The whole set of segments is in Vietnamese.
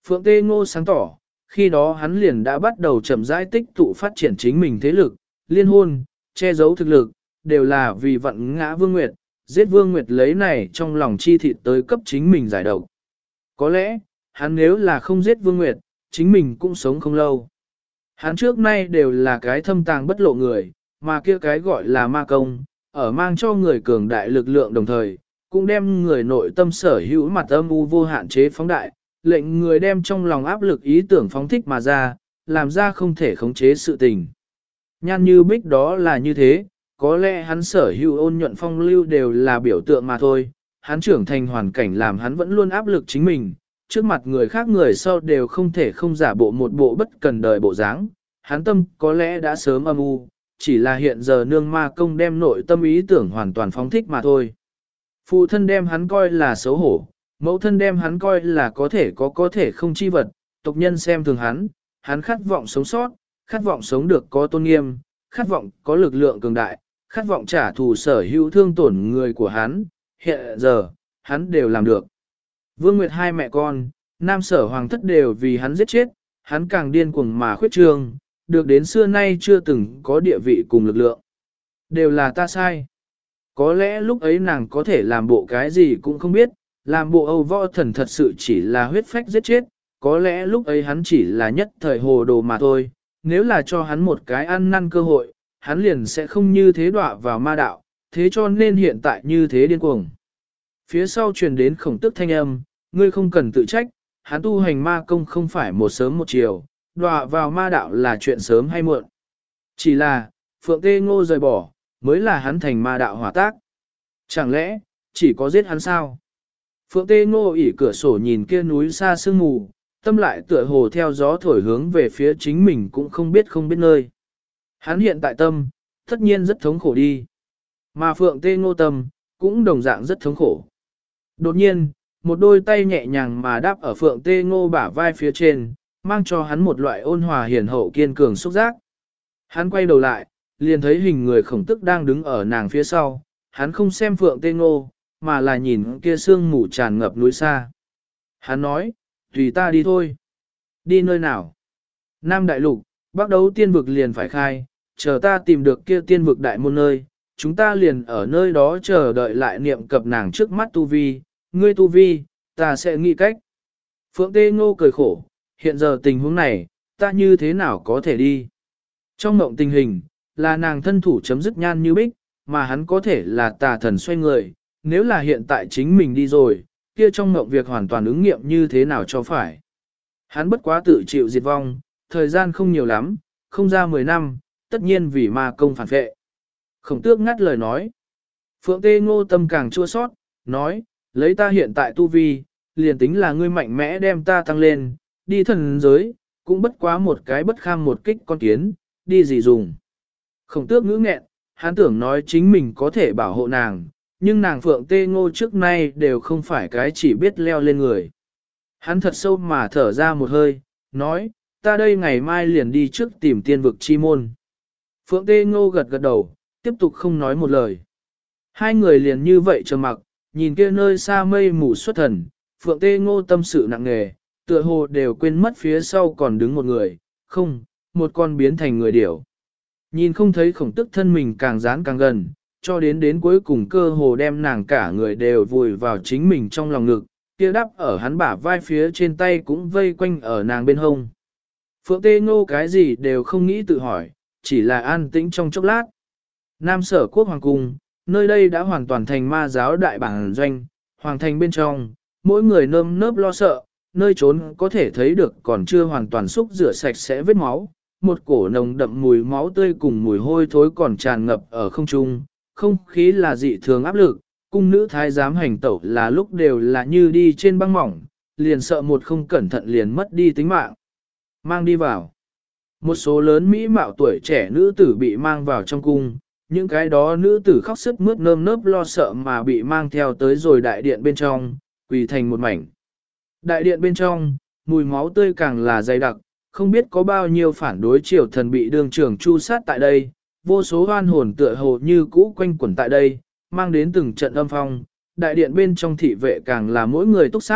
Phượng Tê Ngô sáng tỏ, khi đó hắn liền đã bắt đầu chậm rãi tích tụ phát triển chính mình thế lực, liên hôn, che giấu thực lực, đều là vì vận ngã Vương Nguyệt, giết Vương Nguyệt lấy này trong lòng chi thịt tới cấp chính mình giải độc. Có lẽ, hắn nếu là không giết Vương Nguyệt, chính mình cũng sống không lâu. Hắn trước nay đều là cái thâm tàng bất lộ người, mà kia cái gọi là ma công, ở mang cho người cường đại lực lượng đồng thời, cũng đem người nội tâm sở hữu mặt âm u vô hạn chế phóng đại, lệnh người đem trong lòng áp lực ý tưởng phóng thích mà ra, làm ra không thể khống chế sự tình. Nhan Như Bích đó là như thế, có lẽ hắn sở hữu ôn nhuận phong lưu đều là biểu tượng mà thôi, hắn trưởng thành hoàn cảnh làm hắn vẫn luôn áp lực chính mình, trước mặt người khác người sau đều không thể không giả bộ một bộ bất cần đời bộ dáng, hắn tâm có lẽ đã sớm âm u, chỉ là hiện giờ nương ma công đem nội tâm ý tưởng hoàn toàn phóng thích mà thôi. Phụ thân đem hắn coi là xấu hổ, mẫu thân đem hắn coi là có thể không chi vật, tộc nhân xem thường hắn khát vọng sống sót, khát vọng sống được có tôn nghiêm, khát vọng có lực lượng cường đại, khát vọng trả thù sở hữu thương tổn người của hắn, hiện giờ, hắn đều làm được. Vương Nguyệt hai mẹ con, Nam Sở Hoàng thất đều vì hắn giết chết, hắn càng điên cuồng mà khuyết trương, được đến xưa nay chưa từng có địa vị cùng lực lượng. Đều là ta sai. Có lẽ lúc ấy nàng có thể làm bộ cái gì cũng không biết, làm bộ Âu Võ Thần thật sự chỉ là huyết phách giết chết, có lẽ lúc ấy hắn chỉ là nhất thời hồ đồ mà thôi, nếu là cho hắn một cái ăn năn cơ hội, hắn liền sẽ không như thế đọa vào ma đạo, thế cho nên hiện tại như thế điên cuồng. Phía sau truyền đến Khổng Tước thanh âm, ngươi không cần tự trách, hắn tu hành ma công không phải một sớm một chiều, đọa vào ma đạo là chuyện sớm hay muộn. Chỉ là, Phượng Tê Ngô rời bỏ, mới là hắn thành ma đạo hỏa tác. Chẳng lẽ, chỉ có giết hắn sao? Phượng Tê Ngô ỉ cửa sổ nhìn kia núi xa sương mù, tâm lại tựa hồ theo gió thổi hướng về phía chính mình cũng không biết nơi. Hắn hiện tại tâm, tất nhiên rất thống khổ đi. Mà Phượng Tê Ngô tâm, cũng đồng dạng rất thống khổ. Đột nhiên, một đôi tay nhẹ nhàng mà đáp ở Phượng Tê Ngô bả vai phía trên, mang cho hắn một loại ôn hòa hiền hậu kiên cường xúc giác. Hắn quay đầu lại, liền thấy hình người Khổng Tức đang đứng ở nàng phía sau, hắn không xem Phượng Tê Ngô, mà là nhìn kia sương mù tràn ngập núi xa. Hắn nói, tùy ta đi thôi. Đi nơi nào? Nam Đại Lục, Bắc Đấu Tiên Vực liền phải khai, chờ ta tìm được kia tiên vực đại môn nơi, chúng ta liền ở nơi đó chờ đợi lại niệm cập nàng trước mắt tu vi, ngươi tu vi, ta sẽ nghĩ cách. Phượng Tê Ngô cười khổ, hiện giờ tình huống này, ta như thế nào có thể đi? Trong mộng tình hình, là nàng thân thủ chấm dứt Nhan Như Bích, mà hắn có thể là tà thần xoay người, nếu là hiện tại chính mình đi rồi, kia trong mộng việc hoàn toàn ứng nghiệm như thế nào cho phải. Hắn bất quá tự chịu diệt vong, thời gian không nhiều lắm, không ra 10 năm, tất nhiên vì ma công phản vệ. Khổng Tước ngắt lời nói. Phượng Tê Ngô tâm càng chua sót, nói, lấy ta hiện tại tu vi, liền tính là ngươi mạnh mẽ đem ta tăng lên, đi thần giới, cũng bất quá một cái bất kham một kích con kiến, đi gì dùng. Khổng Tước ngữ nghẹn, hắn tưởng nói chính mình có thể bảo hộ nàng, nhưng nàng Phượng Tê Ngô trước nay đều không phải cái chỉ biết leo lên người. Hắn thật sâu mà thở ra một hơi, nói, ta đây ngày mai liền đi trước tìm tiên vực chi môn. Phượng Tê Ngô gật gật đầu, tiếp tục không nói một lời. Hai người liền như vậy trầm mặc, nhìn kia nơi xa mây mù xuất thần, Phượng Tê Ngô tâm sự nặng nề, tựa hồ đều quên mất phía sau còn đứng một người, không, một con biến thành người điểu. Nhìn không thấy Khổng Tức thân mình càng dán càng gần, cho đến cuối cùng cơ hồ đem nàng cả người đều vùi vào chính mình trong lòng ngực, kia đắp ở hắn bả vai phía trên tay cũng vây quanh ở nàng bên hông. Phượng Tê Ngô cái gì đều không nghĩ tự hỏi, chỉ là an tĩnh trong chốc lát. Nam Sở Quốc Hoàng Cung, nơi đây đã hoàn toàn thành ma giáo đại bản doanh, hoàng thành bên trong, mỗi người nơm nớp lo sợ, nơi trốn có thể thấy được còn chưa hoàn toàn xúc rửa sạch sẽ vết máu, một cổ nồng đậm mùi máu tươi cùng mùi hôi thối còn tràn ngập ở không trung, không khí là dị thường áp lực, cung nữ thái giám hành tẩu là lúc đều là như đi trên băng mỏng, liền sợ một không cẩn thận liền mất đi tính mạng. Mang đi vào. Một số lớn mỹ mạo tuổi trẻ nữ tử bị mang vào trong cung, những cái đó nữ tử khóc sức mướt nơm nớp lo sợ mà bị mang theo tới rồi đại điện bên trong, quỳ thành một mảnh. Đại điện bên trong, mùi máu tươi càng là dày đặc, không biết có bao nhiêu phản đối triều thần bị đương trường chu sát tại đây, vô số oan hồn tựa hồ như cũ quanh quẩn tại đây, mang đến từng trận âm phong, đại điện bên trong thị vệ càng là mỗi người túc sát,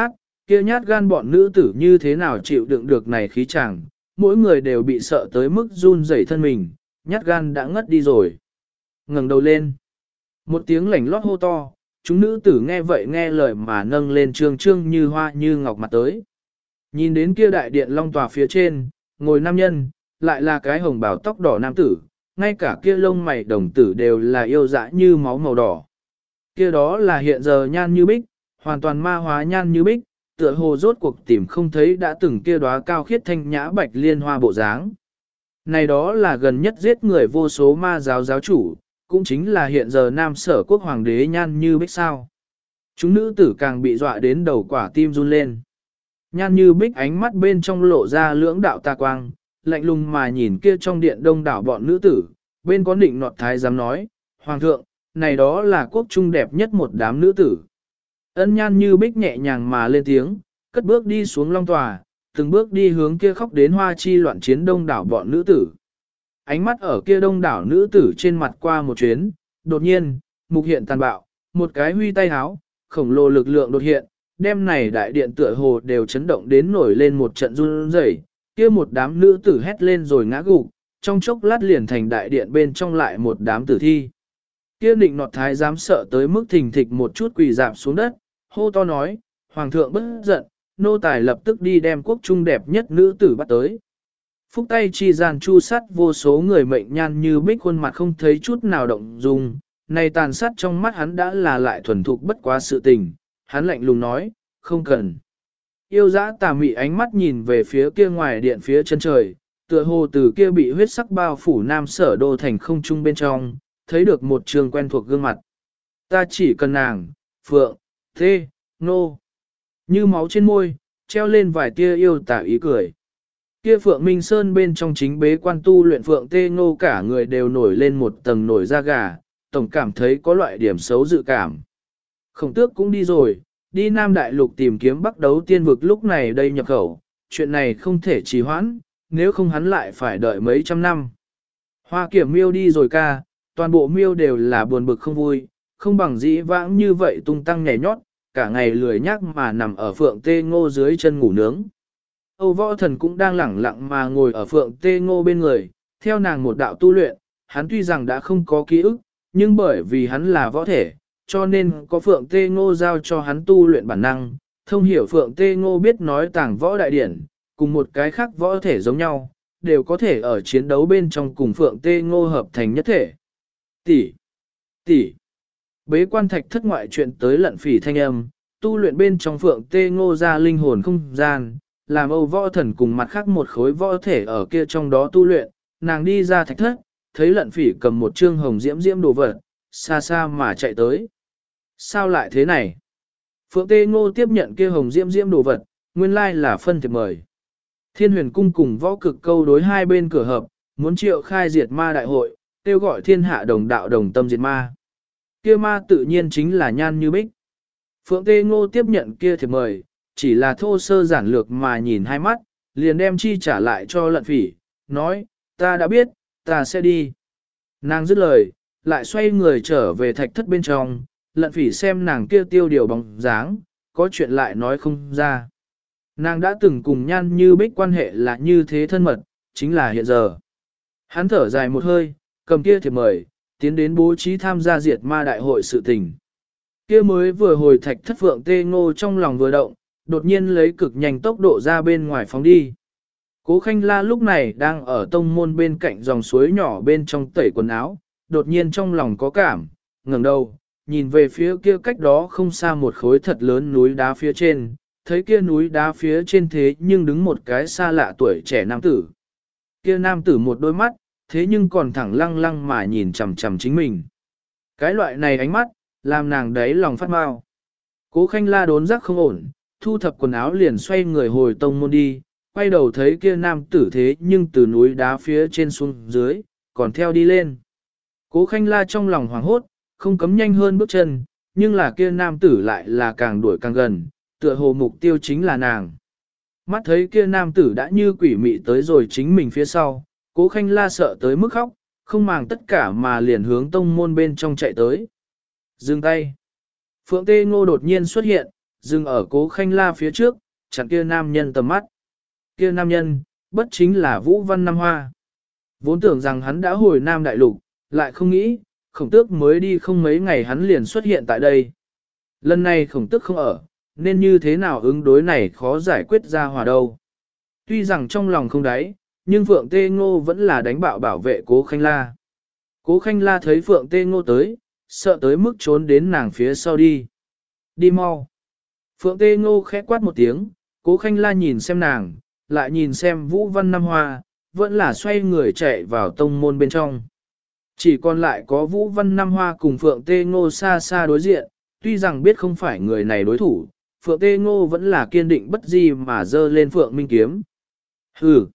kia nhát gan bọn nữ tử như thế nào chịu đựng được này khí chàng, mỗi người đều bị sợ tới mức run rẩy thân mình, nhát gan đã ngất đi rồi. Ngẩng đầu lên, một tiếng lảnh lót hô to, chúng nữ tử nghe vậy nghe lời mà nâng lên trương trương như hoa như ngọc mặt tới. Nhìn đến kia đại điện long tòa phía trên, ngồi nam nhân, lại là cái hồng bào tóc đỏ nam tử, ngay cả kia lông mày đồng tử đều là yêu dã như máu màu đỏ. Kia đó là hiện giờ Nhan Như Bích, hoàn toàn ma hóa Nhan Như Bích, tựa hồ rốt cuộc tìm không thấy đã từng kia đóa cao khiết thanh nhã bạch liên hoa bộ dáng. Này đó là gần nhất giết người vô số ma giáo giáo chủ, cũng chính là hiện giờ Nam Sở Quốc Hoàng đế Nhan Như Bích sao. Chúng nữ tử càng bị dọa đến đầu quả tim run lên. Nhan Như Bích ánh mắt bên trong lộ ra lưỡng đạo tà quang, lạnh lùng mà nhìn kia trong điện đông đảo bọn nữ tử, bên có định nọt thái dám nói, Hoàng thượng, này đó là quốc trung đẹp nhất một đám nữ tử. Ân Nhan Như Bích nhẹ nhàng mà lên tiếng, cất bước đi xuống long tòa, từng bước đi hướng kia khóc đến hoa chi loạn chiến đông đảo bọn nữ tử. Ánh mắt ở kia đông đảo nữ tử trên mặt qua một chuyến, đột nhiên, mục hiện tàn bạo, một cái huy tay háo, khổng lồ lực lượng đột hiện, đêm này đại điện tựa hồ đều chấn động đến nổi lên một trận run rẩy, kia một đám nữ tử hét lên rồi ngã gục, trong chốc lát liền thành đại điện bên trong lại một đám tử thi. Kia định nọt thái dám sợ tới mức thình thịch một chút quỳ dạp xuống đất, hô to nói, Hoàng thượng bất giận, nô tài lập tức đi đem quốc trung đẹp nhất nữ tử bắt tới. Phúc tay chi gian chu sát vô số người mệnh Nhan Như Bích khuôn mặt không thấy chút nào động dung, này tàn sát trong mắt hắn đã là lại thuần thục bất quá sự tình, hắn lạnh lùng nói, không cần. Yêu dã tà mị ánh mắt nhìn về phía kia ngoài điện phía chân trời, tựa hồ từ kia bị huyết sắc bao phủ Nam Sở đô thành không trung bên trong, thấy được một trường quen thuộc gương mặt. Ta chỉ cần nàng, Phượng, Thê, Nô. Như máu trên môi, treo lên vài tia yêu tả ý cười. Kia Phượng Minh Sơn bên trong chính bế quan tu luyện Phượng Tê Ngô cả người đều nổi lên một tầng nổi da gà, tổng cảm thấy có loại điểm xấu dự cảm. Khổng tước cũng đi rồi, đi Nam Đại Lục tìm kiếm Bắc Đấu Tiên Vực lúc này đây nhập khẩu, chuyện này không thể trì hoãn, nếu không hắn lại phải đợi mấy trăm năm. Hoa Kiểm Miêu đi rồi ca, toàn bộ miêu đều là buồn bực không vui, không bằng dĩ vãng như vậy tung tăng nhảy nhót, cả ngày lười nhác mà nằm ở Phượng Tê Ngô dưới chân ngủ nướng. Âu Võ Thần cũng đang lẳng lặng mà ngồi ở Phượng Tê Ngô bên người, theo nàng một đạo tu luyện, hắn tuy rằng đã không có ký ức, nhưng bởi vì hắn là võ thể, cho nên có Phượng Tê Ngô giao cho hắn tu luyện bản năng, thông hiểu Phượng Tê Ngô biết nói tàng võ đại điển, cùng một cái khác võ thể giống nhau, đều có thể ở chiến đấu bên trong cùng Phượng Tê Ngô hợp thành nhất thể. Tỷ. Bế quan thạch thất ngoại chuyện tới lận phỉ thanh âm, tu luyện bên trong Phượng Tê Ngô ra linh hồn không gian, làm Âu Võ Thần cùng mặt khác một khối võ thể ở kia trong đó tu luyện, nàng đi ra thạch thất, thấy lận phỉ cầm một trương hồng diễm diễm đồ vật, xa xa mà chạy tới. Sao lại thế này? Phượng Tê Ngô tiếp nhận kia hồng diễm diễm đồ vật, nguyên lai là phân thiệp mời. Thiên Huyền Cung cùng võ cực câu đối hai bên cửa hợp, muốn triệu khai diệt ma đại hội, kêu gọi thiên hạ đồng đạo đồng tâm diệt ma. Kia ma tự nhiên chính là Nhan Như Bích. Phượng Tê Ngô tiếp nhận kia thiệp mời, chỉ là thô sơ giản lược mà nhìn hai mắt, liền đem chi trả lại cho lận phỉ, nói, ta đã biết, ta sẽ đi. Nàng dứt lời, lại xoay người trở về thạch thất bên trong, lận phỉ xem nàng kia tiêu điều bóng dáng, có chuyện lại nói không ra. Nàng đã từng cùng Nhan Như Bích quan hệ là như thế thân mật, chính là hiện giờ. Hắn thở dài một hơi, cầm kia thiệp mời, tiến đến bố trí tham gia diệt ma đại hội sự tình. Kia mới vừa hồi thạch thất Phượng Tê Ngô trong lòng vừa động, đột nhiên lấy cực nhanh tốc độ ra bên ngoài phóng đi. Cố Khanh La lúc này đang ở tông môn bên cạnh dòng suối nhỏ bên trong tẩy quần áo, đột nhiên trong lòng có cảm, ngẩng đầu, nhìn về phía kia cách đó không xa một khối thật lớn núi đá phía trên, thấy kia núi đá phía trên thế nhưng đứng một cái xa lạ tuổi trẻ nam tử. Kia nam tử một đôi mắt, thế nhưng còn thẳng lăng lăng mà nhìn chằm chằm chính mình. Cái loại này ánh mắt, làm nàng đấy lòng phát mau. Cố Khanh La đốn giác không ổn, thu thập quần áo liền xoay người hồi tông môn đi, quay đầu thấy kia nam tử thế nhưng từ núi đá phía trên xuống dưới, còn theo đi lên. Cố Khanh La trong lòng hoảng hốt, không cấm nhanh hơn bước chân, nhưng là kia nam tử lại là càng đuổi càng gần, tựa hồ mục tiêu chính là nàng. Mắt thấy kia nam tử đã như quỷ mị tới rồi chính mình phía sau, Cố Khanh La sợ tới mức khóc, không màng tất cả mà liền hướng tông môn bên trong chạy tới. Dừng tay. Phượng Tê Ngô đột nhiên xuất hiện, dừng ở Cố Khanh La phía trước, chặn kia nam nhân tầm mắt. Kia nam nhân, bất chính là Vũ Văn Nam Hoa. Vốn tưởng rằng hắn đã hồi Nam Đại Lục, lại không nghĩ, Khổng Tước mới đi không mấy ngày hắn liền xuất hiện tại đây. Lần này Khổng Tước không ở, nên như thế nào ứng đối này khó giải quyết ra hòa đâu. Tuy rằng trong lòng không đáy, nhưng Phượng Tê Ngô vẫn là đánh bạo bảo vệ Cố Khanh La. Cố Khanh La thấy Phượng Tê Ngô tới, sợ tới mức trốn đến nàng phía sau đi. Đi mau. Phượng Tê Ngô khẽ quát một tiếng, Cố Khanh La nhìn xem nàng, lại nhìn xem Vũ Văn Nam Hoa, vẫn là xoay người chạy vào tông môn bên trong. Chỉ còn lại có Vũ Văn Nam Hoa cùng Phượng Tê Ngô xa xa đối diện, tuy rằng biết không phải người này đối thủ, Phượng Tê Ngô vẫn là kiên định bất di mà dơ lên Phượng Minh kiếm. Hừ!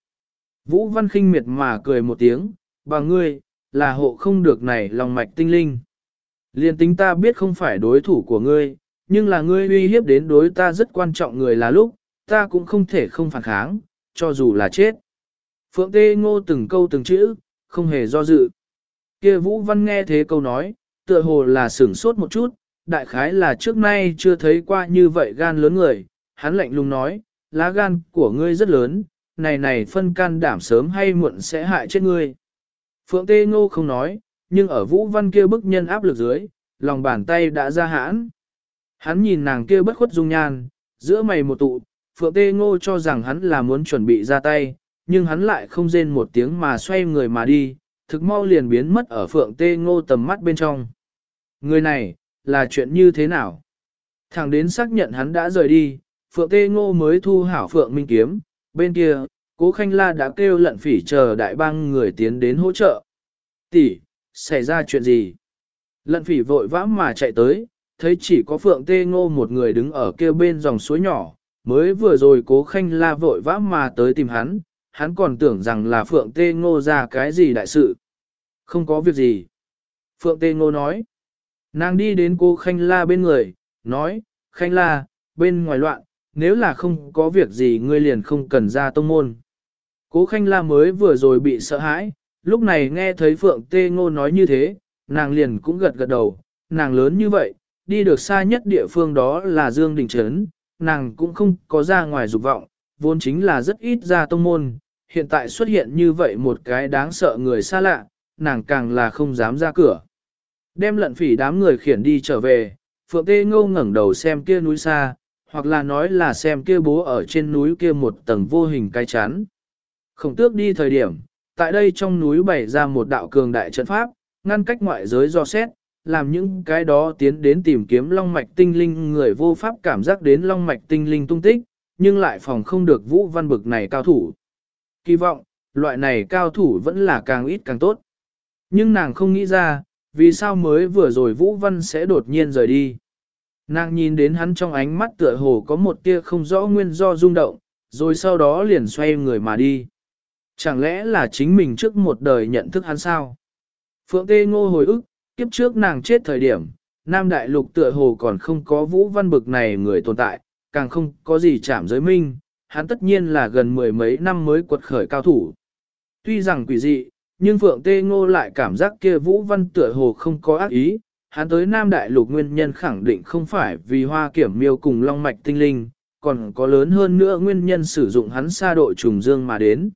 Vũ Văn khinh miệt mà cười một tiếng, bà ngươi, là hộ không được này lòng mạch tinh linh. Liên tính ta biết không phải đối thủ của ngươi, nhưng là ngươi uy hiếp đến đối ta rất quan trọng người là lúc, ta cũng không thể không phản kháng, cho dù là chết. Phượng Tê Ngô từng câu từng chữ, không hề do dự. Kia Vũ Văn nghe thế câu nói, tựa hồ là sửng sốt một chút, đại khái là trước nay chưa thấy qua như vậy gan lớn người, hắn lạnh lùng nói, lá gan của ngươi rất lớn, này phân can đảm sớm hay muộn sẽ hại chết ngươi. Phượng Tê Ngô không nói, nhưng ở Vũ Văn kia bức nhân áp lực dưới, lòng bàn tay đã ra hãn. Hắn nhìn nàng kia bất khuất dung nhan, giữa mày một tụ, Phượng Tê Ngô cho rằng hắn là muốn chuẩn bị ra tay, nhưng hắn lại không rên một tiếng mà xoay người mà đi, thực mau liền biến mất ở Phượng Tê Ngô tầm mắt bên trong. Người này, là chuyện như thế nào? Thẳng đến xác nhận hắn đã rời đi, Phượng Tê Ngô mới thu hảo Phượng Minh kiếm, bên kia, Cố Khanh La đã kêu Lận Phỉ chờ đại bang người tiến đến hỗ trợ. Tỷ, xảy ra chuyện gì? Lận Phỉ vội vã mà chạy tới, thấy chỉ có Phượng Tê Ngô một người đứng ở kia bên dòng suối nhỏ, mới vừa rồi Cố Khanh La vội vã mà tới tìm hắn, hắn còn tưởng rằng là Phượng Tê Ngô ra cái gì đại sự. Không có việc gì. Phượng Tê Ngô nói. Nàng đi đến Cố Khanh La bên người, nói, Khanh La, bên ngoài loạn, nếu là không có việc gì ngươi liền không cần ra tông môn. Cố Khanh La mới vừa rồi bị sợ hãi, lúc này nghe thấy Phượng Tê Ngô nói như thế, nàng liền cũng gật gật đầu, nàng lớn như vậy, đi được xa nhất địa phương đó là Dương Đình Trấn, nàng cũng không có ra ngoài dục vọng, vốn chính là rất ít ra tông môn, hiện tại xuất hiện như vậy một cái đáng sợ người xa lạ, nàng càng là không dám ra cửa. Đem Lận Phỉ đám người khiển đi trở về, Phượng Tê Ngô ngẩng đầu xem kia núi xa, hoặc là nói là xem kia bố ở trên núi kia một tầng vô hình cái chắn. Khổng Tước đi thời điểm, tại đây trong núi bày ra một đạo cường đại trận pháp, ngăn cách ngoại giới do xét, làm những cái đó tiến đến tìm kiếm long mạch tinh linh người vô pháp cảm giác đến long mạch tinh linh tung tích, nhưng lại phòng không được Vũ Văn bực này cao thủ. Kỳ vọng, loại này cao thủ vẫn là càng ít càng tốt. Nhưng nàng không nghĩ ra, vì sao mới vừa rồi Vũ Văn sẽ đột nhiên rời đi. Nàng nhìn đến hắn trong ánh mắt tựa hồ có một tia không rõ nguyên do rung động, rồi sau đó liền xoay người mà đi. Chẳng lẽ là chính mình trước một đời nhận thức hắn sao? Phượng Tê Ngô hồi ức, kiếp trước nàng chết thời điểm, Nam Đại Lục tựa hồ còn không có Vũ Văn bực này người tồn tại, càng không có gì chạm giới minh, hắn tất nhiên là gần mười mấy năm mới quật khởi cao thủ. Tuy rằng quỷ dị, nhưng Phượng Tê Ngô lại cảm giác kia Vũ Văn tựa hồ không có ác ý, hắn tới Nam Đại Lục nguyên nhân khẳng định không phải vì Hoa Kiểm Miêu cùng Long Mạch Tinh Linh, còn có lớn hơn nữa nguyên nhân sử dụng hắn xa độ trùng dương mà đến.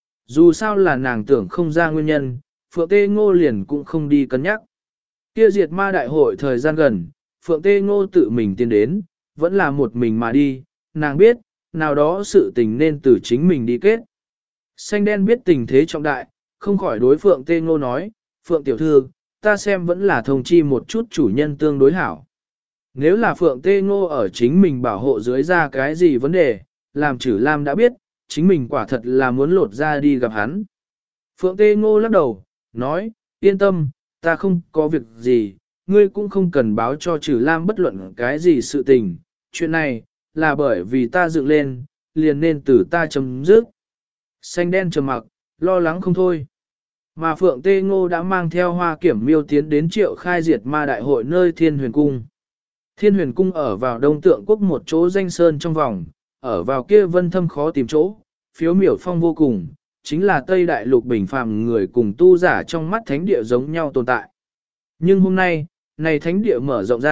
Dù sao là nàng tưởng không ra nguyên nhân, Phượng Tê Ngô liền cũng không đi cân nhắc. Kia diệt ma đại hội thời gian gần, Phượng Tê Ngô tự mình tiến đến, vẫn là một mình mà đi, nàng biết, nào đó sự tình nên từ chính mình đi kết. Xanh đen biết tình thế trọng đại, không khỏi đối Phượng Tê Ngô nói, Phượng tiểu thư, ta xem vẫn là thông chi một chút chủ nhân tương đối hảo. Nếu là Phượng Tê Ngô ở chính mình bảo hộ dưới ra cái gì vấn đề, làm Trử Lam đã biết, chính mình quả thật là muốn lột ra đi gặp hắn. Phượng Tê Ngô lắc đầu, nói, yên tâm, ta không có việc gì, ngươi cũng không cần báo cho Trử Lam bất luận cái gì sự tình, chuyện này, là bởi vì ta dựng lên, liền nên từ ta chấm dứt. Xanh đen trầm mặc, lo lắng không thôi. Mà Phượng Tê Ngô đã mang theo Hoa Kiểm Miêu tiến đến Triệu khai diệt ma đại hội nơi Thiên Huyền Cung. Thiên Huyền Cung ở vào Đông Tượng Quốc một chỗ danh sơn trong vòng, ở vào kia vân thâm khó tìm chỗ, phiếu miểu phong vô cùng, chính là Tây Đại Lục bình phàm người cùng tu giả trong mắt thánh địa giống nhau tồn tại. Nhưng hôm nay, này thánh địa mở rộng ra,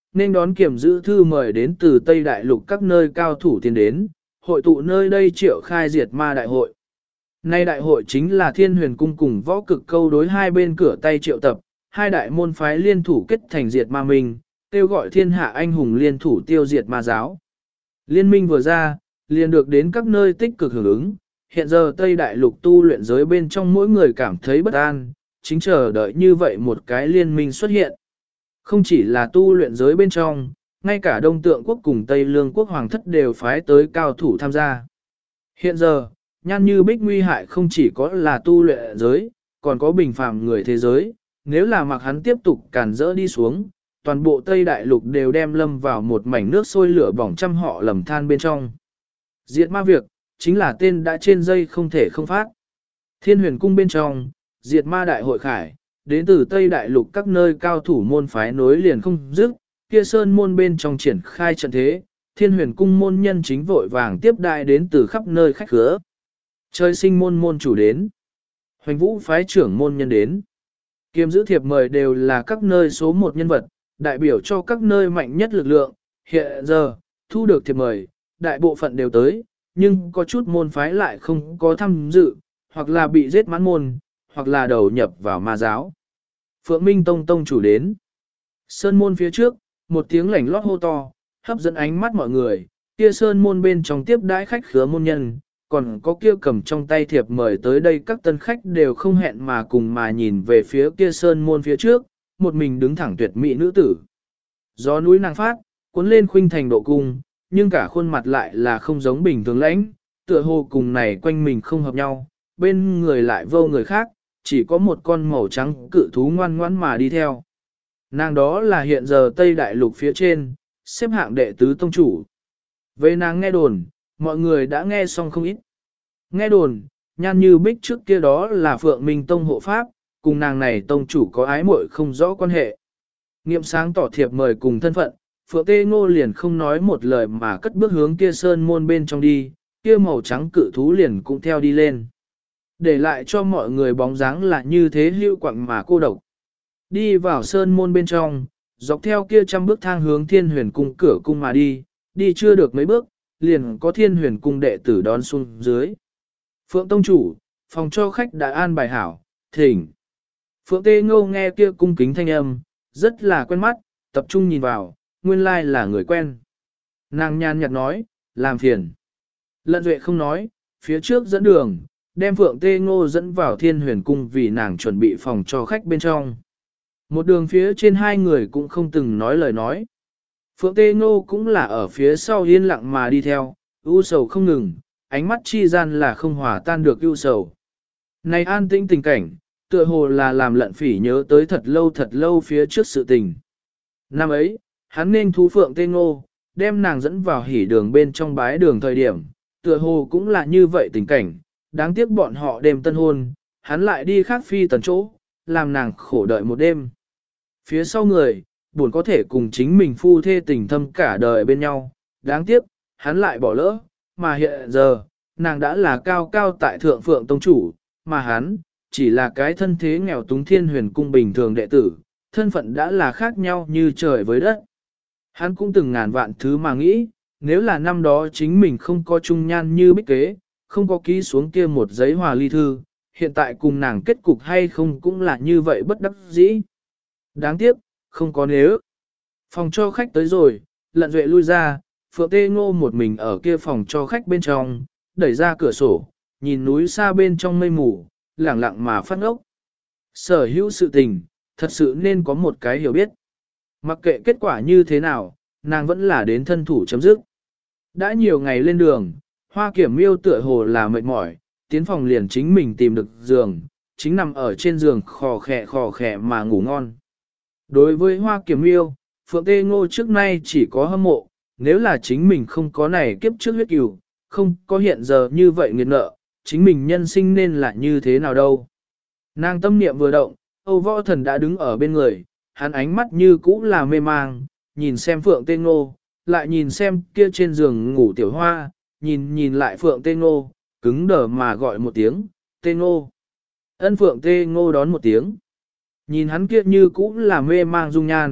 nên đón kiểm giữ thư mời đến từ Tây Đại Lục các nơi cao thủ tiến đến, hội tụ nơi đây triệu khai diệt ma đại hội. Nay đại hội chính là Thiên Huyền Cung cùng Võ Cực Câu đối hai bên cửa tay triệu tập, hai đại môn phái liên thủ kết thành diệt ma minh, kêu gọi thiên hạ anh hùng liên thủ tiêu diệt ma giáo. Liên minh vừa ra, liền được đến các nơi tích cực hưởng ứng, hiện giờ Tây Đại Lục tu luyện giới bên trong mỗi người cảm thấy bất an, chính chờ đợi như vậy một cái liên minh xuất hiện. Không chỉ là tu luyện giới bên trong, ngay cả Đông Tượng Quốc cùng Tây Lương Quốc Hoàng thất đều phái tới cao thủ tham gia. Hiện giờ, Nhan Như Bích nguy hại không chỉ có là tu luyện giới, còn có bình phàm người thế giới, nếu là mặc hắn tiếp tục cản rỡ đi xuống, toàn bộ Tây Đại Lục đều đem lâm vào một mảnh nước sôi lửa bỏng trăm họ lầm than bên trong. Diệt ma việc, chính là tên đã trên dây không thể không phát. Thiên Huyền Cung bên trong, diệt ma đại hội khải, đến từ Tây Đại Lục các nơi cao thủ môn phái nối liền không dứt, kia sơn môn bên trong triển khai trận thế, Thiên Huyền Cung môn nhân chính vội vàng tiếp đại đến từ khắp nơi khách khứa. Trời sinh môn môn chủ đến, Hoành Vũ phái trưởng môn nhân đến. Kiếm giữ thiệp mời đều là các nơi số một nhân vật, đại biểu cho các nơi mạnh nhất lực lượng, hiện giờ, thu được thiệp mời, đại bộ phận đều tới, nhưng có chút môn phái lại không có tham dự, hoặc là bị giết mãn môn, hoặc là đầu nhập vào ma giáo. Phượng Minh Tông tông chủ đến. Sơn môn phía trước, một tiếng lảnh lót hô to, hấp dẫn ánh mắt mọi người, kia sơn môn bên trong tiếp đãi khách khứa môn nhân, còn có kia cầm trong tay thiệp mời tới đây các tân khách đều không hẹn mà cùng mà nhìn về phía kia sơn môn phía trước, một mình đứng thẳng tuyệt mỹ nữ tử. Gió núi nàng phát, cuốn lên khuynh thành độ cung, nhưng cả khuôn mặt lại là không giống bình thường lãnh, tựa hồ cùng này quanh mình không hợp nhau, bên người lại vô người khác, chỉ có một con màu trắng cự thú ngoan ngoãn mà đi theo. Nàng đó là hiện giờ Tây Đại Lục phía trên, xếp hạng đệ tứ tông chủ. Về nàng nghe đồn, mọi người đã nghe xong không ít. Nghe đồn, Nhan Như Bích trước kia đó là Phượng Minh Tông hộ pháp, cùng nàng này tông chủ có ái muội không rõ quan hệ. Nghiệm sáng tỏ thiệp mời cùng thân phận, Phượng Tê Ngô liền không nói một lời mà cất bước hướng kia sơn môn bên trong đi, kia màu trắng cự thú liền cũng theo đi lên. Để lại cho mọi người bóng dáng là như thế hữu quặng mà cô độc. Đi vào sơn môn bên trong, dọc theo kia trăm bước thang hướng Thiên Huyền Cung cửa cung mà đi, đi chưa được mấy bước, liền có Thiên Huyền Cung đệ tử đón xuống dưới. Phượng Tông chủ, phòng cho khách đã an bài hảo, thỉnh. Phượng Tê Ngô nghe kia cung kính thanh âm, rất là quen mắt, tập trung nhìn vào, nguyên lai là người quen. Nàng nhàn nhạt nói, làm phiền. Lận Duệ không nói, phía trước dẫn đường, đem Phượng Tê Ngô dẫn vào Thiên Huyền Cung vì nàng chuẩn bị phòng cho khách bên trong. Một đường phía trên hai người cũng không từng nói lời nói. Phượng Tê Ngô cũng là ở phía sau yên lặng mà đi theo, ưu sầu không ngừng, ánh mắt chi gian là không hòa tan được ưu sầu. Này an tĩnh tình cảnh, tựa hồ là làm Lận Phỉ nhớ tới thật lâu phía trước sự tình. Năm ấy, hắn nên thú Phượng Tê Ngô, đem nàng dẫn vào hỉ đường bên trong bái đường thời điểm, tựa hồ cũng là như vậy tình cảnh, đáng tiếc bọn họ đêm tân hôn, hắn lại đi khác phi tần chỗ, làm nàng khổ đợi một đêm. Phía sau người, buồn có thể cùng chính mình phu thê tình thâm cả đời bên nhau, đáng tiếc, hắn lại bỏ lỡ, mà hiện giờ, nàng đã là cao cao tại thượng Phượng Tông chủ, mà hắn, chỉ là cái thân thế nghèo túng Thiên Huyền Cung bình thường đệ tử, thân phận đã là khác nhau như trời với đất. Hắn cũng từng ngàn vạn thứ mà nghĩ, nếu là năm đó chính mình không có trung nhan như Bích kế, không có ký xuống kia một giấy hòa ly thư, hiện tại cùng nàng kết cục hay không cũng là như vậy bất đắc dĩ. Đáng tiếc, không có nếu. Phòng cho khách tới rồi, Lận Duệ lui ra, Phượng Tê Ngô một mình ở kia phòng cho khách bên trong, đẩy ra cửa sổ, nhìn núi xa bên trong mây mù, lẳng lặng mà phát ngốc. Sở hữu sự tình, thật sự nên có một cái hiểu biết. Mặc kệ kết quả như thế nào, nàng vẫn là đến thân thủ chấm dứt. Đã nhiều ngày lên đường, Hoa Kiểm Miêu tựa hồ là mệt mỏi, tiến phòng liền chính mình tìm được giường, chính nằm ở trên giường khò khè mà ngủ ngon. Đối với Hoa Kiểm Miêu, Phượng Tê Ngô trước nay chỉ có hâm mộ, nếu là chính mình không có này kiếp trước huyết cừu, không có hiện giờ như vậy nghiệt nợ, chính mình nhân sinh nên là như thế nào đâu. Nàng tâm niệm vừa động, Âu Võ Thần đã đứng ở bên người, hắn ánh mắt như cũ là mê mang, nhìn xem Phượng Tê Ngô, lại nhìn xem kia trên giường ngủ Tiểu Hoa, nhìn lại Phượng Tê Ngô, cứng đờ mà gọi một tiếng, Tê Ngô. Ân Phượng Tê Ngô đón một tiếng. Nhìn hắn kia như cũ là mê mang dung nhan,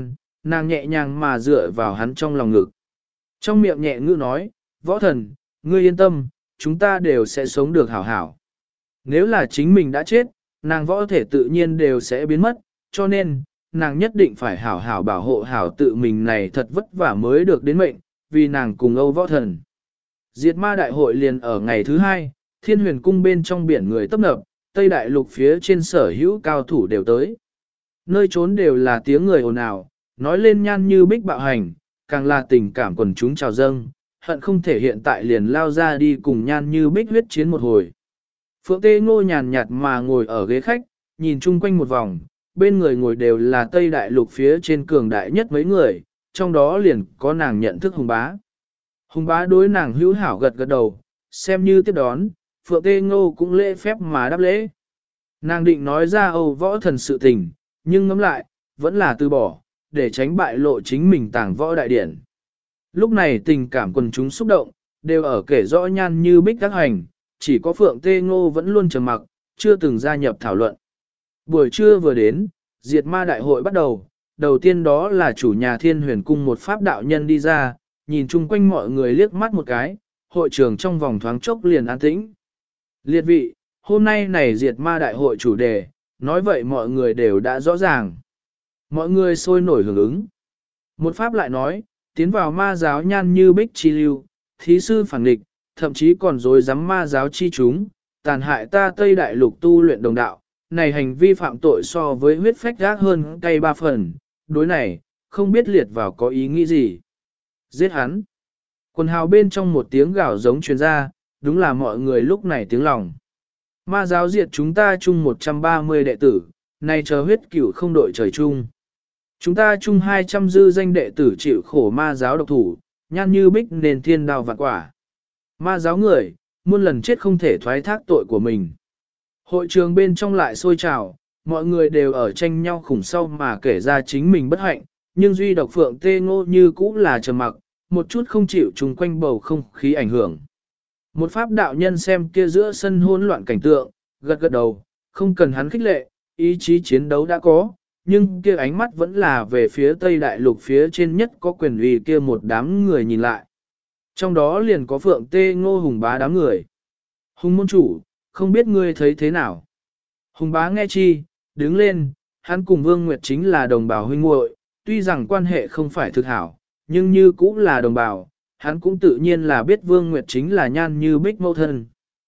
nàng nhẹ nhàng mà dựa vào hắn trong lòng ngực. Trong miệng nhẹ ngữ nói, võ thần, ngươi yên tâm, chúng ta đều sẽ sống được hảo hảo. Nếu là chính mình đã chết, nàng võ thể tự nhiên đều sẽ biến mất, cho nên, nàng nhất định phải hảo hảo bảo hộ hảo tự mình này thật vất vả mới được đến mệnh, vì nàng cùng Âu võ thần. Diệt ma đại hội liền ở ngày thứ 2, Thiên Huyền cung bên trong biển người tấp nập, Tây Đại Lục phía trên sở hữu cao thủ đều tới. Nơi trốn đều là tiếng người ồn ào, nói lên Nhan Như Bích bạo hành, càng là tình cảm quần chúng trào dâng, hận không thể hiện tại liền lao ra đi cùng Nhan Như Bích huyết chiến một hồi. Phượng Tê Ngô nhàn nhạt mà ngồi ở ghế khách, nhìn chung quanh một vòng, bên người ngồi đều là Tây Đại Lục phía trên cường đại nhất mấy người, trong đó liền có nàng nhận thức Hùng Bá. Hùng Bá đối nàng hữu hảo gật gật đầu, xem như tiếp đón, Phượng Tê Ngô cũng lễ phép mà đáp lễ. Nàng định nói ra Âu võ thần sự tình, nhưng ngẫm lại, vẫn là từ bỏ, để tránh bại lộ chính mình tàng võ đại điển. Lúc này tình cảm quần chúng xúc động, đều ở kể rõ Nhan Như Bích các hành, chỉ có Phượng Tê Ngô vẫn luôn trầm mặc, chưa từng gia nhập thảo luận. Buổi trưa vừa đến, diệt ma đại hội bắt đầu, đầu tiên đó là chủ nhà Thiên Huyền cung một pháp đạo nhân đi ra, nhìn chung quanh mọi người liếc mắt một cái, hội trường trong vòng thoáng chốc liền an tĩnh. Liệt vị, hôm nay này diệt ma đại hội chủ đề, nói vậy mọi người đều đã rõ ràng. Mọi người sôi nổi hưởng ứng. Một pháp lại nói, tiến vào ma giáo Nhan Như Bích chi lưu, thí sư phản địch, thậm chí còn dối dám ma giáo chi chúng, tàn hại ta Tây Đại Lục tu luyện đồng đạo, này hành vi phạm tội so với huyết phách gác hơn cay 3 phần, đối này, không biết liệt vào có ý nghĩ gì. Giết hắn. Quần hào bên trong một tiếng gào giống truyền ra, đúng là mọi người lúc này tiếng lòng. Ma giáo diệt chúng ta chung 130 đệ tử, này chờ huyết cửu không đội trời chung. Chúng ta chung 200 dư danh đệ tử chịu khổ ma giáo độc thủ, Nhan Như Bích nền thiên đao vạn quả. Ma giáo người, muôn lần chết không thể thoái thác tội của mình. Hội trường bên trong lại sôi trào, mọi người đều ở tranh nhau khủng sau mà kể ra chính mình bất hạnh, nhưng duy độc Phượng Tê Ngô như cũ là trầm mặc, một chút không chịu chung quanh bầu không khí ảnh hưởng. Một pháp đạo nhân xem kia giữa sân hỗn loạn cảnh tượng, gật gật đầu, không cần hắn khích lệ, ý chí chiến đấu đã có, nhưng kia ánh mắt vẫn là về phía Tây Đại Lục phía trên nhất có quyền uy kia một đám người nhìn lại. Trong đó liền có Phượng Tê Ngô Hùng Bá đám người. Hùng môn chủ, không biết ngươi thấy thế nào? Hùng Bá nghe chi, đứng lên, hắn cùng Vương Nguyệt chính là đồng bào huynh muội, tuy rằng quan hệ không phải thực hảo, nhưng như cũng là đồng bào, hắn cũng tự nhiên là biết Vương Nguyệt chính là Nhan Như Bích mẫu thân.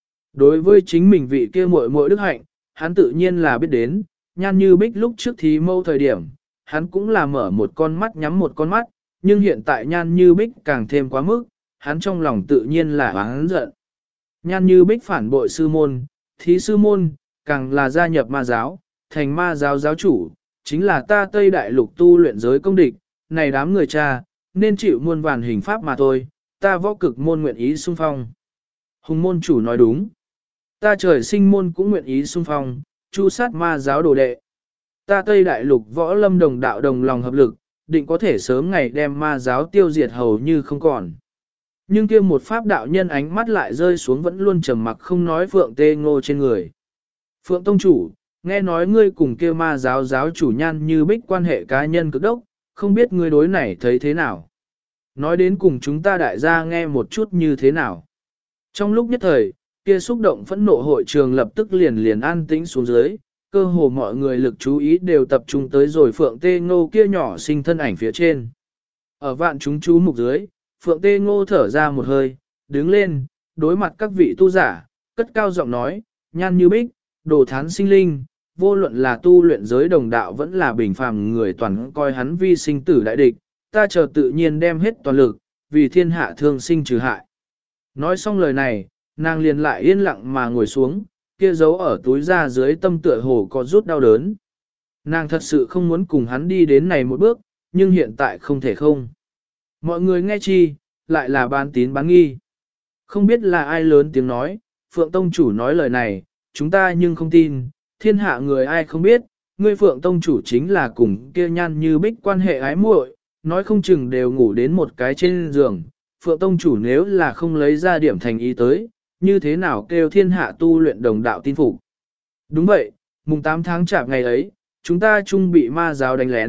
Đối với chính mình vị kia muội muội đức hạnh, hắn tự nhiên là biết đến, Nhan Như Bích lúc trước thí mâu thời điểm, hắn cũng là mở một con mắt nhắm một con mắt, nhưng hiện tại Nhan Như Bích càng thêm quá mức, hắn trong lòng tự nhiên là oán giận. Nhan Như Bích phản bội sư môn, thí sư môn, càng là gia nhập ma giáo, thành ma giáo giáo chủ, chính là ta Tây Đại Lục tu luyện giới công địch, này đám người cha, nên chịu muôn vàn hình pháp mà thôi, ta võ cực môn nguyện ý xung phong. Hùng môn chủ nói đúng, ta trời sinh môn cũng nguyện ý xung phong, chu sát ma giáo đồ đệ. Ta Tây Đại Lục võ lâm đồng đạo đồng lòng hợp lực, định có thể sớm ngày đem ma giáo tiêu diệt hầu như không còn. Nhưng kia một pháp đạo nhân ánh mắt lại rơi xuống vẫn luôn trầm mặc không nói Phượng Tê Ngô trên người. Phượng Tông Chủ, nghe nói ngươi cùng kia ma giáo giáo chủ Nhan Như Bích quan hệ cá nhân cực đốc, không biết ngươi đối này thấy thế nào. Nói đến cùng chúng ta đại gia nghe một chút như thế nào. Trong lúc nhất thời, kia xúc động phẫn nộ hội trường lập tức liền an tĩnh xuống dưới, cơ hồ mọi người lực chú ý đều tập trung tới rồi Phượng Tê Ngô kia nhỏ sinh thân ảnh phía trên. Ở vạn chúng chú mục dưới, Phượng Tê Ngô thở ra một hơi, đứng lên, đối mặt các vị tu giả, cất cao giọng nói, Nhan Như Bích, đồ thán sinh linh, vô luận là tu luyện giới đồng đạo vẫn là bình phàm người toàn coi hắn vi sinh tử đại địch, ta chờ tự nhiên đem hết toàn lực, vì thiên hạ thương sinh trừ hại. Nói xong lời này, nàng liền lại yên lặng mà ngồi xuống, kia giấu ở túi ra dưới tâm tựa hồ có rút đau đớn. Nàng thật sự không muốn cùng hắn đi đến này một bước, nhưng hiện tại không thể không. Mọi người nghe chi, lại là bán tín bán nghi. Không biết là ai lớn tiếng nói, Phượng Tông Chủ nói lời này, chúng ta nhưng không tin, thiên hạ người ai không biết, ngươi Phượng Tông Chủ chính là cùng kia Nhan Như Bích quan hệ ái muội, nói không chừng đều ngủ đến một cái trên giường. Phượng Tông Chủ nếu là không lấy ra điểm thành ý tới, như thế nào kêu thiên hạ tu luyện đồng đạo tin phục. Đúng vậy, mùng 8 tháng chạp ngày ấy, chúng ta chung bị ma giáo đánh lén,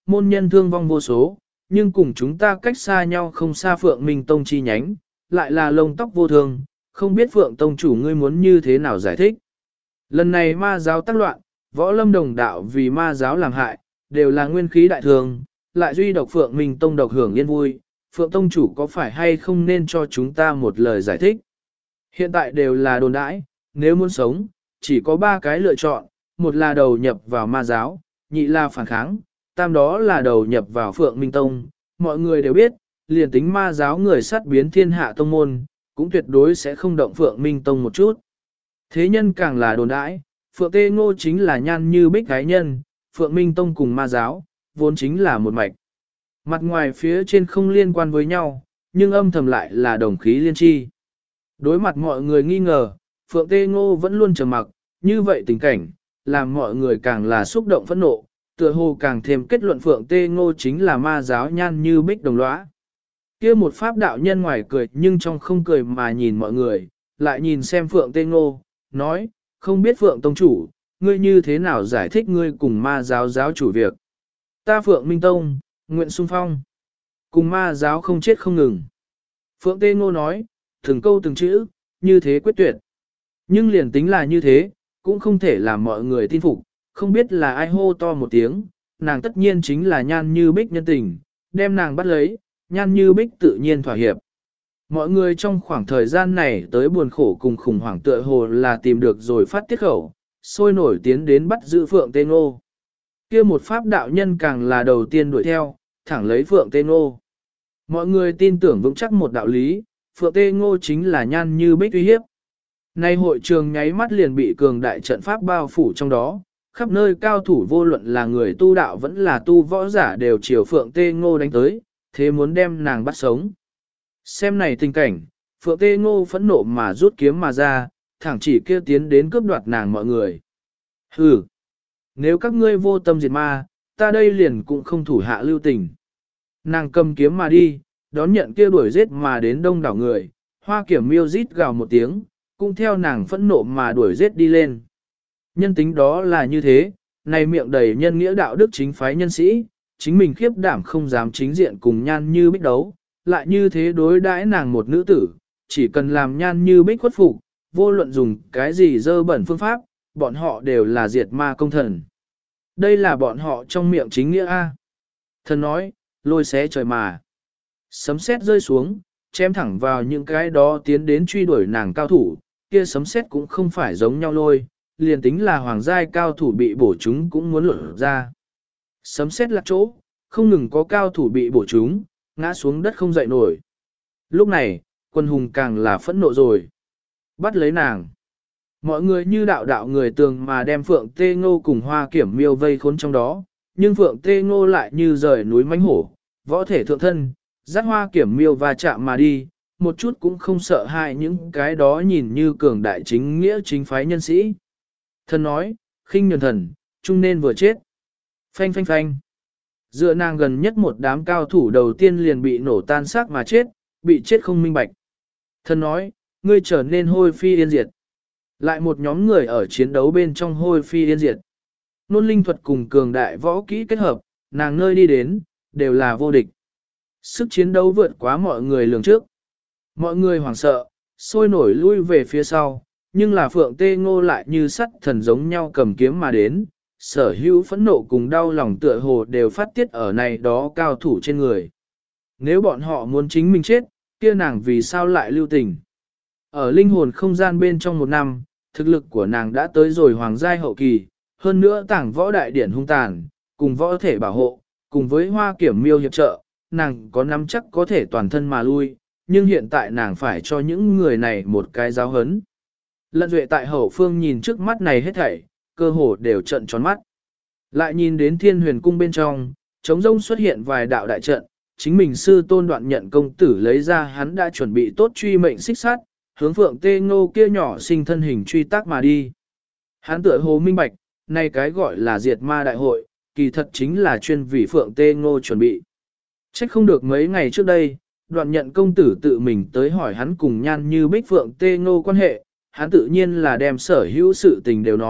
môn nhân thương vong vô số, nhưng cùng chúng ta cách xa nhau không xa Phượng Minh Tông chi nhánh, lại là lông tóc vô thương, không biết Phượng Tông chủ ngươi muốn như thế nào giải thích. Lần này ma giáo tác loạn, võ lâm đồng đạo vì ma giáo làm hại, đều là nguyên khí đại thường, lại duy độc Phượng Minh Tông độc hưởng yên vui, Phượng Tông chủ có phải hay không nên cho chúng ta một lời giải thích. Hiện tại đều là đồn đãi, nếu muốn sống, chỉ có 3 cái lựa chọn, một là đầu nhập vào ma giáo, nhị là phản kháng, tam đó là đầu nhập vào Phượng Minh Tông. Mọi người đều biết, liền tính ma giáo người sát biến thiên hạ tông môn, cũng tuyệt đối sẽ không động Phượng Minh Tông một chút. Thế nhân càng là đồn đãi, Phượng Tê Ngô chính là nhan như bích gái nhân, Phượng Minh Tông cùng ma giáo, vốn chính là một mạch. Mặt ngoài phía trên không liên quan với nhau, nhưng âm thầm lại là đồng khí liên chi. Đối mặt mọi người nghi ngờ, Phượng Tê Ngô vẫn luôn trầm mặc, như vậy tình cảnh, làm mọi người càng là xúc động phẫn nộ, tựa hồ càng thêm kết luận Phượng Tê Ngô chính là ma giáo nhan như bích đồng lõa. Kia một pháp đạo nhân ngoài cười nhưng trong không cười mà nhìn mọi người, lại nhìn xem Phượng Tê Ngô, nói, không biết Phượng Tông chủ, ngươi như thế nào giải thích ngươi cùng ma giáo giáo chủ việc. Ta Phượng Minh Tông, nguyện xung phong, cùng ma giáo không chết không ngừng. Phượng Tê Ngô nói, từng câu từng chữ, như thế quyết tuyệt. Nhưng liền tính là như thế, cũng không thể làm mọi người tin phục, không biết là ai hô to một tiếng, nàng tất nhiên chính là nhan như bích nhân tình, đem nàng bắt lấy, nhan như bích tự nhiên thỏa hiệp. Mọi người trong khoảng thời gian này tới buồn khổ cùng khủng hoảng tựa hồ là tìm được rồi phát tiết khẩu, sôi nổi tiến đến bắt giữ Phượng Tê Ngô. Kia một pháp đạo nhân càng là đầu tiên đuổi theo, thẳng lấy Phượng Tê Ngô. Mọi người tin tưởng vững chắc một đạo lý, Phượng Tê Ngô chính là nhan như bích uy hiếp. Nay hội trường nháy mắt liền bị cường đại trận pháp bao phủ trong đó, khắp nơi cao thủ vô luận là người tu đạo vẫn là tu võ giả đều chiều Phượng Tê Ngô đánh tới, thế muốn đem nàng bắt sống. Xem này tình cảnh, Phượng Tê Ngô phẫn nộ mà rút kiếm mà ra, thẳng chỉ kia tiến đến cướp đoạt nàng mọi người. Hừ, nếu các ngươi vô tâm diệt ma, ta đây liền cũng không thủ hạ lưu tình. Nàng cầm kiếm mà đi, đón nhận kia đuổi giết mà đến đông đảo người, Hoa Kiểm Miêu rít gào một tiếng, cũng theo nàng phẫn nộ mà đuổi giết đi lên. Nhân tính đó là như thế, này miệng đầy nhân nghĩa đạo đức chính phái nhân sĩ, chính mình khiếp đảm không dám chính diện cùng nhan như bích đấu, lại như thế đối đãi nàng một nữ tử, chỉ cần làm nhan như bích khuất phục, vô luận dùng cái gì dơ bẩn phương pháp, bọn họ đều là diệt ma công thần. Đây là bọn họ trong miệng chính nghĩa A. Thần nói, lôi xé trời mà. Sấm sét rơi xuống, chém thẳng vào những cái đó tiến đến truy đuổi nàng cao thủ, kia sấm sét cũng không phải giống nhau lôi, liền tính là hoàng giai cao thủ bị bổ chúng cũng muốn lột ra. Sấm sét lạc chỗ, không ngừng có cao thủ bị bổ chúng, ngã xuống đất không dậy nổi. Lúc này, quân hùng càng là phẫn nộ rồi. Bắt lấy nàng. Mọi người như đạo đạo người tường mà đem Phượng Tê Ngô cùng Hoa Kiểm Miêu vây khốn trong đó, nhưng Phượng Tê Ngô lại như rời núi mãnh hổ, võ thể thượng thân, dắt Hoa Kiểm Miêu va chạm mà đi, một chút cũng không sợ hại những cái đó nhìn như cường đại chính nghĩa chính phái nhân sĩ. Thần nói, khinh nhường thần, chung nên vừa chết. Phanh phanh phanh. Dựa nàng gần nhất một đám cao thủ đầu tiên liền bị nổ tan xác mà chết, bị chết không minh bạch. Thần nói, ngươi trở nên hôi phi yên diệt. Lại một nhóm người ở chiến đấu bên trong hôi phi yên diệt. Nôn linh thuật cùng cường đại võ kỹ kết hợp, nàng nơi đi đến, đều là vô địch. Sức chiến đấu vượt quá mọi người lường trước. Mọi người hoảng sợ, sôi nổi lui về phía sau, nhưng là Phượng Tê Ngô lại như sắt thần giống nhau cầm kiếm mà đến, sở hữu phẫn nộ cùng đau lòng tựa hồ đều phát tiết ở này đó cao thủ trên người. Nếu bọn họ muốn chính mình chết, kia nàng vì sao lại lưu tình? Ở linh hồn không gian bên trong một năm, thực lực của nàng đã tới rồi hoàng giai hậu kỳ, hơn nữa tảng võ đại điển hung tàn, cùng võ thể bảo hộ, cùng với Hoa Kiểm Miêu hiệp trợ, nàng có nắm chắc có thể toàn thân mà lui, nhưng hiện tại nàng phải cho những người này một cái giáo hấn. Lận Duệ tại hậu phương nhìn trước mắt này hết thảy, cơ hồ đều trận tròn mắt. Lại nhìn đến Thiên Huyền cung bên trong, trống rông xuất hiện vài đạo đại trận, chính mình sư tôn Đoạn Nhận công tử lấy ra hắn đã chuẩn bị tốt truy mệnh xích sát, hướng Phượng Tê Ngô kia nhỏ sinh thân hình truy tác mà đi. Hắn tựa hồ minh bạch, nay cái gọi là diệt ma đại hội, kỳ thật chính là chuyên vì Phượng Tê Ngô chuẩn bị. Trách không được mấy ngày trước đây, Đoạn Nhận công tử tự mình tới hỏi hắn cùng nhan như bích Phượng Tê Ngô quan hệ, hắn tự nhiên là đem sở hữu sự tình đều nói,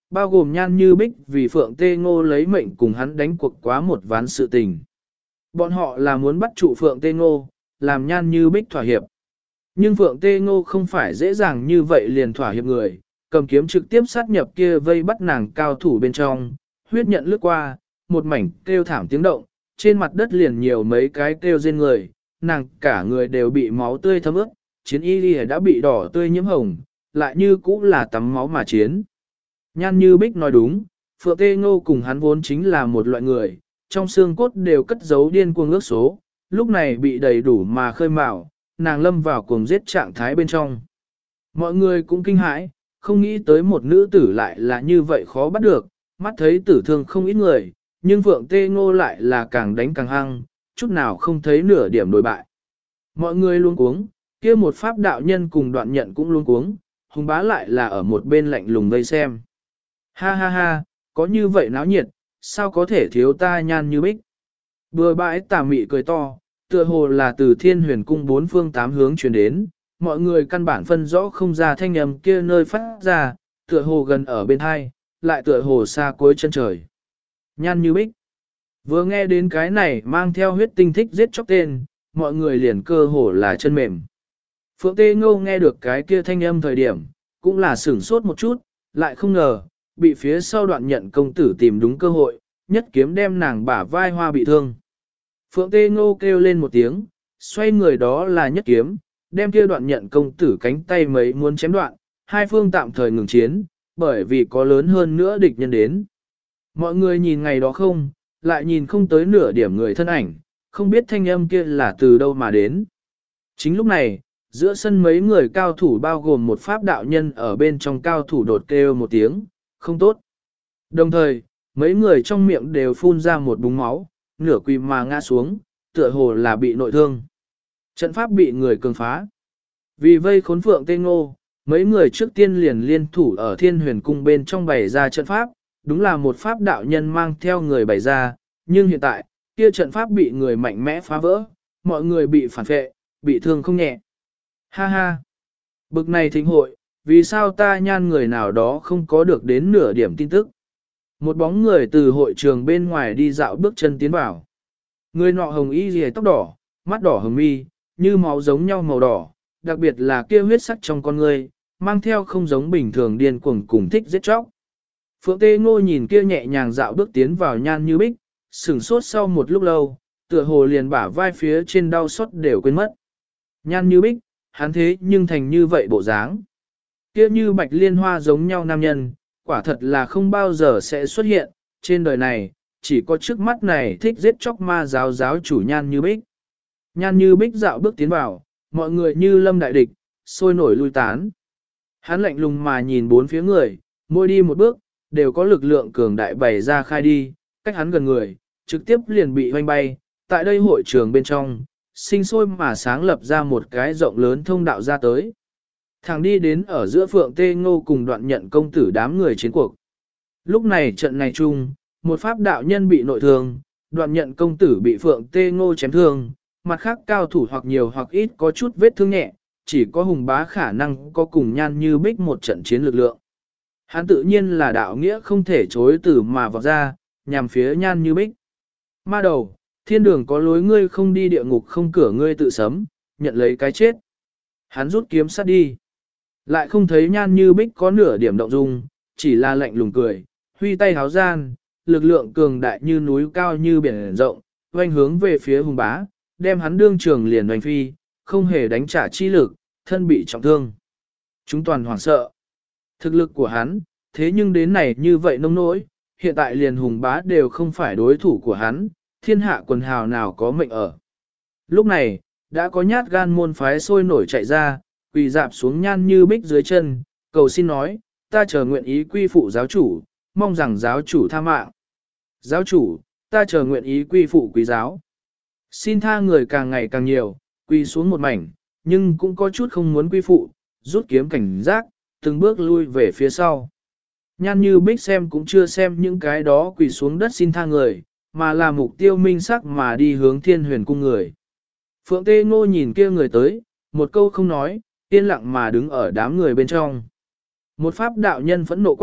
bao gồm Nhan Như Bích vì Phượng Tê Ngô lấy mệnh cùng hắn đánh cuộc quá một ván sự tình. Bọn họ là muốn bắt trụ Phượng Tê Ngô, làm Nhan Như Bích thỏa hiệp. Nhưng Phượng Tê Ngô không phải dễ dàng như vậy liền thỏa hiệp người, cầm kiếm trực tiếp sát nhập kia vây bắt nàng cao thủ bên trong, huyết nhận lướt qua, một mảnh kêu thảm tiếng động, trên mặt đất liền nhiều mấy cái kêu rên người, nàng cả người đều bị máu tươi thấm ướt, chiến y lìa đã bị đỏ tươi nhiễm hồng, lại như cũ là tắm máu mà chiến. Nhan Như Bích nói đúng, Phượng Tê Ngô cùng hắn vốn chính là một loại người, trong xương cốt đều cất giấu điên cuồng ước số, lúc này bị đầy đủ mà khơi mào, nàng lâm vào cuồng giết trạng thái bên trong. Mọi người cũng kinh hãi, không nghĩ tới một nữ tử lại là như vậy khó bắt được, mắt thấy tử thương không ít người, nhưng Phượng Tê Ngô lại là càng đánh càng hăng, chút nào không thấy nửa điểm đối bại. Mọi người luôn cuống, kia một pháp đạo nhân cùng Đoạn Nhận cũng luôn cuống, Hùng Bá lại là ở một bên lạnh lùng vây xem. Ha ha ha, có như vậy náo nhiệt, sao có thể thiếu ta Nhan Như Bích. Bừa bãi tà mị cười to, tựa hồ là từ Thiên Huyền cung bốn phương tám hướng truyền đến, mọi người căn bản phân rõ không ra thanh âm kia nơi phát ra, tựa hồ gần ở bên hai, lại tựa hồ xa cuối chân trời. Nhan Như Bích. Vừa nghe đến cái này mang theo huyết tinh thích giết chóc tên, mọi người liền cơ hồ là chân mềm. Phượng Tê Ngô nghe được cái kia thanh âm thời điểm, cũng là sửng sốt một chút, lại không ngờ, bị phía sau Đoạn Nhận công tử tìm đúng cơ hội, nhất kiếm đem nàng bả vai hoa bị thương. Phượng Tê Ngô kêu lên một tiếng, xoay người đó là nhất kiếm, đem kia Đoạn Nhận công tử cánh tay mấy muốn chém đoạn, hai phương tạm thời ngừng chiến, bởi vì có lớn hơn nữa địch nhân đến. Mọi người nhìn ngày đó không, lại nhìn không tới nửa điểm người thân ảnh, không biết thanh âm kia là từ đâu mà đến. Chính lúc này, giữa sân mấy người cao thủ bao gồm một pháp đạo nhân ở bên trong cao thủ đột kêu một tiếng, không tốt. Đồng thời, mấy người trong miệng đều phun ra một búng máu, nửa quỳ mà ngã xuống, tựa hồ là bị nội thương. Trận pháp bị người cường phá. Vì vây khốn Phượng Tê Ngô, mấy người trước tiên liền liên thủ ở Thiên Huyền cung bên trong bày ra trận pháp, đúng là một pháp đạo nhân mang theo người bày ra, nhưng hiện tại, kia trận pháp bị người mạnh mẽ phá vỡ, mọi người bị phản phệ, bị thương không nhẹ. Ha ha! Bực này thính hội, vì sao ta Nhan người nào đó không có được đến nửa điểm tin tức? Một bóng người từ hội trường bên ngoài đi dạo bước chân tiến vào. Người nọ hồng y rìa tóc đỏ, mắt đỏ hồng mi, như máu giống nhau màu đỏ, đặc biệt là kia huyết sắc trong con người, mang theo không giống bình thường điên cuồng cùng thích giết chóc. Phượng Tê Ngô nhìn kia nhẹ nhàng dạo bước tiến vào Nhan Như Bích, sửng sốt sau một lúc lâu, tựa hồ liền bả vai phía trên đau xót đều quên mất. Nhan Như Bích, hắn thế nhưng thành như vậy bộ dáng. Kia như bạch liên hoa giống nhau nam nhân, quả thật là không bao giờ sẽ xuất hiện, trên đời này, chỉ có trước mắt này thích giết chóc ma giáo chủ Nhan Như Bích. Nhan Như Bích dạo bước tiến vào, mọi người như lâm đại địch, sôi nổi lui tán. Hắn lạnh lùng mà nhìn bốn phía người, mỗi đi một bước, đều có lực lượng cường đại bày ra khai đi, cách hắn gần người, trực tiếp liền bị hoanh bay, tại đây hội trường bên trong, sinh sôi mà sáng lập ra một cái rộng lớn thông đạo ra tới. Thằng đi đến ở giữa Phượng Tê Ngô cùng Đoạn Nhận công tử đám người chiến cuộc. Lúc này trận này chung, một pháp đạo nhân bị nội thương, Đoạn Nhận công tử bị Phượng Tê Ngô chém thương, mặt khác cao thủ hoặc nhiều hoặc ít có chút vết thương nhẹ, chỉ có Hùng Bá khả năng có cùng Nhan Như Bích một trận chiến lực lượng. Hắn tự nhiên là đạo nghĩa không thể chối từ mà vọt ra, nhằm phía Nhan Như Bích. Ma đầu, thiên đường có lối ngươi không đi địa ngục không cửa ngươi tự sấm, nhận lấy cái chết. Hắn rút kiếm sát đi. Lại không thấy Nhan Như Bích có nửa điểm động dung, chỉ là lạnh lùng cười, huy tay háo gian, lực lượng cường đại như núi cao như biển rộng, oanh hướng về phía Hùng Bá, đem hắn đương trường liền oanh phi, không hề đánh trả chi lực, thân bị trọng thương. Chúng toàn hoảng sợ. Thực lực của hắn, thế nhưng đến này như vậy nông nỗi, hiện tại liền Hùng Bá đều không phải đối thủ của hắn, thiên hạ quần hào nào có mệnh ở. Lúc này, đã có nhát gan môn phái sôi nổi chạy ra, quỳ dạp xuống Nhan Như Bích dưới chân, cầu xin nói, ta chờ nguyện ý quy phụ giáo chủ, mong rằng giáo chủ tha mạng. Giáo chủ, ta chờ nguyện ý quy phụ quý giáo. Xin tha người càng ngày càng nhiều, quy xuống một mảnh, nhưng cũng có chút không muốn quy phụ, rút kiếm cảnh giác, từng bước lui về phía sau. Nhan Như Bích xem cũng chưa xem những cái đó quỳ xuống đất xin tha người, mà là mục tiêu minh sắc mà đi hướng Thiên Huyền cung người. Phượng Tê Ngô nhìn kia người tới, một câu không nói, yên lặng mà đứng ở đám người bên trong. Một pháp đạo nhân phẫn nộ quát,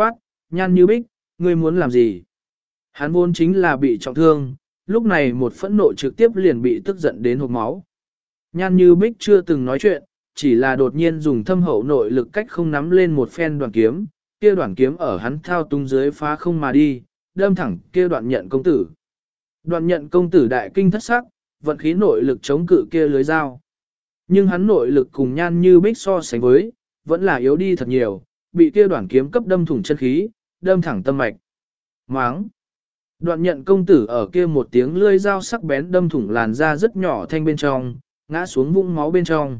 Nhan Như Bích, ngươi muốn làm gì? Hắn vốn chính là bị trọng thương, lúc này một phẫn nộ trực tiếp liền bị tức giận đến hộc máu. Nhan Như Bích chưa từng nói chuyện, chỉ là đột nhiên dùng thâm hậu nội lực cách không nắm lên một phen đoạn kiếm, kia đoạn kiếm ở hắn thao tung dưới phá không mà đi, đâm thẳng kia Đoạn Nhận công tử. Đoạn Nhận công tử đại kinh thất sắc, vận khí nội lực chống cự kia lưới dao. Nhưng hắn nội lực cùng Nhan Như Bích so sánh với, vẫn là yếu đi thật nhiều, bị kia đoạn kiếm cấp đâm thủng chân khí, đâm thẳng tâm mạch. Máng! Đoạn Nhận công tử ở kia một tiếng lưỡi dao sắc bén đâm thủng làn da rất nhỏ thanh bên trong, ngã xuống vũng máu bên trong.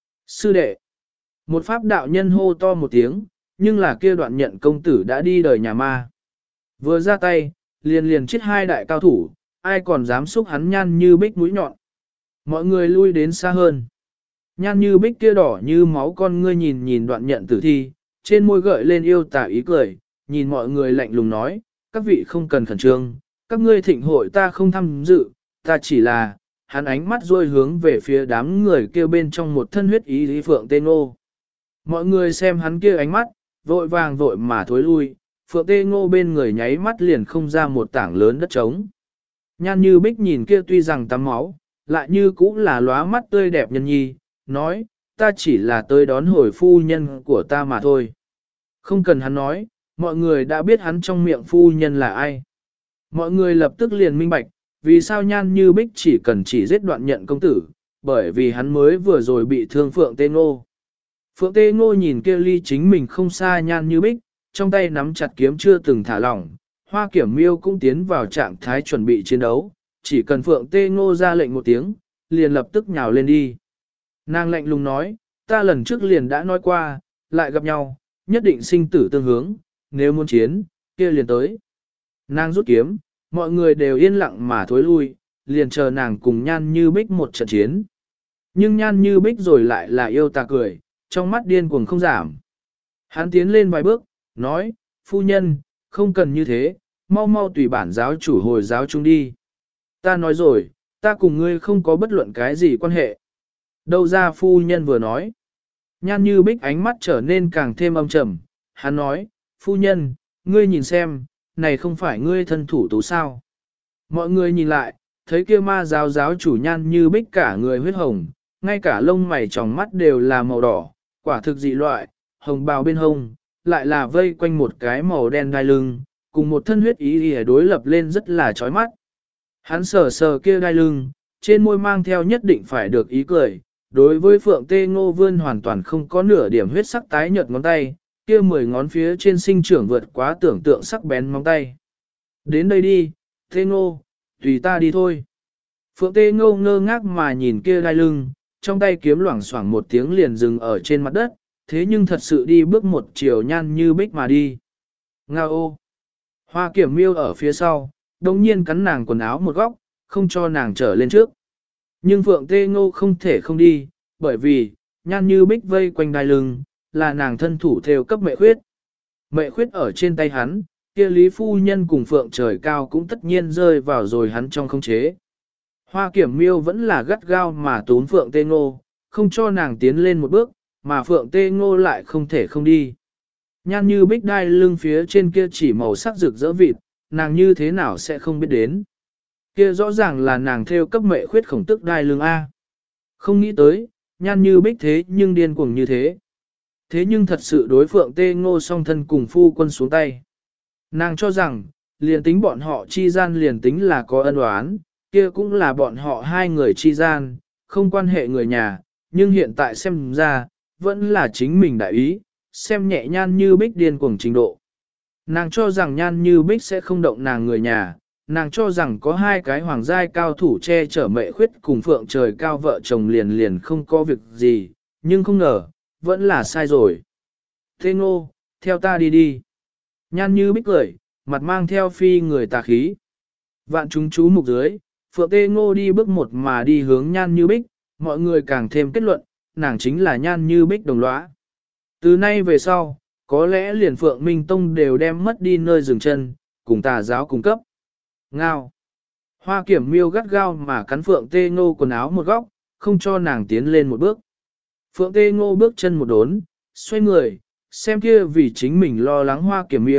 Sư đệ! Một pháp đạo nhân hô to một tiếng, nhưng là kia Đoạn Nhận công tử đã đi đời nhà ma. Vừa ra tay, liền chết hai đại cao thủ, ai còn dám xúc hắn Nhan Như Bích mũi nhọn. Mọi người lui đến xa hơn. Nhan Như Bích kia đỏ như máu con ngươi nhìn Đoạn Nhận tử thi, trên môi gợi lên yêu tà ý cười, nhìn mọi người lạnh lùng nói, các vị không cần khẩn trương, các ngươi thịnh hội ta không tham dự, ta chỉ là, hắn ánh mắt rôi hướng về phía đám người kêu bên trong một thân huyết ý Lý Phượng Tê Ngô. Mọi người xem hắn kia ánh mắt, vội vàng vội mà thối lui, Phượng Tê Ngô bên người nháy mắt liền không ra một tảng lớn đất trống. Nhan Như Bích nhìn kia tuy rằng tắm máu, lại như cũng là lóa mắt tươi đẹp nhân nhi, nói, ta chỉ là tới đón hồi phu nhân của ta mà thôi. Không cần hắn nói, mọi người đã biết hắn trong miệng phu nhân là ai. Mọi người lập tức liền minh bạch, vì sao Nhan Như Bích chỉ giết Đoạn Nhận công tử, bởi vì hắn mới vừa rồi bị thương Phượng Tê Ngô. Phượng Tê Ngô nhìn kia ly chính mình không xa Nhan Như Bích, trong tay nắm chặt kiếm chưa từng thả lỏng, Hoa Kiểm Miêu cũng tiến vào trạng thái chuẩn bị chiến đấu, chỉ cần Phượng Tê Ngô ra lệnh một tiếng, liền lập tức nhào lên đi. Nàng lạnh lùng nói, ta lần trước liền đã nói qua, lại gặp nhau, nhất định sinh tử tương hướng, nếu muốn chiến, kia liền tới. Nàng rút kiếm, mọi người đều yên lặng mà thối lui, liền chờ nàng cùng Nhan Như Bích một trận chiến. Nhưng Nhan Như Bích rồi lại là yêu tà cười, trong mắt điên cuồng không giảm. Hắn tiến lên vài bước, nói, phu nhân, không cần như thế, mau mau tùy bản giáo chủ hồi giáo chúng đi. Ta nói rồi, ta cùng ngươi không có bất luận cái gì quan hệ. Đâu ra phu nhân vừa nói. Nhan Như Bích ánh mắt trở nên càng thêm âm trầm, hắn nói, phu nhân, ngươi nhìn xem, này không phải ngươi thân thủ tú sao. Mọi người nhìn lại, thấy kia ma giáo chủ Nhan Như Bích cả người huyết hồng, ngay cả lông mày tròng mắt đều là màu đỏ, quả thực dị loại, hồng bào bên hông, lại là vây quanh một cái màu đen đai lưng, cùng một thân huyết ý để đối lập lên rất là chói mắt. Hắn sờ sờ kia đai lưng, trên môi mang theo nhất định phải được ý cười, đối với Phượng Tê Ngô vươn hoàn toàn không có nửa điểm huyết sắc tái nhợt ngón tay, kia 10 ngón phía trên sinh trưởng vượt quá tưởng tượng sắc bén móng tay. Đến đây đi, Tê Ngô, tùy ta đi thôi. Phượng Tê Ngô ngơ ngác mà nhìn kia đai lưng, trong tay kiếm loảng xoảng một tiếng liền dừng ở trên mặt đất, thế nhưng thật sự đi bước một chiều Nhan Như Bích mà đi. Nga ô! Hoa Kiểm Miêu ở phía sau, đồng nhiên cắn nàng quần áo một góc, không cho nàng trở lên trước. Nhưng Phượng Tê Ngô không thể không đi, bởi vì, Nhan Như Bích vây quanh đai lưng, là nàng thân thủ theo cấp mệ khuyết. Mệ khuyết ở trên tay hắn, kia Lý Phu Nhân cùng Phượng Trời Cao cũng tất nhiên rơi vào rồi hắn trong không chế. Hoa Kiểm Miêu vẫn là gắt gao mà tún Phượng Tê Ngô, không cho nàng tiến lên một bước, mà Phượng Tê Ngô lại không thể không đi. Nhan Như Bích đai lưng phía trên kia chỉ màu sắc rực rỡ vịt, nàng như thế nào sẽ không biết đến. Kia rõ ràng là nàng theo cấp mệ khuyết khổng tức đai lưng A. Không nghĩ tới, Nhan Như Bích thế nhưng điên cuồng như thế. Thế nhưng thật sự đối Phượng Tê Ngô song thân cùng phu quân xuống tay. Nàng cho rằng, liền tính bọn họ chi gian liền tính là có ân oán, kia cũng là bọn họ hai người chi gian, không quan hệ người nhà, nhưng hiện tại xem ra, vẫn là chính mình đại ý, xem nhẹ Nhan Như Bích điên cuồng trình độ. Nàng cho rằng Nhan Như Bích sẽ không động nàng người nhà, nàng cho rằng có hai cái hoàng giai cao thủ che chở mệ khuyết cùng Phượng Trời Cao vợ chồng liền không có việc gì, nhưng không ngờ, vẫn là sai rồi. Thế Ngô, theo ta đi đi. Nhan Như Bích cười, mặt mang theo phi người tà khí. Vạn chúng chú mục dưới, Phượng Tê Ngô đi bước một mà đi hướng Nhan Như Bích, mọi người càng thêm kết luận, nàng chính là Nhan Như Bích đồng lõa. Từ nay về sau, có lẽ liền Phượng Minh Tông đều đem mất đi nơi dừng chân, cùng tà giáo cung cấp. Ngao. Hoa Kiểm Miêu gắt gao mà cắn Phượng Tê Ngô quần áo một góc, không cho nàng tiến lên một bước. Phượng Tê Ngô bước chân một đốn, xoay người, xem kia vì chính mình lo lắng Hoa Kiểm Miêu,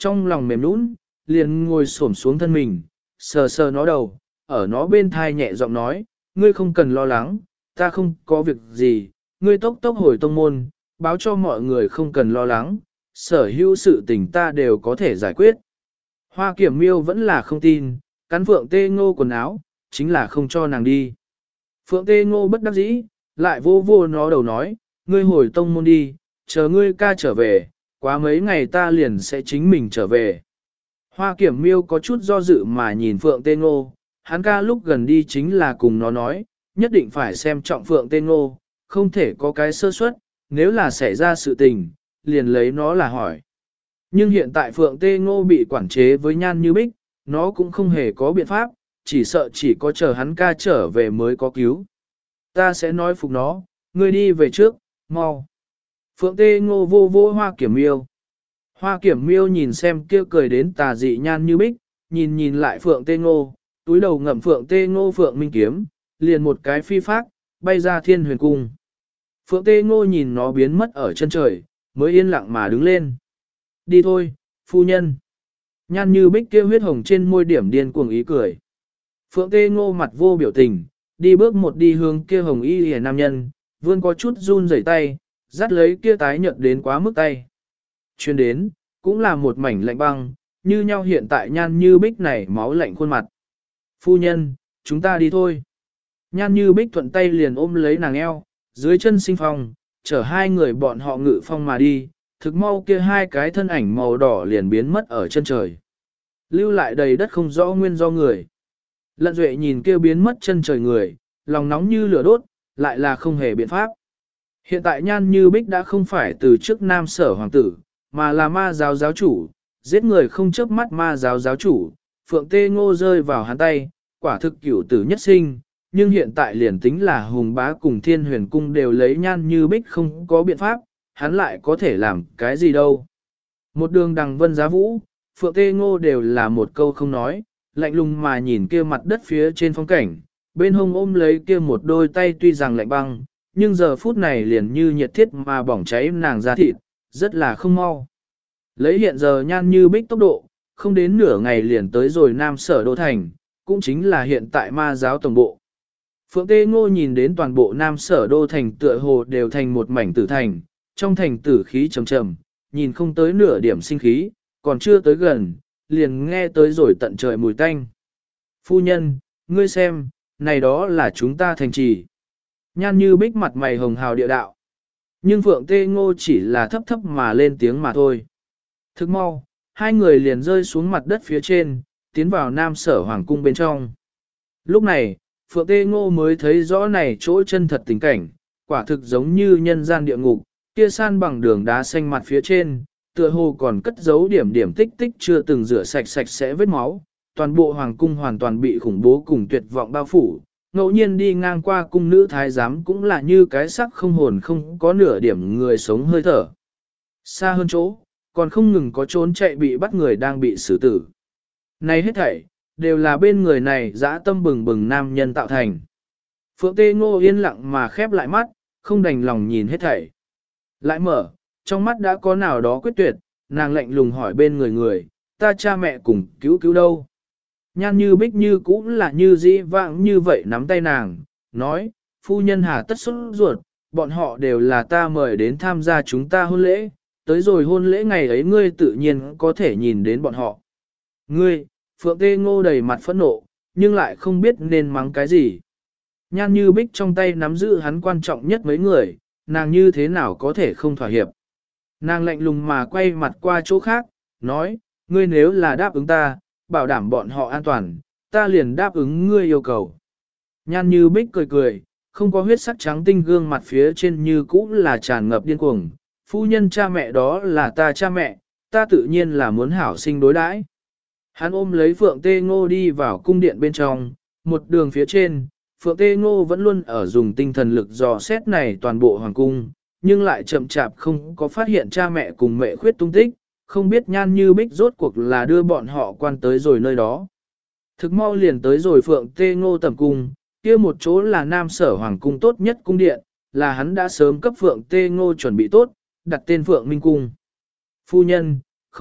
trong lòng mềm nũng, liền ngồi xổm xuống thân mình, sờ sờ nó đầu, ở nó bên thai nhẹ giọng nói, ngươi không cần lo lắng, ta không có việc gì, ngươi tốc tốc hồi tông môn, báo cho mọi người không cần lo lắng, sở hữu sự tình ta đều có thể giải quyết. Hoa Kiểm Miêu vẫn là không tin, cắn Phượng Tê Ngô quần áo, chính là không cho nàng đi. Phượng Tê Ngô bất đắc dĩ, lại vô vô nó đầu nói, ngươi hồi tông môn đi, chờ ngươi ca trở về, quá mấy ngày ta liền sẽ chính mình trở về. Hoa Kiểm Miêu có chút do dự mà nhìn Phượng Tê Ngô, hắn ca lúc gần đi chính là cùng nó nói, nhất định phải xem trọng Phượng Tê Ngô, không thể có cái sơ suất, nếu là xảy ra sự tình, liền lấy nó là hỏi. Nhưng hiện tại Phượng Tê Ngô bị quản chế với Nhan Như Bích, nó cũng không hề có biện pháp, chỉ sợ chỉ có chờ hắn ca trở về mới có cứu. Ta sẽ nói phục nó, ngươi đi về trước, mau. Phượng Tê Ngô vô vô Hoa Kiểm Miêu. Hoa Kiểm Miêu nhìn xem kia cười đến tà dị Nhan Như Bích, nhìn nhìn lại Phượng Tê Ngô, túi đầu ngậm Phượng Tê Ngô Phượng Minh Kiếm, liền một cái phi phác, bay ra Thiên Huyền Cung. Phượng Tê Ngô nhìn nó biến mất ở chân trời, mới yên lặng mà đứng lên. Đi thôi, phu nhân. Nhan Như Bích kia huyết hồng trên môi điểm điên cuồng ý cười. Phượng Tê Ngô mặt vô biểu tình, đi bước một đi hướng kia hồng y hề nam nhân, vươn có chút run rẩy tay, dắt lấy kia tái nhợt đến quá mức tay. Chuyên đến, cũng là một mảnh lạnh băng, như nhau hiện tại Nhan Như Bích này máu lạnh khuôn mặt. Phu nhân, chúng ta đi thôi. Nhan Như Bích thuận tay liền ôm lấy nàng eo, dưới chân sinh phong, chở hai người bọn họ ngự phong mà đi, thực mau kia hai cái thân ảnh màu đỏ liền biến mất ở chân trời. Lưu lại đầy đất không rõ nguyên do người. Lận Duệ nhìn kia biến mất chân trời người, lòng nóng như lửa đốt, lại là không hề biện pháp. Hiện tại Nhan Như Bích đã không phải từ trước nam sở hoàng tử, mà là ma giáo giáo chủ, giết người không chớp mắt ma giáo giáo chủ, Phượng Tê Ngô rơi vào hắn tay, quả thực cửu tử nhất sinh, nhưng hiện tại liền tính là Hùng Bá cùng Thiên Huyền Cung đều lấy Nhan Như Bích không có biện pháp, hắn lại có thể làm cái gì đâu. Một đường đằng vân giá vũ, Phượng Tê Ngô đều là một câu không nói, lạnh lùng mà nhìn kia mặt đất phía trên phong cảnh, bên hông ôm lấy kia một đôi tay tuy rằng lạnh băng, nhưng giờ phút này liền như nhiệt thiết mà bỏng cháy nàng ra thịt, rất là không mau. Lấy hiện giờ Nhan Như Bích tốc độ, không đến nửa ngày liền tới rồi Nam Sở Đô Thành, cũng chính là hiện tại ma giáo tổng bộ. Phượng Tê Ngô nhìn đến toàn bộ Nam Sở Đô Thành tựa hồ đều thành một mảnh tử thành, trong thành tử khí trầm trầm, nhìn không tới nửa điểm sinh khí, còn chưa tới gần, liền nghe tới rồi tận trời mùi tanh. Phu nhân, ngươi xem, này đó là chúng ta thành trì. Nhan Như Bích mặt mày hồng hào địa đạo. Nhưng Phượng Tê Ngô chỉ là thấp thấp mà lên tiếng mà thôi. Thức mau, hai người liền rơi xuống mặt đất phía trên, tiến vào Nam Sở Hoàng cung bên trong. Lúc này, Phượng Tê Ngô mới thấy rõ này chỗ chân thật tình cảnh, quả thực giống như nhân gian địa ngục, kia san bằng đường đá xanh mặt phía trên, tựa hồ còn cất giấu điểm điểm tích tích chưa từng rửa sạch sạch sẽ vết máu. Toàn bộ hoàng cung hoàn toàn bị khủng bố cùng tuyệt vọng bao phủ, ngẫu nhiên đi ngang qua cung nữ thái giám cũng là như cái xác không hồn không có nửa điểm người sống hơi thở. Xa hơn chỗ, còn không ngừng có trốn chạy bị bắt người đang bị xử tử. Này hết thảy, đều là bên người này dã tâm bừng bừng nam nhân tạo thành. Phượng Tê Ngô yên lặng mà khép lại mắt, không đành lòng nhìn hết thảy. Lại mở, trong mắt đã có nào đó quyết tuyệt, nàng lạnh lùng hỏi bên người, ta cha mẹ cùng cứu cứu đâu. Nhan Như Bích như cũng là như dĩ vãng như vậy nắm tay nàng, nói, phu nhân hà tất xuất ruột, bọn họ đều là ta mời đến tham gia chúng ta hôn lễ, tới rồi hôn lễ ngày ấy ngươi tự nhiên có thể nhìn đến bọn họ. Ngươi, Phượng Tê Ngô đầy mặt phẫn nộ, nhưng lại không biết nên mắng cái gì. Nhan Như Bích trong tay nắm giữ hắn quan trọng nhất mấy người, nàng như thế nào có thể không thỏa hiệp. Nàng lạnh lùng mà quay mặt qua chỗ khác, nói, ngươi nếu là đáp ứng ta, bảo đảm bọn họ an toàn, ta liền đáp ứng ngươi yêu cầu. Nhan Như Bích cười cười, không có huyết sắc trắng tinh gương mặt phía trên như cũ là tràn ngập điên cuồng. Phu nhân cha mẹ đó là ta cha mẹ, ta tự nhiên là muốn hảo sinh đối đãi. Hắn ôm lấy Phượng Tê Ngô đi vào cung điện bên trong, một đường phía trên, Phượng Tê Ngô vẫn luôn ở dùng tinh thần lực dò xét này toàn bộ hoàng cung, nhưng lại chậm chạp không có phát hiện cha mẹ cùng mẹ khuyết tung tích, không biết Nhan Như Bích rốt cuộc là đưa bọn họ quan tới rồi nơi đó. Thực mau liền tới rồi Phượng Tê Ngô tầm cung, kia một chỗ là Nam Sở Hoàng cung tốt nhất cung điện, là hắn đã sớm cấp Phượng Tê Ngô chuẩn bị tốt, đặt tên Phượng Minh Cung. Phu nhân, không,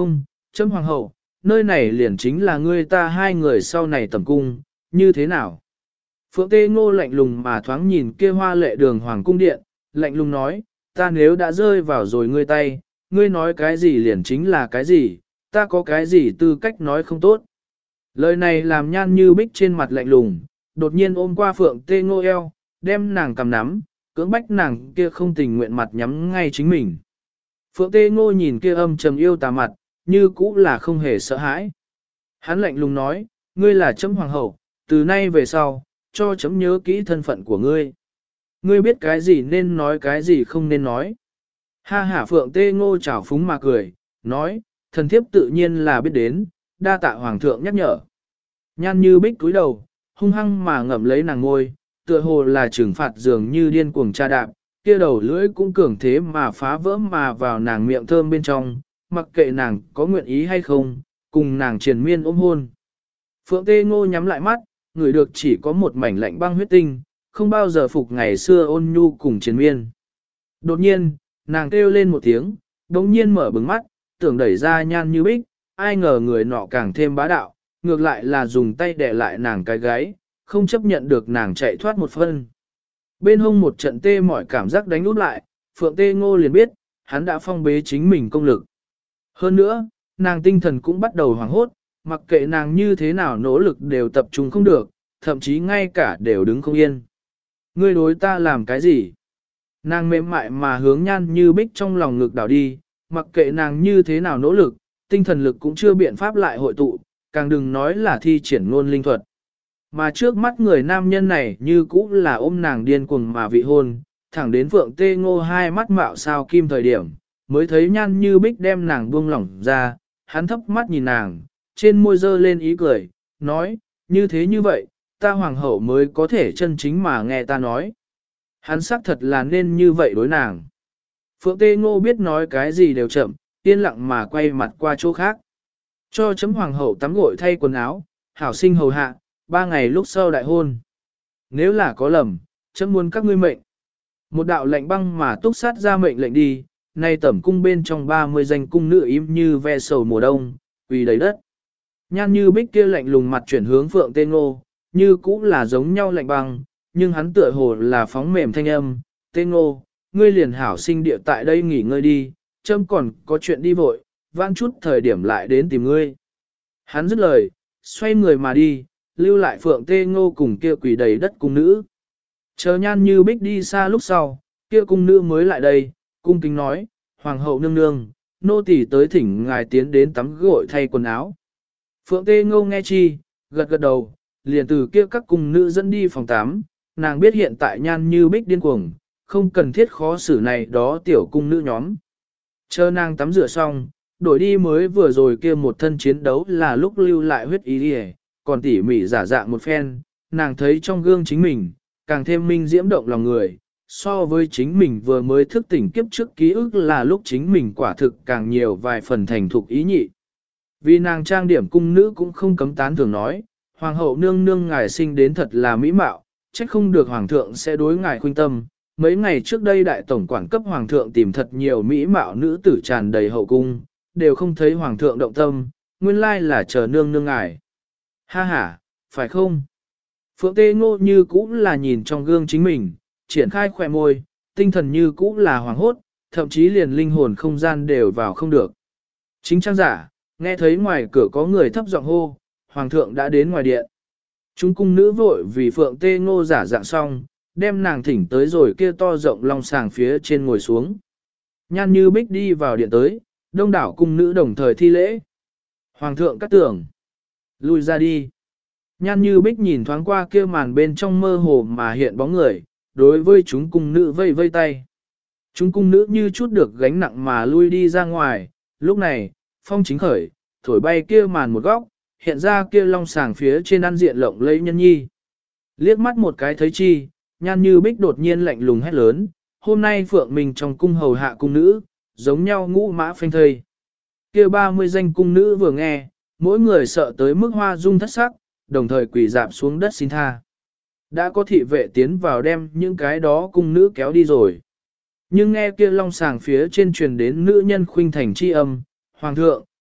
chấm hoàng hậu, nơi này liền chính là ngươi ta hai người sau này tầm cung, như thế nào? Phượng Tê Ngô lạnh lùng mà thoáng nhìn kia hoa lệ đường hoàng cung điện, lạnh lùng nói, ta nếu đã rơi vào rồi ngươi tay, ngươi nói cái gì liền chính là cái gì, ta có cái gì tư cách nói không tốt. Lời này làm Nhan Như Bích trên mặt lạnh lùng, đột nhiên ôm qua Phượng Tê Ngô eo, đem nàng cầm nắm, cưỡng bách nàng kia không tình nguyện mặt nhắm ngay chính mình. Phượng Tê Ngô nhìn kia âm trầm yêu tà mặt, như cũ là không hề sợ hãi. Hắn lạnh lùng nói, ngươi là chấm hoàng hậu, từ nay về sau, cho chấm nhớ kỹ thân phận của ngươi. Ngươi biết cái gì nên nói cái gì không nên nói. Ha hả Phượng Tê Ngô chảo phúng mà cười, nói, thần thiếp tự nhiên là biết đến, đa tạ hoàng thượng nhắc nhở. Nhan Như Bích cúi đầu, hung hăng mà ngậm lấy nàng ngôi, tựa hồ là trừng phạt dường như điên cuồng tra đạp, kia đầu lưỡi cũng cường thế mà phá vỡ mà vào nàng miệng thơm bên trong, mặc kệ nàng có nguyện ý hay không, cùng nàng triền miên ôm hôn. Phượng Tê Ngô nhắm lại mắt, ngửi được chỉ có một mảnh lạnh băng huyết tinh, không bao giờ phục ngày xưa ôn nhu cùng triền miên. Đột nhiên, nàng kêu lên một tiếng, đống nhiên mở bừng mắt, tưởng đẩy ra Nhan Như Bích, ai ngờ người nọ càng thêm bá đạo, ngược lại là dùng tay đè lại nàng cái gáy, không chấp nhận được nàng chạy thoát một phân. Bên hông một trận tê mỏi cảm giác đánh út lại, Phượng Tê Ngô liền biết, hắn đã phong bế chính mình công lực. Hơn nữa, nàng tinh thần cũng bắt đầu hoảng hốt, mặc kệ nàng như thế nào nỗ lực đều tập trung không được, thậm chí ngay cả đều đứng không yên. Ngươi đối ta làm cái gì? Nàng mềm mại mà hướng Nhan Như Bích trong lòng ngực đảo đi, mặc kệ nàng như thế nào nỗ lực, tinh thần lực cũng chưa biện pháp lại hội tụ, càng đừng nói là thi triển ngôn linh thuật. Mà trước mắt người nam nhân này như cũ là ôm nàng điên cuồng mà vị hôn, thẳng đến Phượng Tê Ngô hai mắt mạo sao kim thời điểm, mới thấy Nhan Như Bích đem nàng buông lỏng ra, hắn thấp mắt nhìn nàng, trên môi dơ lên ý cười, nói, như thế như vậy, ta hoàng hậu mới có thể chân chính mà nghe ta nói. Hắn xác thật là nên như vậy đối nàng. Phượng Tê Ngô biết nói cái gì đều chậm, yên lặng mà quay mặt qua chỗ khác. Cho chấm hoàng hậu tắm gội thay quần áo, hảo sinh hầu hạ, 3 ngày lúc sau đại hôn. Nếu là có lầm, chấm muốn các ngươi mệnh. Một đạo lệnh băng mà túc sát ra mệnh lệnh đi, nay tẩm cung bên trong 30 danh cung nữ im như ve sầu mùa đông, quỳ đầy đất. Nhan Như Bích kia lạnh lùng mặt chuyển hướng Phượng Tê Ngô, như cũ là giống nhau lạnh băng, nhưng hắn tựa hồ là phóng mềm thanh âm. Tê Ngô, ngươi liền hảo sinh địa tại đây nghỉ ngơi đi, chấm còn có chuyện đi vội, vãn chút thời điểm lại đến tìm ngươi. Hắn dứt lời, xoay người mà đi, lưu lại Phượng Tê Ngô cùng kia quỳ đầy đất cung nữ. Chờ Nhan Như Bích đi xa lúc sau, kia cung nữ mới lại đây, cung kính nói, Hoàng hậu nương nương, nô tỳ tới thỉnh ngài tiến đến tắm gội thay quần áo. Phượng Tê Ngô nghe chi, gật gật đầu, liền từ kia các cung nữ dẫn đi phòng tắm, nàng biết hiện tại Nhan Như Bích điên cuồng, không cần thiết khó xử này đó tiểu cung nữ nhóm. Chờ nàng tắm rửa xong, đổi đi mới vừa rồi kia một thân chiến đấu là lúc lưu lại huyết ý đi, còn tỉ mỉ giả dạng một phen, nàng thấy trong gương chính mình, càng thêm minh diễm động lòng người, so với chính mình vừa mới thức tỉnh kiếp trước ký ức là lúc chính mình quả thực càng nhiều vài phần thành thục ý nhị. Vì nàng trang điểm cung nữ cũng không cấm tán thường nói, Hoàng hậu nương nương ngài sinh đến thật là mỹ mạo, trách không được Hoàng thượng sẽ đối ngài khuynh tâm. Mấy ngày trước đây đại tổng quản cấp Hoàng thượng tìm thật nhiều mỹ mạo nữ tử tràn đầy hậu cung, đều không thấy Hoàng thượng động tâm, nguyên lai là chờ nương nương ngài. Ha ha, phải không? Phượng Tê Ngô như cũ là nhìn trong gương chính mình, triển khai khỏe môi, tinh thần như cũ là hoàng hốt, thậm chí liền linh hồn không gian đều vào không được. Chính trang giả, nghe thấy ngoài cửa có người thấp giọng hô, Hoàng thượng đã đến ngoài điện. Chúng cung nữ vội vì Phượng Tê Ngô giả dạng xong, đem nàng thỉnh tới rồi kia to rộng long sàng phía trên ngồi xuống. Nhan Như Bích đi vào điện tới, đông đảo cung nữ đồng thời thi lễ. Hoàng thượng cắt tưởng. Lui ra đi. Nhan Như Bích nhìn thoáng qua kia màn bên trong mơ hồ mà hiện bóng người, đối với chúng cung nữ vây vây tay. Chúng cung nữ như chút được gánh nặng mà lui đi ra ngoài, lúc này, phong chính khởi, thổi bay kia màn một góc, hiện ra kia long sàng phía trên ăn diện lộng lẫy nhân nhi. Liếc mắt một cái thấy chi, Nhan Như Bích đột nhiên lạnh lùng hét lớn, hôm nay Phượng mình trong cung hầu hạ cung nữ, giống nhau ngũ mã phanh thây. Kia 30 danh cung nữ vừa nghe, mỗi người sợ tới mức hoa dung thất sắc, đồng thời quỳ dạp xuống đất xin tha. Đã có thị vệ tiến vào đem những cái đó cung nữ kéo đi rồi. Nhưng nghe kia long sàng phía trên truyền đến nữ nhân khuynh thành chi âm, Hoàng thượng,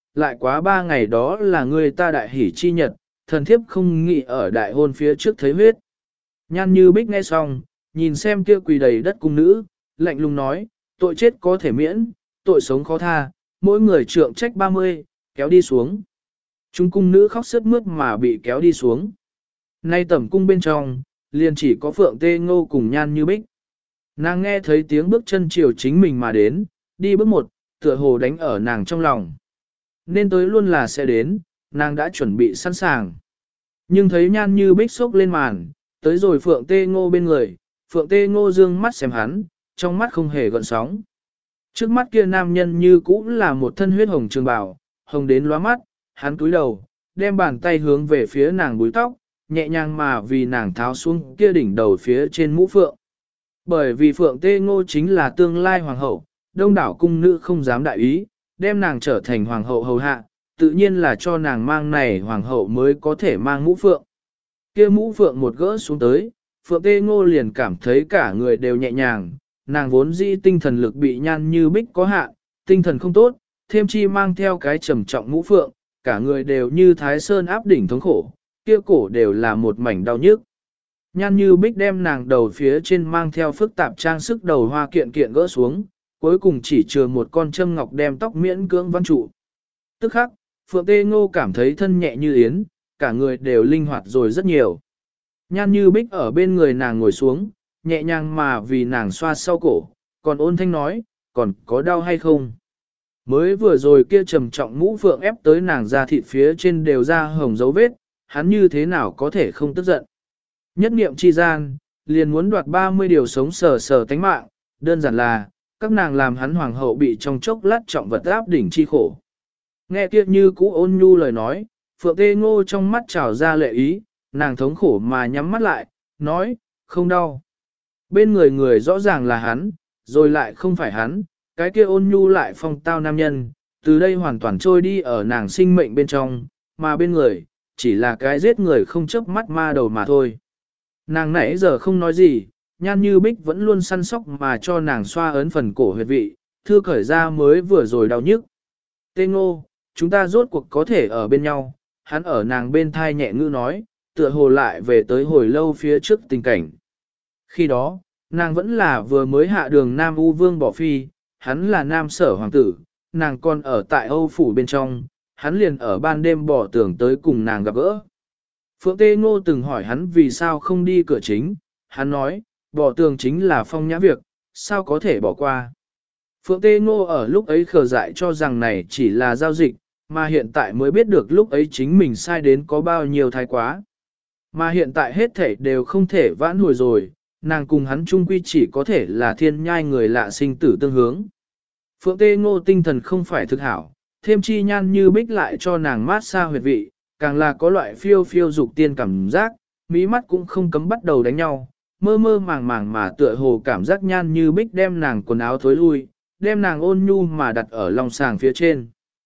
lại quá 3 ngày đó là người ta đại hỷ chi nhật, thần thiếp không nghĩ ở đại hôn phía trước thấy huyết. Nhan Như Bích nghe xong, nhìn xem kia quỳ đầy đất cung nữ, lạnh lùng nói, tội chết có thể miễn, tội sống khó tha, mỗi người trượng trách 30, kéo đi xuống. Chúng cung nữ khóc sướt mướt mà bị kéo đi xuống. Nay tẩm cung bên trong, liền chỉ có Phượng Tê Ngô cùng Nhan Như Bích. Nàng nghe thấy tiếng bước chân chiều chính mình mà đến, đi bước một, tựa hồ đánh ở nàng trong lòng. Nên tới luôn là sẽ đến, nàng đã chuẩn bị sẵn sàng. Nhưng thấy Nhan Như Bích xốc lên màn, tới rồi Phượng Tê Ngô bên người, Phượng Tê Ngô dương mắt xem hắn, trong mắt không hề gợn sóng. Trước mắt kia nam nhân như cũng là một thân huyết hồng trường bào, hồng đến lóa mắt, hắn cúi đầu, đem bàn tay hướng về phía nàng búi tóc, nhẹ nhàng mà vì nàng tháo xuống kia đỉnh đầu phía trên mũ phượng. Bởi vì Phượng Tê Ngô chính là tương lai hoàng hậu, đông đảo cung nữ không dám đại ý, đem nàng trở thành hoàng hậu hầu hạ, tự nhiên là cho nàng mang này hoàng hậu mới có thể mang mũ phượng. Kia mũ phượng một gỡ xuống tới, Phượng Tê Ngô liền cảm thấy cả người đều nhẹ nhàng, nàng vốn dĩ tinh thần lực bị Nhan Như Bích có hạn, tinh thần không tốt, thêm chi mang theo cái trầm trọng mũ phượng, cả người đều như Thái Sơn áp đỉnh thống khổ, kia cổ đều là một mảnh đau nhức. Nhan Như Bích đem nàng đầu phía trên mang theo phức tạp trang sức đầu hoa kiện kiện gỡ xuống, cuối cùng chỉ chừa một con châm ngọc đem tóc miễn cưỡng văn trụ. Tức khắc, Phượng Tê Ngô cảm thấy thân nhẹ như yến, cả người đều linh hoạt rồi rất nhiều. Nhan Như Bích ở bên người nàng ngồi xuống, nhẹ nhàng mà vì nàng xoa sau cổ, còn ôn thanh nói, còn có đau hay không? Mới vừa rồi kia trầm trọng mũ phượng ép tới nàng ra thịt phía trên đều ra hồng dấu vết, hắn như thế nào có thể không tức giận. Nhất niệm chi gian, liền muốn đoạt 30 điều sống sờ sờ tánh mạng, đơn giản là, các nàng làm hắn hoàng hậu bị trong chốc lát trọng vật áp đỉnh chi khổ. Nghe kia như cũ ôn nhu lời nói, Phượng Tê Ngô trong mắt trào ra lệ ý, nàng thống khổ mà nhắm mắt lại, nói, không đau. Bên người người rõ ràng là hắn, rồi lại không phải hắn, cái kia ôn nhu lại phong tao nam nhân, từ đây hoàn toàn trôi đi ở nàng sinh mệnh bên trong, mà bên người, chỉ là cái giết người không chớp mắt ma đầu mà thôi. Nàng nãy giờ không nói gì, Nhan Như Bích vẫn luôn săn sóc mà cho nàng xoa ấn phần cổ huyệt vị, thư khởi ra mới vừa rồi đau nhức. Tê Ngô, chúng ta rốt cuộc có thể ở bên nhau, hắn ở nàng bên thai nhẹ ngữ nói, tựa hồ lại về tới hồi lâu phía trước tình cảnh. Khi đó, nàng vẫn là vừa mới hạ đường Nam U Vương bỏ phi, hắn là Nam Sở Hoàng tử, nàng còn ở tại Âu Phủ bên trong, hắn liền ở ban đêm bỏ tưởng tới cùng nàng gặp gỡ. Phượng Tê Ngô từng hỏi hắn vì sao không đi cửa chính, hắn nói, bỏ tường chính là phong nhã việc, sao có thể bỏ qua. Phượng Tê Ngô ở lúc ấy khờ dại cho rằng này chỉ là giao dịch, mà hiện tại mới biết được lúc ấy chính mình sai đến có bao nhiêu thái quá. Mà hiện tại hết thể đều không thể vãn hồi rồi, nàng cùng hắn chung quy chỉ có thể là thiên nhai người lạ sinh tử tương hướng. Phượng Tê Ngô tinh thần không phải thực hảo, thêm chi Nhan Như Bích lại cho nàng mát xa huyệt vị, càng là có loại phiêu phiêu dục tiên cảm giác, mí mắt cũng không cấm bắt đầu đánh nhau, mơ mơ màng màng mà tựa hồ cảm giác Nhan Như Bích đem nàng quần áo thối lui, đem nàng ôn nhu mà đặt ở lòng sàng phía trên.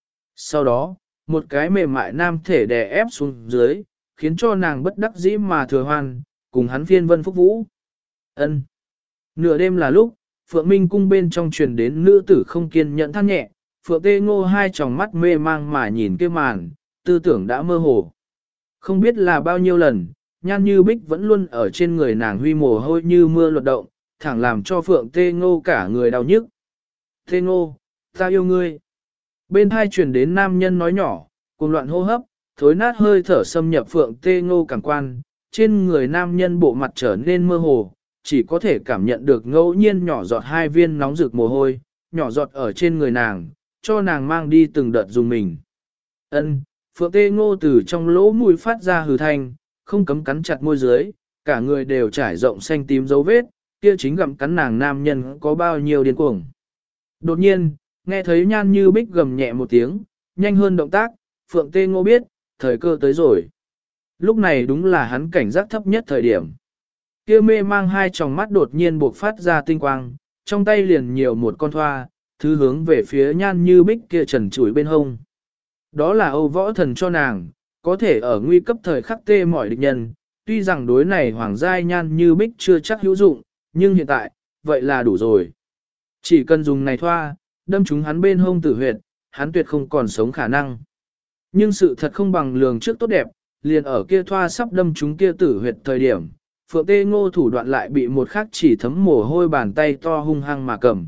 Sau đó, một cái mềm mại nam thể đè ép xuống dưới, khiến cho nàng bất đắc dĩ mà thừa hoan, cùng hắn phiên vân phúc vũ. Ân. Nửa đêm là lúc, Phượng Minh cung bên trong truyền đến nữ tử không kiên nhẫn than nhẹ, Phượng Tê Ngô hai tròng mắt mê mang mà nhìn kia màn, tư tưởng đã mơ hồ. Không biết là bao nhiêu lần, Nhan Như Bích vẫn luôn ở trên người nàng huy mồ hôi như mưa luật động, thẳng làm cho Phượng Tê Ngô cả người đau nhức. Tê Ngô, ta yêu ngươi. Bên hai truyền đến nam nhân nói nhỏ, cùng loạn hô hấp, thối nát hơi thở xâm nhập Phượng Tê Ngô cảm quan, trên người nam nhân bộ mặt trở nên mơ hồ, chỉ có thể cảm nhận được ngẫu nhiên nhỏ giọt hai viên nóng rực mồ hôi, nhỏ giọt ở trên người nàng, cho nàng mang đi từng đợt dùng mình. Ân, Phượng Tê Ngô từ trong lỗ mũi phát ra hừ thanh, không cấm cắn chặt môi dưới, cả người đều trải rộng xanh tím dấu vết, kia chính gặm cắn nàng nam nhân có bao nhiêu điên cuồng. Đột nhiên, nghe thấy Nhan Như Bích gầm nhẹ một tiếng, nhanh hơn động tác, Phượng Tê Ngô biết, thời cơ tới rồi. Lúc này đúng là hắn cảnh giác thấp nhất thời điểm. Kia mê mang hai tròng mắt đột nhiên buộc phát ra tinh quang, trong tay liền nhiều một con thoa, thứ hướng về phía Nhan Như Bích kia trần trụi bên hông. Đó là Âu Võ Thần cho nàng, có thể ở nguy cấp thời khắc tê mọi địch nhân, tuy rằng đối này hoàng giai Nhan Như Bích chưa chắc hữu dụng, nhưng hiện tại, vậy là đủ rồi. Chỉ cần dùng này thoa, đâm chúng hắn bên hông tử huyệt, hắn tuyệt không còn sống khả năng. Nhưng sự thật không bằng lường trước tốt đẹp, liền ở kia thoa sắp đâm chúng kia tử huyệt thời điểm, Phượng Tê Ngô thủ đoạn lại bị một khắc chỉ thấm mồ hôi bàn tay to hung hăng mà cầm.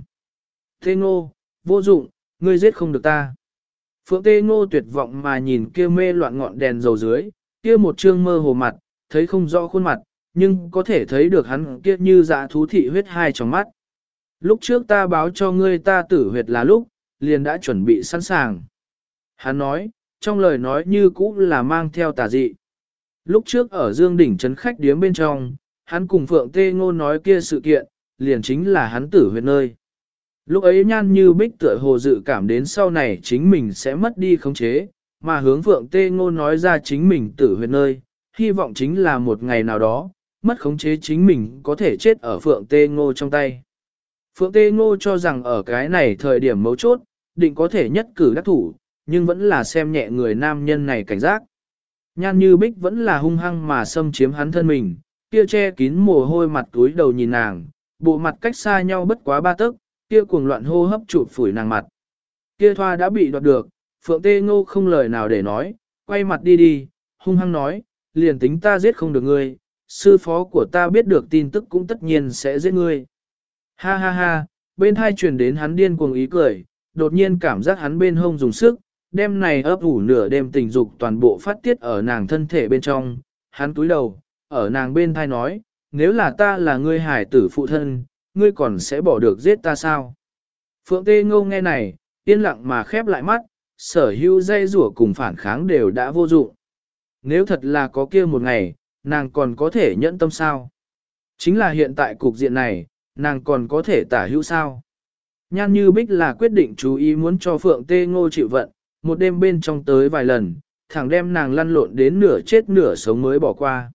Tê Ngô, vô dụng, ngươi giết không được ta. Phượng Tê Ngô tuyệt vọng mà nhìn kia mê loạn ngọn đèn dầu dưới, kia một trương mơ hồ mặt, thấy không rõ khuôn mặt, nhưng có thể thấy được hắn kia như dạ thú thị huyết hai trong mắt. Lúc trước ta báo cho ngươi ta tử huyệt là lúc, liền đã chuẩn bị sẵn sàng. Hắn nói, trong lời nói như cũ là mang theo tà dị. Lúc trước ở Dương Đỉnh trấn khách điếm bên trong, hắn cùng Phượng Tê Ngô nói kia sự kiện, liền chính là hắn tử huyệt nơi. Lúc ấy Nhan Như Bích tựa hồ dự cảm đến sau này chính mình sẽ mất đi khống chế, mà hướng Phượng Tê Ngô nói ra chính mình tử huyệt nơi, hy vọng chính là một ngày nào đó, mất khống chế chính mình có thể chết ở Phượng Tê Ngô trong tay. Phượng Tê Ngô cho rằng ở cái này thời điểm mấu chốt, định có thể nhất cử đắc thủ, nhưng vẫn là xem nhẹ người nam nhân này cảnh giác. Nhan Như Bích vẫn là hung hăng mà xâm chiếm hắn thân mình, kia che kín mồ hôi mặt túi đầu nhìn nàng, bộ mặt cách xa nhau bất quá 3 tấc, kia cuồng loạn hô hấp chụp phủi nàng mặt. Kia thoa đã bị đoạt được, Phượng Tê Ngô không lời nào để nói, quay mặt đi đi, hung hăng nói, liền tính ta giết không được ngươi, sư phó của ta biết được tin tức cũng tất nhiên sẽ giết ngươi. Ha ha ha, bên hai truyền đến hắn điên cuồng ý cười, đột nhiên cảm giác hắn bên hông dùng sức, đêm này ấp ủ nửa đêm tình dục toàn bộ phát tiết ở nàng thân thể bên trong, hắn túi đầu, ở nàng bên thai nói, nếu là ta là ngươi hải tử phụ thân, ngươi còn sẽ bỏ được giết ta sao? Phượng Tê Ngô nghe này, yên lặng mà khép lại mắt, sở hữu dây rủa cùng phản kháng đều đã vô dụng. Nếu thật là có kia một ngày, nàng còn có thể nhẫn tâm sao? Chính là hiện tại cục diện này, nàng còn có thể tả hữu sao? Nhan Như Bích là quyết định chú ý muốn cho Phượng Tê Ngô chịu vận, một đêm bên trong tới vài lần, thẳng đem nàng lăn lộn đến nửa chết nửa sống mới bỏ qua.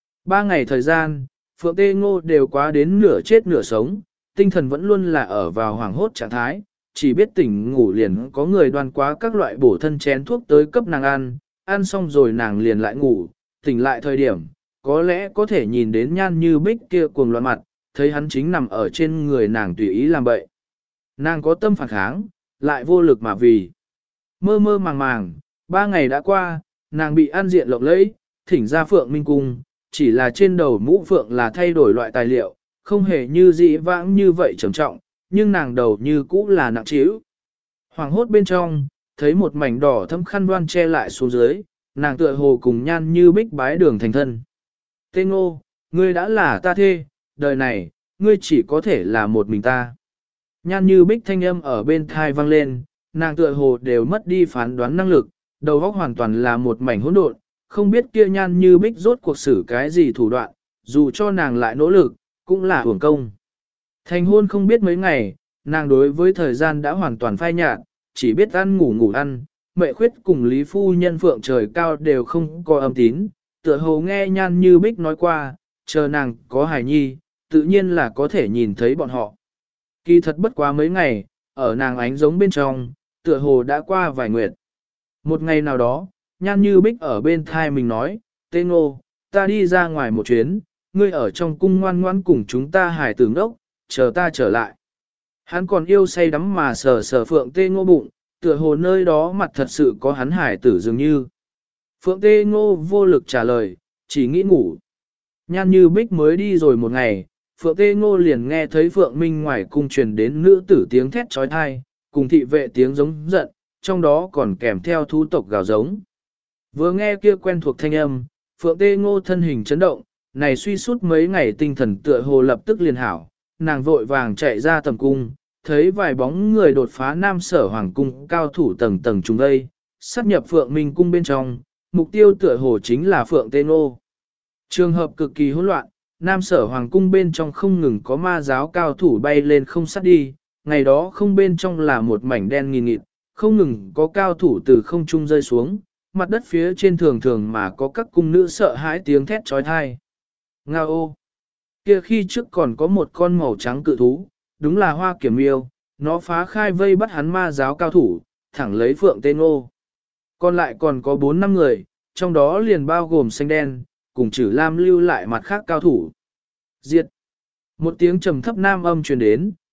3 ngày thời gian, Phượng Tê Ngô đều quá đến nửa chết nửa sống, tinh thần vẫn luôn là ở vào hoảng hốt trạng thái, chỉ biết tỉnh ngủ liền có người đoan quá các loại bổ thân chén thuốc tới cấp nàng ăn xong rồi nàng liền lại ngủ, tỉnh lại thời điểm, có lẽ có thể nhìn đến Nhan Như Bích kia cuồng loạn mặt, thấy hắn chính nằm ở trên người nàng tùy ý làm bậy. Nàng có tâm phản kháng, lại vô lực mà vì. Mơ mơ màng màng, 3 ngày đã qua, nàng bị ăn diện lộng lẫy, thỉnh ra Phượng Minh Cung, chỉ là trên đầu mũ phượng là thay đổi loại tài liệu, không hề như dĩ vãng như vậy trầm trọng, nhưng nàng đầu như cũ là nặng trĩu. Hoàng hốt bên trong, thấy một mảnh đỏ thâm khăn đoan che lại xuống dưới, nàng tựa hồ cùng Nhan Như Bích bái đường thành thân. Tê Ngô, ngươi đã là ta thê, đời này, ngươi chỉ có thể là một mình ta. Nhan Như Bích thanh âm ở bên thai vang lên, nàng tựa hồ đều mất đi phán đoán năng lực, đầu óc hoàn toàn là một mảnh hỗn độn, không biết kia Nhan Như Bích rốt cuộc xử cái gì thủ đoạn, dù cho nàng lại nỗ lực, cũng là uổng công. Thành hôn không biết mấy ngày, nàng đối với thời gian đã hoàn toàn phai nhạt, chỉ biết ăn ngủ ăn, mẹ khuyết cùng Lý Phu Nhân Phượng trời cao đều không có âm tín, tựa hồ nghe Nhan Như Bích nói qua, chờ nàng có hài nhi, tự nhiên là có thể nhìn thấy bọn họ. Kỳ thật bất quá mấy ngày, ở nàng ánh giống bên trong, tựa hồ đã qua vài nguyệt. Một ngày nào đó, Nhan Như Bích ở bên thai mình nói, Tê Ngô, ta đi ra ngoài một chuyến, ngươi ở trong cung ngoan ngoãn cùng chúng ta hài tử ngốc, chờ ta trở lại. Hắn còn yêu say đắm mà sờ sờ Phượng Tê Ngô bụng, tựa hồ nơi đó mặt thật sự có hắn hài tử dường như. Phượng Tê Ngô vô lực trả lời, chỉ nghĩ ngủ. Nhan Như Bích mới đi rồi một ngày, Phượng Tê Ngô liền nghe thấy Phượng Minh ngoài cung truyền đến nữ tử tiếng thét trói thai, cùng thị vệ tiếng giống giận, trong đó còn kèm theo thú tộc gào giống. Vừa nghe kia quen thuộc thanh âm, Phượng Tê Ngô thân hình chấn động, này suy suốt mấy ngày tinh thần tựa hồ lập tức liền hảo, nàng vội vàng chạy ra tầm cung, thấy vài bóng người đột phá Nam Sở Hoàng cung cao thủ tầng tầng trùng đây, sát nhập Phượng Minh cung bên trong, mục tiêu tựa hồ chính là Phượng Tê Ngô. Trường hợp cực kỳ hỗn loạn, Nam Sở Hoàng cung bên trong không ngừng có ma giáo cao thủ bay lên không sát đi, ngày đó không bên trong là một mảnh đen nghìn nghịt, không ngừng có cao thủ từ không trung rơi xuống, mặt đất phía trên thường thường mà có các cung nữ sợ hãi tiếng thét trói thai. Nga ô! Kia khi trước còn có một con màu trắng cự thú, đúng là Hoa Kiểm Yêu, nó phá khai vây bắt hắn ma giáo cao thủ, thẳng lấy Phượng Tê Ngô. Còn lại còn có 4-5 người, trong đó liền bao gồm xanh đen, cùng Trử Lam lưu lại mặt khác cao thủ. Diệt! Một tiếng trầm thấp nam âm truyền đến,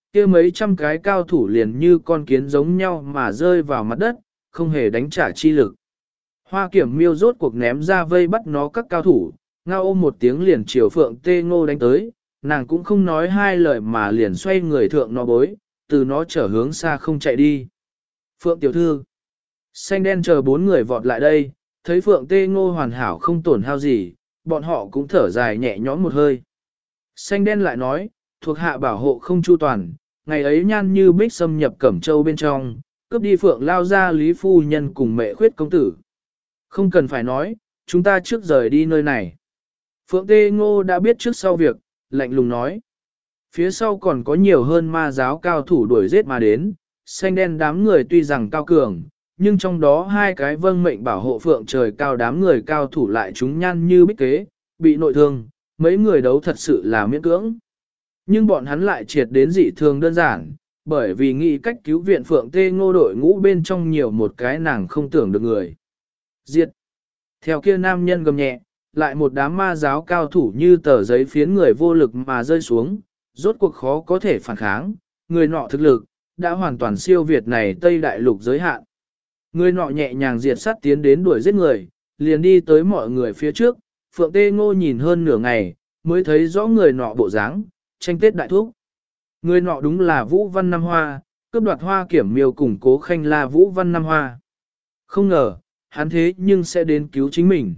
kia mấy trăm cái cao thủ liền như con kiến giống nhau mà rơi vào mặt đất, không hề đánh trả chi lực. Hoa Kiểm Miêu rốt cuộc ném ra vây bắt nó các cao thủ, ngao ôm một tiếng liền chiều Phượng Tê Ngô đánh tới, nàng cũng không nói hai lời mà liền xoay người thượng nó bối, từ nó trở hướng xa không chạy đi. Phượng tiểu thư, xanh đen chờ bốn người vọt lại đây, thấy Phượng Tê Ngô hoàn hảo không tổn hao gì, bọn họ cũng thở dài nhẹ nhõm một hơi. Xanh đen lại nói, thuộc hạ bảo hộ không chu toàn, ngày ấy Nhan Như Bích xâm nhập Cẩm Châu bên trong, cướp đi Phượng lao ra Lý Phu Nhân cùng mẹ khuyết công tử. Không cần phải nói, chúng ta trước rời đi nơi này. Phượng Tê Ngô đã biết trước sau việc, lạnh lùng nói. Phía sau còn có nhiều hơn ma giáo cao thủ đuổi giết mà đến, xanh đen đám người tuy rằng cao cường, nhưng trong đó hai cái vâng mệnh bảo hộ Phượng trời cao đám người cao thủ lại chúng Nhan Như Bích kế, bị nội thương, mấy người đấu thật sự là miễn cưỡng. Nhưng bọn hắn lại triệt đến dị thường đơn giản, bởi vì nghĩ cách cứu viện Phượng Tê Ngô đội ngũ bên trong nhiều một cái nàng không tưởng được người. Diệt! Theo kia nam nhân gầm nhẹ, lại một đám ma giáo cao thủ như tờ giấy phiến người vô lực mà rơi xuống, rốt cuộc khó có thể phản kháng, người nọ thực lực, đã hoàn toàn siêu việt này Tây Đại Lục giới hạn. Người nọ nhẹ nhàng diệt sát tiến đến đuổi giết người, liền đi tới mọi người phía trước, Phượng Tê Ngô nhìn hơn nửa ngày, mới thấy rõ người nọ bộ dáng, tranh Tết đại thúc. Người nọ đúng là Vũ Văn Nam Hoa, cướp đoạt Hoa Kiểm Miêu cùng Cố Khanh La Vũ Văn Nam Hoa. Không ngờ, hắn thế nhưng sẽ đến cứu chính mình.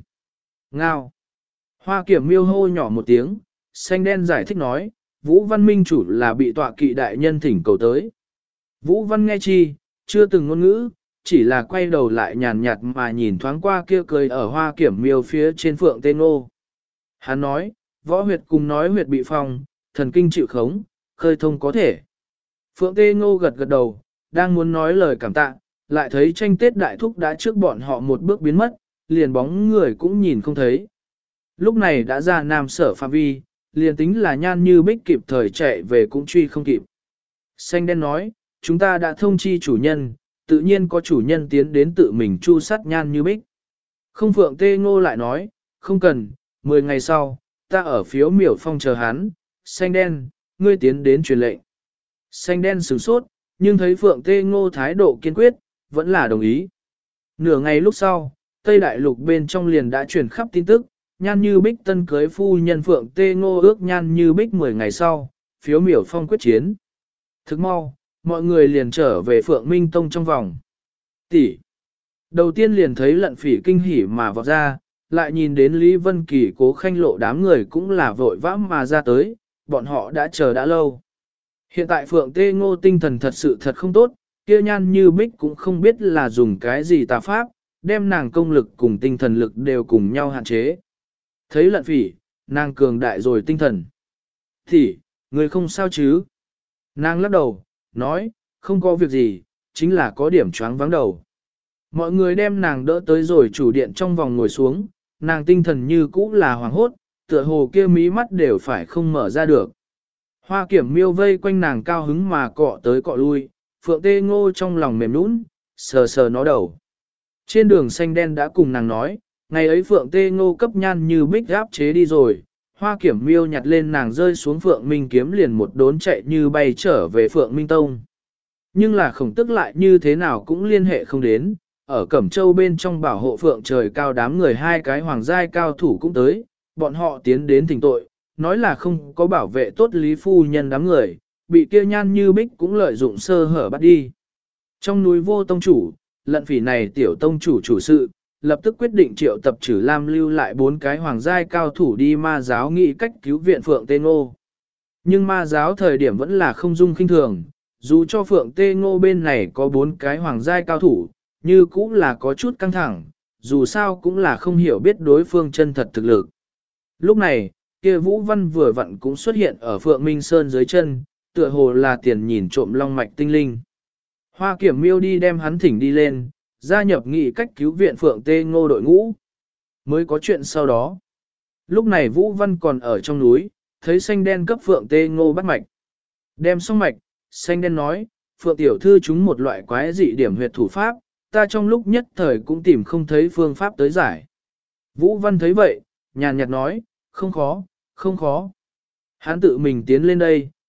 Ngao. Hoa Kiểm Miêu hô nhỏ một tiếng, xanh đen giải thích nói, Vũ Văn Minh chủ là bị tọa kỵ đại nhân thỉnh cầu tới. Vũ Văn nghe chi, chưa từng ngôn ngữ, chỉ là quay đầu lại nhàn nhạt mà nhìn thoáng qua kia cười ở Hoa Kiểm Miêu phía trên Phượng Tê Ngô. Hắn nói, võ huyệt cùng nói huyệt bị phong, thần kinh chịu khống, khơi thông có thể. Phượng Tê Ngô gật gật đầu, đang muốn nói lời cảm tạ, lại thấy tranh Tết đại thúc đã trước bọn họ một bước biến mất, liền bóng người cũng nhìn không thấy. Lúc này đã ra Nam Sở phạm vi, liền tính là Nhan Như Bích kịp thời chạy về cũng truy không kịp. Xanh đen nói, chúng ta đã thông chi chủ nhân, tự nhiên có chủ nhân tiến đến tự mình chu sát Nhan Như Bích. Không Phượng Tê Ngô lại nói, không cần, 10 ngày sau, ta ở phiếu miểu phong chờ hắn, xanh đen, ngươi tiến đến truyền lệnh. Xanh đen sửng sốt, nhưng thấy Phượng Tê Ngô thái độ kiên quyết, vẫn là đồng ý. Nửa ngày lúc sau, Tây Đại Lục bên trong liền đã truyền khắp tin tức, Nhan Như Bích tân cưới phu nhân Phượng Tê Ngô ước Nhan Như Bích 10 ngày sau, phiếu miểu phong quyết chiến. Thức mau, mọi người liền trở về Phượng Minh Tông trong vòng. Tỷ. Đầu tiên liền thấy Lận Phỉ kinh hỉ mà vọt ra, lại nhìn đến Lý Vân Kỳ Cố Khanh Lộ đám người cũng là vội vã mà ra tới, bọn họ đã chờ đã lâu. Hiện tại Phượng Tê Ngô tinh thần thật sự thật không tốt, kia Nhan Như Bích cũng không biết là dùng cái gì tà pháp, đem nàng công lực cùng tinh thần lực đều cùng nhau hạn chế. Thấy Lận Phỉ, nàng cường đại rồi tinh thần. Thì, người không sao chứ? Nàng lắc đầu, nói, không có việc gì, chính là có điểm choáng vắng đầu. Mọi người đem nàng đỡ tới rồi chủ điện trong vòng ngồi xuống, nàng tinh thần như cũ là hoàng hốt, tựa hồ kia mí mắt đều phải không mở ra được. Hoa Kiểm Miêu vây quanh nàng cao hứng mà cọ tới cọ lui, Phượng Tê Ngô trong lòng mềm nũng, sờ sờ nó đầu. Trên đường xanh đen đã cùng nàng nói, ngày ấy Phượng Tê Ngô cấp Nhan Như Bích áp chế đi rồi, Hoa Kiểm Miêu nhặt lên nàng rơi xuống Phượng Minh kiếm liền một đốn chạy như bay trở về Phượng Minh Tông. Nhưng là khổng tức lại như thế nào cũng liên hệ không đến, ở Cẩm Châu bên trong bảo hộ Phượng trời cao đám người hai cái hoàng giai cao thủ cũng tới, bọn họ tiến đến thỉnh tội, nói là không có bảo vệ tốt Lý Phu Nhân đám người, bị kia Nhan Như Bích cũng lợi dụng sơ hở bắt đi. Trong núi Vô Tông Chủ, Lận Phỉ này tiểu tông chủ chủ sự, lập tức quyết định triệu tập Trử Lam lưu lại 4 cái hoàng giai cao thủ đi ma giáo nghĩ cách cứu viện Phượng Tê Ngô. Nhưng ma giáo thời điểm vẫn là không dung khinh thường, dù cho Phượng Tê Ngô bên này có 4 cái hoàng giai cao thủ, như cũng là có chút căng thẳng, dù sao cũng là không hiểu biết đối phương chân thật thực lực. Lúc này, kia Vũ Văn vừa vặn cũng xuất hiện ở Phượng Minh Sơn dưới chân, tựa hồ là tiền nhìn trộm long mạch tinh linh. Hoa Kiểm Miêu đi đem hắn thỉnh đi lên, gia nhập nghị cách cứu viện Phượng Tê Ngô đội ngũ. Mới có chuyện sau đó. Lúc này Vũ Văn còn ở trong núi, thấy xanh đen cấp Phượng Tê Ngô bắt mạch. Đem xong mạch, xanh đen nói, Phượng tiểu thư chúng một loại quái dị điểm huyệt thủ pháp, ta trong lúc nhất thời cũng tìm không thấy phương pháp tới giải. Vũ Văn thấy vậy, nhàn nhạt nói, không khó, không khó. Hắn tự mình tiến lên đây,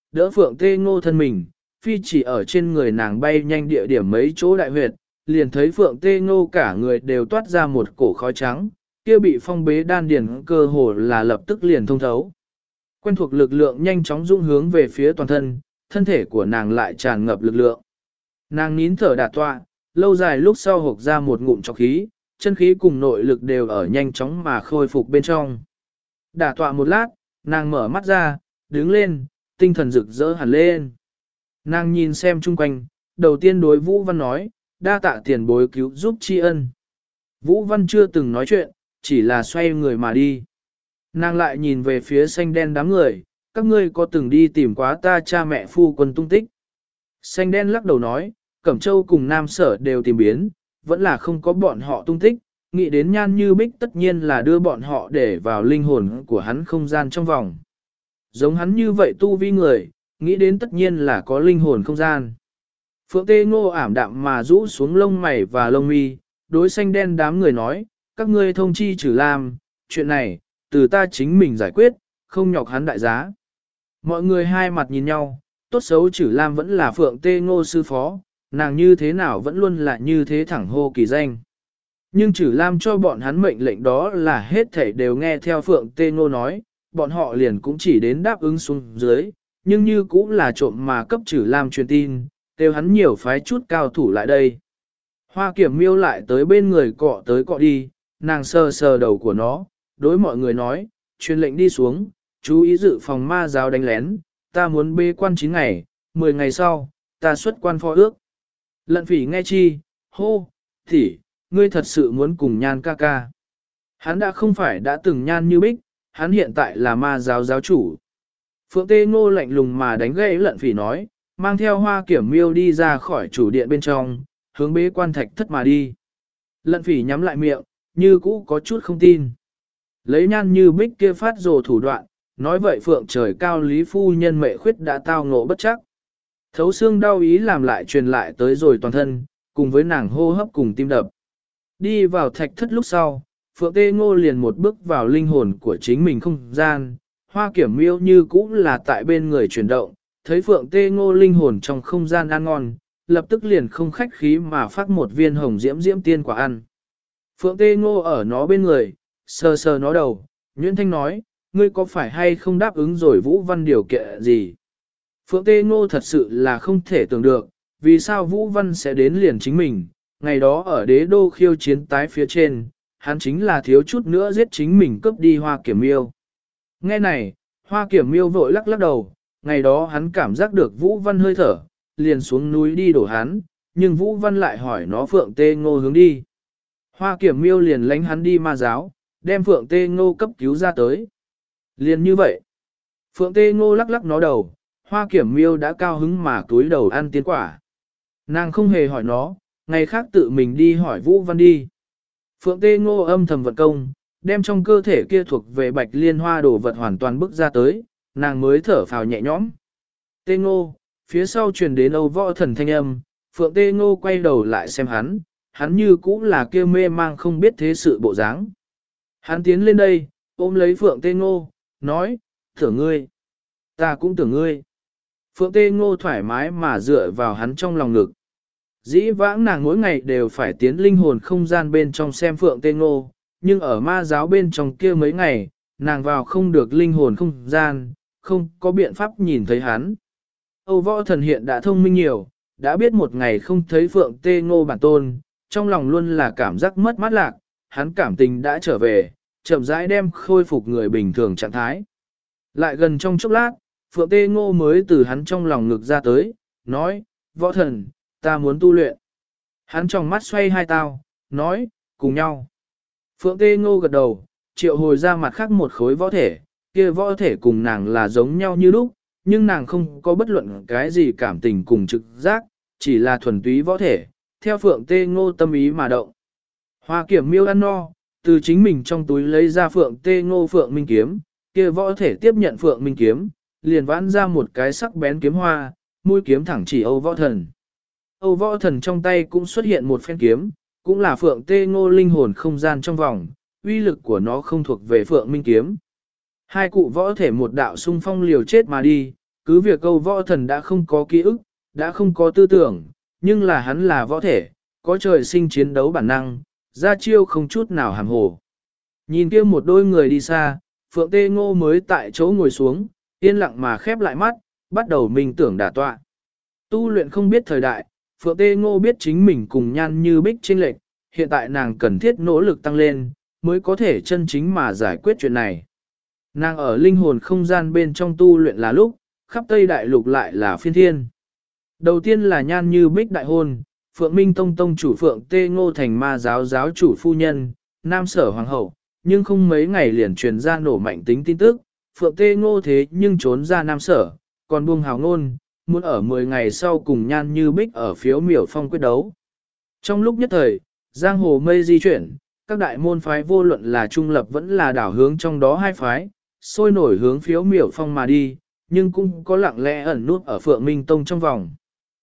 đỡ Phượng Tê Ngô thân mình, phi chỉ ở trên người nàng bay nhanh địa điểm mấy chỗ đại huyệt, liền thấy Phượng Tê Ngô cả người đều toát ra một cổ khói trắng, kia bị phong bế đan điền cơ hồ là lập tức liền thông thấu. Quen thuộc lực lượng nhanh chóng dung hướng về phía toàn thân, thân thể của nàng lại tràn ngập lực lượng. Nàng nín thở đả tọa, lâu dài lúc sau hộc ra một ngụm trọc khí, chân khí cùng nội lực đều ở nhanh chóng mà khôi phục bên trong. Đả tọa một lát, nàng mở mắt ra, đứng lên, tinh thần rực rỡ hẳn lên. Nàng nhìn xem chung quanh, đầu tiên đối Vũ Văn nói, đa tạ tiền bối cứu giúp tri ân. Vũ Văn chưa từng nói chuyện, chỉ là xoay người mà đi. Nàng lại nhìn về phía xanh đen đám người, các ngươi có từng đi tìm quá ta cha mẹ phu quân tung tích. Xanh đen lắc đầu nói, Cẩm Châu cùng Nam Sở đều tìm biến, vẫn là không có bọn họ tung tích, nghĩ đến Nhan Như Bích tất nhiên là đưa bọn họ để vào linh hồn của hắn không gian trong vòng. Giống hắn như vậy tu vi người, nghĩ đến tất nhiên là có linh hồn không gian. Phượng Tê Ngô ảm đạm mà rũ xuống lông mày và lông mi, đối xanh đen đám người nói, các ngươi thông chi trừ làm, chuyện này, từ ta chính mình giải quyết, không nhọc hắn đại giá. Mọi người hai mặt nhìn nhau, tốt xấu trừ Lam vẫn là Phượng Tê Ngô sư phó, nàng như thế nào vẫn luôn là như thế thẳng hô kỳ danh. Nhưng trừ Lam cho bọn hắn mệnh lệnh đó là hết thảy đều nghe theo Phượng Tê Ngô nói, bọn họ liền cũng chỉ đến đáp ứng xuống dưới, nhưng như cũng là trộm mà cấp trừ Lam truyền tin, kêu hắn nhiều phái chút cao thủ lại đây. Hoa Kiểm Miêu lại tới bên người cọ tới cọ đi, nàng sờ sờ đầu của nó, đối mọi người nói, truyền lệnh đi xuống, chú ý dự phòng ma giáo đánh lén, ta muốn bê quan 9 ngày, 10 ngày sau, ta xuất quan phó ước. Lận Phỉ nghe chi, hô, tỷ, ngươi thật sự muốn cùng Nhan ca ca. Hắn đã không phải đã từng Nhan Như Bích, hắn hiện tại là ma giáo giáo chủ. Phượng Tê Ngô lạnh lùng mà đánh gãy Lận Phỉ nói, mang theo Hoa Kiểm Miêu đi ra khỏi chủ điện bên trong, hướng bế quan thạch thất mà đi. Lận Phỉ nhắm lại miệng, như cũ có chút không tin. Lấy Nhan Như Bích kia phát rồ thủ đoạn, nói vậy Phượng trời cao Lý Phu Nhân mệ khuyết đã tao ngộ bất chắc. Thấu xương đau ý làm lại truyền lại tới rồi toàn thân, cùng với nàng hô hấp cùng tim đập. Đi vào thạch thất lúc sau, Phượng Tê Ngô liền một bước vào linh hồn của chính mình không gian, Hoa Kiểm Miêu như cũ là tại bên người chuyển động, thấy Phượng Tê Ngô linh hồn trong không gian ăn ngon, lập tức liền không khách khí mà phát một viên hồng diễm diễm tiên quả ăn. Phượng Tê Ngô ở nó bên người, sờ sờ nó đầu, Nguyễn Thanh nói, ngươi có phải hay không đáp ứng rồi Vũ Văn điều kiện gì? Phượng Tê Ngô thật sự là không thể tưởng được, vì sao Vũ Văn sẽ đến liền chính mình, ngày đó ở đế đô khiêu chiến tái phía trên, hắn chính là thiếu chút nữa giết chính mình cướp đi Hoa Kiểm Miêu. Nghe này, Hoa Kiểm Miêu vội lắc lắc đầu, ngày đó hắn cảm giác được Vũ Văn hơi thở, liền xuống núi đi đổ hắn, nhưng Vũ Văn lại hỏi nó Phượng Tê Ngô hướng đi. Hoa Kiểm Miêu liền lánh hắn đi ma giáo, đem Phượng Tê Ngô cấp cứu ra tới. Liền như vậy, Phượng Tê Ngô lắc lắc nó đầu, Hoa Kiểm Miêu đã cao hứng mà túi đầu ăn tiên quả. Nàng không hề hỏi nó, ngày khác tự mình đi hỏi Vũ Văn đi. Phượng Tê Ngô âm thầm vận công, đem trong cơ thể kia thuộc về bạch liên hoa đồ vật hoàn toàn bức ra tới, nàng mới thở phào nhẹ nhõm. Tê Ngô, phía sau truyền đến Âu Võ Thần thanh âm, Phượng Tê Ngô quay đầu lại xem hắn như cũ là kia mê mang không biết thế sự bộ dáng. Hắn tiến lên đây, ôm lấy Phượng Tê Ngô, nói, tưởng ngươi, ta cũng tưởng ngươi. Phượng Tê Ngô thoải mái mà dựa vào hắn trong lòng ngực. Dĩ vãng nàng mỗi ngày đều phải tiến linh hồn không gian bên trong xem Phượng Tê Ngô, nhưng ở ma giáo bên trong kia mấy ngày, nàng vào không được linh hồn không gian, không có biện pháp nhìn thấy hắn. Âu Võ Thần hiện đã thông minh nhiều, đã biết một ngày không thấy Phượng Tê Ngô bản tôn, trong lòng luôn là cảm giác mất mát lạc, hắn cảm tình đã trở về, chậm rãi đem khôi phục người bình thường trạng thái. Lại gần trong chốc lát, Phượng Tê Ngô mới từ hắn trong lòng ngực ra tới, nói, Võ Thần, ta muốn tu luyện. Hắn trong mắt xoay hai tao, nói, cùng nhau. Phượng Tê Ngô gật đầu, triệu hồi ra mặt khác một khối võ thể, kia võ thể cùng nàng là giống nhau như lúc, nhưng nàng không có bất luận cái gì cảm tình cùng trực giác, chỉ là thuần túy võ thể, theo Phượng Tê Ngô tâm ý mà động. Hoa Kiểm Miêu ăn no, từ chính mình trong túi lấy ra Phượng Tê Ngô Phượng Minh Kiếm, kia võ thể tiếp nhận Phượng Minh Kiếm, liền vãn ra một cái sắc bén kiếm hoa, mũi kiếm thẳng chỉ Âu Võ Thần. Âu Võ Thần trong tay cũng xuất hiện một phen kiếm, cũng là Phượng Tê Ngô linh hồn không gian trong vòng, uy lực của nó không thuộc về Phượng Minh Kiếm. Hai cụ võ thể một đạo xung phong liều chết mà đi, Cứ việc câu võ thần đã không có ký ức, đã không có tư tưởng, nhưng là hắn là võ thể, có trời sinh chiến đấu bản năng, ra chiêu không chút nào hàm hồ. Nhìn kia một đôi người đi xa, Phượng Tê Ngô mới tại chỗ ngồi xuống, yên lặng mà khép lại mắt, bắt đầu minh tưởng đả tọa. Tu luyện không biết thời đại, Phượng Tê Ngô biết chính mình cùng Nhan Như Bích chênh lệch, hiện tại nàng cần thiết nỗ lực tăng lên, mới có thể chân chính mà giải quyết chuyện này. Nàng ở linh hồn không gian bên trong tu luyện là lúc, khắp Tây Đại Lục lại là phiên thiên. Đầu tiên là Nhan Như Bích đại hôn, Phượng Minh Tông Tông chủ Phượng Tê Ngô thành ma giáo giáo chủ phu nhân, nam sở hoàng hậu, nhưng không mấy ngày liền truyền ra nổ mạnh tính tin tức, Phượng Tê Ngô thế nhưng trốn ra nam sở, còn buông hào ngôn, muốn ở 10 ngày sau cùng Nhan Như Bích ở phiếu miểu phong quyết đấu. Trong lúc nhất thời, giang hồ mây di chuyển, các đại môn phái vô luận là trung lập vẫn là đảo hướng trong đó hai phái, sôi nổi hướng phiếu miểu phong mà đi, nhưng cũng có lặng lẽ ẩn nút ở Phượng Minh Tông trong vòng.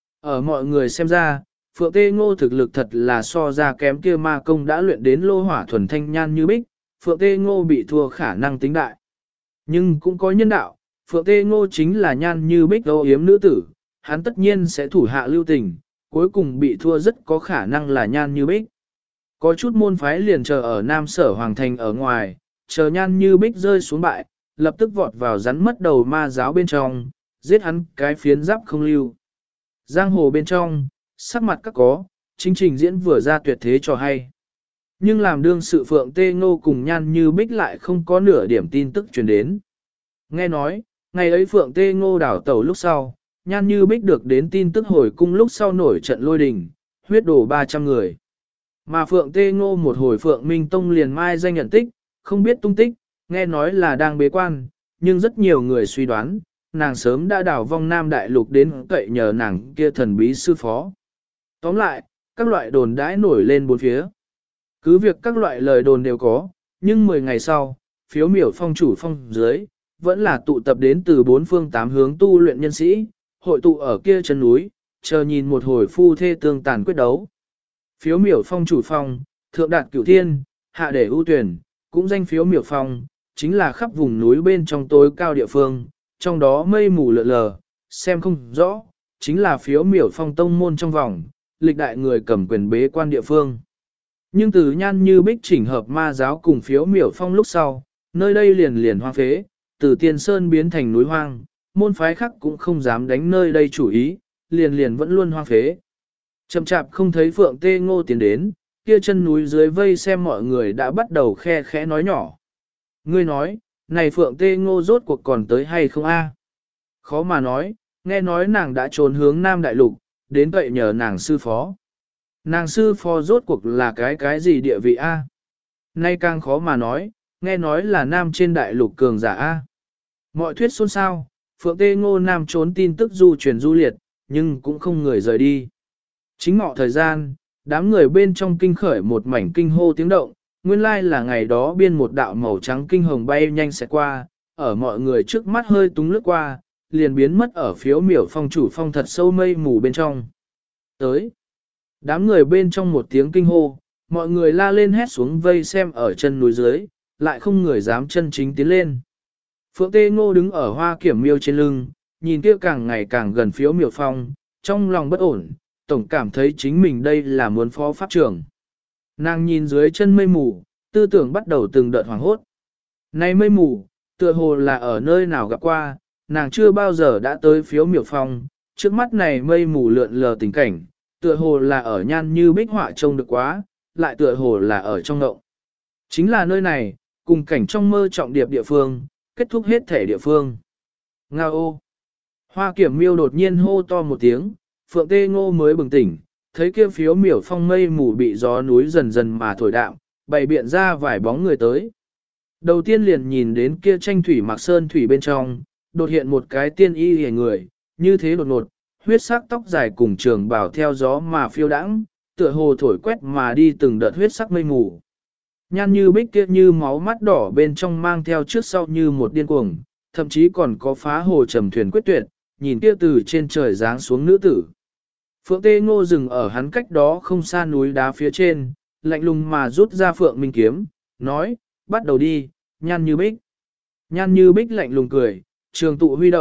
Ở mọi người xem ra, Phượng Tê Ngô thực lực thật là so ra kém kia ma công đã luyện đến lô hỏa thuần thanh Nhan Như Bích, Phượng Tê Ngô bị thua khả năng tính đại. Nhưng cũng có nhân đạo, Phượng Tê Ngô chính là Nhan Như Bích âu yếm nữ tử, hắn tất nhiên sẽ thủ hạ lưu tình, cuối cùng bị thua rất có khả năng là Nhan Như Bích. Có chút môn phái liền chờ ở Nam Sở Hoàng Thành ở ngoài, chờ Nhan Như Bích rơi xuống bại, lập tức vọt vào rắn mất đầu ma giáo bên trong, giết hắn cái phiến giáp không lưu. Giang hồ bên trong, sắc mặt các có, chính trình diễn vừa ra tuyệt thế cho hay. Nhưng làm đương sự Phượng Tê Ngô cùng Nhan Như Bích lại không có nửa điểm tin tức truyền đến. Nghe nói, ngày ấy Phượng Tê Ngô đảo tàu lúc sau, Nhan Như Bích được đến tin tức hồi cung lúc sau nổi trận lôi đình, huyết đổ 300 người. Mà Phượng Tê Ngô một hồi Phượng Minh Tông liền mai danh nhận tích, không biết tung tích, nghe nói là đang bế quan, nhưng rất nhiều người suy đoán, nàng sớm đã đảo vong Nam Đại Lục đến cậy nhờ nàng kia thần bí sư phó. Tóm lại, các loại đồn đãi nổi lên bốn phía. Cứ việc các loại lời đồn đều có, nhưng 10 ngày sau, phiếu miểu phong chủ phong dưới, vẫn là tụ tập đến từ 4 phương 8 hướng tu luyện nhân sĩ, hội tụ ở kia chân núi, chờ nhìn một hồi phu thê tương tàn quyết đấu. Phiếu miểu phong chủ phong, thượng đạt cửu thiên, hạ để ưu tuyển, cũng danh phiếu miểu phong, chính là khắp vùng núi bên trong tối cao địa phương, trong đó mây mù lờ lờ, xem không rõ, chính là phiếu miểu phong tông môn trong vòng, lịch đại người cầm quyền bế quan địa phương. Nhưng từ Nhan Như Bích chỉnh hợp ma giáo cùng phiếu miểu phong lúc sau, nơi đây liền liền hoang phế, từ tiên sơn biến thành núi hoang, môn phái khác cũng không dám đánh nơi đây chủ ý, liền liền vẫn luôn hoang phế. Chậm chạp không thấy Phượng Tê Ngô tiến đến, kia chân núi dưới vây xem mọi người đã bắt đầu khe khẽ nói nhỏ. Ngươi nói, này Phượng Tê Ngô rốt cuộc còn tới hay không a? Khó mà nói, nghe nói nàng đã trốn hướng Nam Đại Lục, đến vậy nhờ nàng sư phó. Nàng sư phó rốt cuộc là cái gì địa vị a? Nay càng khó mà nói, nghe nói là Nam trên Đại Lục cường giả a. Mọi thuyết xôn xao, Phượng Tê Ngô Nam trốn tin tức du truyền du liệt, nhưng cũng không người rời đi. Chính ngọ thời gian, đám người bên trong kinh khởi một mảnh kinh hô tiếng động, nguyên lai là ngày đó biên một đạo màu trắng kinh hồng bay nhanh sẽ qua, ở mọi người trước mắt hơi túng lướt qua, liền biến mất ở phiếu miểu phong chủ phong thật sâu mây mù bên trong. Tới, đám người bên trong một tiếng kinh hô, mọi người la lên hét xuống vây xem ở chân núi dưới, lại không người dám chân chính tiến lên. Phượng Tê Ngô đứng ở hoa kiểm miêu trên lưng, nhìn kia càng ngày càng gần phiếu miểu phong, trong lòng bất ổn, tổng cảm thấy chính mình đây là muốn phó pháp trưởng. Nàng nhìn dưới chân mây mù, tư tưởng bắt đầu từng đợt hoảng hốt. Này mây mù, tựa hồ là ở nơi nào gặp qua, nàng chưa bao giờ đã tới phiếu miểu phong, trước mắt này mây mù lượn lờ tình cảnh, tựa hồ là ở Nhan Như Bích họa trông được quá, lại tựa hồ là ở trong ngộng. Chính là nơi này, cùng cảnh trong mơ trọng điệp địa phương, kết thúc hết thể địa phương. Ngao ô! Hoa kiểm miêu đột nhiên hô to một tiếng, Phượng Tê Ngô mới bừng tỉnh, thấy kia phiếu miểu phong mây mù bị gió núi dần dần mà thổi đạm, bày biện ra vài bóng người tới. Đầu tiên liền nhìn đến kia tranh thủy mặc sơn thủy bên trong, đột hiện một cái tiên y hề người, như thế đột ngột, huyết sắc tóc dài cùng trường bảo theo gió mà phiêu đãng, tựa hồ thổi quét mà đi từng đợt huyết sắc mây mù. Nhan Như Bích kia như máu mắt đỏ bên trong mang theo trước sau như một điên cuồng, thậm chí còn có phá hồ trầm thuyền quyết tuyệt, nhìn kia từ trên trời giáng xuống nữ tử. Phượng Tê Ngô dừng ở hắn cách đó không xa núi đá phía trên, lạnh lùng mà rút ra Phượng Minh kiếm, nói, bắt đầu đi, Nhan Như Bích. Nhan Như Bích lạnh lùng cười, trường tụ huy động,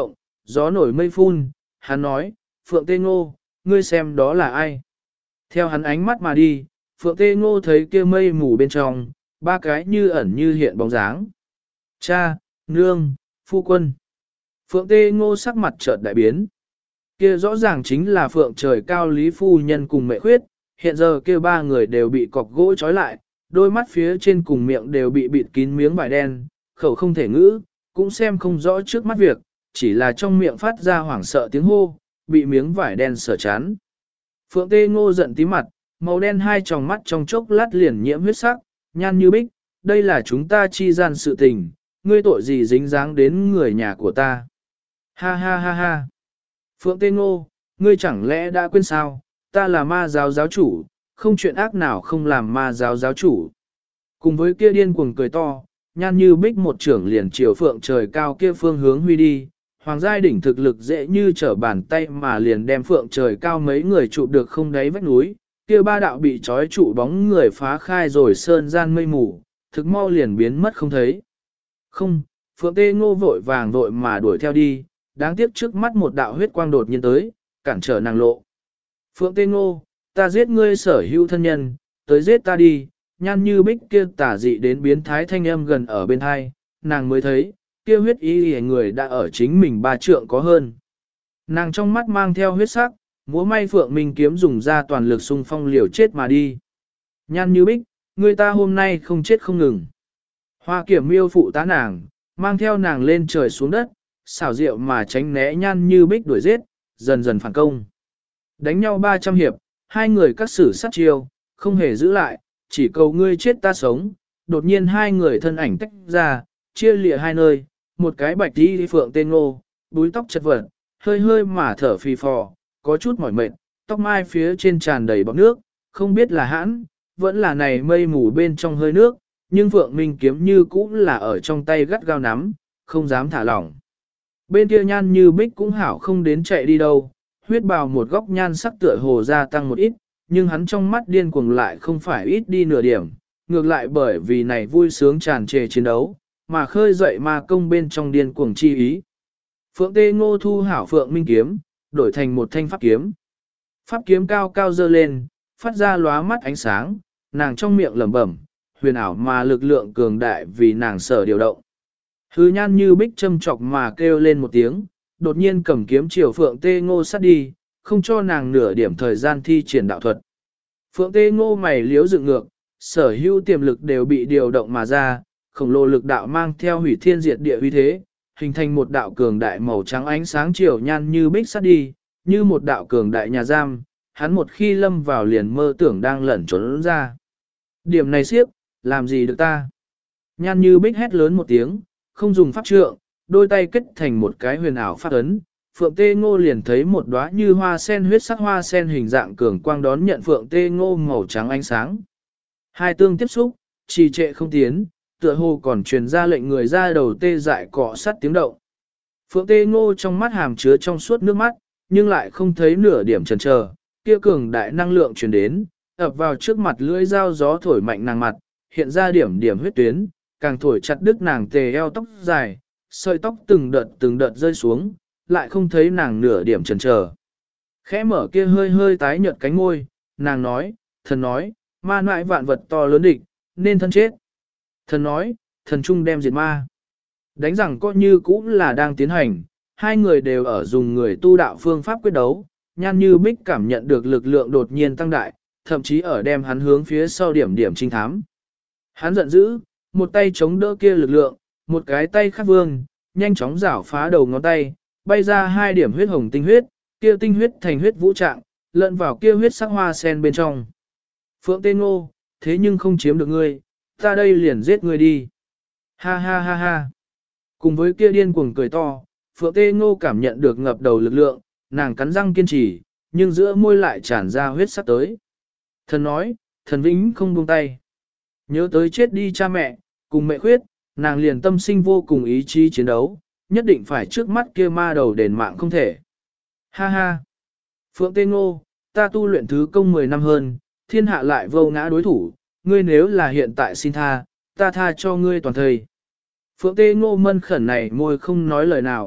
gió nổi mây phun, hắn nói, Phượng Tê Ngô, ngươi xem đó là ai? Theo hắn ánh mắt mà đi, Phượng Tê Ngô thấy kia mây mù bên trong, ba cái như ẩn như hiện bóng dáng. Cha, nương, phu quân. Phượng Tê Ngô sắc mặt chợt đại biến. Kia rõ ràng chính là Phượng Trời Cao Lý Phu Nhân cùng Mẹ Khuyết, hiện giờ kia ba người đều bị cọc gỗ trói lại, đôi mắt phía trên cùng miệng đều bị bịt kín miếng vải đen, khẩu không thể ngữ, cũng xem không rõ trước mắt việc, chỉ là trong miệng phát ra hoảng sợ tiếng hô, bị miếng vải đen sở chán. Phượng Tê Ngô giận tí mặt, màu đen hai tròng mắt trong chốc lát liền nhiễm huyết sắc, nhan như bích, đây là chúng ta chi gian sự tình, ngươi tội gì dính dáng đến người nhà của ta. Ha ha ha ha. Phượng Tê Ngô, ngươi chẳng lẽ đã quên sao, ta là ma giáo giáo chủ, không chuyện ác nào không làm ma giáo giáo chủ. Cùng với kia điên cuồng cười to, nhan như bích một trưởng liền chiều Phượng Trời Cao kia phương hướng huy đi, Hoàng giai đỉnh thực lực dễ như trở bàn tay mà liền đem Phượng Trời Cao mấy người trụ được không đáy vách núi, kia ba đạo bị trói trụ bóng người phá khai rồi sơn gian mây mù, thực mau liền biến mất không thấy. Không, Phượng Tê Ngô vội vàng vội mà đuổi theo đi, đáng tiếc trước mắt một đạo huyết quang đột nhiên tới, cản trở nàng lộ. Phượng Tê Ngô, ta giết ngươi sở hữu thân nhân, tới giết ta đi, nhan như bích kia tả dị đến biến thái thanh âm gần ở bên hai, nàng mới thấy, kia huyết ý hề người đã ở chính mình ba trượng có hơn. Nàng trong mắt mang theo huyết sắc, múa may Phượng Minh kiếm dùng ra toàn lực xung phong liều chết mà đi. Nhan như bích, người ta hôm nay không chết không ngừng. Hoa Kiểm miêu phụ tá nàng, mang theo nàng lên trời xuống đất, xảo diệu mà tránh né nhan như bích đuổi giết, dần dần phản công. Đánh nhau 300 hiệp, hai người cắt xử sát chiêu, không hề giữ lại, chỉ cầu ngươi chết ta sống. Đột nhiên hai người thân ảnh tách ra, chia lìa hai nơi, một cái bạch đi Phượng Tê Ngô, búi tóc chật vật, hơi hơi mà thở phì phò, có chút mỏi mệt, tóc mai phía trên tràn đầy bọt nước, không biết là hãn, vẫn là này mây mù bên trong hơi nước, nhưng Phượng Minh kiếm như cũng là ở trong tay gắt gao nắm, không dám thả lỏng. Bên kia nhan như bích cũng hảo không đến chạy đi đâu, huyết bào một góc nhan sắc tựa hồ gia tăng một ít, nhưng hắn trong mắt điên cuồng lại không phải ít đi nửa điểm, ngược lại bởi vì này vui sướng tràn trề chiến đấu, mà khơi dậy ma công bên trong điên cuồng chi ý. Phượng Tê Ngô thu hảo Phượng Minh kiếm, đổi thành một thanh pháp kiếm. Pháp kiếm cao cao dơ lên, phát ra lóa mắt ánh sáng, nàng trong miệng lẩm bẩm, huyền ảo mà lực lượng cường đại vì nàng sở điều động. Hư nhan như bích châm chọc mà kêu lên một tiếng, đột nhiên cầm kiếm chiều Phượng Tê Ngô sát đi, không cho nàng nửa điểm thời gian thi triển đạo thuật. Phượng Tê Ngô mày liếu dựng ngược, sở hữu tiềm lực đều bị điều động mà ra, khổng lồ lực đạo mang theo hủy thiên diệt địa uy thế, hình thành một đạo cường đại màu trắng ánh sáng chiều nhan như bích sát đi, như một đạo cường đại nhà giam, hắn một khi lâm vào liền mơ tưởng đang lẩn trốn ra. Điểm này siếp, làm gì được ta? Nhan như bích hét lớn một tiếng, không dùng pháp trượng, đôi tay kết thành một cái huyền ảo pháp ấn. Phượng Tê Ngô liền thấy một đóa như hoa sen huyết sắc hoa sen hình dạng cường quang đón nhận Phượng Tê Ngô màu trắng ánh sáng. Hai tương tiếp xúc, trì trệ không tiến, tựa hồ còn truyền ra lệnh người ra đầu tê dại cọ sắt tiếng động. Phượng Tê Ngô trong mắt hàm chứa trong suốt nước mắt, nhưng lại không thấy nửa điểm chần chờ, kia cường đại năng lượng truyền đến, ập vào trước mặt lưỡi dao gió thổi mạnh nàng mặt, hiện ra điểm điểm huyết tuyến, càng thổi chặt đứt nàng tề eo tóc dài, sợi tóc từng đợt rơi xuống, lại không thấy nàng nửa điểm chần chờ. Khẽ mở kia hơi hơi tái nhợt cánh môi, nàng nói, thần nói, ma nại vạn vật to lớn địch, nên thân chết. Thần nói, thần trung đem diệt ma. Đánh rằng có như cũng là đang tiến hành, hai người đều ở dùng người tu đạo phương pháp quyết đấu, nhan như bích cảm nhận được lực lượng đột nhiên tăng đại, thậm chí ở đem hắn hướng phía sau điểm điểm trinh thám. Hắn giận dữ, một tay chống đỡ kia lực lượng, một cái tay khắc vương, nhanh chóng rảo phá đầu ngón tay, bay ra hai điểm huyết hồng tinh huyết, kia tinh huyết thành huyết vũ trạng, lẫn vào kia huyết sắc hoa sen bên trong. Phượng Tê Ngô, thế nhưng không chiếm được ngươi, ta đây liền giết ngươi đi. Ha ha ha ha. Cùng với kia điên cuồng cười to, Phượng Tê Ngô cảm nhận được ngập đầu lực lượng, nàng cắn răng kiên trì, nhưng giữa môi lại tràn ra huyết sắc tới. Thần nói, thần vĩnh không buông tay. Nhớ tới chết đi cha mẹ, cùng mẹ khuyết, nàng liền tâm sinh vô cùng ý chí chiến đấu, nhất định phải trước mắt kia ma đầu đền mạng không thể. Ha ha! Phượng Tê Ngô, ta tu luyện thứ công 10 năm hơn, thiên hạ lại vô ngã đối thủ, ngươi nếu là hiện tại xin tha, ta tha cho ngươi toàn thời. Phượng Tê Ngô mân khẩn này môi không nói lời nào,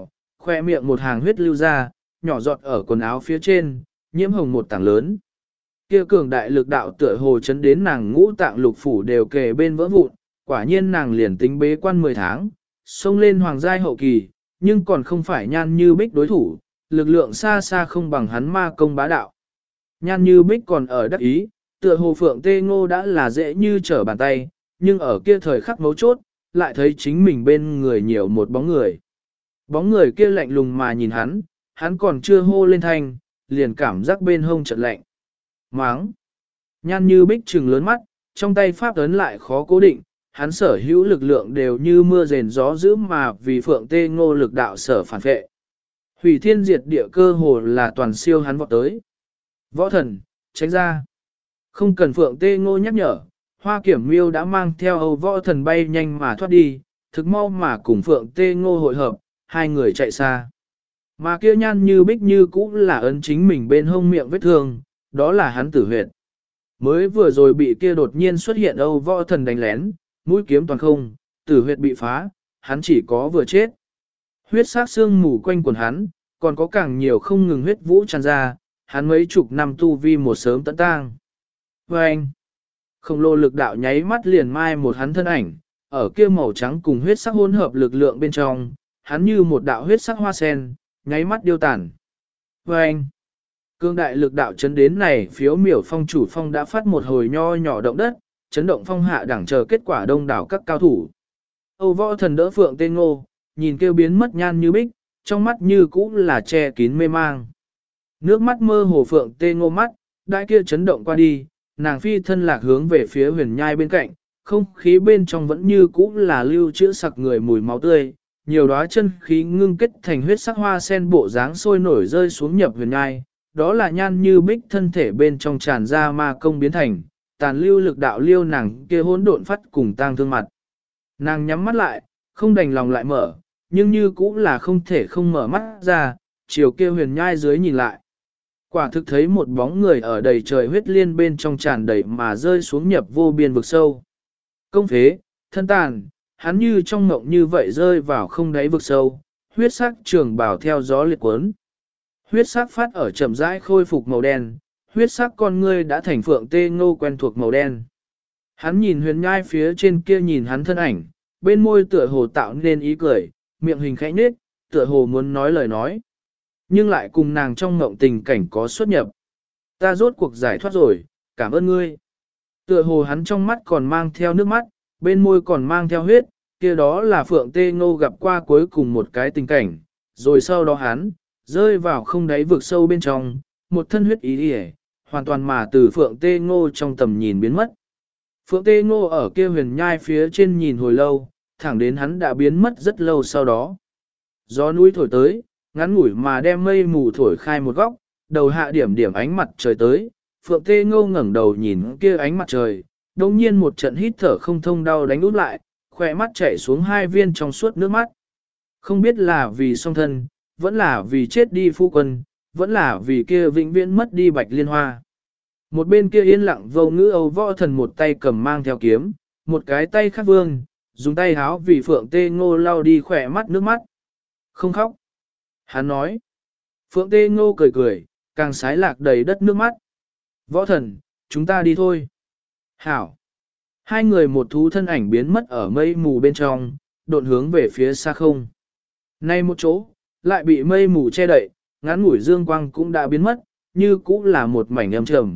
khoe miệng một hàng huyết lưu ra, nhỏ giọt ở quần áo phía trên, nhiễm hồng một tảng lớn. Kia cường đại lực đạo tựa hồ chấn đến nàng ngũ tạng lục phủ đều kề bên vỡ vụn, quả nhiên nàng liền tính bế quan 10 tháng, xông lên hoàng giai hậu kỳ, nhưng còn không phải Nhan Như Bích đối thủ, lực lượng xa xa không bằng hắn ma công bá đạo. Nhan Như Bích còn ở đắc ý, tựa hồ Phượng Tê Ngô đã là dễ như trở bàn tay, nhưng ở kia thời khắc mấu chốt, lại thấy chính mình bên người nhiều một bóng người. Bóng người kia lạnh lùng mà nhìn hắn còn chưa hô lên thanh, liền cảm giác bên hông chợt lạnh. Máng! Nhan Như Bích trừng lớn mắt, trong tay pháp ấn lại khó cố định, hắn sở hữu lực lượng đều như mưa rền gió dữ mà vì Phượng Tê Ngô lực đạo sở phản vệ. Hủy thiên diệt địa cơ hồ là toàn siêu hắn vọt tới. Võ thần, tránh ra. Không cần Phượng Tê Ngô nhắc nhở, Hoa Kiểm Miêu đã mang theo Âu Võ thần bay nhanh mà thoát đi, thực mau mà cùng Phượng Tê Ngô hội hợp, hai người chạy xa. Mà kia Nhan Như Bích như cũ là ấn chính mình bên hông miệng vết thương, đó là hắn tử huyệt. Mới vừa rồi bị kia đột nhiên xuất hiện Âu Võ thần đánh lén, mũi kiếm toàn không, tử huyệt bị phá, hắn chỉ có vừa chết. Huyết sắc xương mù quanh quần hắn, còn có càng nhiều không ngừng huyết vũ tràn ra, hắn mấy chục năm tu vi một sớm tận tang. Và anh, khổng lồ lực đạo nháy mắt liền mai một hắn thân ảnh, ở kia màu trắng cùng huyết sắc hỗn hợp lực lượng bên trong, hắn như một đạo huyết sắc hoa sen, nháy mắt điêu tản. Và anh, cương đại lực đạo chấn đến này phiếu miểu phong chủ phong đã phát một hồi nho nhỏ động đất, chấn động phong hạ đẳng chờ kết quả đông đảo các cao thủ. Âu Võ thần đỡ Phượng Tê Ngô, nhìn kêu biến mất Nhan Như Bích, trong mắt như cũ là che kín mê mang. Nước mắt mơ hồ Phượng Tê Ngô mắt, đại kia chấn động qua đi, nàng phi thân lạc hướng về phía huyền nhai bên cạnh, không khí bên trong vẫn như cũ là lưu trữ sặc người mùi máu tươi, nhiều đóa chân khí ngưng kết thành huyết sắc hoa sen bộ dáng sôi nổi rơi xuống nhập huyền nhai, đó là Nhan Như Bích thân thể bên trong tràn ra ma công biến thành, tàn lưu lực đạo liêu nàng kia hỗn độn phát cùng tang thương mặt. Nàng nhắm mắt lại, không đành lòng lại mở, nhưng như cũng là không thể không mở mắt ra, chiều kia huyền nhai dưới nhìn lại. Quả thực thấy một bóng người ở đầy trời huyết liên bên trong tràn đầy mà rơi xuống nhập vô biên vực sâu. Công phế, thân tàn, hắn như trong mộng như vậy rơi vào không đáy vực sâu, huyết sắc trường bào theo gió liệt cuốn. Huyết sắc phát ở chậm rãi khôi phục màu đen, huyết sắc con ngươi đã thành Phượng Tê Ngô quen thuộc màu đen. Hắn nhìn huyền nhai phía trên kia nhìn hắn thân ảnh, bên môi tựa hồ tạo nên ý cười, miệng hình khẽ nhếch, tựa hồ muốn nói lời nói. Nhưng lại cùng nàng trong ngộng tình cảnh có xuất nhập. Ta rốt cuộc giải thoát rồi, cảm ơn ngươi. Tựa hồ hắn trong mắt còn mang theo nước mắt, bên môi còn mang theo huyết, kia đó là Phượng Tê Ngô gặp qua cuối cùng một cái tình cảnh, rồi sau đó hắn, rơi vào không đáy vực sâu bên trong, một thân huyết ý đi hoàn toàn mà từ Phượng Tê Ngô trong tầm nhìn biến mất. Phượng Tê Ngô ở kia huyền nhai phía trên nhìn hồi lâu, thẳng đến hắn đã biến mất rất lâu sau đó. Gió núi thổi tới, ngắn ngủi mà đem mây mù thổi khai một góc, đầu hạ điểm điểm ánh mặt trời tới, Phượng Tê Ngô ngẩng đầu nhìn kia ánh mặt trời, đồng nhiên một trận hít thở không thông đau đánh út lại, khỏe mắt chảy xuống hai viên trong suốt nước mắt. Không biết là vì song thân, vẫn là vì chết đi phu quân, vẫn là vì kia vĩnh viễn mất đi Bạch Liên Hoa. Một bên kia yên lặng vô ngữ Âu Võ thần một tay cầm mang theo kiếm, một cái tay khác vương, dùng tay háo vì Phượng Tê Ngô lau đi khỏe mắt nước mắt. Không khóc. Hắn nói. Phượng Tê Ngô cười cười, càng sái lạc đầy đất nước mắt. Võ thần, chúng ta đi thôi. Hảo. Hai người một thú thân ảnh biến mất ở mây mù bên trong, độn hướng về phía xa không. Nay một chỗ, lại bị mây mù che đậy, ngắn ngủi dương quang cũng đã biến mất, như cũng là một mảnh âm trầm.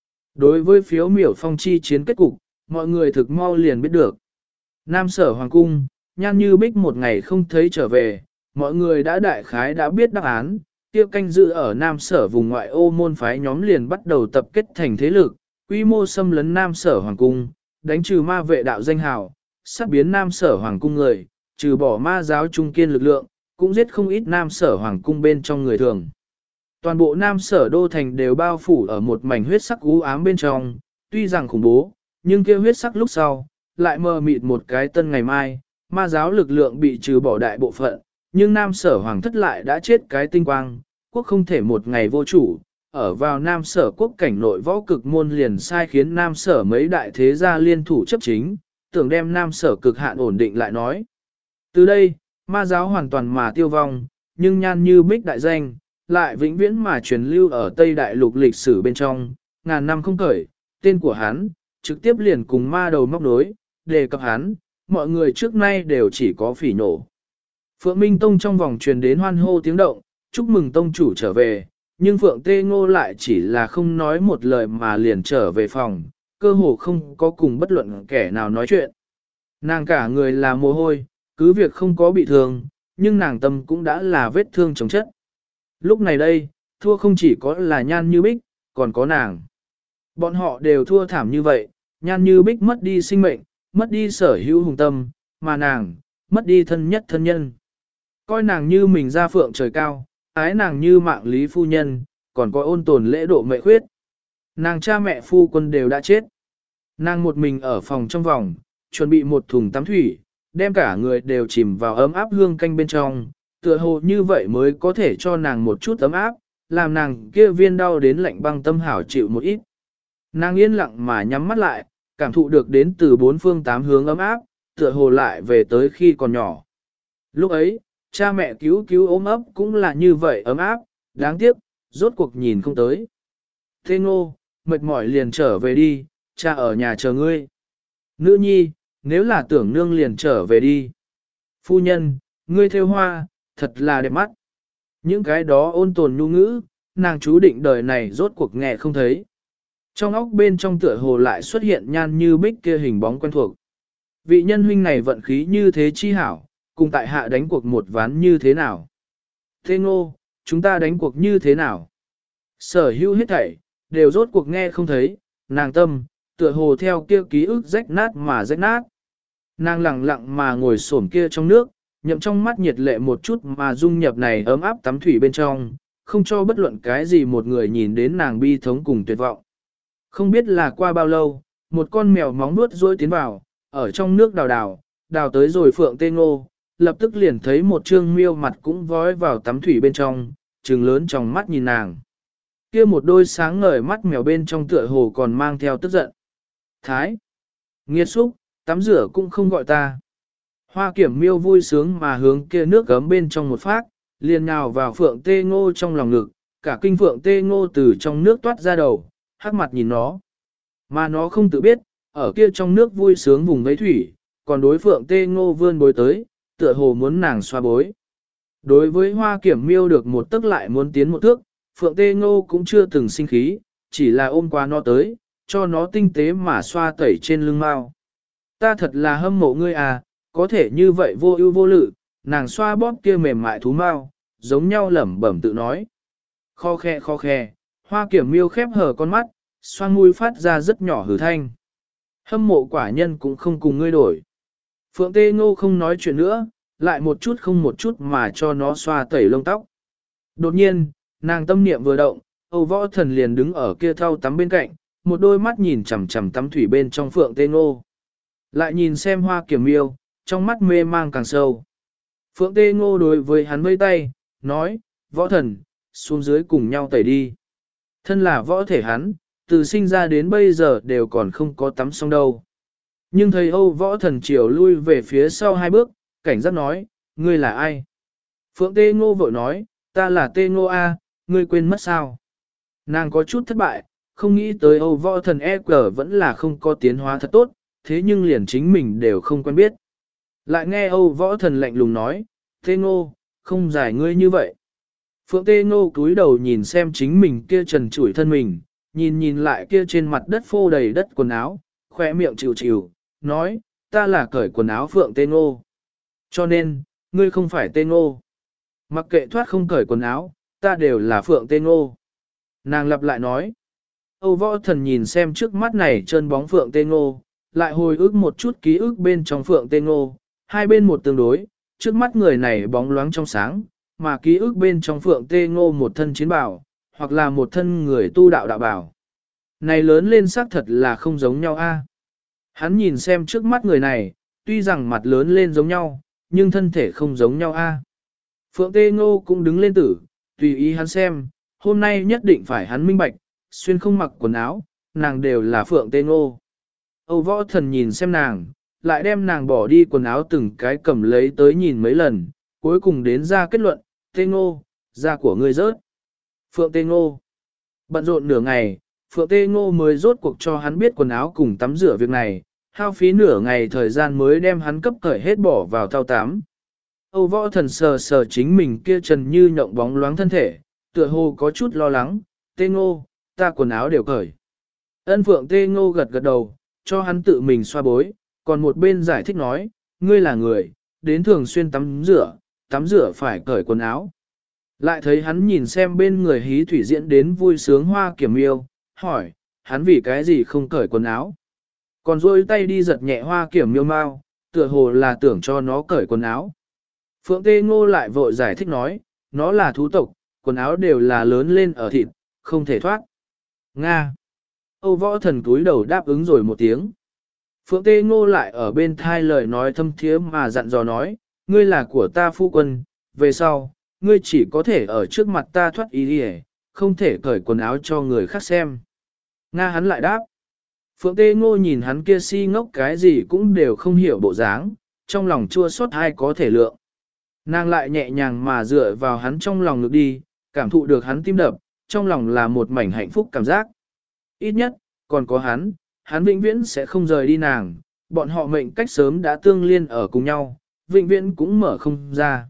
Đối với phiếu miểu phong chi chiến kết cục, mọi người thực mau liền biết được. Nam Sở Hoàng Cung, Nhan Như Bích một ngày không thấy trở về, mọi người đã đại khái đã biết đáp án, tiêu canh dự ở Nam Sở vùng ngoại ô môn phái nhóm liền bắt đầu tập kết thành thế lực, quy mô xâm lấn Nam Sở Hoàng Cung, đánh trừ ma vệ đạo danh hào, sát biến Nam Sở Hoàng Cung người, trừ bỏ ma giáo trung kiên lực lượng, cũng giết không ít Nam Sở Hoàng Cung bên trong người thường. Toàn bộ Nam Sở Đô Thành đều bao phủ ở một mảnh huyết sắc u ám bên trong, tuy rằng khủng bố, nhưng kia huyết sắc lúc sau, lại mờ mịt một cái tân ngày mai, ma giáo lực lượng bị trừ bỏ đại bộ phận, nhưng Nam Sở Hoàng thất lại đã chết cái tinh quang, quốc không thể một ngày vô chủ, ở vào Nam Sở quốc cảnh nội võ cực môn liền sai khiến Nam Sở mấy đại thế gia liên thủ chấp chính, tưởng đem Nam Sở cực hạn ổn định lại nói. Từ đây, ma giáo hoàn toàn mà tiêu vong, nhưng Nhan Như Bích đại danh, lại vĩnh viễn mà truyền lưu ở Tây Đại Lục lịch sử bên trong, ngàn năm không cởi, tên của hắn, trực tiếp liền cùng ma đầu móc nối, đề cập hắn, mọi người trước nay đều chỉ có phỉ nổ. Phượng Minh Tông trong vòng truyền đến hoan hô tiếng động, chúc mừng Tông chủ trở về, nhưng Phượng Tê Ngô lại chỉ là không nói một lời mà liền trở về phòng, cơ hồ không có cùng bất luận kẻ nào nói chuyện. Nàng cả người là mồ hôi, cứ việc không có bị thương, nhưng nàng tâm cũng đã là vết thương chồng chất. Lúc này đây, thua không chỉ có là Nhan Như Bích, còn có nàng. Bọn họ đều thua thảm như vậy, Nhan Như Bích mất đi sinh mệnh, mất đi sở hữu hùng tâm, mà nàng, mất đi thân nhất thân nhân. Coi nàng như mình ra phượng trời cao, ái nàng như mạng lý phu nhân, còn có ôn tồn lễ độ mệ khuyết. Nàng cha mẹ phu quân đều đã chết. Nàng một mình ở phòng trong vòng, chuẩn bị một thùng tắm thủy, đem cả người đều chìm vào ấm áp hương canh bên trong, tựa hồ như vậy mới có thể cho nàng một chút ấm áp, làm nàng kia viên đau đến lạnh băng tâm hảo chịu một ít. Nàng yên lặng mà nhắm mắt lại, cảm thụ được đến từ bốn phương tám hướng ấm áp, tựa hồ lại về tới khi còn nhỏ. Lúc ấy, cha mẹ cứu cứu ôm ấp cũng là như vậy ấm áp, đáng tiếc, rốt cuộc nhìn không tới. Thế Ngô, mệt mỏi liền trở về đi, cha ở nhà chờ ngươi. Nữ nhi, nếu là tưởng nương liền trở về đi. Phu nhân, ngươi theo hoa, thật là đẹp mắt. Những cái đó ôn tồn nhu ngữ, nàng chú định đời này rốt cuộc nghe không thấy. Trong óc bên trong tựa hồ lại xuất hiện Nhan Như Bích kia hình bóng quen thuộc. Vị nhân huynh này vận khí như thế chi hảo, cùng tại hạ đánh cuộc một ván như thế nào? Thế Ngô, chúng ta đánh cuộc như thế nào? Sở hữu hết thảy, đều rốt cuộc nghe không thấy, nàng tâm, tựa hồ theo kia ký ức rách nát mà rách nát. Nàng lặng lặng mà ngồi xổm kia trong nước, nhậm trong mắt nhiệt lệ một chút mà dung nhập này ấm áp tắm thủy bên trong, không cho bất luận cái gì một người nhìn đến nàng bi thống cùng tuyệt vọng. Không biết là qua bao lâu, một con mèo móng nuốt rối tiến vào, ở trong nước đào tới rồi Phượng Tê Ngô, lập tức liền thấy một trương miêu mặt cũng vói vào tắm thủy bên trong, trừng lớn trong mắt nhìn nàng. Kia một đôi sáng ngời mắt mèo bên trong tựa hồ còn mang theo tức giận. Thái! Nghiệt xúc, tắm rửa cũng không gọi ta. Hoa Kiểm Miêu vui sướng mà hướng kia nước gấm bên trong một phát, liền nhào vào Phượng Tê Ngô trong lòng ngực, cả kinh Phượng Tê Ngô từ trong nước toát ra đầu, hắc mặt nhìn nó. Mà nó không tự biết, ở kia trong nước vui sướng vùng vẫy thủy, còn đối Phượng Tê Ngô vươn bối tới, tựa hồ muốn nàng xoa bối. Đối với Hoa Kiểm Miêu được một tức lại muốn tiến một thước, Phượng Tê Ngô cũng chưa từng sinh khí, chỉ là ôm qua nó tới, cho nó tinh tế mà xoa tẩy trên lưng mao. Ta thật là hâm mộ ngươi à, có thể như vậy vô ưu vô lự, nàng xoa bóp kia mềm mại thú mao, giống nhau lẩm bẩm tự nói. Kho khe, Hoa Kiểm Miêu khép hờ con mắt, xoang mũi phát ra rất nhỏ hử thanh. Hâm mộ quả nhân cũng không cùng ngươi đổi. Phượng Tê Ngô không nói chuyện nữa, lại một chút không một chút mà cho nó xoa tẩy lông tóc. Đột nhiên, nàng tâm niệm vừa động, Âu Võ Thần liền đứng ở kia thau tắm bên cạnh, một đôi mắt nhìn chằm chằm tắm thủy bên trong Phượng Tê Ngô. Lại nhìn xem Hoa Kiểm Miêu, trong mắt mê mang càng sâu. Phượng Tê Ngô đối với hắn vây tay, nói, Võ Thần, xuống dưới cùng nhau tẩy đi. Thân là võ thể hắn, từ sinh ra đến bây giờ đều còn không có tắm xong đâu. Nhưng thầy Âu Võ Thần chiều lui về phía sau hai bước, cảnh giác nói, ngươi là ai? Phượng Tê Ngô vội nói, ta là Tê Ngô A, ngươi quên mất sao? Nàng có chút thất bại, không nghĩ tới Âu Võ Thần EQ vẫn là không có tiến hóa thật tốt, thế nhưng liền chính mình đều không quen biết. Lại nghe Âu Võ Thần lạnh lùng nói, Tê Ngô, không giải ngươi như vậy. Phượng Tê Ngô cúi đầu nhìn xem chính mình kia trần trụi thân mình, nhìn lại kia trên mặt đất phô đầy đất quần áo, khỏe miệng chịu chịu, nói, ta là cởi quần áo Phượng Tê Ngô. Cho nên, ngươi không phải Tê Ngô. Mặc kệ thoát không cởi quần áo, ta đều là Phượng Tê Ngô. Nàng lặp lại nói, Âu Võ Thần nhìn xem trước mắt này trơn bóng Phượng Tê Ngô, lại hồi ức một chút ký ức bên trong Phượng Tê Ngô, hai bên một tương đối, trước mắt người này bóng loáng trong sáng, mà ký ức bên trong Phượng Tê Ngô một thân chiến bào, hoặc là một thân người tu đạo đạo bào. Này lớn lên xác thật là không giống nhau a. Hắn nhìn xem trước mắt người này, tuy rằng mặt lớn lên giống nhau, nhưng thân thể không giống nhau a. Phượng Tê Ngô cũng đứng lên tử, tùy ý hắn xem, hôm nay nhất định phải hắn minh bạch, xuyên không mặc quần áo, nàng đều là Phượng Tê Ngô. Âu Võ Thần nhìn xem nàng, lại đem nàng bỏ đi quần áo từng cái cầm lấy tới nhìn mấy lần, cuối cùng đến ra kết luận, Tê Ngô, da của ngươi rớt. Phượng Tê Ngô. Bận rộn nửa ngày, Phượng Tê Ngô mới rốt cuộc cho hắn biết quần áo cùng tắm rửa việc này, hao phí nửa ngày thời gian mới đem hắn cấp cởi hết bỏ vào thao tắm. Âu Võ Thần sờ sờ chính mình kia trần như nhộng bóng loáng thân thể, tựa hồ có chút lo lắng, Tê Ngô, ta quần áo đều cởi. Ân Phượng Tê Ngô gật gật đầu, cho hắn tự mình xoa bối, còn một bên giải thích nói, ngươi là người, đến thường xuyên tắm rửa phải cởi quần áo. Lại thấy hắn nhìn xem bên người hí thủy diễn đến vui sướng Hoa Kiểm Miêu, hỏi, hắn vì cái gì không cởi quần áo. Còn rôi tay đi giật nhẹ Hoa Kiểm Miêu mau, tựa hồ là tưởng cho nó cởi quần áo. Phượng Tê Ngô lại vội giải thích nói, nó là thú tộc, quần áo đều là lớn lên ở thịt, không thể thoát. Nga. Âu Võ Thần cúi đầu đáp ứng rồi một tiếng. Phượng Tê Ngô lại ở bên thai lời nói thâm thiế mà dặn dò nói, ngươi là của ta phu quân, về sau, ngươi chỉ có thể ở trước mặt ta thoát ý đi không thể cởi quần áo cho người khác xem. Nga hắn lại đáp. Phượng Tê Ngô nhìn hắn kia si ngốc cái gì cũng đều không hiểu bộ dáng, trong lòng chua xót ai có thể lượng. Nàng lại nhẹ nhàng mà dựa vào hắn trong lòng ngực đi, cảm thụ được hắn tim đập, trong lòng là một mảnh hạnh phúc cảm giác. Ít nhất, còn có hắn vĩnh viễn sẽ không rời đi nàng, bọn họ mệnh cách sớm đã tương liên ở cùng nhau, vĩnh viễn cũng mở không ra.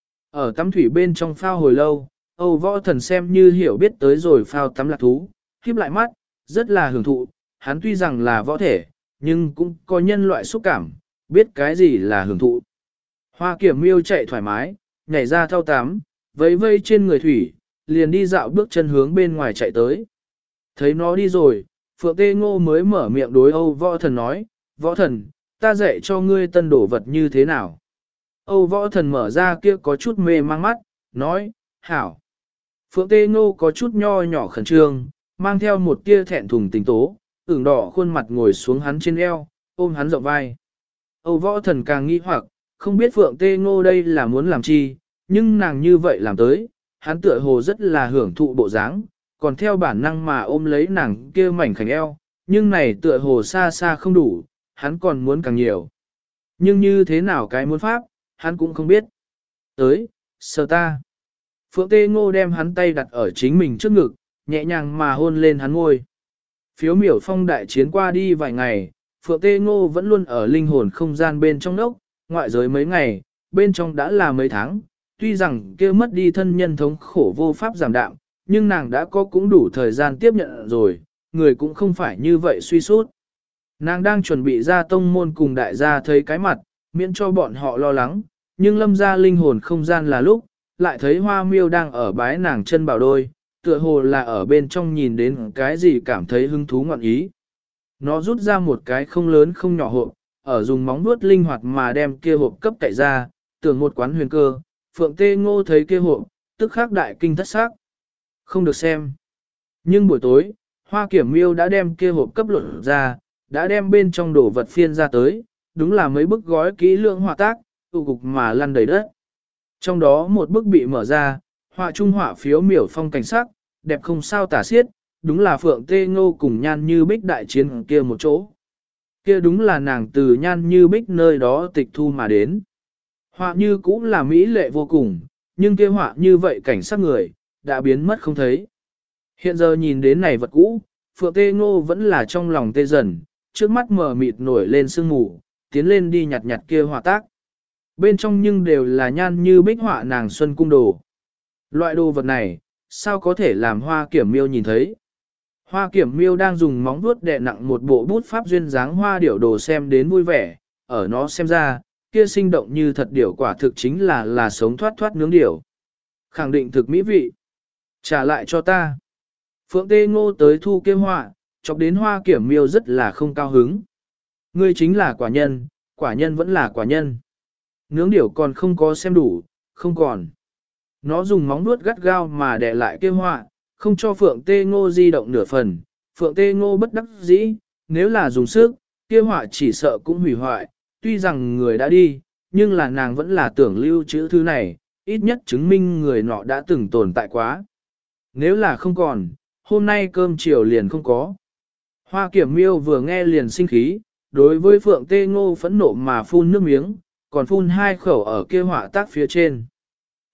Ở tắm thủy bên trong phao hồi lâu, Âu Võ Thần xem như hiểu biết tới rồi phao tắm lạc thú, khiếp lại mắt, rất là hưởng thụ, hắn tuy rằng là võ thể, nhưng cũng có nhân loại xúc cảm, biết cái gì là hưởng thụ. Hoa Kiểm Miêu chạy thoải mái, nhảy ra thao tắm, vẫy vây trên người thủy, liền đi dạo bước chân hướng bên ngoài chạy tới. Thấy nó đi rồi, Phượng Tê Ngô mới mở miệng đối Âu Võ Thần nói, Võ Thần, ta dạy cho ngươi tân đổ vật như thế nào. Âu Võ Thần mở ra kia có chút mê mang mắt, nói, hảo. Phượng Tê Ngô có chút nho nhỏ khẩn trương, mang theo một tia thẹn thùng tình tố, ửng đỏ khuôn mặt ngồi xuống hắn trên eo, ôm hắn rộng vai. Âu Võ Thần càng nghi hoặc, không biết Phượng Tê Ngô đây là muốn làm chi, nhưng nàng như vậy làm tới, hắn tựa hồ rất là hưởng thụ bộ dáng, còn theo bản năng mà ôm lấy nàng kia mảnh khảnh eo, nhưng này tựa hồ xa xa không đủ, hắn còn muốn càng nhiều. Nhưng như thế nào cái muốn pháp, hắn cũng không biết. Tới, sờ ta. Phượng Tê Ngô đem hắn tay đặt ở chính mình trước ngực, nhẹ nhàng mà hôn lên hắn ngôi. Phiếu miểu phong đại chiến qua đi vài ngày, Phượng Tê Ngô vẫn luôn ở linh hồn không gian bên trong nốc, ngoại giới mấy ngày, bên trong đã là mấy tháng, tuy rằng kia mất đi thân nhân thống khổ vô pháp giảm đạm, nhưng nàng đã có cũng đủ thời gian tiếp nhận rồi, người cũng không phải như vậy suy sút. Nàng đang chuẩn bị ra tông môn cùng đại gia thấy cái mặt, miễn cho bọn họ lo lắng, nhưng lâm ra linh hồn không gian là lúc, lại thấy Hoa Miêu đang ở bái nàng chân bảo đôi, tựa hồ là ở bên trong nhìn đến cái gì cảm thấy hứng thú ngọn ý. Nó rút ra một cái không lớn không nhỏ hộp, ở dùng móng vuốt linh hoạt mà đem kia hộp cấp cậy ra, tưởng một quán huyền cơ, Phượng Tê Ngô thấy kia hộp, tức khắc đại kinh thất xác. Không được xem. Nhưng buổi tối, Hoa Kiểm Miêu đã đem kia hộp cấp luận ra, đã đem bên trong đồ vật phiên ra tới, đúng là mấy bức gói kỹ lưỡng họa tác, tụ cục mà lăn đầy đất. Trong đó một bức bị mở ra, họa trung họa phiếu miểu phong cảnh sắc, đẹp không sao tả xiết, đúng là Phượng Tê Ngô cùng Nhan Như Bích đại chiến kia một chỗ. Kia đúng là nàng từ Nhan Như Bích nơi đó tịch thu mà đến. Họa như cũng là mỹ lệ vô cùng, nhưng kia họa như vậy cảnh sắc người, đã biến mất không thấy. Hiện giờ nhìn đến này vật cũ, Phượng Tê Ngô vẫn là trong lòng tê dần, trước mắt mờ mịt nổi lên sương mù, tiến lên đi nhặt nhặt kia họa tác. Bên trong nhưng đều là Nhan Như Bích họa nàng xuân cung đồ. Loại đồ vật này, sao có thể làm Hoa Kiểm Miêu nhìn thấy? Hoa Kiểm Miêu đang dùng móng vuốt đè nặng một bộ bút pháp duyên dáng hoa điểu đồ xem đến vui vẻ, ở nó xem ra, kia sinh động như thật điểu quả thực chính là sống thoát thoát nướng điểu. Khẳng định thực mỹ vị. Trả lại cho ta. Phượng Tê Ngô tới thu kia họa, chọc đến Hoa Kiểm Miêu rất là không cao hứng. Ngươi chính là quả nhân vẫn là quả nhân. Nướng điểu còn không có xem đủ, không còn. Nó dùng móng vuốt gắt gao mà đè lại kia họa, không cho Phượng Tê Ngô di động nửa phần. Phượng Tê Ngô bất đắc dĩ, nếu là dùng sức, kia họa chỉ sợ cũng hủy hoại. Tuy rằng người đã đi, nhưng là nàng vẫn là tưởng lưu trữ thứ này, ít nhất chứng minh người nọ đã từng tồn tại quá. Nếu là không còn, hôm nay cơm chiều liền không có. Hoa Kiểm Miêu vừa nghe liền sinh khí, đối với Phượng Tê Ngô phẫn nộ mà phun nước miếng, còn phun hai khẩu ở kia họa tác phía trên.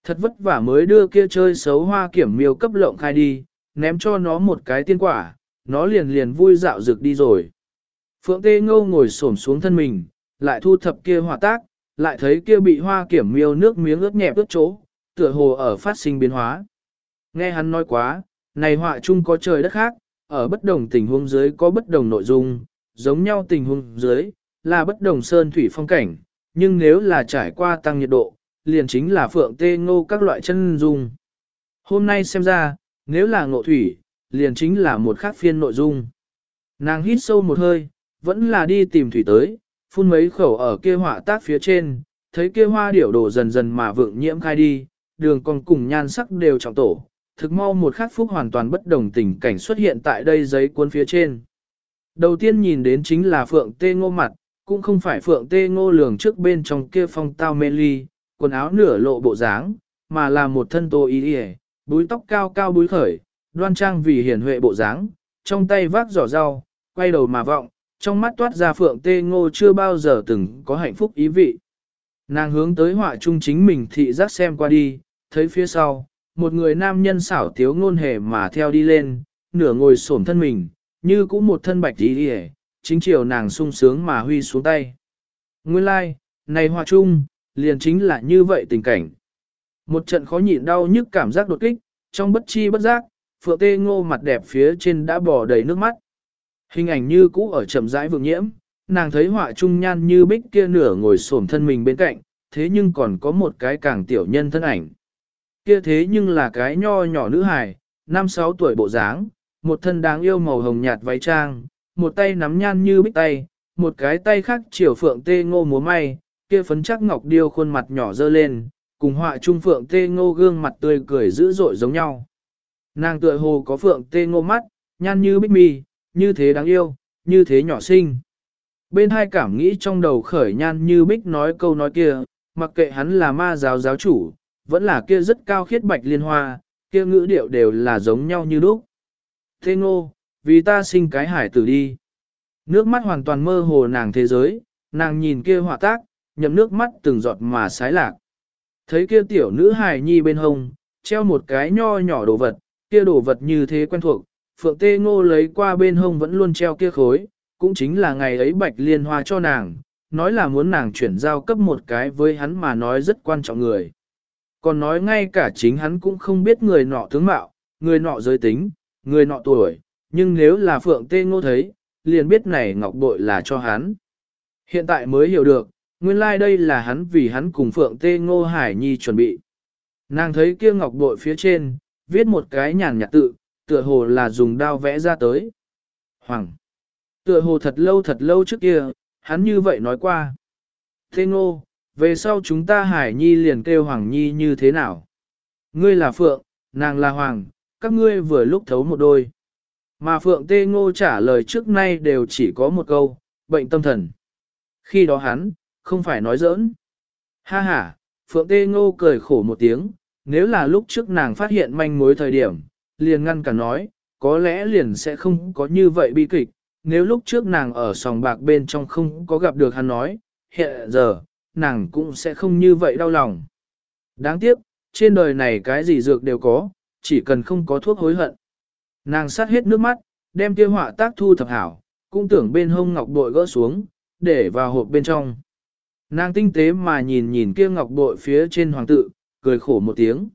Thật vất vả mới đưa kia chơi xấu hoa kiểm miêu cấp lộng khai đi, ném cho nó một cái tiên quả, nó liền liền vui dạo rực đi rồi. Phượng Tê Ngô ngồi xổm xuống thân mình, lại thu thập kia hỏa tác, lại thấy kia bị hoa kiểm miêu nước miếng ướt nhẹp ướt chỗ, tựa hồ ở phát sinh biến hóa. Nghe hắn nói quá, này họa chung có trời đất khác, ở bất đồng tình huống dưới có bất đồng nội dung, giống nhau tình huống dưới là bất đồng sơn thủy phong cảnh, nhưng nếu là trải qua tăng nhiệt độ, liền chính là Phượng Tê Ngô các loại chân dung. Hôm nay xem ra, nếu là ngộ thủy, liền chính là một khác phiên nội dung. Nàng hít sâu một hơi, vẫn là đi tìm thủy tới, phun mấy khẩu ở kia họa tác phía trên, thấy kia hoa điểu đổ dần dần mà vượng nhiễm khai đi, đường còn cùng nhan sắc đều trọng tổ, thực mau một khắc phúc hoàn toàn bất đồng tình cảnh xuất hiện tại đây giấy cuốn phía trên. Đầu tiên nhìn đến chính là Phượng Tê Ngô mặt, cũng không phải Phượng Tê Ngô lường trước bên trong kia phong tao mê ly, quần áo nửa lộ bộ dáng, mà là một thân tô y y, búi tóc cao cao búi khởi, đoan trang vì hiển huệ bộ dáng, trong tay vác giỏ rau, quay đầu mà vọng, trong mắt toát ra Phượng Tê Ngô chưa bao giờ từng có hạnh phúc ý vị. Nàng hướng tới họa trung chính mình thị giác xem qua đi, thấy phía sau, một người nam nhân xảo tiếu ngôn hề mà theo đi lên, nửa ngồi xổm thân mình, như cũng một thân bạch tí đi chính chiều nàng sung sướng mà huy xuống tay. Nguyên lai, like, này họa trung, liền chính là như vậy tình cảnh. Một trận khó nhịn đau nhức cảm giác đột kích, trong bất chi bất giác, Phượng Tê Ngô mặt đẹp phía trên đã bò đầy nước mắt. Hình ảnh như cũ ở chậm rãi vượng nhiễm, nàng thấy họa trung nhan như bích kia nửa ngồi xổm thân mình bên cạnh, thế nhưng còn có một cái càng tiểu nhân thân ảnh. Kia thế nhưng là cái nho nhỏ nữ hài, 5-6 tuổi bộ dáng, một thân đáng yêu màu hồng nhạt váy trang, một tay nắm nhan như bích tay, một cái tay khác chiều Phượng Tê Ngô múa may, kia phấn chắc ngọc điêu khuôn mặt nhỏ dơ lên, cùng họa trung Phượng Tê Ngô gương mặt tươi cười dữ dội giống nhau. Nàng tựa hồ có Phượng Tê Ngô mắt, nhan như bích mi, như thế đáng yêu, như thế nhỏ xinh. Bên hai cảm nghĩ trong đầu khởi nhan như bích nói câu nói kia, mặc kệ hắn là ma giáo giáo chủ, vẫn là kia rất cao khiết bạch liên hoa, kia ngữ điệu đều là giống nhau như lúc. Tê Ngô, vì ta sinh cái hải tử đi. Nước mắt hoàn toàn mơ hồ nàng thế giới, nàng nhìn kia họa tác, nhậm nước mắt từng giọt mà sái lạc. Thấy kia tiểu nữ hài nhi bên hông, treo một cái nho nhỏ đồ vật, kia đồ vật như thế quen thuộc, Phượng Tê Ngô lấy qua bên hông vẫn luôn treo kia khối, cũng chính là ngày ấy bạch liên hoa cho nàng, nói là muốn nàng chuyển giao cấp một cái với hắn mà nói rất quan trọng người. Còn nói ngay cả chính hắn cũng không biết người nọ tướng mạo, người nọ giới tính, người nọ tuổi, nhưng nếu là Phượng Tê Ngô thấy, liền biết này ngọc bội là cho hắn. Hiện tại mới hiểu được, nguyên lai like đây là hắn vì hắn cùng Phượng Tê Ngô Hải Nhi chuẩn bị. Nàng thấy kia ngọc bội phía trên, viết một cái nhàn nhạt tự, tựa hồ là dùng đao vẽ ra tới. Hoàng. Tựa hồ thật lâu trước kia, hắn như vậy nói qua. Tê Ngô, về sau chúng ta Hải Nhi liền kêu Hoàng Nhi như thế nào? Ngươi là Phượng, nàng là Hoàng, các ngươi vừa lúc thấu một đôi. Mà Phượng Tê Ngô trả lời trước nay đều chỉ có một câu, bệnh tâm thần. Khi đó hắn, không phải nói giỡn. Ha ha, Phượng Tê Ngô cười khổ một tiếng, nếu là lúc trước nàng phát hiện manh mối thời điểm, liền ngăn cả nói, có lẽ liền sẽ không có như vậy bi kịch, nếu lúc trước nàng ở sòng bạc bên trong không có gặp được hắn nói, hiện giờ, nàng cũng sẽ không như vậy đau lòng. Đáng tiếc, trên đời này cái gì dược đều có, chỉ cần không có thuốc hối hận. Nàng sát hết nước mắt, đem kia họa tác thu thập hảo, cũng tưởng bên hông ngọc bội gỡ xuống, để vào hộp bên trong. Nàng tinh tế mà nhìn kia ngọc bội phía trên hoàng tự, cười khổ một tiếng.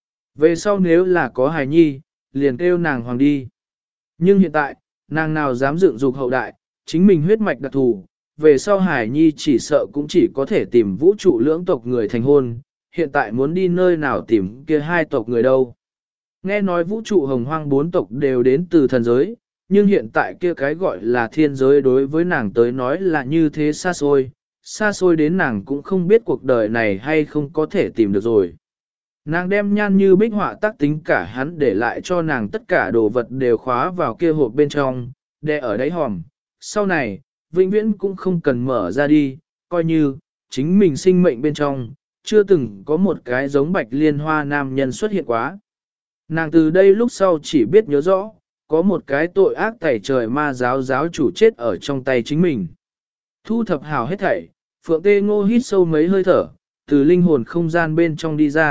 Về sau nếu là có hài nhi, liền kêu nàng hoàng đi. Nhưng hiện tại, nàng nào dám dựng dục hậu đại, chính mình huyết mạch đặc thù, về sau hài nhi chỉ sợ cũng chỉ có thể tìm vũ trụ lưỡng tộc người thành hôn, hiện tại muốn đi nơi nào tìm kia hai tộc người đâu. Nghe nói vũ trụ hồng hoang 4 tộc đều đến từ thần giới, nhưng hiện tại kia cái gọi là thiên giới đối với nàng tới nói là như thế xa xôi đến nàng cũng không biết cuộc đời này hay không có thể tìm được rồi. Nàng đem nhan như bích họa tác tính cả hắn để lại cho nàng tất cả đồ vật đều khóa vào kia hộp bên trong, đè ở đáy hòm. Sau này, vĩnh viễn cũng không cần mở ra đi, coi như, chính mình sinh mệnh bên trong, chưa từng có một cái giống bạch liên hoa nam nhân xuất hiện quá. Nàng từ đây lúc sau chỉ biết nhớ rõ, có một cái tội ác tẩy trời ma giáo giáo chủ chết ở trong tay chính mình. Thu thập hào hết thảy, Phượng Tê Ngô hít sâu mấy hơi thở, từ linh hồn không gian bên trong đi ra,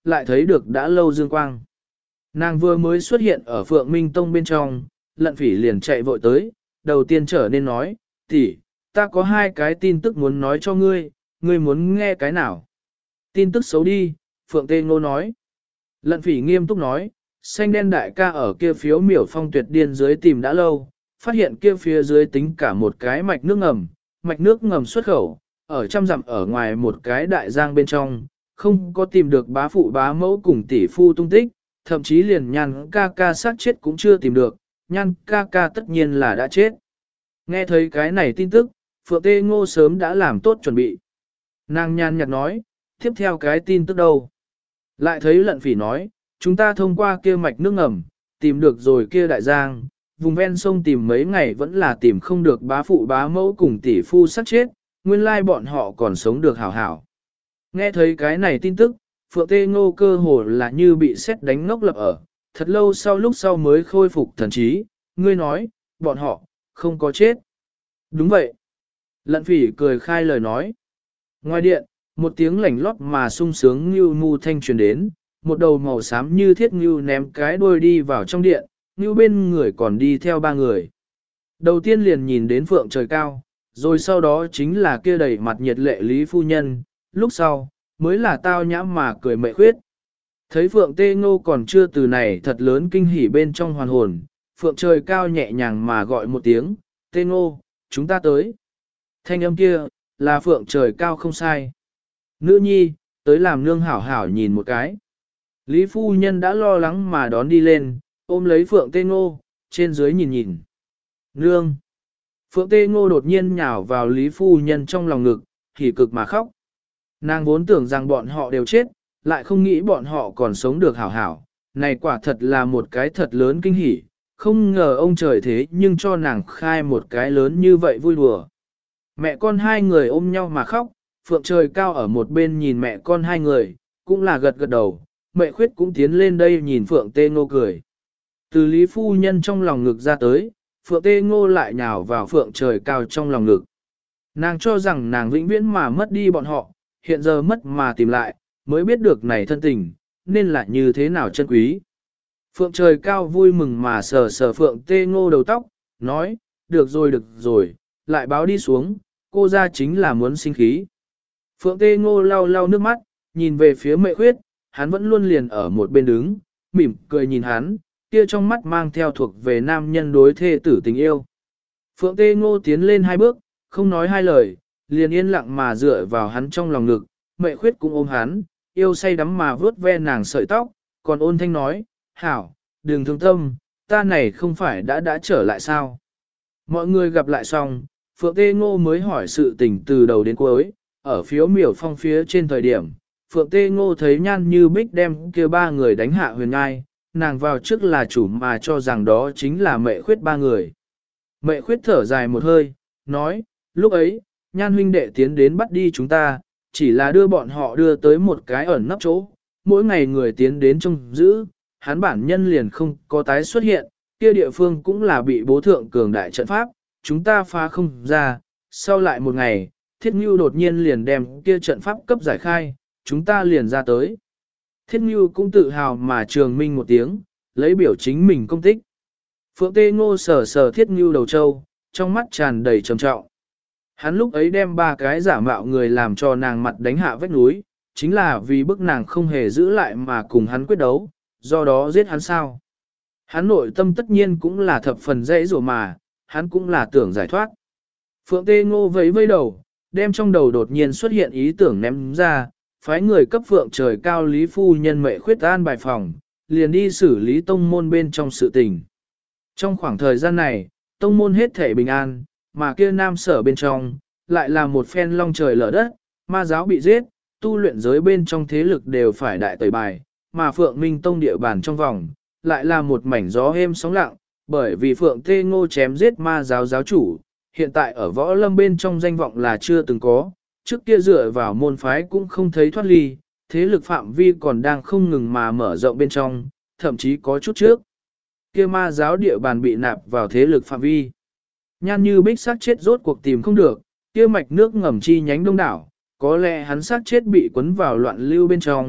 lại thấy được đã lâu dương quang. Nàng vừa mới xuất hiện ở Phượng Minh Tông bên trong, Lận Phỉ liền chạy vội tới, đầu tiên trở nên nói, tỷ, ta có hai cái tin tức muốn nói cho ngươi, ngươi muốn nghe cái nào? Tin tức xấu đi, Phượng Tê Ngô nói. Lận Phỉ nghiêm túc nói, xanh đen đại ca ở kia phiếu miểu phong tuyệt điên dưới tìm đã lâu, phát hiện kia phía dưới tính cả một cái mạch nước ngầm xuất khẩu, ở trăm dặm ở ngoài một cái đại giang bên trong, không có tìm được bá phụ bá mẫu cùng tỷ phu tung tích, thậm chí liền Nhan ca ca sát chết cũng chưa tìm được, Nhan ca ca tất nhiên là đã chết. Nghe thấy cái này tin tức, Phượng Tê Ngô sớm đã làm tốt chuẩn bị. Nàng nhàn nhạt nói, tiếp theo cái tin tức đâu? Lại thấy Lận Phỉ nói, chúng ta thông qua kia mạch nước ngầm, tìm được rồi kia đại giang, vùng ven sông tìm mấy ngày vẫn là tìm không được bá phụ bá mẫu cùng tỷ phu sát chết, nguyên lai bọn họ còn sống được hảo hảo. Nghe thấy cái này tin tức, Phượng Tê Ngô cơ hồ là như bị sét đánh ngốc lập ở, thật lâu sau lúc sau mới khôi phục thần trí, ngươi nói, bọn họ, không có chết. Đúng vậy. Lận Phỉ cười khai lời nói. Ngoài điện, một tiếng lảnh lót mà sung sướng như mu thanh truyền đến, một đầu màu xám như thiết ngưu ném cái đuôi đi vào trong điện, ngưu bên người còn đi theo ba người. Đầu tiên liền nhìn đến Phượng Trời Cao, rồi sau đó chính là kia đầy mặt nhiệt lệ Lý Phu Nhân, lúc sau, mới là tao nhãm mà cười Mệ Khuyết. Thấy Phượng Tê Ngô còn chưa từ này thật lớn kinh hỉ bên trong hoàn hồn, Phượng Trời Cao nhẹ nhàng mà gọi một tiếng, Tê Ngô, chúng ta tới. Thanh âm kia, là Phượng Trời Cao không sai. Nữ nhi, tới làm nương hảo hảo nhìn một cái. Lý Phu Nhân đã lo lắng mà đón đi lên, ôm lấy Phượng Tê Ngô, trên dưới nhìn nhìn. Nương! Phượng Tê Ngô đột nhiên nhào vào Lý Phu Nhân trong lòng ngực, hỉ cực mà khóc. Nàng vốn tưởng rằng bọn họ đều chết, lại không nghĩ bọn họ còn sống được hảo hảo. Này quả thật là một cái thật lớn kinh hỉ, không ngờ ông trời thế nhưng cho nàng khai một cái lớn như vậy vui đùa. Mẹ con hai người ôm nhau mà khóc, Phượng Trời Cao ở một bên nhìn mẹ con hai người, cũng là gật gật đầu, Mệ Khuyết cũng tiến lên đây nhìn Phượng Tê Ngô cười. Từ Lý Phu Nhân trong lòng ngực ra tới, Phượng Tê Ngô lại nhào vào Phượng Trời Cao trong lòng ngực. Nàng cho rằng nàng vĩnh viễn mà mất đi bọn họ, hiện giờ mất mà tìm lại, mới biết được này thân tình, nên là như thế nào chân quý. Phượng Trời Cao vui mừng mà sờ sờ Phượng Tê Ngô đầu tóc, nói, được rồi, lại báo đi xuống, cô ra chính là muốn sinh khí. Phượng Tê Ngô lau lau nước mắt, nhìn về phía Mệ Khuyết, hắn vẫn luôn liền ở một bên đứng, mỉm cười nhìn hắn, kia trong mắt mang theo thuộc về nam nhân đối thê tử tình yêu. Phượng Tê Ngô tiến lên hai bước, không nói hai lời, liền yên lặng mà dựa vào hắn trong lòng ngực, Mệ Khuyết cũng ôm hắn, yêu say đắm mà vướt ve nàng sợi tóc, còn ôn thanh nói, hảo, đừng thương tâm, ta này không phải đã trở lại sao. Mọi người gặp lại xong, Phượng Tê Ngô mới hỏi sự tình từ đầu đến cuối, ở phiếu miểu phong phía trên thời điểm, Phượng Tê Ngô thấy Nhan Như Bích đem kia ba người đánh hạ huyền ngai, nàng vào trước là chủ mà cho rằng đó chính là Mệ Khuyết ba người. Mệ Khuyết thở dài một hơi, nói, lúc ấy, Nhan huynh đệ tiến đến bắt đi chúng ta, chỉ là đưa bọn họ đưa tới một cái ẩn nấp chỗ, mỗi ngày người tiến đến trông giữ, hắn bản nhân liền không có tái xuất hiện, kia địa phương cũng là bị bố thượng cường đại trận pháp, chúng ta phá không ra, sau lại một ngày, Thiết Ngưu đột nhiên liền đem kia trận pháp cấp giải khai, chúng ta liền ra tới. Thiết Ngưu cũng tự hào mà trường minh một tiếng, lấy biểu chính mình công tích. Phượng Tê Ngô sờ sờ Thiết Ngưu đầu trâu, trong mắt tràn đầy trầm trọng. Hắn lúc ấy đem ba cái giả mạo người làm cho nàng mặt đánh hạ vách núi, chính là vì bức nàng không hề giữ lại mà cùng hắn quyết đấu, do đó giết hắn sao. Hắn nội tâm tất nhiên cũng là thập phần dễ dỗ mà, hắn cũng là tưởng giải thoát. Phượng Tê Ngô vẫy vẫy đầu, đem trong đầu đột nhiên xuất hiện ý tưởng ném ra, phái người cấp Phượng Trời Cao Lý Phu Nhân Mệ Khuyết an bài phòng, liền đi xử lý tông môn bên trong sự tình. Trong khoảng thời gian này, tông môn hết thể bình an, mà kia nam sở bên trong, lại là một phen long trời lở đất, ma giáo bị giết, tu luyện giới bên trong thế lực đều phải đại tẩy bài, mà Phượng Minh Tông địa bàn trong vòng, lại là một mảnh gió êm sóng lặng, bởi vì Phượng Tê Ngô chém giết ma giáo giáo chủ, hiện tại ở võ lâm bên trong danh vọng là chưa từng có, trước kia dựa vào môn phái cũng không thấy thoát ly, thế lực phạm vi còn đang không ngừng mà mở rộng bên trong, thậm chí có chút trước. Kia ma giáo địa bàn bị nạp vào thế lực phạm vi. Nhan Như Bích xác chết rốt cuộc tìm không được, kia mạch nước ngầm chi nhánh đông đảo, có lẽ hắn xác chết bị cuốn vào loạn lưu bên trong,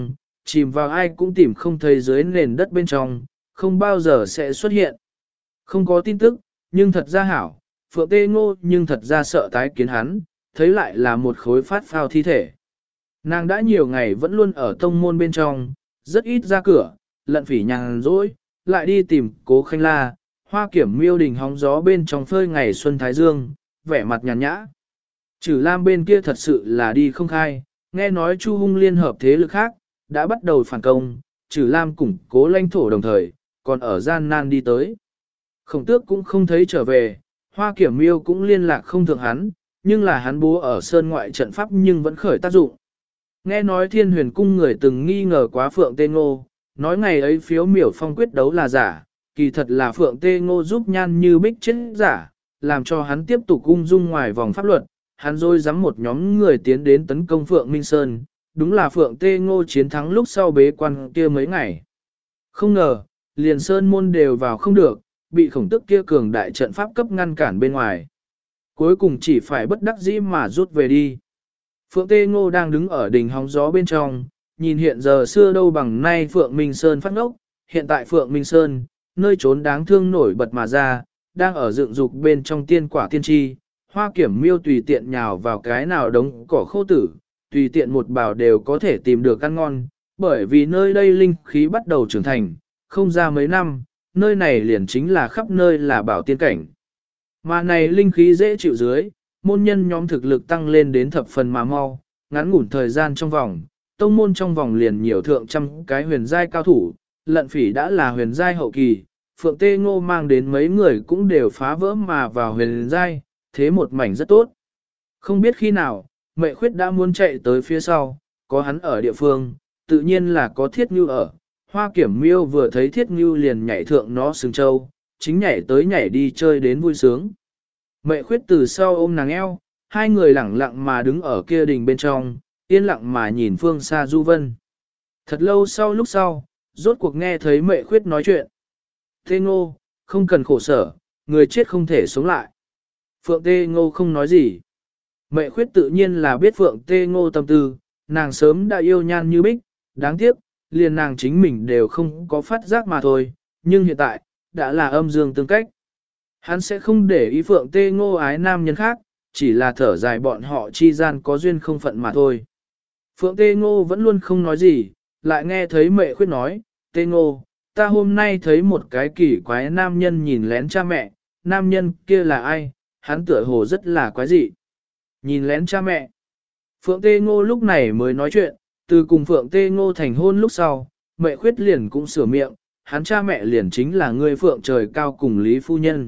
chìm vào ai cũng tìm không thấy dưới nền đất bên trong, không bao giờ sẽ xuất hiện. Không có tin tức, nhưng thật ra hảo, Phượng Tê Ngô nhưng thật ra sợ tái kiến hắn, thấy lại là một khối phát phao thi thể. Nàng đã nhiều ngày vẫn luôn ở tông môn bên trong, rất ít ra cửa, lận phỉ nhàn rỗi, lại đi tìm Cố Khanh La, Hoa Kiểm Miêu đình hóng gió bên trong phơi ngày xuân thái dương, vẻ mặt nhàn nhã. Trừ Lam bên kia thật sự là đi không khai, nghe nói Chu Hung liên hợp thế lực khác, đã bắt đầu phản công, Trừ Lam củng cố lãnh thổ đồng thời, còn ở gian nan đi tới. Khổng Tước cũng không thấy trở về, Hoa Kiểm Miêu cũng liên lạc không thượng hắn, nhưng là hắn bố ở sơn ngoại trận pháp nhưng vẫn khởi tác dụng. Nghe nói Thiên Huyền Cung người từng nghi ngờ quá Phượng Tê Ngô, nói ngày ấy phiếu miểu phong quyết đấu là giả, kỳ thật là Phượng Tê Ngô giúp Nhan Như Bích chết giả, làm cho hắn tiếp tục ung dung ngoài vòng pháp luật, hắn rồi dám một nhóm người tiến đến tấn công Phượng Minh Sơn, đúng là Phượng Tê Ngô chiến thắng lúc sau bế quan kia mấy ngày. Không ngờ, liền Sơn môn đều vào không được, bị Khổng Tước kia cường đại trận pháp cấp ngăn cản bên ngoài. Cuối cùng chỉ phải bất đắc dĩ mà rút về đi. Phượng Tê Ngô đang đứng ở đỉnh hóng gió bên trong, nhìn hiện giờ xưa đâu bằng nay Phượng Minh Sơn phát ngốc, hiện tại Phượng Minh Sơn, nơi trốn đáng thương nổi bật mà ra, đang ở dựng dục bên trong tiên quả tiên tri, Hoa Kiểm Miêu tùy tiện nhào vào cái nào đống cỏ khô tử, tùy tiện một bào đều có thể tìm được ăn ngon, bởi vì nơi đây linh khí bắt đầu trưởng thành, không ra mấy năm, nơi này liền chính là khắp nơi là bảo tiên cảnh. Mà này linh khí dễ chịu dưới, môn nhân nhóm thực lực tăng lên đến thập phần mà mau, ngắn ngủn thời gian trong vòng, tông môn trong vòng liền nhiều thượng trăm cái huyền giai cao thủ, lận phỉ đã là huyền giai hậu kỳ, Phượng Tê Ngô mang đến mấy người cũng đều phá vỡ mà vào huyền giai, thế một mảnh rất tốt. Không biết khi nào, Mệ Khuyết đã muốn chạy tới phía sau, có hắn ở địa phương, tự nhiên là có Thiết Ngưu ở. Hoa Kiểm Miêu vừa thấy Thiết Ngưu liền nhảy thượng nó sừng châu, chính nhảy tới nhảy đi chơi đến vui sướng. Mệ Khuyết từ sau ôm nàng eo, hai người lẳng lặng mà đứng ở kia đình bên trong, yên lặng mà nhìn phương xa du vân. Thật lâu sau lúc sau, rốt cuộc nghe thấy Mệ Khuyết nói chuyện. Tê Ngô, không cần khổ sở, người chết không thể sống lại. Phượng Tê Ngô không nói gì. Mệ Khuyết tự nhiên là biết Phượng Tê Ngô tâm tư, nàng sớm đã yêu Nhan Như Bích, đáng tiếc, liền nàng chính mình đều không có phát giác mà thôi, nhưng hiện tại, đã là âm dương tương cách. Hắn sẽ không để ý Phượng Tê Ngô ái nam nhân khác, chỉ là thở dài bọn họ chi gian có duyên không phận mà thôi. Phượng Tê Ngô vẫn luôn không nói gì, lại nghe thấy Mệ Khuyết nói, Tê Ngô, ta hôm nay thấy một cái kỳ quái nam nhân nhìn lén cha mẹ, nam nhân kia là ai, hắn tựa hồ rất là quái dị. Nhìn lén cha mẹ. Phượng Tê Ngô lúc này mới nói chuyện, từ cùng Phượng Tê Ngô thành hôn lúc sau, Mệ Khuyết liền cũng sửa miệng, hắn cha mẹ liền chính là người Phượng trời cao cùng Lý Phu Nhân.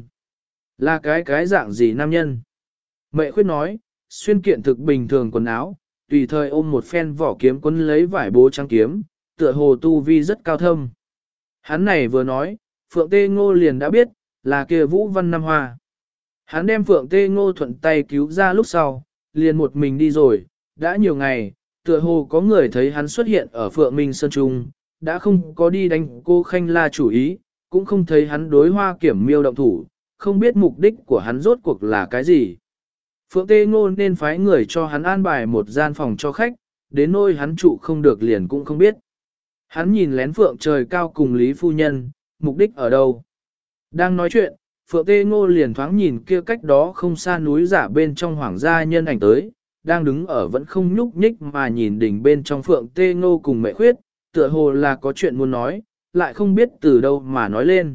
Là cái dạng gì nam nhân? Mệ Khuyết nói, xuyên kiện thực bình thường quần áo, tùy thời ôm một phen vỏ kiếm quấn lấy vải bố trắng kiếm, tựa hồ tu vi rất cao thâm. Hắn này vừa nói, Phượng Tê Ngô liền đã biết, là kia Vũ Văn Nam Hoa. Hắn đem Phượng Tê Ngô thuận tay cứu ra lúc sau, liền một mình đi rồi, đã nhiều ngày, tựa hồ có người thấy hắn xuất hiện ở Phượng Minh Sơn Trung, đã không có đi đánh cô Khanh La chủ ý, cũng không thấy hắn đối Hoa Kiểm Miêu động thủ, không biết mục đích của hắn rốt cuộc là cái gì. Phượng Tê Ngô nên phái người cho hắn an bài một gian phòng cho khách, đến nỗi hắn trụ không được liền cũng không biết. Hắn nhìn lén Phượng trời cao cùng Lý Phu Nhân, mục đích ở đâu? Đang nói chuyện, Phượng Tê Ngô liền thoáng nhìn kia cách đó không xa núi giả bên trong hoàng gia nhân ảnh tới, đang đứng ở vẫn không nhúc nhích mà nhìn đỉnh bên trong Phượng Tê Ngô cùng Mệ Khuyết, tựa hồ là có chuyện muốn nói, lại không biết từ đâu mà nói lên.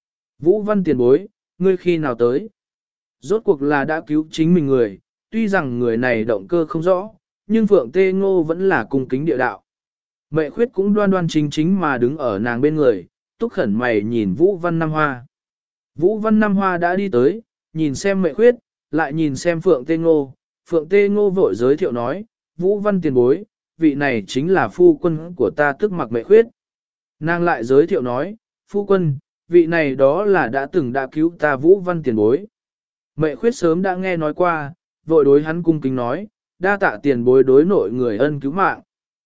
Vũ Văn tiền bối, ngươi khi nào tới? Rốt cuộc là đã cứu chính mình người, tuy rằng người này động cơ không rõ, nhưng Phượng Tê Ngô vẫn là cung kính địa đạo. Mệ Khuyết cũng đoan đoan chính chính mà đứng ở nàng bên người, túc khẩn mày nhìn Vũ Văn Nam Hoa. Vũ Văn Nam Hoa đã đi tới, nhìn xem Mệ Khuyết, lại nhìn xem Phượng Tê Ngô. Phượng Tê Ngô vội giới thiệu nói, Vũ Văn tiền bối, vị này chính là phu quân của ta tức mặc Mệ Khuyết. Nàng lại giới thiệu nói, phu quân, vị này đó là đã từng đã cứu ta Vũ Văn tiền bối. Mệ Khuyết sớm đã nghe nói qua, vội đối hắn cung kính nói, đa tạ tiền bối đối nội người ân cứu mạng.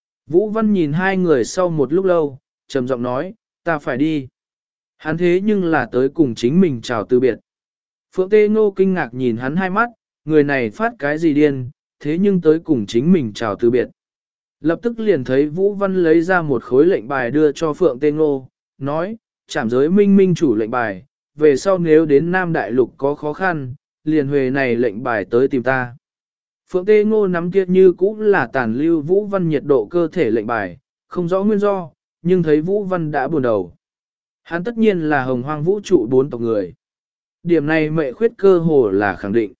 Vũ Văn nhìn hai người sau một lúc lâu, trầm giọng nói, ta phải đi. Hắn thế nhưng là tới cùng chính mình chào từ biệt. Phượng Tê Ngô kinh ngạc nhìn hắn hai mắt, người này phát cái gì điên, thế nhưng tới cùng chính mình chào từ biệt. Lập tức liền thấy Vũ Văn lấy ra một khối lệnh bài đưa cho Phượng Tê Ngô, nói, trảm giới minh minh chủ lệnh bài, về sau nếu đến Nam Đại Lục có khó khăn, liền huề này lệnh bài tới tìm ta. Phượng Tê Ngô nắm kia như cũng là tàn lưu Vũ Văn nhiệt độ cơ thể lệnh bài, không rõ nguyên do, nhưng thấy Vũ Văn đã buồn đầu. Hắn tất nhiên là hồng hoang vũ trụ 4 tộc người. Điểm này Mệ Khuyết cơ hồ là khẳng định.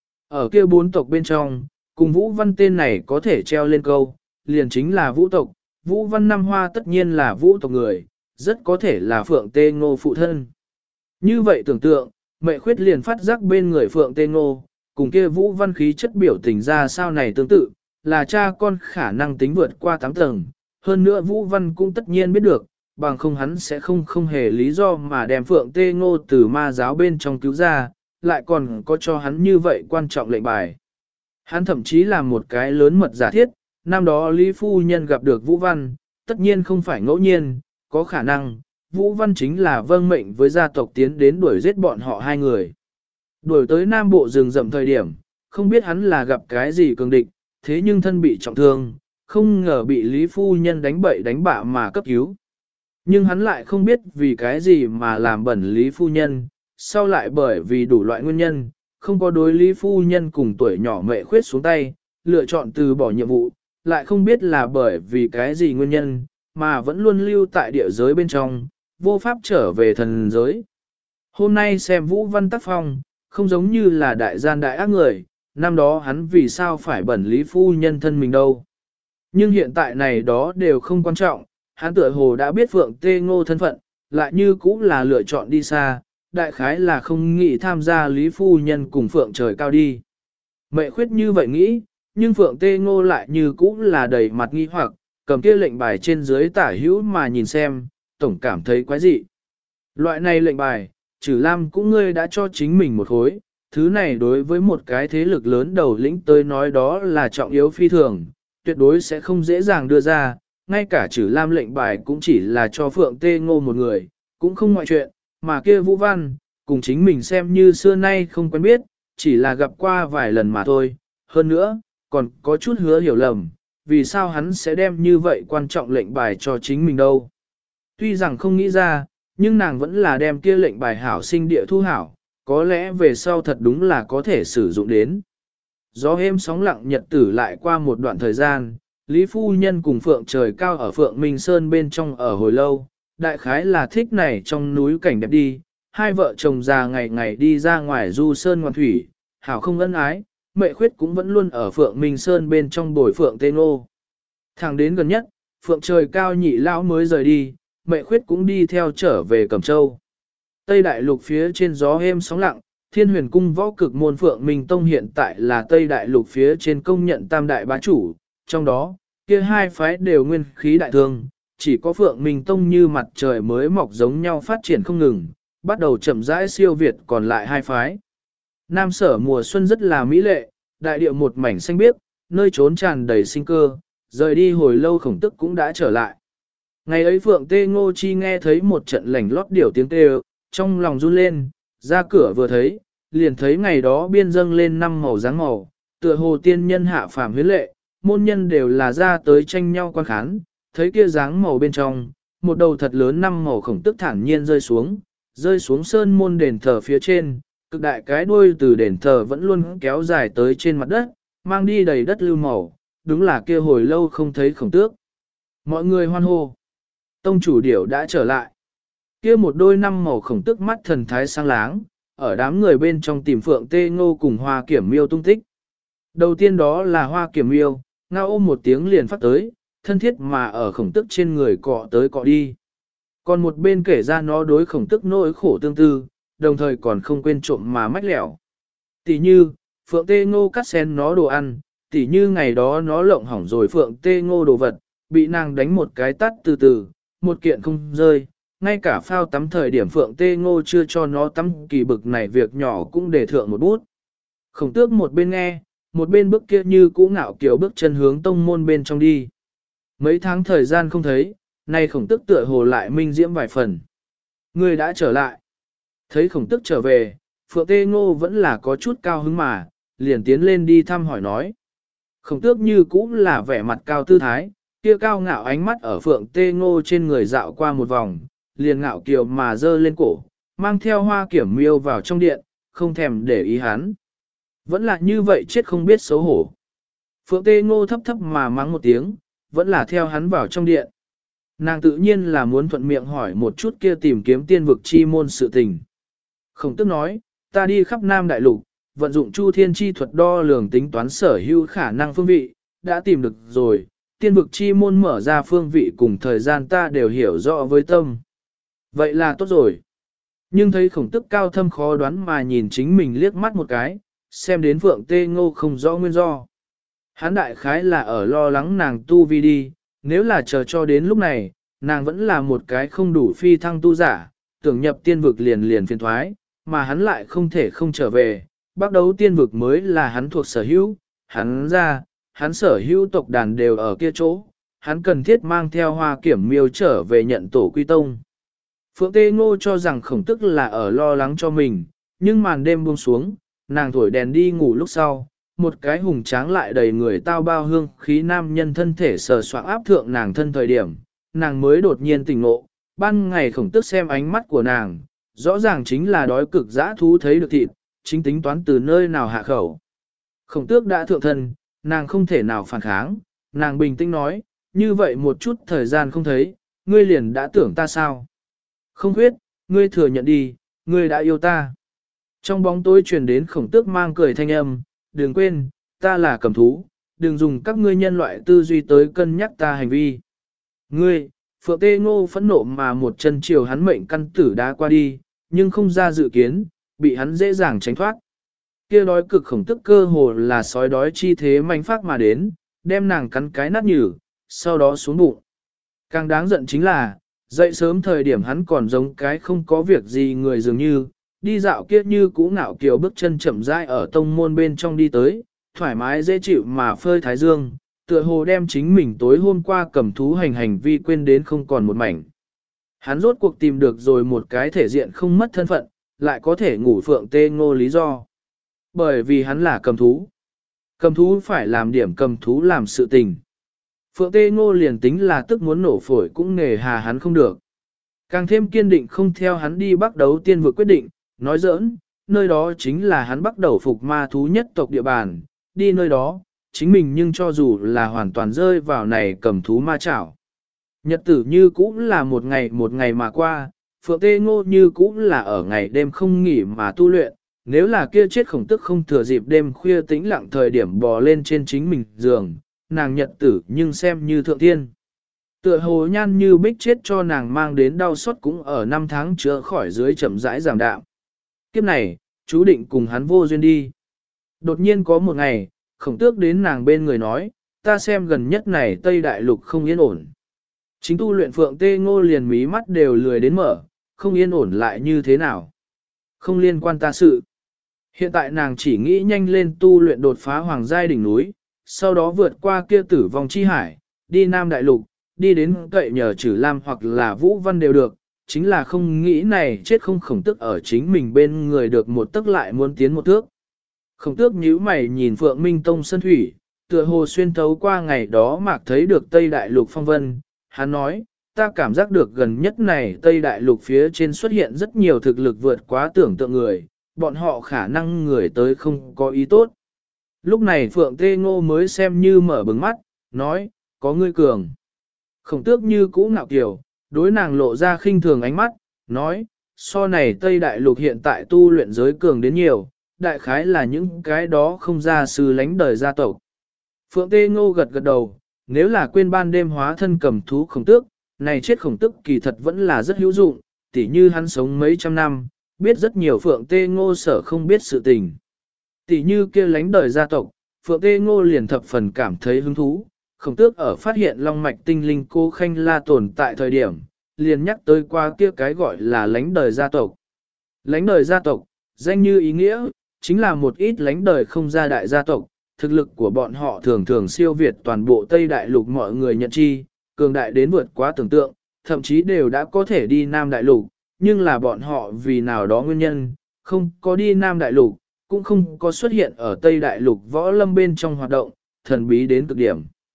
Ở kia 4 tộc bên trong, cùng Vũ Văn tên này có thể treo lên câu, liền chính là Vũ tộc. Vũ Văn Nam Hoa tất nhiên là Vũ tộc người, rất có thể là Phượng Tê Ngô phụ thân. Như vậy tưởng tượng, Mệ Khuyết liền phát giác bên người Phượng Tê Ngô, cùng kia Vũ Văn khí chất biểu tình ra sao này tương tự, là cha con khả năng tính vượt qua 8 tầng. Hơn nữa Vũ Văn cũng tất nhiên biết được, bằng không hắn sẽ không hề lý do mà đem Phượng Tê Ngô từ ma giáo bên trong cứu ra, lại còn có cho hắn như vậy quan trọng lệnh bài. Hắn thậm chí làm một cái lớn mật giả thiết, năm đó Lý Phu Nhân gặp được Vũ Văn, tất nhiên không phải ngẫu nhiên, có khả năng, Vũ Văn chính là vâng mệnh với gia tộc tiến đến đuổi giết bọn họ hai người. Đuổi tới Nam Bộ rừng rậm thời điểm, không biết hắn là gặp cái gì cường địch, thế nhưng thân bị trọng thương, không ngờ bị Lý Phu Nhân đánh bậy đánh bạ mà cấp cứu. Nhưng hắn lại không biết vì cái gì mà làm bẩn Lý Phu Nhân, sau lại bởi vì đủ loại nguyên nhân, không có đối Lý Phu Nhân cùng tuổi nhỏ Mệ Khuyết xuống tay, lựa chọn từ bỏ nhiệm vụ, lại không biết là bởi vì cái gì nguyên nhân, mà vẫn luôn lưu tại địa giới bên trong, vô pháp trở về thần giới. Hôm nay xem Vũ Văn tác phong, không giống như là đại gian đại ác người, năm đó hắn vì sao phải bẩn Lý Phu Nhân thân mình đâu. Nhưng hiện tại này đó đều không quan trọng, hắn tựa hồ đã biết Phượng Tê Ngô thân phận, lại như cũng là lựa chọn đi xa, đại khái là không nghĩ tham gia Lý Phu Nhân cùng Phượng trời cao đi. Mệ Khuyết như vậy nghĩ, nhưng Phượng Tê Ngô lại như cũng là đầy mặt nghi hoặc, cầm kia lệnh bài trên dưới tả hữu mà nhìn xem, tổng cảm thấy quái dị. Loại này lệnh bài, Trử Lam cũng ngươi đã cho chính mình một khối, thứ này đối với một cái thế lực lớn đầu lĩnh tới nói đó là trọng yếu phi thường, tuyệt đối sẽ không dễ dàng đưa ra, ngay cả Trử Lam lệnh bài cũng chỉ là cho Phượng Tê Ngô một người, cũng không ngoại chuyện, mà kia Vũ Văn, cùng chính mình xem như xưa nay không quen biết, chỉ là gặp qua vài lần mà thôi, hơn nữa, còn có chút hứa hiểu lầm, vì sao hắn sẽ đem như vậy quan trọng lệnh bài cho chính mình đâu. Tuy rằng không nghĩ ra, nhưng nàng vẫn là đem kia lệnh bài hảo sinh địa thu hảo, có lẽ về sau thật đúng là có thể sử dụng đến. Gió êm sóng lặng nhật tử lại qua một đoạn thời gian, Lý Phu Nhân cùng Phượng trời cao ở Phượng Minh Sơn bên trong ở hồi lâu, đại khái là thích này trong núi cảnh đẹp đi, hai vợ chồng già ngày ngày đi ra ngoài du sơn ngoạn thủy, hảo không ân ái, Mệ Khuyết cũng vẫn luôn ở Phượng Minh Sơn bên trong bồi Phượng Tê Ngô. Thẳng đến gần nhất, Phượng trời cao nhị lão mới rời đi, Mệ Khuyết cũng đi theo trở về Cẩm Châu. Tây Đại Lục phía trên gió êm sóng lặng, Thiên Huyền Cung võ cực môn Phượng Minh Tông hiện tại là Tây Đại Lục phía trên công nhận tam đại bá chủ, trong đó, kia hai phái đều nguyên khí đại thương, chỉ có Phượng Minh Tông như mặt trời mới mọc giống nhau phát triển không ngừng, bắt đầu chậm rãi siêu việt còn lại hai phái. Nam Sở mùa xuân rất là mỹ lệ, đại địa một mảnh xanh biếc, nơi trốn tràn đầy sinh cơ, rời đi hồi lâu Khổng Tức cũng đã trở lại. Ngày ấy Phượng Tê Ngô Chi nghe thấy một trận lảnh lót điểu tiếng kêu, trong lòng run lên, ra cửa vừa thấy, liền thấy ngày đó biên dâng lên 5 màu dáng màu, tựa hồ tiên nhân hạ phàm huyết lệ, môn nhân đều là ra tới tranh nhau quan khán, thấy kia dáng màu bên trong, một đầu thật lớn 5 màu Khổng Tức thản nhiên rơi xuống sơn môn đền thờ phía trên, cực đại cái đuôi từ đền thờ vẫn luôn kéo dài tới trên mặt đất, mang đi đầy đất lưu màu, đúng là kia hồi lâu không thấy Khổng Tước. Mọi người hoan hô, tông chủ điểu đã trở lại. Kia một đôi 5 màu Khổng Tước mắt thần thái sáng láng, ở đám người bên trong tìm Phượng Tê Ngô cùng Hoa Kiểm Miêu tung tích. Đầu tiên đó là Hoa Kiểm Miêu, ngao ôm một tiếng liền phát tới, thân thiết mà ở Khổng Tước trên người cọ tới cọ đi. Còn một bên kể ra nó đối Khổng Tước nỗi khổ tương tư, đồng thời còn không quên trộm mà mách lẻo. Tỷ như, Phượng Tê Ngô cắt xén nó đồ ăn, tỷ như ngày đó nó lộng hỏng rồi Phượng Tê Ngô đồ vật, bị nàng đánh một cái tắt từ từ, một kiện không rơi, ngay cả phao tắm thời điểm Phượng Tê Ngô chưa cho nó tắm kỳ bực này việc nhỏ cũng để thượng một bút. Khổng Tước một bên nghe, một bên bước kia như cũ ngạo kiểu bước chân hướng tông môn bên trong đi. Mấy tháng thời gian không thấy, nay Khổng Tước tựa hồ lại minh diễm vài phần. Người đã trở lại. Thấy Khổng Tước trở về, Phượng Tê Ngô vẫn là có chút cao hứng mà, liền tiến lên đi thăm hỏi nói. Khổng Tước như cũ là vẻ mặt cao tư thái, kia cao ngạo ánh mắt ở Phượng Tê Ngô trên người dạo qua một vòng, liền ngạo kiều mà dơ lên cổ, mang theo Hoa Kiểm Miêu vào trong điện, không thèm để ý hắn. Vẫn là như vậy chết không biết xấu hổ. Phượng Tê Ngô thấp thấp mà mắng một tiếng, vẫn là theo hắn vào trong điện. Nàng tự nhiên là muốn thuận miệng hỏi một chút kia tìm kiếm tiên vực chi môn sự tình. Khổng Tước nói, ta đi khắp Nam Đại Lục, vận dụng Chu Thiên chi thuật đo lường tính toán sở hữu khả năng phương vị, đã tìm được rồi, tiên vực chi môn mở ra phương vị cùng thời gian ta đều hiểu rõ với tâm. Vậy là tốt rồi. Nhưng thấy Khổng Tước cao thâm khó đoán mà nhìn chính mình liếc mắt một cái, xem đến Phượng Tê Ngô không rõ nguyên do. Hán đại khái là ở lo lắng nàng tu vi đi, nếu là chờ cho đến lúc này, nàng vẫn là một cái không đủ phi thăng tu giả, tưởng nhập tiên vực liền liền phiền thoái, mà hắn lại không thể không trở về, bắt đấu tiên vực mới là hắn thuộc sở hữu, hắn ra, hắn sở hữu tộc đàn đều ở kia chỗ, hắn cần thiết mang theo Hoa Kiểm Miêu trở về nhận tổ quy tông. Phượng Tê Ngô cho rằng Khổng Tức là ở lo lắng cho mình, nhưng màn đêm buông xuống, nàng thổi đèn đi ngủ lúc sau, một cái hùng tráng lại đầy người tao bao hương khí nam nhân thân thể sờ soạng áp thượng nàng thân thời điểm, nàng mới đột nhiên tỉnh ngộ, ban ngày Khổng Tức xem ánh mắt của nàng, rõ ràng chính là đói cực dã thú thấy được thịt, chính tính toán từ nơi nào hạ khẩu. Khổng Tước đã thượng thân, nàng không thể nào phản kháng, nàng bình tĩnh nói, như vậy một chút thời gian không thấy, ngươi liền đã tưởng ta sao? Không khuyết, ngươi thừa nhận đi, ngươi đã yêu ta. Trong bóng tối truyền đến Khổng Tước mang cười thanh âm, đừng quên, ta là cầm thú, đừng dùng các ngươi nhân loại tư duy tới cân nhắc ta hành vi. Ngươi, Phượng Tê Ngô phẫn nộ mà một chân chiều hắn mệnh căn tử đá qua đi, nhưng không ra dự kiến, bị hắn dễ dàng tránh thoát. Kia đói cực Khổng Tức cơ hồ là sói đói chi thế manh phát mà đến, đem nàng cắn cái nát nhừ, sau đó xuống bụng. Càng đáng giận chính là, dậy sớm thời điểm hắn còn giống cái không có việc gì người dường như, đi dạo kia như cũ ngạo kiều bước chân chậm rãi ở tông môn bên trong đi tới, thoải mái dễ chịu mà phơi thái dương, tựa hồ đem chính mình tối hôm qua cầm thú hành vi quên đến không còn một mảnh. Hắn rốt cuộc tìm được rồi một cái thể diện không mất thân phận, lại có thể ngủ Phượng Tê Ngô lý do. Bởi vì hắn là cầm thú. Cầm thú phải làm điểm cầm thú làm sự tình. Phượng Tê Ngô liền tính là tức muốn nổ phổi cũng nề hà hắn không được. Càng thêm kiên định không theo hắn đi bắt đấu tiên vực quyết định, nói giỡn, nơi đó chính là hắn bắt đầu phục ma thú nhất tộc địa bàn, đi nơi đó, chính mình nhưng cho dù là hoàn toàn rơi vào này cầm thú ma chảo. Nhật tử như cũ là một ngày mà qua, Phượng Tê Ngô như cũ là ở ngày đêm không nghỉ mà tu luyện, nếu là kia chết Khổng Tức không thừa dịp đêm khuya tĩnh lặng thời điểm bò lên trên chính mình giường, nàng nhật tử nhưng xem như thượng thiên. Tựa hồ nhan như bích chết cho nàng mang đến đau xót cũng ở 5 tháng chữa khỏi dưới chậm rãi giảm đạm. Kiếp này, chú định cùng hắn vô duyên đi. Đột nhiên có một ngày, Khổng Tước đến nàng bên người nói, ta xem gần nhất này Tây Đại Lục không yên ổn. Chính tu luyện Phượng Tê Ngô liền mí mắt đều lười đến mở, không yên ổn lại như thế nào. Không liên quan ta sự. Hiện tại nàng chỉ nghĩ nhanh lên tu luyện đột phá hoàng giai đỉnh núi, sau đó vượt qua kia tử vong chi hải, đi Nam Đại Lục, đi đến cậy nhờ Trử Lam hoặc là Vũ Văn đều được, chính là không nghĩ này chết không Khổng Tước ở chính mình bên người được một tức lại muốn tiến một thước. Khổng Tước nhíu mày nhìn Phượng Minh Tông sân thủy, tựa hồ xuyên thấu qua ngày đó mạc thấy được Tây Đại Lục phong vân, hắn nói, ta cảm giác được gần nhất này Tây Đại Lục phía trên xuất hiện rất nhiều thực lực vượt quá tưởng tượng người, bọn họ khả năng người tới không có ý tốt. Lúc này Phượng Tê Ngô mới xem như mở bừng mắt, nói, có ngươi cường. Khổng Tước như cũ ngạo kiều, đối nàng lộ ra khinh thường ánh mắt, nói, so này Tây Đại Lục hiện tại tu luyện giới cường đến nhiều, đại khái là những cái đó không ra sư lánh đời gia tộc. Phượng Tê Ngô gật gật đầu, nếu là quên ban đêm hóa thân cầm thú Khổng Tước, này chết Khổng Tước kỳ thật vẫn là rất hữu dụng, tỉ như hắn sống mấy trăm năm, biết rất nhiều Phượng Tê Ngô sở không biết sự tình. Tỉ như kia lánh đời gia tộc, Phượng Tê Ngô liền thập phần cảm thấy hứng thú, Khổng Tước ở phát hiện long mạch tinh linh cô Khanh La tồn tại thời điểm, liền nhắc tới qua kia cái gọi là lánh đời gia tộc. Lánh đời gia tộc, danh như ý nghĩa, chính là một ít lánh đời không gia đại gia tộc, thực lực của bọn họ thường thường siêu việt toàn bộ Tây Đại Lục mọi người nhận chi, cường đại đến vượt quá tưởng tượng, thậm chí đều đã có thể đi Nam Đại Lục, nhưng là bọn họ vì nào đó nguyên nhân, không có đi Nam Đại Lục, cũng không có xuất hiện ở Tây Đại Lục võ lâm bên trong hoạt động, thần bí đến cực điểm.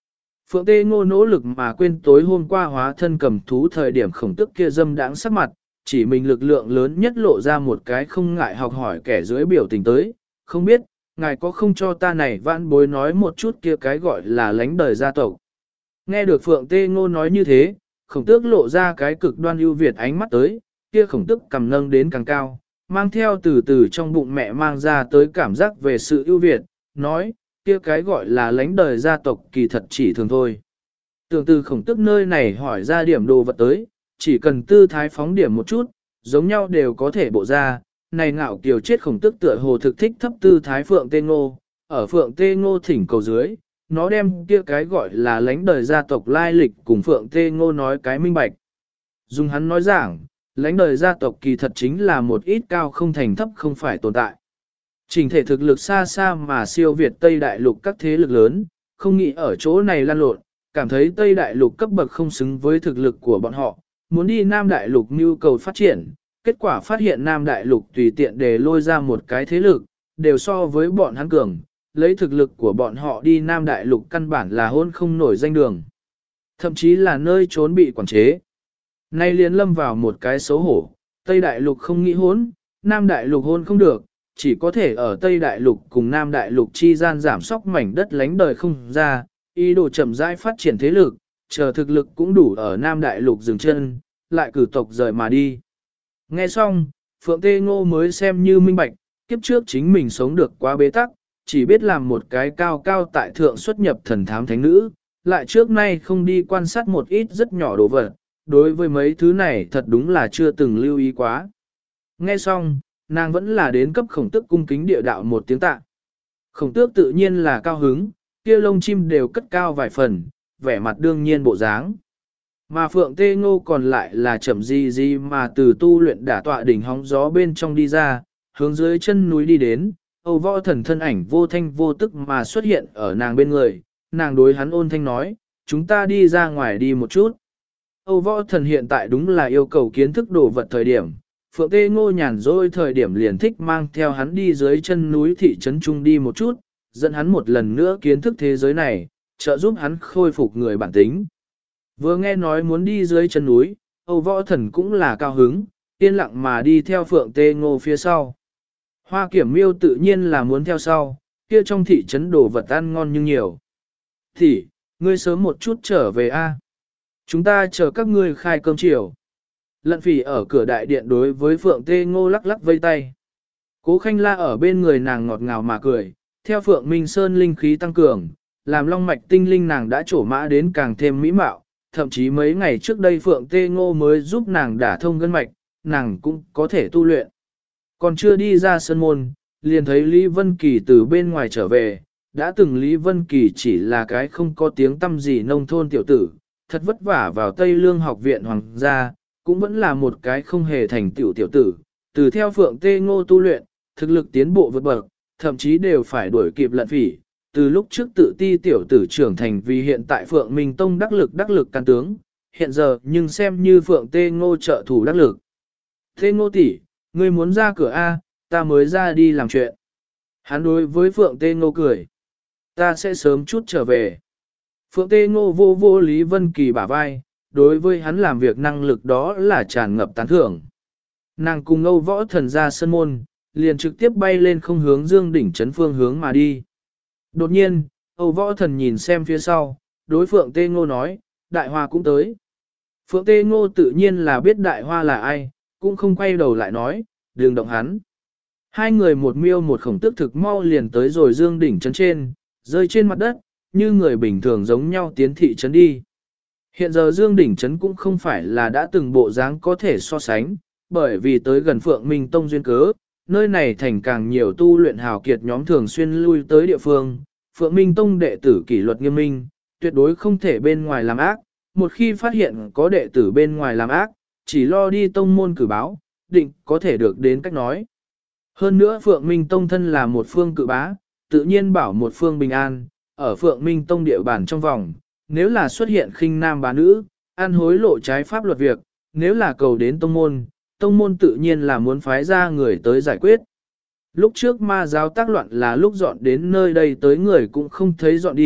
Phượng Tê Ngô nỗ lực mà quên tối hôm qua hóa thân cầm thú thời điểm khổng tức kia dâm đãng sắc mặt, chỉ mình lực lượng lớn nhất lộ ra một cái không ngại học hỏi kẻ dưới biểu tình tới, không biết, ngài có không cho ta này vãn bối nói một chút kia cái gọi là lánh đời gia tộc. Nghe được Phượng Tê Ngô nói như thế, khổng tước lộ ra cái cực đoan ưu việt ánh mắt tới, kia khổng tước cầm nâng đến càng cao, mang theo từ từ trong bụng mẹ mang ra tới cảm giác về sự ưu việt, nói, kia cái gọi là lánh đời gia tộc kỳ thật chỉ thường thôi. Tưởng từ khổng tước nơi này hỏi ra điểm đồ vật tới, chỉ cần tư thái phóng điểm một chút, giống nhau đều có thể bộ ra, này ngạo kiều chết khổng tước tựa hồ thực thích thấp tư thái Phượng Tê Ngô, ở Phượng Tê Ngô thỉnh cầu dưới, nó đem kia cái gọi là lánh đời gia tộc lai lịch cùng Phượng Tê Ngô nói cái minh bạch. Dùng hắn nói giảng, lánh đời gia tộc kỳ thật chính là một ít cao không thành thấp không phải tồn tại. Trình thể thực lực xa xa mà siêu việt Tây Đại Lục các thế lực lớn, không nghĩ ở chỗ này lan lộn, cảm thấy Tây Đại Lục cấp bậc không xứng với thực lực của bọn họ, muốn đi Nam Đại Lục nhu cầu phát triển, kết quả phát hiện Nam Đại Lục tùy tiện để lôi ra một cái thế lực, đều so với bọn hắn cường, lấy thực lực của bọn họ đi Nam Đại Lục căn bản là hôn không nổi danh đường. Thậm chí là nơi trốn bị quản chế. Nay liền lâm vào một cái xấu hổ, Tây Đại Lục không nghĩ hôn, Nam Đại Lục hôn không được, chỉ có thể ở Tây Đại Lục cùng Nam Đại Lục chi gian giảm sóc mảnh đất lánh đời không ra, ý đồ chậm rãi phát triển thế lực, chờ thực lực cũng đủ ở Nam Đại Lục dừng chân, lại cử tộc rời mà đi. Nghe xong, Phượng Tê Ngô mới xem như minh bạch, kiếp trước chính mình sống được quá bế tắc, chỉ biết làm một cái cao cao tại thượng xuất nhập thần thám thánh nữ, lại trước nay không đi quan sát một ít rất nhỏ đồ vật, đối với mấy thứ này thật đúng là chưa từng lưu ý quá. Nghe xong, nàng vẫn là đến cấp khổng tước cung kính địa đạo một tiếng tạ. Khổng tước tự nhiên là cao hứng, kia lông chim đều cất cao vài phần, vẻ mặt đương nhiên bộ dáng. Mà Phượng Tê Ngô còn lại là chậm gì mà từ tu luyện đả tọa đỉnh hóng gió bên trong đi ra, hướng dưới chân núi đi đến, Âu Võ Thần thân ảnh vô thanh vô tức mà xuất hiện ở nàng bên người, nàng đối hắn ôn thanh nói, chúng ta đi ra ngoài đi một chút. Âu Võ Thần hiện tại đúng là yêu cầu kiến thức đồ vật thời điểm, Phượng Tê Ngô nhàn rỗi thời điểm liền thích mang theo hắn đi dưới chân núi thị trấn trung đi một chút, dẫn hắn một lần nữa kiến thức thế giới này, trợ giúp hắn khôi phục người bản tính. Vừa nghe nói muốn đi dưới chân núi, Âu Võ Thần cũng là cao hứng, yên lặng mà đi theo Phượng Tê Ngô phía sau. Hoa Kiểm Miêu tự nhiên là muốn theo sau, kia trong thị trấn đồ vật ăn ngon nhưng nhiều. Thì, ngươi sớm một chút trở về a. Chúng ta chờ các ngươi khai cơm chiều. Lận Phỉ ở cửa đại điện đối với Phượng Tê Ngô lắc lắc vây tay. Cố Khanh La ở bên người nàng ngọt ngào mà cười, theo Phượng Minh Sơn linh khí tăng cường, làm long mạch tinh linh nàng đã trổ mã đến càng thêm mỹ mạo, thậm chí mấy ngày trước đây Phượng Tê Ngô mới giúp nàng đả thông gân mạch, nàng cũng có thể tu luyện. Còn chưa đi ra sân môn, liền thấy Lý Vân Kỳ từ bên ngoài trở về, đã từng Lý Vân Kỳ chỉ là cái không có tiếng tăm gì nông thôn tiểu tử, thật vất vả vào Tây Lương học viện hoàng gia, cũng vẫn là một cái không hề thành tựu tiểu tử, từ theo Phượng Tê Ngô tu luyện, thực lực tiến bộ vượt bậc, thậm chí đều phải đuổi kịp Lận Phỉ, từ lúc trước tự ti tiểu tử trưởng thành vì hiện tại Phượng Minh Tông đắc lực can tướng, hiện giờ nhưng xem như Phượng Tê Ngô trợ thủ đắc lực. Tê Ngô tỷ, ngươi muốn ra cửa A, ta mới ra đi làm chuyện. Hắn đối với Phượng Tê Ngô cười. Ta sẽ sớm chút trở về. Phượng Tê Ngô vô vô Lý Vân Kỳ bả vai, đối với hắn làm việc năng lực đó là tràn ngập tán thưởng. Nàng cùng Âu Võ Thần ra sân môn, liền trực tiếp bay lên không hướng Dương đỉnh trấn phương hướng mà đi. Đột nhiên, Âu Võ Thần nhìn xem phía sau, đối Phượng Tê Ngô nói, Đại Hoa cũng tới. Phượng Tê Ngô tự nhiên là biết Đại Hoa là ai, cũng không quay đầu lại nói, đừng động hắn. Hai người một miêu một khổng tức thực mau liền tới rồi Dương đỉnh trấn trên, rơi trên mặt đất, như người bình thường giống nhau tiến thị trấn đi. Hiện giờ Dương đỉnh trấn cũng không phải là đã từng bộ dáng có thể so sánh, bởi vì tới gần Phượng Minh Tông duyên cớ, nơi này thành càng nhiều tu luyện hào kiệt nhóm thường xuyên lui tới địa phương. Phượng Minh Tông đệ tử kỷ luật nghiêm minh, tuyệt đối không thể bên ngoài làm ác, một khi phát hiện có đệ tử bên ngoài làm ác, chỉ lo đi tông môn cử báo, định có thể được đến cách nói. Hơn nữa Phượng Minh Tông thân là một phương cự bá, tự nhiên bảo một phương bình an, ở Phượng Minh Tông địa bàn trong vòng, nếu là xuất hiện khinh nam bá nữ, ăn hối lộ trái pháp luật việc, nếu là cầu đến tông môn tự nhiên là muốn phái ra người tới giải quyết. Lúc trước ma giáo tác loạn là lúc dọn đến nơi đây tới người cũng không thấy dọn đi,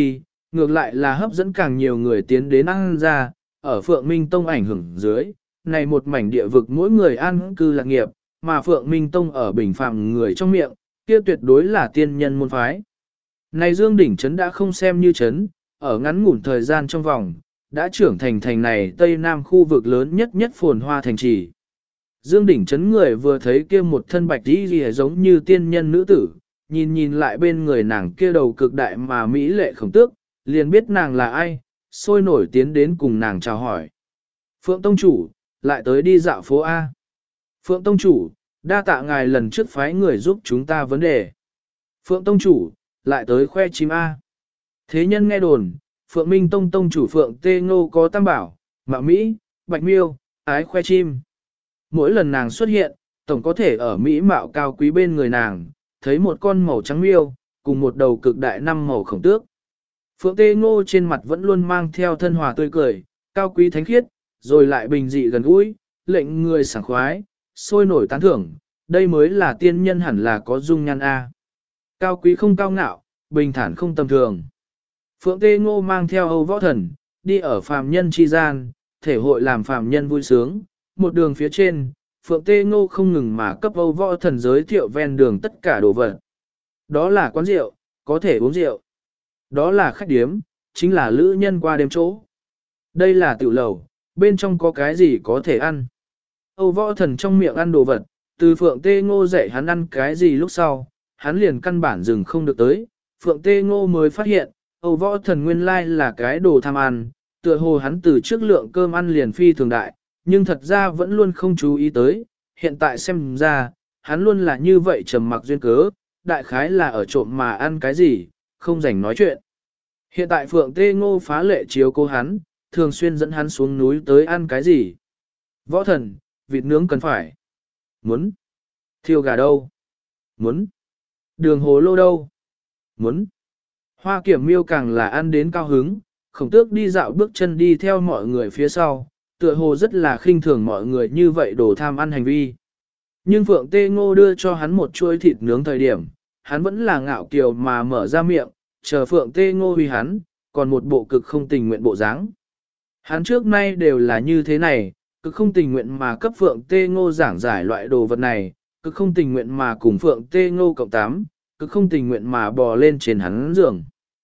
ngược lại là hấp dẫn càng nhiều người tiến đến ăn ra, ở Phượng Minh Tông ảnh hưởng dưới, này một mảnh địa vực mỗi người an cư lạc nghiệp, mà Phượng Minh Tông ở bình phạm người trong miệng, kia tuyệt đối là tiên nhân môn phái. Này Dương đỉnh trấn đã không xem như trấn, ở ngắn ngủn thời gian trong vòng, đã trưởng thành thành này Tây Nam khu vực lớn nhất nhất phồn hoa thành trì. Dương đỉnh trấn người vừa thấy kia một thân bạch y giống như tiên nhân nữ tử, nhìn lại bên người nàng kia đầu cực đại mà mỹ lệ khổng tước, liền biết nàng là ai, sôi nổi tiến đến cùng nàng chào hỏi. Phượng Tông Chủ, lại tới đi dạo phố A. Phượng Tông Chủ, đa tạ ngài lần trước phái người giúp chúng ta vấn đề. Phượng Tông Chủ, lại tới khoe chim A. Thế nhân nghe đồn, Phượng Minh Tông Tông Chủ Phượng Tê Ngô có tam bảo, mạo Mỹ, bạch miêu, ái khoe chim. Mỗi lần nàng xuất hiện, tổng có thể ở Mỹ mạo cao quý bên người nàng, thấy một con màu trắng miêu, cùng một đầu cực đại năm màu khổng tước. Phượng Tê Ngô trên mặt vẫn luôn mang theo thân hòa tươi cười, cao quý thánh khiết, rồi lại bình dị gần gũi, lệnh người sảng khoái, sôi nổi tán thưởng, đây mới là tiên nhân hẳn là có dung nhan A. Cao quý không cao ngạo, bình thản không tầm thường. Phượng Tê Ngô mang theo Âu Võ Thần, đi ở phàm nhân chi gian, thể hội làm phàm nhân vui sướng, một đường phía trên, Phượng Tê Ngô không ngừng mà cấp Âu Võ Thần giới thiệu ven đường tất cả đồ vật. Đó là quán rượu, có thể uống rượu. Đó là khách điếm, chính là lữ nhân qua đêm chỗ. Đây là tiểu lầu, bên trong có cái gì có thể ăn. Âu Võ Thần trong miệng ăn đồ vật, từ Phượng Tê Ngô dạy hắn ăn cái gì lúc sau, hắn liền căn bản dừng không được tới. Phượng Tê Ngô mới phát hiện, Âu Võ Thần nguyên lai là cái đồ tham ăn, tựa hồ hắn từ trước lượng cơm ăn liền phi thường đại, nhưng thật ra vẫn luôn không chú ý tới, hiện tại xem ra, hắn luôn là như vậy trầm mặc duyên cớ, đại khái là ở trộm mà ăn cái gì, không rảnh nói chuyện. Hiện tại Phượng Tê Ngô phá lệ chiếu cố hắn, thường xuyên dẫn hắn xuống núi tới ăn cái gì. Võ Thần, vịt nướng cần phải. Muốn. Thiêu gà đâu? Muốn. Đường hồ lô đâu? Muốn. Hoa Kiểm Miêu càng là ăn đến cao hứng, Khổng Tước đi dạo bước chân đi theo mọi người phía sau, tựa hồ rất là khinh thường mọi người như vậy đổ tham ăn hành vi. Nhưng Phượng Tê Ngô đưa cho hắn một chuôi thịt nướng thời điểm, hắn vẫn là ngạo kiều mà mở ra miệng, chờ Phượng Tê Ngô huy hắn, còn một bộ cực không tình nguyện bộ dáng. Hắn trước nay đều là như thế này, cực không tình nguyện mà cấp Phượng Tê Ngô giảng giải loại đồ vật này, cực không tình nguyện mà cùng Phượng Tê Ngô cộng tám, cực không tình nguyện mà bò lên trên hắn giường.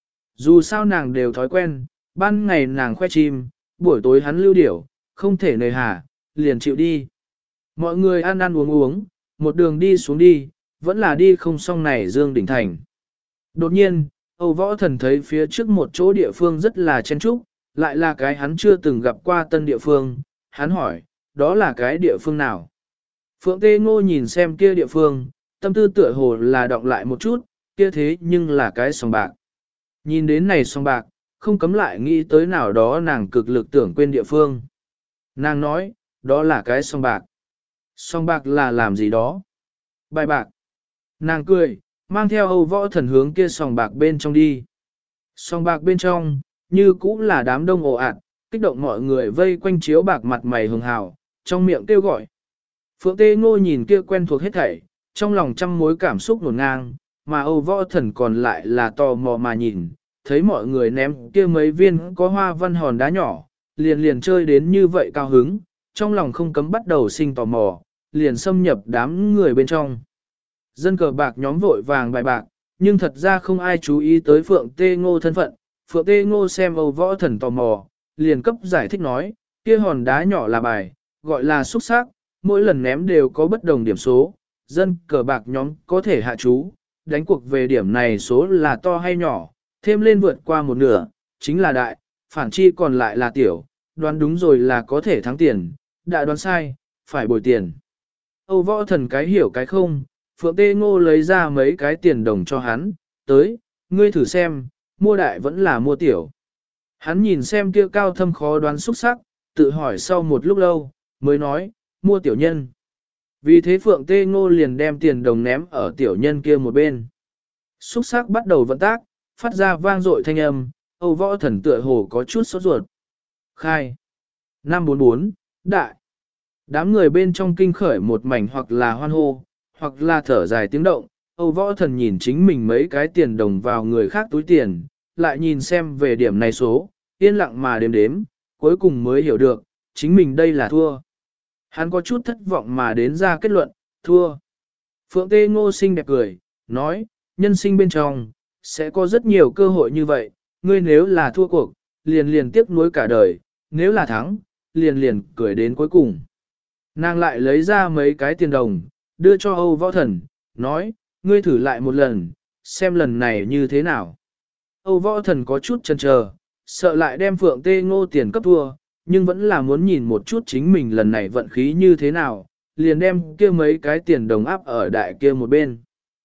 Dù sao nàng đều thói quen, ban ngày nàng khoe chim, buổi tối hắn lưu điểu, không thể nề hà, liền chịu đi. Mọi người ăn ăn uống uống, một đường đi xuống đi, vẫn là đi không xong này Dương Đỉnh Thành. Đột nhiên, Âu Võ Thần thấy phía trước một chỗ địa phương rất là chen trúc, lại là cái hắn chưa từng gặp qua tân địa phương, hắn hỏi, đó là cái địa phương nào? Phượng Tê Ngô nhìn xem kia địa phương, tâm tư tựa hồ là đọng lại một chút, kia thế nhưng là cái sòng bạc. Nhìn đến này sòng bạc, không cấm lại nghĩ tới nào đó nàng cực lực tưởng quên địa phương. Nàng nói, đó là cái sòng bạc. Sòng bạc là làm gì đó? Bài bạc. Nàng cười, mang theo Âu Võ Thần hướng kia sòng bạc bên trong đi. Sòng bạc bên trong, như cũng là đám đông ồ ạt, kích động mọi người vây quanh chiếu bạc mặt mày hường hào, trong miệng kêu gọi. Phượng Tê Ngô nhìn kia quen thuộc hết thảy, trong lòng trăm mối cảm xúc nổn ngang, mà Âu Võ Thần còn lại là tò mò mà nhìn, thấy mọi người ném kia mấy viên có hoa văn hòn đá nhỏ, liền chơi đến như vậy cao hứng, trong lòng không cấm bắt đầu sinh tò mò, liền xâm nhập đám người bên trong. Dân cờ bạc nhóm vội vàng bài bạc, nhưng thật ra không ai chú ý tới Phượng Tê Ngô thân phận. Phượng Tê Ngô xem Âu Võ Thần tò mò, liền cấp giải thích nói, kia hòn đá nhỏ là bài, gọi là xúc sắc, mỗi lần ném đều có bất đồng điểm số, dân cờ bạc nhóm có thể hạ chú, đánh cuộc về điểm này số là to hay nhỏ, thêm lên vượt qua một nửa, chính là đại, phản chi còn lại là tiểu, đoán đúng rồi là có thể thắng tiền, đã đoán sai, phải bồi tiền. Âu Võ Thần cái hiểu cái không, Phượng Tê Ngô lấy ra mấy cái tiền đồng cho hắn, tới, ngươi thử xem, mua đại vẫn là mua tiểu. Hắn nhìn xem kia cao thâm khó đoán xúc sắc, tự hỏi sau một lúc lâu, mới nói, mua tiểu nhân. Vì thế Phượng Tê Ngô liền đem tiền đồng ném ở tiểu nhân kia một bên. Xúc sắc bắt đầu vận tác, phát ra vang dội thanh âm, Âu Võ Thần tựa hồ có chút sốt ruột. Khai. 544, đại. Đám người bên trong kinh khởi một mảnh hoặc là hoan hô, hoặc là thở dài tiếng động, Âu Võ Thần nhìn chính mình mấy cái tiền đồng vào người khác túi tiền, lại nhìn xem về điểm này số, yên lặng mà đếm đếm, cuối cùng mới hiểu được, chính mình đây là thua. Hắn có chút thất vọng mà đến ra kết luận, thua. Phượng Tê Ngô xinh đẹp cười, nói, nhân sinh bên trong, sẽ có rất nhiều cơ hội như vậy, ngươi nếu là thua cuộc, liền liền tiếc nuối cả đời, nếu là thắng, liền liền cười đến cuối cùng. Nàng lại lấy ra mấy cái tiền đồng, đưa cho Âu Võ Thần, nói, ngươi thử lại một lần, xem lần này như thế nào. Âu Võ Thần có chút chần chờ, sợ lại đem Phượng Tê Ngô tiền cấp thua, nhưng vẫn là muốn nhìn một chút chính mình lần này vận khí như thế nào, liền đem kia mấy cái tiền đồng áp ở đại kia một bên.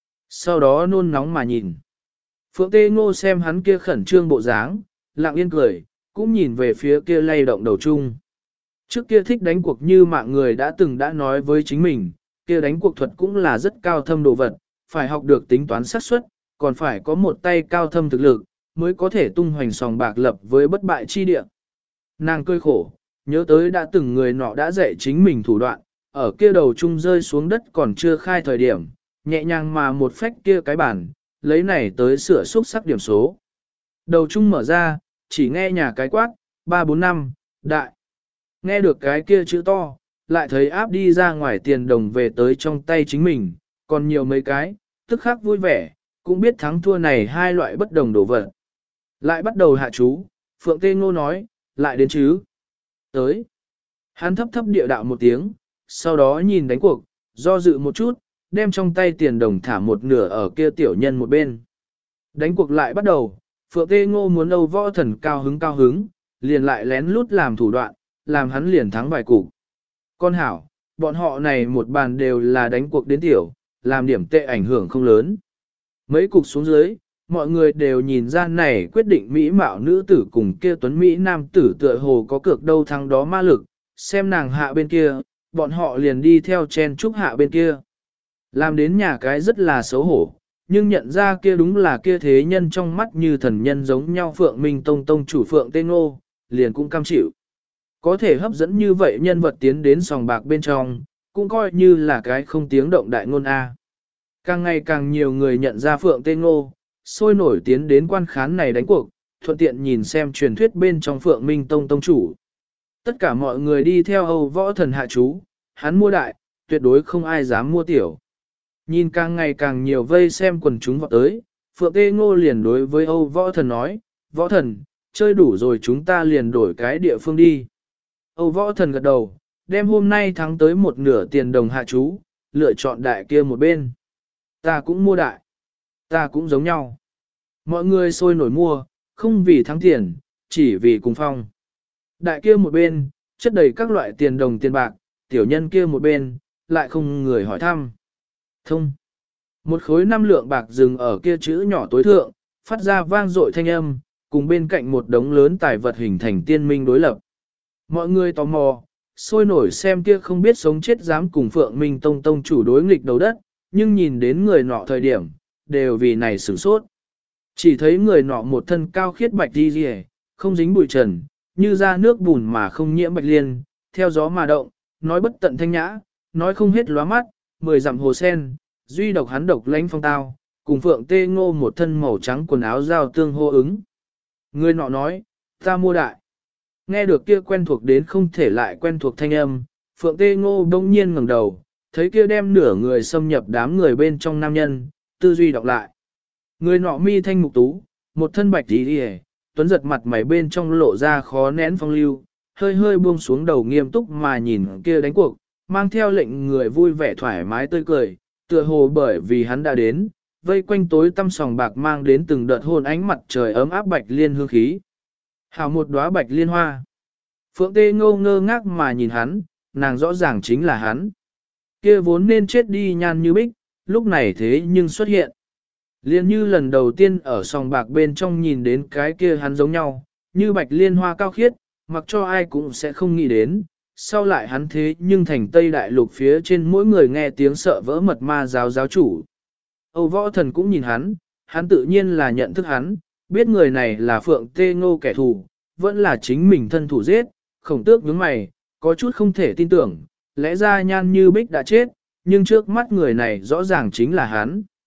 Sau đó nôn nóng mà nhìn. Phượng Tê Ngô xem hắn kia khẩn trương bộ dáng, lặng yên cười, cũng nhìn về phía kia lay động đầu chung. Trước kia thích đánh cuộc như mạng người đã từng đã nói với chính mình, kia đánh cuộc thuật cũng là rất cao thâm đồ vật, phải học được tính toán xác suất, còn phải có một tay cao thâm thực lực, mới có thể tung hoành sòng bạc lập với bất bại chi địa. Nàng cười khổ, nhớ tới đã từng người nọ đã dạy chính mình thủ đoạn, ở kia đầu chung rơi xuống đất còn chưa khai thời điểm, nhẹ nhàng mà một phách kia cái bản, lấy này tới sửa xúc sắc điểm số. Đầu chung mở ra, chỉ nghe nhà cái quát, 345, đại. Nghe được cái kia chữ to, lại thấy áp đi ra ngoài tiền đồng về tới trong tay chính mình, còn nhiều mấy cái, tức khắc vui vẻ, cũng biết thắng thua này hai loại bất đồng đồ vật. Lại bắt đầu hạ chú, Phượng Tê Ngô nói, lại đến chứ. Tới. Hắn thấp thấp địa đạo một tiếng, sau đó nhìn đánh cuộc, do dự một chút, đem trong tay tiền đồng thả một nửa ở kia tiểu nhân một bên. Đánh cuộc lại bắt đầu, Phượng Tê Ngô muốn Âu Võ Thần cao hứng, liền lại lén lút làm thủ đoạn, làm hắn liền thắng vài cục. Con hảo, bọn họ này một bàn đều là đánh cuộc đến tiểu, làm điểm tệ ảnh hưởng không lớn. Mấy cục xuống dưới, mọi người đều nhìn ra này quyết định mỹ mạo nữ tử cùng kia tuấn mỹ nam tử tựa hồ có cược đâu thắng đó ma lực, xem nàng hạ bên kia, bọn họ liền đi theo chen chúc hạ bên kia. Làm đến nhà cái rất là xấu hổ, nhưng nhận ra kia đúng là kia thế nhân trong mắt như thần nhân giống nhau Phượng Minh Tông Tông chủ Phượng Tê Ngô, liền cũng cam chịu. Có thể hấp dẫn như vậy nhân vật tiến đến sòng bạc bên trong, cũng coi như là cái không tiếng động đại ngôn A. Càng ngày càng nhiều người nhận ra Phượng Tê Ngô, sôi nổi tiến đến quan khán này đánh cuộc, thuận tiện nhìn xem truyền thuyết bên trong Phượng Minh Tông Tông chủ. Tất cả mọi người đi theo Âu Võ Thần hạ chú, hắn mua đại, tuyệt đối không ai dám mua tiểu. Nhìn càng ngày càng nhiều vây xem quần chúng vọt tới, Phượng Tê Ngô liền đối với Âu Võ Thần nói, Võ Thần, chơi đủ rồi chúng ta liền đổi cái địa phương đi. Âu Võ Thần gật đầu, đem hôm nay thắng tới một nửa tiền đồng hạ chú, lựa chọn đại kia một bên. Ta cũng mua đại. Ta cũng giống nhau. Mọi người sôi nổi mua, không vì thắng tiền, chỉ vì cùng phong. Đại kia một bên, chất đầy các loại tiền đồng tiền bạc, tiểu nhân kia một bên, lại không người hỏi thăm. Thông. Một khối 5 lượng bạc dừng ở kia chữ nhỏ tối thượng, phát ra vang dội thanh âm, cùng bên cạnh một đống lớn tài vật hình thành tiên minh đối lập. Mọi người tò mò, sôi nổi xem kia không biết sống chết dám cùng Phượng Minh Tông Tông chủ đối nghịch đầu đất, nhưng nhìn đến người nọ thời điểm, đều vì này sửng sốt. Chỉ thấy người nọ một thân cao khiết bạch đi rìa, không dính bụi trần, như ra nước bùn mà không nhiễm bạch liên, theo gió mà động, nói bất tận thanh nhã, nói không hết lóa mắt, 10 dặm hồ sen, duy độc hắn độc lãnh phong tao, cùng Phượng Tê Ngô một thân màu trắng quần áo giao tương hô ứng. Người nọ nói, ta mua đại. Nghe được kia quen thuộc đến không thể lại quen thuộc thanh âm, Phượng Tê Ngô đông nhiên ngẩng đầu, thấy kia đem nửa người xâm nhập đám người bên trong nam nhân, tư duy đọc lại. Người nọ mi thanh mục tú, một thân bạch tí đi tuấn giật mặt mày bên trong lộ ra khó nén phong lưu, hơi hơi buông xuống đầu nghiêm túc mà nhìn kia đánh cuộc, mang theo lệnh người vui vẻ thoải mái tươi cười, tựa hồ bởi vì hắn đã đến, vây quanh tối tăm sòng bạc mang đến từng đợt hôn ánh mặt trời ấm áp bạch liên hương khí. Hào một đóa bạch liên hoa. Phượng Tê Ngô ngơ ngác mà nhìn hắn, nàng rõ ràng chính là hắn. Kia vốn nên chết đi nhan như bích, lúc này thế nhưng xuất hiện. Liên như lần đầu tiên ở sòng bạc bên trong nhìn đến cái kia hắn giống nhau, như bạch liên hoa cao khiết, mặc cho ai cũng sẽ không nghĩ đến. Sau lại hắn thế nhưng thành Tây Đại Lục phía trên mỗi người nghe tiếng sợ vỡ mật ma giáo chủ. Âu Võ Thần cũng nhìn hắn tự nhiên là nhận thức hắn, biết người này là Phượng Tê Ngô kẻ thù, vẫn là chính mình thân thủ giết, Khổng Tước nhướng mày, có chút không thể tin tưởng, lẽ ra nhan như bích đã chết, nhưng trước mắt người này rõ ràng chính là hắn.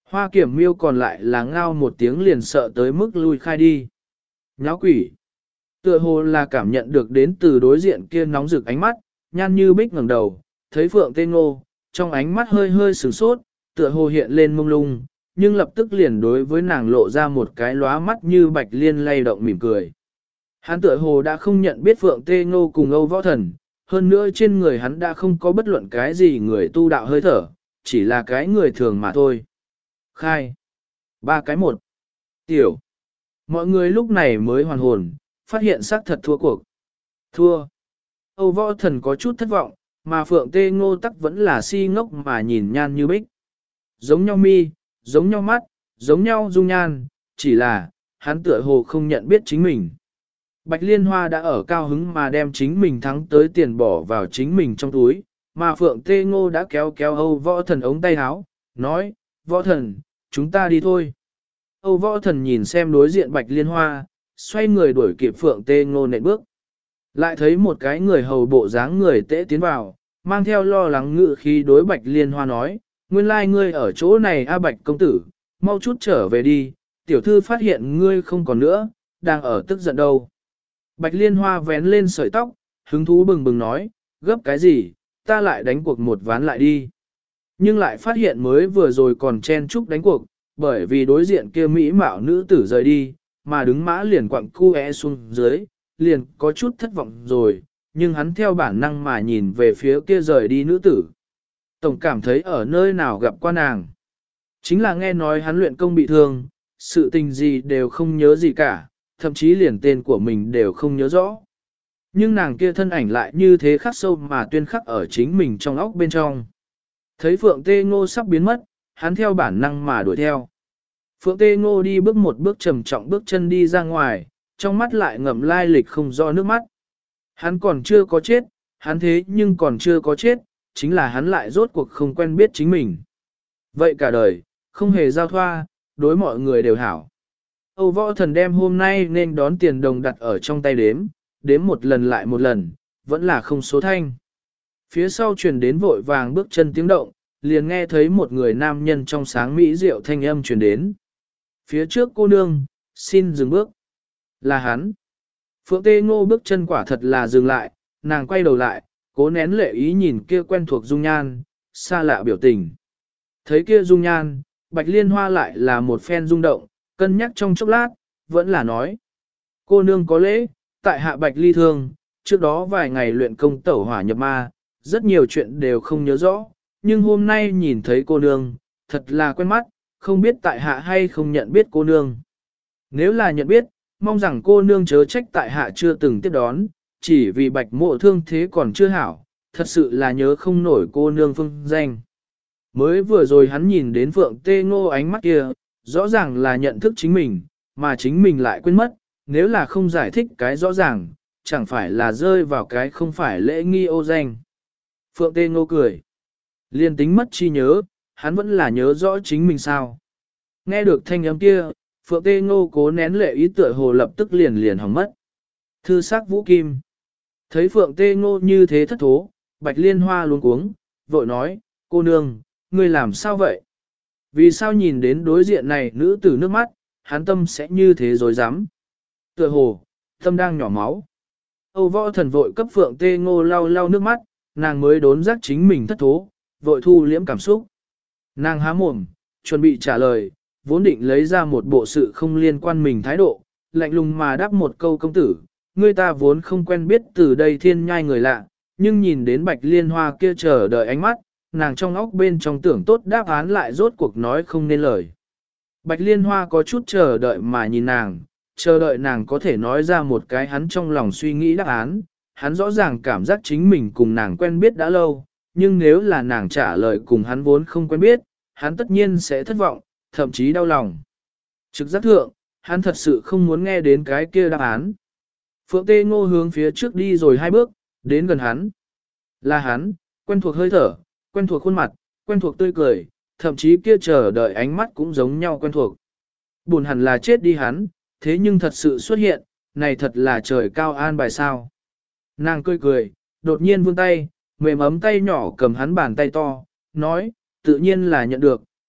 Hoa Kiểm Miêu còn lại là ngao một tiếng liền sợ tới mức lui khai đi. Nháo quỷ. Tựa hồ là cảm nhận được đến từ đối diện kia nóng rực ánh mắt, Nhan Như Bích ngẩng đầu, thấy Phượng Tê Ngô, trong ánh mắt hơi hơi sửng sốt, tựa hồ hiện lên mông lung, nhưng lập tức liền đối với nàng lộ ra một cái lóa mắt như bạch liên lay động mỉm cười. Hắn tựa hồ đã không nhận biết Phượng Tê Ngô cùng Âu Võ Thần, hơn nữa trên người hắn đã không có bất luận cái gì người tu đạo hơi thở, chỉ là cái người thường mà thôi. Khai. Ba cái một. Tiểu. Mọi người lúc này mới hoàn hồn, phát hiện xác thật thua cuộc. Thua. Âu Võ Thần có chút thất vọng, mà Phượng Tê Ngô tắc vẫn là si ngốc mà nhìn Nhan Như Bích. Giống nhau mi, giống nhau mắt, giống nhau dung nhan, chỉ là, hắn tựa hồ không nhận biết chính mình. Bạch Liên Hoa đã ở cao hứng mà đem chính mình thắng tới tiền bỏ vào chính mình trong túi, mà Phượng Tê Ngô đã kéo kéo Âu Võ Thần ống tay áo, nói, Võ Thần, chúng ta đi thôi. Âu Võ Thần nhìn xem đối diện Bạch Liên Hoa, xoay người đuổi kịp Phượng Tê Ngô nện bước. Lại thấy một cái người hầu bộ dáng người tễ tiến vào, mang theo lo lắng ngự khi đối Bạch Liên Hoa nói, nguyên lai ngươi ở chỗ này a Bạch công tử, mau chút trở về đi, tiểu thư phát hiện ngươi không còn nữa, đang ở tức giận đâu. Bạch Liên Hoa vén lên sợi tóc, hứng thú bừng bừng nói, gấp cái gì, ta lại đánh cuộc một ván lại đi. Nhưng lại phát hiện mới vừa rồi còn chen chúc đánh cuộc, bởi vì đối diện kia mỹ mạo nữ tử rời đi, mà đứng mã liền quặng cu xuống dưới, liền có chút thất vọng rồi, nhưng hắn theo bản năng mà nhìn về phía kia rời đi nữ tử. Tổng cảm thấy ở nơi nào gặp qua nàng. Chính là nghe nói hắn luyện công bị thương, sự tình gì đều không nhớ gì cả, thậm chí liền tên của mình đều không nhớ rõ. Nhưng nàng kia thân ảnh lại như thế khắc sâu mà tuyên khắc ở chính mình trong óc bên trong. Thấy Phượng Tê Ngô sắp biến mất, hắn theo bản năng mà đuổi theo. Phượng Tê Ngô đi bước một bước trầm trọng bước chân đi ra ngoài, trong mắt lại ngậm lai lịch không rõ nước mắt. Hắn còn chưa có chết, hắn thế nhưng còn chưa có chết, chính là hắn lại rốt cuộc không quen biết chính mình. Vậy cả đời, không hề giao thoa, đối mọi người đều hảo. Âu Võ Thần đem hôm nay nên đón tiền đồng đặt ở trong tay đếm một lần lại một lần, vẫn là không số thanh. Phía sau truyền đến vội vàng bước chân tiếng động, liền nghe thấy một người nam nhân trong sáng mỹ diệu thanh âm truyền đến. Phía trước cô nương, xin dừng bước. Là hắn. Phượng Tê Ngô bước chân quả thật là dừng lại, nàng quay đầu lại, cố nén lệ ý nhìn kia quen thuộc dung nhan, xa lạ biểu tình. Thấy kia dung nhan, Bạch Liên Hoa lại là một phen rung động, cân nhắc trong chốc lát, vẫn là nói. Cô nương có lễ, tại hạ Bạch Ly Thương, trước đó vài ngày luyện công tẩu hỏa nhập ma, rất nhiều chuyện đều không nhớ rõ, nhưng hôm nay nhìn thấy cô nương, thật là quen mắt, không biết tại hạ hay không nhận biết cô nương. Nếu là nhận biết, mong rằng cô nương chớ trách tại hạ chưa từng tiếp đón, chỉ vì Bạch Mộ thương thế còn chưa hảo, thật sự là nhớ không nổi cô nương phương danh. Mới vừa rồi hắn nhìn đến Phượng Tê Ngô ánh mắt kia, rõ ràng là nhận thức chính mình, mà chính mình lại quên mất, nếu là không giải thích cái rõ ràng, chẳng phải là rơi vào cái không phải lễ nghi ô danh. Phượng Tê Ngô cười. Liên tính mất chi nhớ, hắn vẫn là nhớ rõ chính mình sao. Nghe được thanh âm kia, Phượng Tê Ngô cố nén lệ ý tựa hồ lập tức liền hỏng mất. Thư sắc Vũ Kim. Thấy Phượng Tê Ngô như thế thất thố, Bạch Liên Hoa luống cuống, vội nói, cô nương, ngươi làm sao vậy? Vì sao nhìn đến đối diện này nữ tử nước mắt, hắn tâm sẽ như thế dối rắm Tựa hồ, tâm đang nhỏ máu. Âu Võ Thần vội cấp Phượng Tê Ngô lau lau nước mắt, nàng mới đốn giác chính mình thất thố, vội thu liễm cảm xúc. Nàng há mồm, chuẩn bị trả lời, vốn định lấy ra một bộ sự không liên quan mình thái độ, lạnh lùng mà đáp một câu công tử, người ta vốn không quen biết từ đây thiên nhai người lạ, nhưng nhìn đến Bạch Liên Hoa kia chờ đợi ánh mắt, nàng trong óc bên trong tưởng tốt đáp án lại rốt cuộc nói không nên lời. Bạch Liên Hoa có chút chờ đợi mà nhìn nàng, chờ đợi nàng có thể nói ra một cái hắn trong lòng suy nghĩ đáp án, hắn rõ ràng cảm giác chính mình cùng nàng quen biết đã lâu, nhưng nếu là nàng trả lời cùng hắn vốn không quen biết, hắn tất nhiên sẽ thất vọng, thậm chí đau lòng. Trực giác thượng, hắn thật sự không muốn nghe đến cái kia đáp án. Phượng Tê Ngô hướng phía trước đi rồi 2 bước, đến gần hắn. Là hắn, quen thuộc hơi thở, quen thuộc khuôn mặt, quen thuộc tươi cười, thậm chí kia chờ đợi ánh mắt cũng giống nhau quen thuộc. Buồn hẳn là chết đi hắn, thế nhưng thật sự xuất hiện, này thật là trời cao an bài sao. Nàng cười cười, đột nhiên vươn tay, mềm ấm tay nhỏ cầm hắn bàn tay to, nói, tự nhiên là nhận được,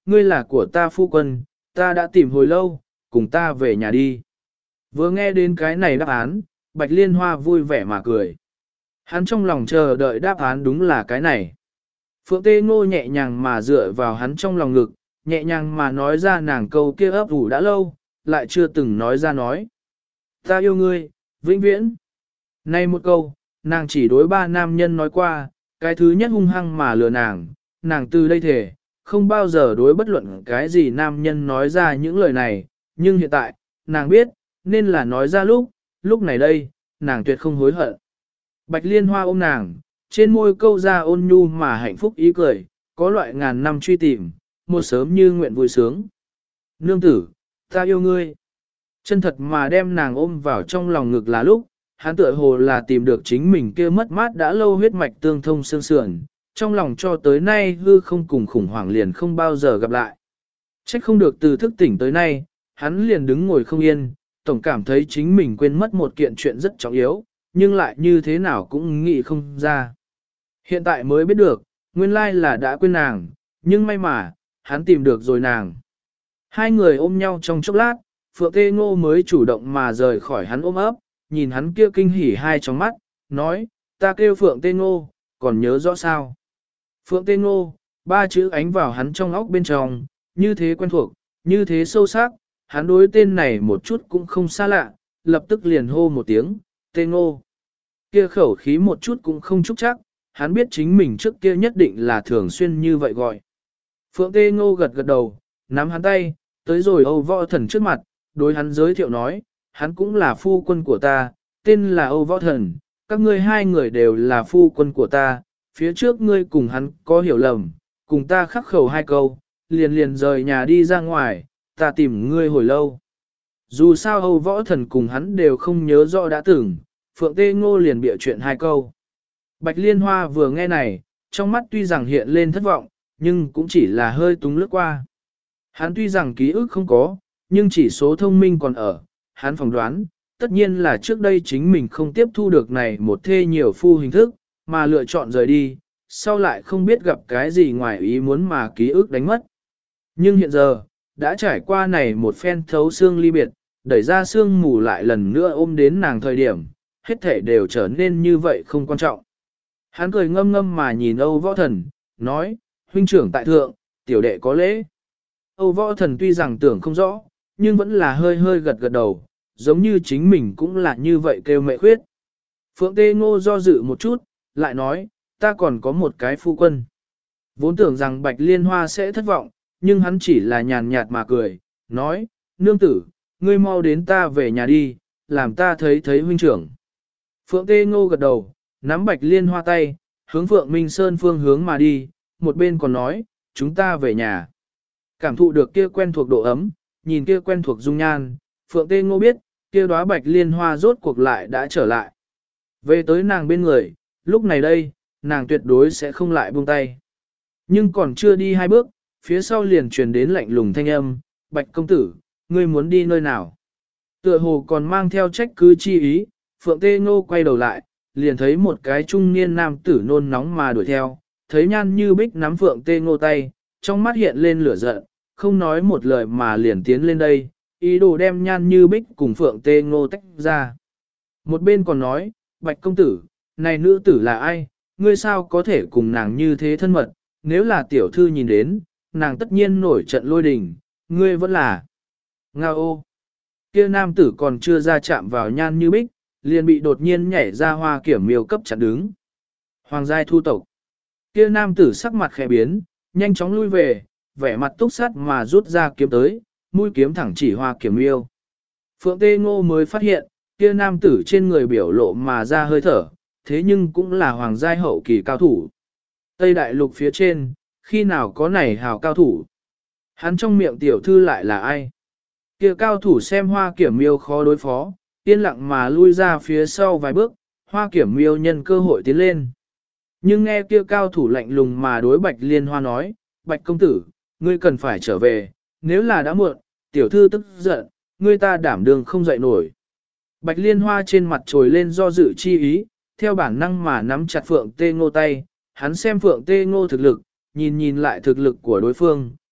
ngươi là của ta phu quân, ta đã tìm hồi lâu, cùng ta về nhà đi. Vừa nghe đến cái này đáp án, Bạch Liên Hoa vui vẻ mà cười. Hắn trong lòng chờ đợi đáp án đúng là cái này. Phượng Tê Ngô nhẹ nhàng mà dựa vào hắn trong lòng ngực, nhẹ nhàng mà nói ra nàng câu kia ấp ủ đã lâu, lại chưa từng nói ra nói. Ta yêu ngươi, vĩnh viễn. Nay một câu, nàng chỉ đối ba nam nhân nói qua, cái thứ nhất hung hăng mà lừa nàng từ đây thể, không bao giờ đối bất luận cái gì nam nhân nói ra những lời này, nhưng hiện tại, nàng biết, nên là nói ra lúc này đây, nàng tuyệt không hối hận. Bạch Liên Hoa ôm nàng, trên môi câu ra ôn nhu mà hạnh phúc ý cười, có loại ngàn năm truy tìm, một sớm như nguyện vui sướng. Nương tử, ta yêu ngươi. Chân thật mà đem nàng ôm vào trong lòng ngực là lúc, hắn tựa hồ là tìm được chính mình kia mất mát đã lâu huyết mạch tương thông xương sườn, trong lòng cho tới nay hư không cùng khủng hoảng liền không bao giờ gặp lại. Trách không được từ thức tỉnh tới nay, hắn liền đứng ngồi không yên, tổng cảm thấy chính mình quên mất một kiện chuyện rất trọng yếu, nhưng lại như thế nào cũng nghĩ không ra. Hiện tại mới biết được, nguyên lai là đã quên nàng, nhưng may mà, hắn tìm được rồi nàng. Hai người ôm nhau trong chốc lát, Phượng Tê Ngô mới chủ động mà rời khỏi hắn ôm ấp, nhìn hắn kia kinh hỉ hai trong mắt, nói, ta kêu Phượng Tê Ngô, còn nhớ rõ sao. Phượng Tê Ngô, ba chữ ánh vào hắn trong óc bên trong, như thế quen thuộc, như thế sâu sắc, hắn đối tên này một chút cũng không xa lạ, lập tức liền hô một tiếng, Tê Ngô. Kia khẩu khí một chút cũng không trúc chắc, hắn biết chính mình trước kia nhất định là thường xuyên như vậy gọi. Phượng Tê Ngô gật gật đầu, nắm hắn tay, tới rồi Âu Võ Thần trước mặt, đối hắn giới thiệu nói, hắn cũng là phu quân của ta, tên là Âu Võ Thần, các ngươi hai người đều là phu quân của ta, phía trước ngươi cùng hắn có hiểu lầm, cùng ta khắc khẩu hai câu, liền rời nhà đi ra ngoài, ta tìm ngươi hồi lâu. Dù sao Âu Võ Thần cùng hắn đều không nhớ rõ đã từng, Phượng Tê Ngô liền bịa chuyện hai câu. Bạch Liên Hoa vừa nghe này, trong mắt tuy rằng hiện lên thất vọng, nhưng cũng chỉ là hơi túng lướt qua. Hắn tuy rằng ký ức không có, nhưng chỉ số thông minh còn ở, hắn phỏng đoán, tất nhiên là trước đây chính mình không tiếp thu được này một thê nhiều phu hình thức, mà lựa chọn rời đi, sau lại không biết gặp cái gì ngoài ý muốn mà ký ức đánh mất. Nhưng hiện giờ, đã trải qua này một phen thấu xương ly biệt, đẩy ra xương mù lại lần nữa ôm đến nàng thời điểm, hết thể đều trở nên như vậy không quan trọng. Hắn cười ngâm ngâm mà nhìn Âu Võ Thần, nói, huynh trưởng tại thượng, tiểu đệ có lễ. Âu Võ Thần tuy rằng tưởng không rõ, nhưng vẫn là hơi hơi gật gật đầu, giống như chính mình cũng là như vậy kêu mẹ khuyết. Phượng Tê Ngô do dự một chút, lại nói, ta còn có một cái phu quân. Vốn tưởng rằng Bạch Liên Hoa sẽ thất vọng, nhưng hắn chỉ là nhàn nhạt mà cười, nói, nương tử, ngươi mau đến ta về nhà đi, làm ta thấy huynh trưởng. Phượng Tê Ngô gật đầu, nắm Bạch Liên Hoa tay, hướng Phượng Minh Sơn phương hướng mà đi, một bên còn nói, chúng ta về nhà. Cảm thụ được kia quen thuộc độ ấm, nhìn kia quen thuộc dung nhan, Phượng Tê Ngô biết, kia đóa Bạch Liên Hoa rốt cuộc lại đã trở lại. Về tới nàng bên người, lúc này đây, nàng tuyệt đối sẽ không lại buông tay. Nhưng còn chưa đi hai bước, phía sau liền truyền đến lạnh lùng thanh âm, Bạch công tử, ngươi muốn đi nơi nào? Tựa hồ còn mang theo trách cứ chi ý, Phượng Tê Ngô quay đầu lại, liền thấy một cái trung niên nam tử nôn nóng mà đuổi theo, thấy Nhan Như Bích nắm Phượng Tê Ngô tay, trong mắt hiện lên lửa giận, không nói một lời mà liền tiến lên đây, ý đồ đem Nhan Như Bích cùng Phượng Tê Ngô tách ra. Một bên còn nói, Bạch công tử, này nữ tử là ai, ngươi sao có thể cùng nàng như thế thân mật, nếu là tiểu thư nhìn đến, nàng tất nhiên nổi trận lôi đình, ngươi vẫn là Ngao ô. Kia nam tử còn chưa ra chạm vào Nhan Như Bích, liền bị đột nhiên nhảy ra Hoa Kiểm Miêu cấp chặn đứng. Hoàng giai thu tộc. Kia nam tử sắc mặt khẽ biến, nhanh chóng lui về, vẻ mặt túc sát mà rút ra kiếm tới, mũi kiếm thẳng chỉ Hoa Kiểm Miêu. Phượng Tê Ngô mới phát hiện, kia nam tử trên người biểu lộ mà ra hơi thở, thế nhưng cũng là hoàng giai hậu kỳ cao thủ. Tây đại lục phía trên, khi nào có này hào cao thủ? Hắn trong miệng tiểu thư lại là ai? Kia cao thủ xem Hoa Kiểm Miêu khó đối phó, yên lặng mà lui ra phía sau vài bước, Hoa Kiểm Miêu nhân cơ hội tiến lên. Nhưng nghe kia cao thủ lạnh lùng mà đối Bạch Liên Hoa nói, Bạch công tử, ngươi cần phải trở về, nếu là đã muộn, tiểu thư tức giận, ngươi ta đảm đương không dậy nổi. Bạch Liên Hoa trên mặt trồi lên do dự chi ý, theo bản năng mà nắm chặt Phượng Tê Ngô tay, hắn xem Phượng Tê Ngô thực lực, nhìn lại thực lực của đối phương,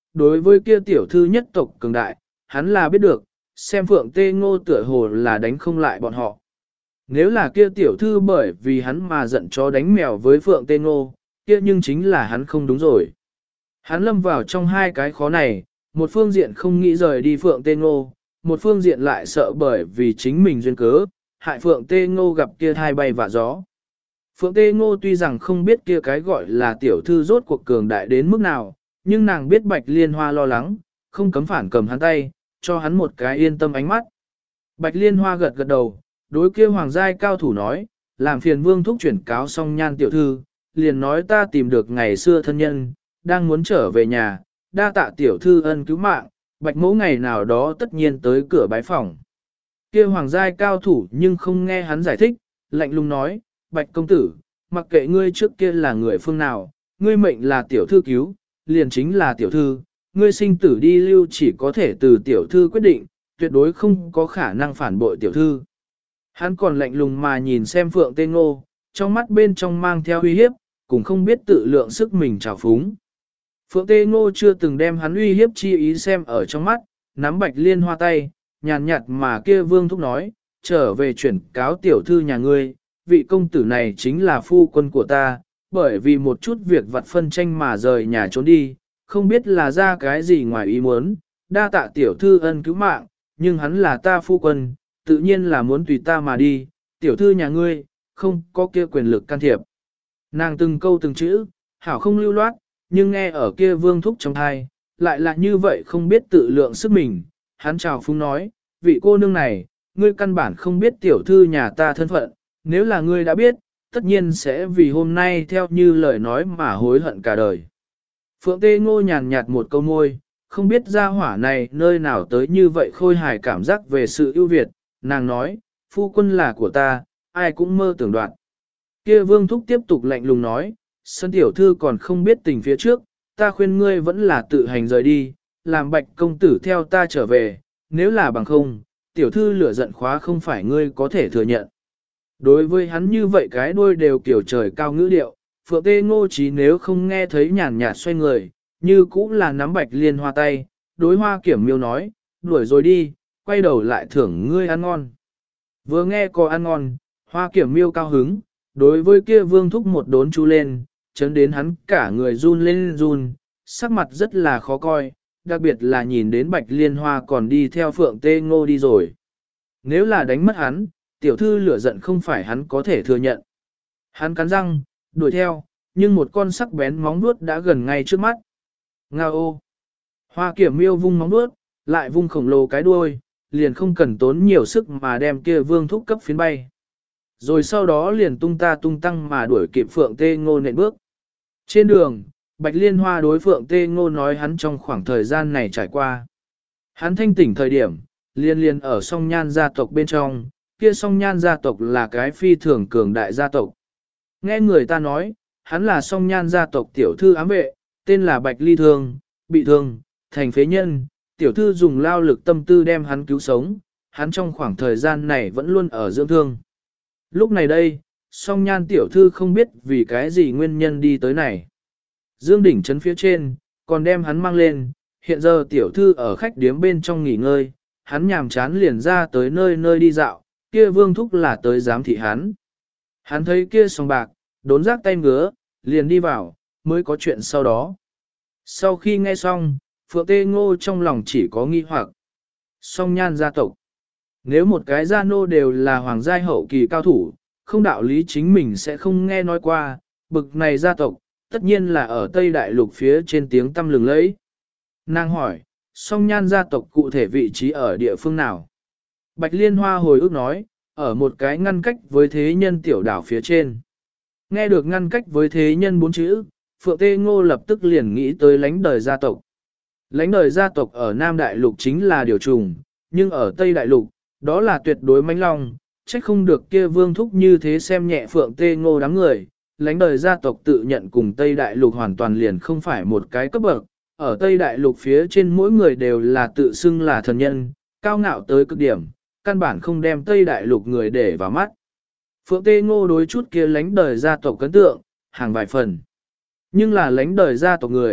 đối với kia tiểu thư nhất tộc cường đại, hắn là biết được, xem Phượng Tê Ngô tựa hồ là đánh không lại bọn họ. Nếu là kia tiểu thư bởi vì hắn mà giận chó đánh mèo với Phượng Tê Ngô, kia nhưng chính là hắn không đúng rồi. Hắn lâm vào trong hai cái khó này, một phương diện không nghĩ rời đi Phượng Tê Ngô, một phương diện lại sợ bởi vì chính mình duyên cớ, hại Phượng Tê Ngô gặp kia thai bay vạ gió. Phượng Tê Ngô tuy rằng không biết kia cái gọi là tiểu thư rốt cuộc cường đại đến mức nào, nhưng nàng biết Bạch Liên Hoa lo lắng, không cấm phản cầm hắn tay, cho hắn một cái yên tâm ánh mắt. Bạch Liên Hoa gật gật đầu, đối kia hoàng giai cao thủ nói, làm phiền vương thúc chuyển cáo xong Nhan tiểu thư, liền nói ta tìm được ngày xưa thân nhân, đang muốn trở về nhà, đa tạ tiểu thư ân cứu mạng, Bạch mẫu ngày nào đó tất nhiên tới cửa bái phòng. Kia hoàng giai cao thủ nhưng không nghe hắn giải thích, lạnh lùng nói, Bạch công tử, mặc kệ ngươi trước kia là người phương nào, ngươi mệnh là tiểu thư cứu, liền chính là tiểu thư, ngươi sinh tử đi lưu chỉ có thể từ tiểu thư quyết định, tuyệt đối không có khả năng phản bội tiểu thư. Hắn còn lạnh lùng mà nhìn xem Phượng Tê Ngô, trong mắt bên trong mang theo uy hiếp, cũng không biết tự lượng sức mình trào phúng. Phượng Tê Ngô chưa từng đem hắn uy hiếp chi ý xem ở trong mắt, nắm Bạch Liên Hoa tay, nhàn nhạt mà kia vương thúc nói, trở về chuyển cáo tiểu thư nhà ngươi, vị công tử này chính là phu quân của ta, bởi vì một chút việc vặt phân tranh mà rời nhà trốn đi, không biết là ra cái gì ngoài ý muốn, đa tạ tiểu thư ân cứu mạng, nhưng hắn là ta phu quân, tự nhiên là muốn tùy ta mà đi, tiểu thư nhà ngươi, không có kia quyền lực can thiệp. Nàng từng câu từng chữ, hảo không lưu loát, nhưng nghe ở kia vương thúc trong thai, lại là như vậy không biết tự lượng sức mình, hắn chào phúng nói, vị cô nương này, ngươi căn bản không biết tiểu thư nhà ta thân phận, nếu là ngươi đã biết, tất nhiên sẽ vì hôm nay theo như lời nói mà hối hận cả đời. Phượng Tê Ngô nhàn nhạt một câu môi, không biết ra hỏa này nơi nào tới như vậy khôi hài cảm giác về sự ưu việt, nàng nói, phu quân là của ta, ai cũng mơ tưởng đoạn. Kia vương thúc tiếp tục lạnh lùng nói, sân tiểu thư còn không biết tình phía trước, ta khuyên ngươi vẫn là tự hành rời đi, làm Bạch công tử theo ta trở về, nếu là bằng không, tiểu thư lửa giận khóa không phải ngươi có thể thừa nhận. Đối với hắn như vậy cái đuôi đều kiểu trời cao ngữ điệu, Phượng Tê Ngô Chí nếu không nghe thấy nhàn nhạt xoay người, như cũng là nắm Bạch Liên Hoa tay, đối Hoa Kiểm Miêu nói, đuổi rồi đi, quay đầu lại thưởng ngươi ăn ngon. Vừa nghe có ăn ngon, Hoa Kiểm Miêu cao hứng, đối với kia vương thúc một đốn chu lên, chấn đến hắn cả người run lên run, sắc mặt rất là khó coi, đặc biệt là nhìn đến Bạch Liên Hoa còn đi theo Phượng Tê Ngô đi rồi. Nếu là đánh mất hắn, tiểu thư lửa giận không phải hắn có thể thừa nhận. Hắn cắn răng, đuổi theo, nhưng một con sắc bén móng vuốt đã gần ngay trước mắt. Ngao ô! Hoa Kiểm Miêu vung móng vuốt, lại vung khổng lồ cái đuôi, liền không cần tốn nhiều sức mà đem kia vương thúc cấp phiến bay. Rồi sau đó liền tung ta tung tăng mà đuổi kịp Phượng Tê Ngô nện bước. Trên đường, Bạch Liên Hoa đối Phượng Tê Ngô nói hắn trong khoảng thời gian này trải qua. Hắn thanh tỉnh thời điểm, liên ở song nhan gia tộc bên trong, kia song nhan gia tộc là cái phi thường cường đại gia tộc. Nghe người ta nói, hắn là song nhan gia tộc tiểu thư ám vệ, tên là Bạch Ly Thương, bị thương, thành phế nhân, tiểu thư dùng lao lực tâm tư đem hắn cứu sống, hắn trong khoảng thời gian này vẫn luôn ở dưỡng thương. Lúc này đây, song nhan tiểu thư không biết vì cái gì nguyên nhân đi tới này. Dương đỉnh trấn phía trên, còn đem hắn mang lên, hiện giờ tiểu thư ở khách điếm bên trong nghỉ ngơi, hắn nhàm chán liền ra tới nơi nơi đi dạo, kia vương thúc là tới giám thị hắn. Hắn thấy kia sòng bạc, đốn rác tay ngứa, liền đi vào, mới có chuyện sau đó. Sau khi nghe xong, Phượng Tê Ngô trong lòng chỉ có nghi hoặc. Song nhan gia tộc. Nếu một cái gia nô đều là hoàng giai hậu kỳ cao thủ, không đạo lý chính mình sẽ không nghe nói qua, bực này gia tộc, tất nhiên là ở Tây Đại Lục phía trên tiếng tăm lừng lẫy. Nàng hỏi, song nhan gia tộc cụ thể vị trí ở địa phương nào? Bạch Liên Hoa hồi ức nói, ở một cái ngăn cách với thế nhân tiểu đảo phía trên. Nghe được ngăn cách với thế nhân 4 chữ, Phượng Tê Ngô lập tức liền nghĩ tới lánh đời gia tộc. Lánh đời gia tộc ở Nam Đại Lục chính là điều trùng, nhưng ở Tây Đại Lục, đó là tuyệt đối mãnh long, trách không được kia vương thúc như thế xem nhẹ Phượng Tê Ngô đám người. Lánh đời gia tộc tự nhận cùng Tây Đại Lục hoàn toàn liền không phải một cái cấp bậc, ở Tây Đại Lục phía trên mỗi người đều là tự xưng là thần nhân, cao ngạo tới cực điểm, căn bản không đem Tây Đại Lục người để vào mắt. Phượng Tê Ngô đối chút kia lánh đời gia tộc ấn tượng, hàng vài phần. Nhưng là lánh đời gia tộc người,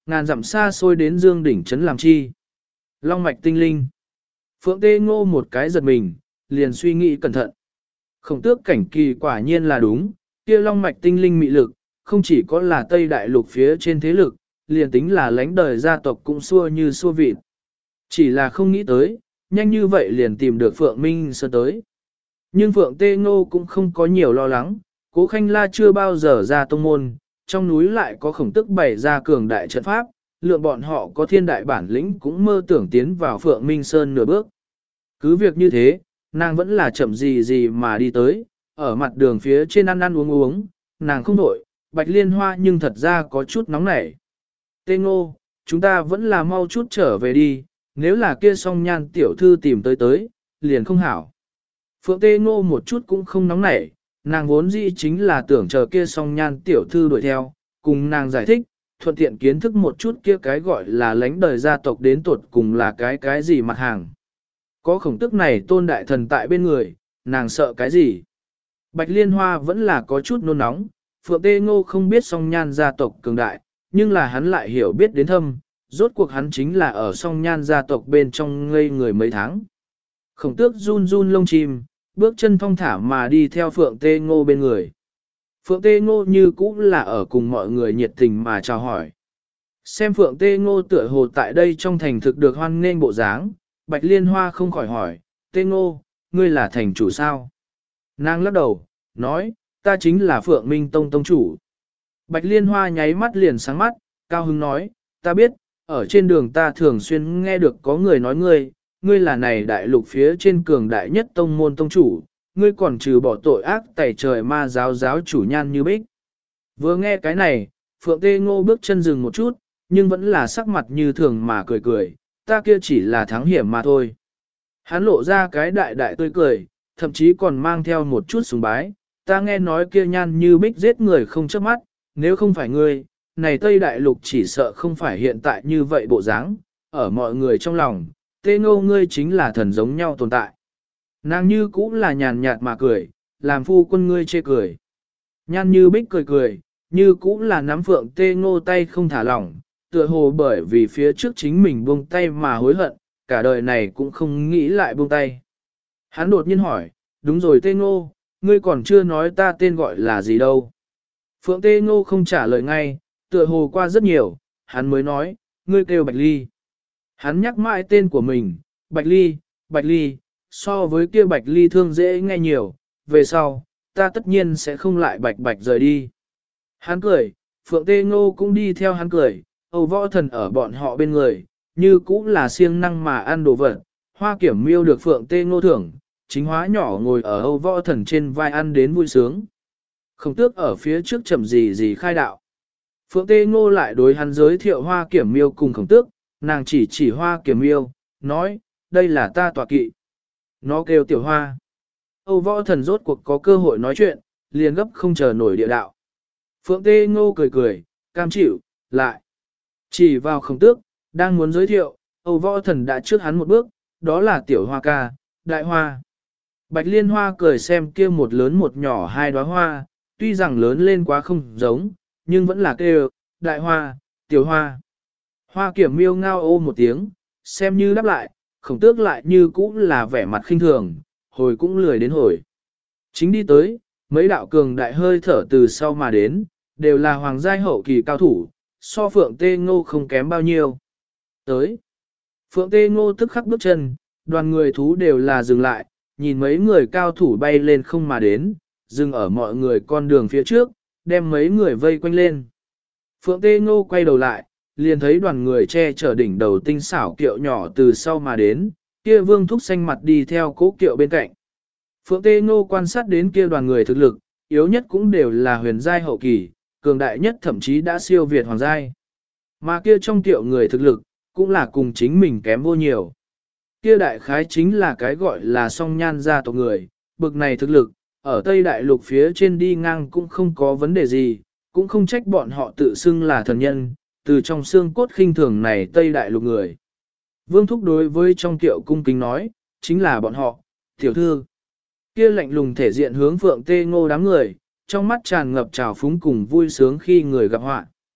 ngàn dặm xa xôi đến Dương đỉnh trấn làm chi. Long mạch tinh linh. Phượng Tê Ngô một cái giật mình, liền suy nghĩ cẩn thận. Khổng tước cảnh kỳ quả nhiên là đúng, kia long mạch tinh linh mị lực, không chỉ có là Tây Đại Lục phía trên thế lực, liền tính là lãnh đời gia tộc cũng xua như xua vịt. Chỉ là không nghĩ tới, nhanh như vậy liền tìm được Phượng Minh Sơn tới. Nhưng Phượng Tê Ngô cũng không có nhiều lo lắng, Cố Khanh La chưa bao giờ ra tông môn, trong núi lại có khổng tức bày ra cường đại trận pháp, lượng bọn họ có thiên đại bản lĩnh cũng mơ tưởng tiến vào Phượng Minh Sơn nửa bước. Cứ việc như thế, nàng vẫn là chậm gì gì mà đi tới, ở mặt đường phía trên ăn ăn uống uống, nàng không đổi, Bạch Liên Hoa nhưng thật ra có chút nóng nảy. Tê Ngô, chúng ta vẫn là mau chút trở về đi, nếu là kia song nhan tiểu thư tìm tới, liền không hảo. Phượng Tê Ngô một chút cũng không nóng nảy, nàng vốn dĩ chính là tưởng chờ kia song nhan tiểu thư đuổi theo, cùng nàng giải thích, thuận tiện kiến thức một chút kia cái gọi là lãnh đời gia tộc đến tuột cùng là cái gì mặt hàng. Có khổng tức này tôn đại thần tại bên người, nàng sợ cái gì? Bạch Liên Hoa vẫn là có chút nôn nóng, Phượng Tê Ngô không biết song nhan gia tộc cường đại, nhưng là hắn lại hiểu biết đến thâm, rốt cuộc hắn chính là ở song nhan gia tộc bên trong ngây người mấy tháng. Khổng tước run run lông chim, bước chân thong thả mà đi theo Phượng Tê Ngô bên người. Phượng Tê Ngô như cũ là ở cùng mọi người nhiệt tình mà chào hỏi. Xem Phượng Tê Ngô tựa hồ tại đây trong thành thực được hoan nghênh bộ dáng, Bạch Liên Hoa không khỏi hỏi, Tê Ngô, ngươi là thành chủ sao? Nàng lắc đầu, nói, ta chính là Phượng Minh Tông tông chủ. Bạch Liên Hoa nháy mắt liền sáng mắt, cao hứng nói, ta biết, ở trên đường ta thường xuyên nghe được có người nói ngươi là này đại lục phía trên cường đại nhất tông môn tông chủ, ngươi còn trừ bỏ tội ác tẩy trời ma giáo chủ Nhan Như Bích. Vừa nghe cái này, Phượng Tê Ngô bước chân dừng một chút, nhưng vẫn là sắc mặt như thường mà cười cười, ta kia chỉ là thắng hiểm mà thôi. Hắn lộ ra cái đại đại tươi cười, thậm chí còn mang theo một chút sùng bái, ta nghe nói kia Nhan Như Bích giết người không chớp mắt, nếu không phải ngươi, này Tây Đại Lục chỉ sợ không phải hiện tại như vậy bộ dáng, ở mọi người trong lòng, Tê Ngô ngươi chính là thần giống nhau tồn tại. Nàng như cũng là nhàn nhạt mà cười, làm phu quân ngươi chê cười. Nhan Như Bích cười cười, như cũng là nắm Phượng Tê Ngô tay không thả lỏng, tựa hồ bởi vì phía trước chính mình buông tay mà hối hận, cả đời này cũng không nghĩ lại buông tay. Hắn đột nhiên hỏi, đúng rồi Tê Ngô, ngươi còn chưa nói ta tên gọi là gì đâu. Phượng Tê Ngô không trả lời ngay, tựa hồ qua rất nhiều, hắn mới nói, ngươi kêu Bạch Ly. Hắn nhắc mãi tên của mình, Bạch Ly, so với kia Bạch Ly thương dễ nghe nhiều, về sau, ta tất nhiên sẽ không lại bạch rời đi. Hắn cười, Phượng Tê Ngô cũng đi theo hắn cười, Âu Võ Thần ở bọn họ bên người, như cũng là siêng năng mà ăn đồ vật. Hoa Kiểm Miêu được Phượng Tê Ngô thưởng, chính hóa nhỏ ngồi ở Âu Võ Thần trên vai ăn đến vui sướng. Khổng Tước ở phía trước chậm gì khai đạo. Phượng Tê Ngô lại đối hắn giới thiệu Hoa Kiểm Miêu cùng Khổng Tước, nàng chỉ Hoa Kiểm Miêu, nói, đây là ta tọa kỵ. Nó kêu Tiểu Hoa. Âu Võ Thần rốt cuộc có cơ hội nói chuyện, liền gấp không chờ nổi địa đạo. Phượng Tê Ngô cười, cam chịu, lại. Chỉ vào Khổng Tước, đang muốn giới thiệu, Âu Võ Thần đã trước hắn một bước, đó là Tiểu Hoa ca, Đại Hoa. Bạch Liên Hoa cười xem kia một lớn một nhỏ hai đóa hoa, tuy rằng lớn lên quá không giống, nhưng vẫn là kêu, Đại Hoa, Tiểu Hoa. Hoa Kiểm Miêu ngao ô một tiếng, xem như đáp lại, Khổng Tước lại như cũng là vẻ mặt khinh thường, hồi cũng lười đến hồi. Chính đi tới, mấy đạo cường đại hơi thở từ sau mà đến, đều là hoàng giai hậu kỳ cao thủ, so Phượng Tê Ngô không kém bao nhiêu. Tới, Phượng Tê Ngô tức khắc bước chân, đoàn người thú đều là dừng lại, nhìn mấy người cao thủ bay lên không mà đến, dừng ở mọi người con đường phía trước, đem mấy người vây quanh lên. Phượng Tê Ngô quay đầu lại, liền thấy đoàn người che chở đỉnh đầu tinh xảo kiệu nhỏ từ sau mà đến, kia Vương Thúc xanh mặt đi theo cố kiệu bên cạnh. Phượng Tê Ngô quan sát đến kia đoàn người thực lực, yếu nhất cũng đều là huyền giai hậu kỳ, cường đại nhất thậm chí đã siêu việt hoàng giai. Mà kia trong kiệu người thực lực, cũng là cùng chính mình kém vô nhiều. Kia đại khái chính là cái gọi là song nhan gia tộc người, bực này thực lực, ở Tây Đại Lục phía trên đi ngang cũng không có vấn đề gì, cũng không trách bọn họ tự xưng là thần nhân, từ trong xương cốt khinh thường này Tây Đại Lục người. Vương Thúc đối với trong kiệu cung kính nói, chính là bọn họ, tiểu thư. Kia lạnh lùng thể diện hướng Phượng Tê Ngô đám người, trong mắt tràn ngập trào phúng cùng vui sướng khi người gặp họa.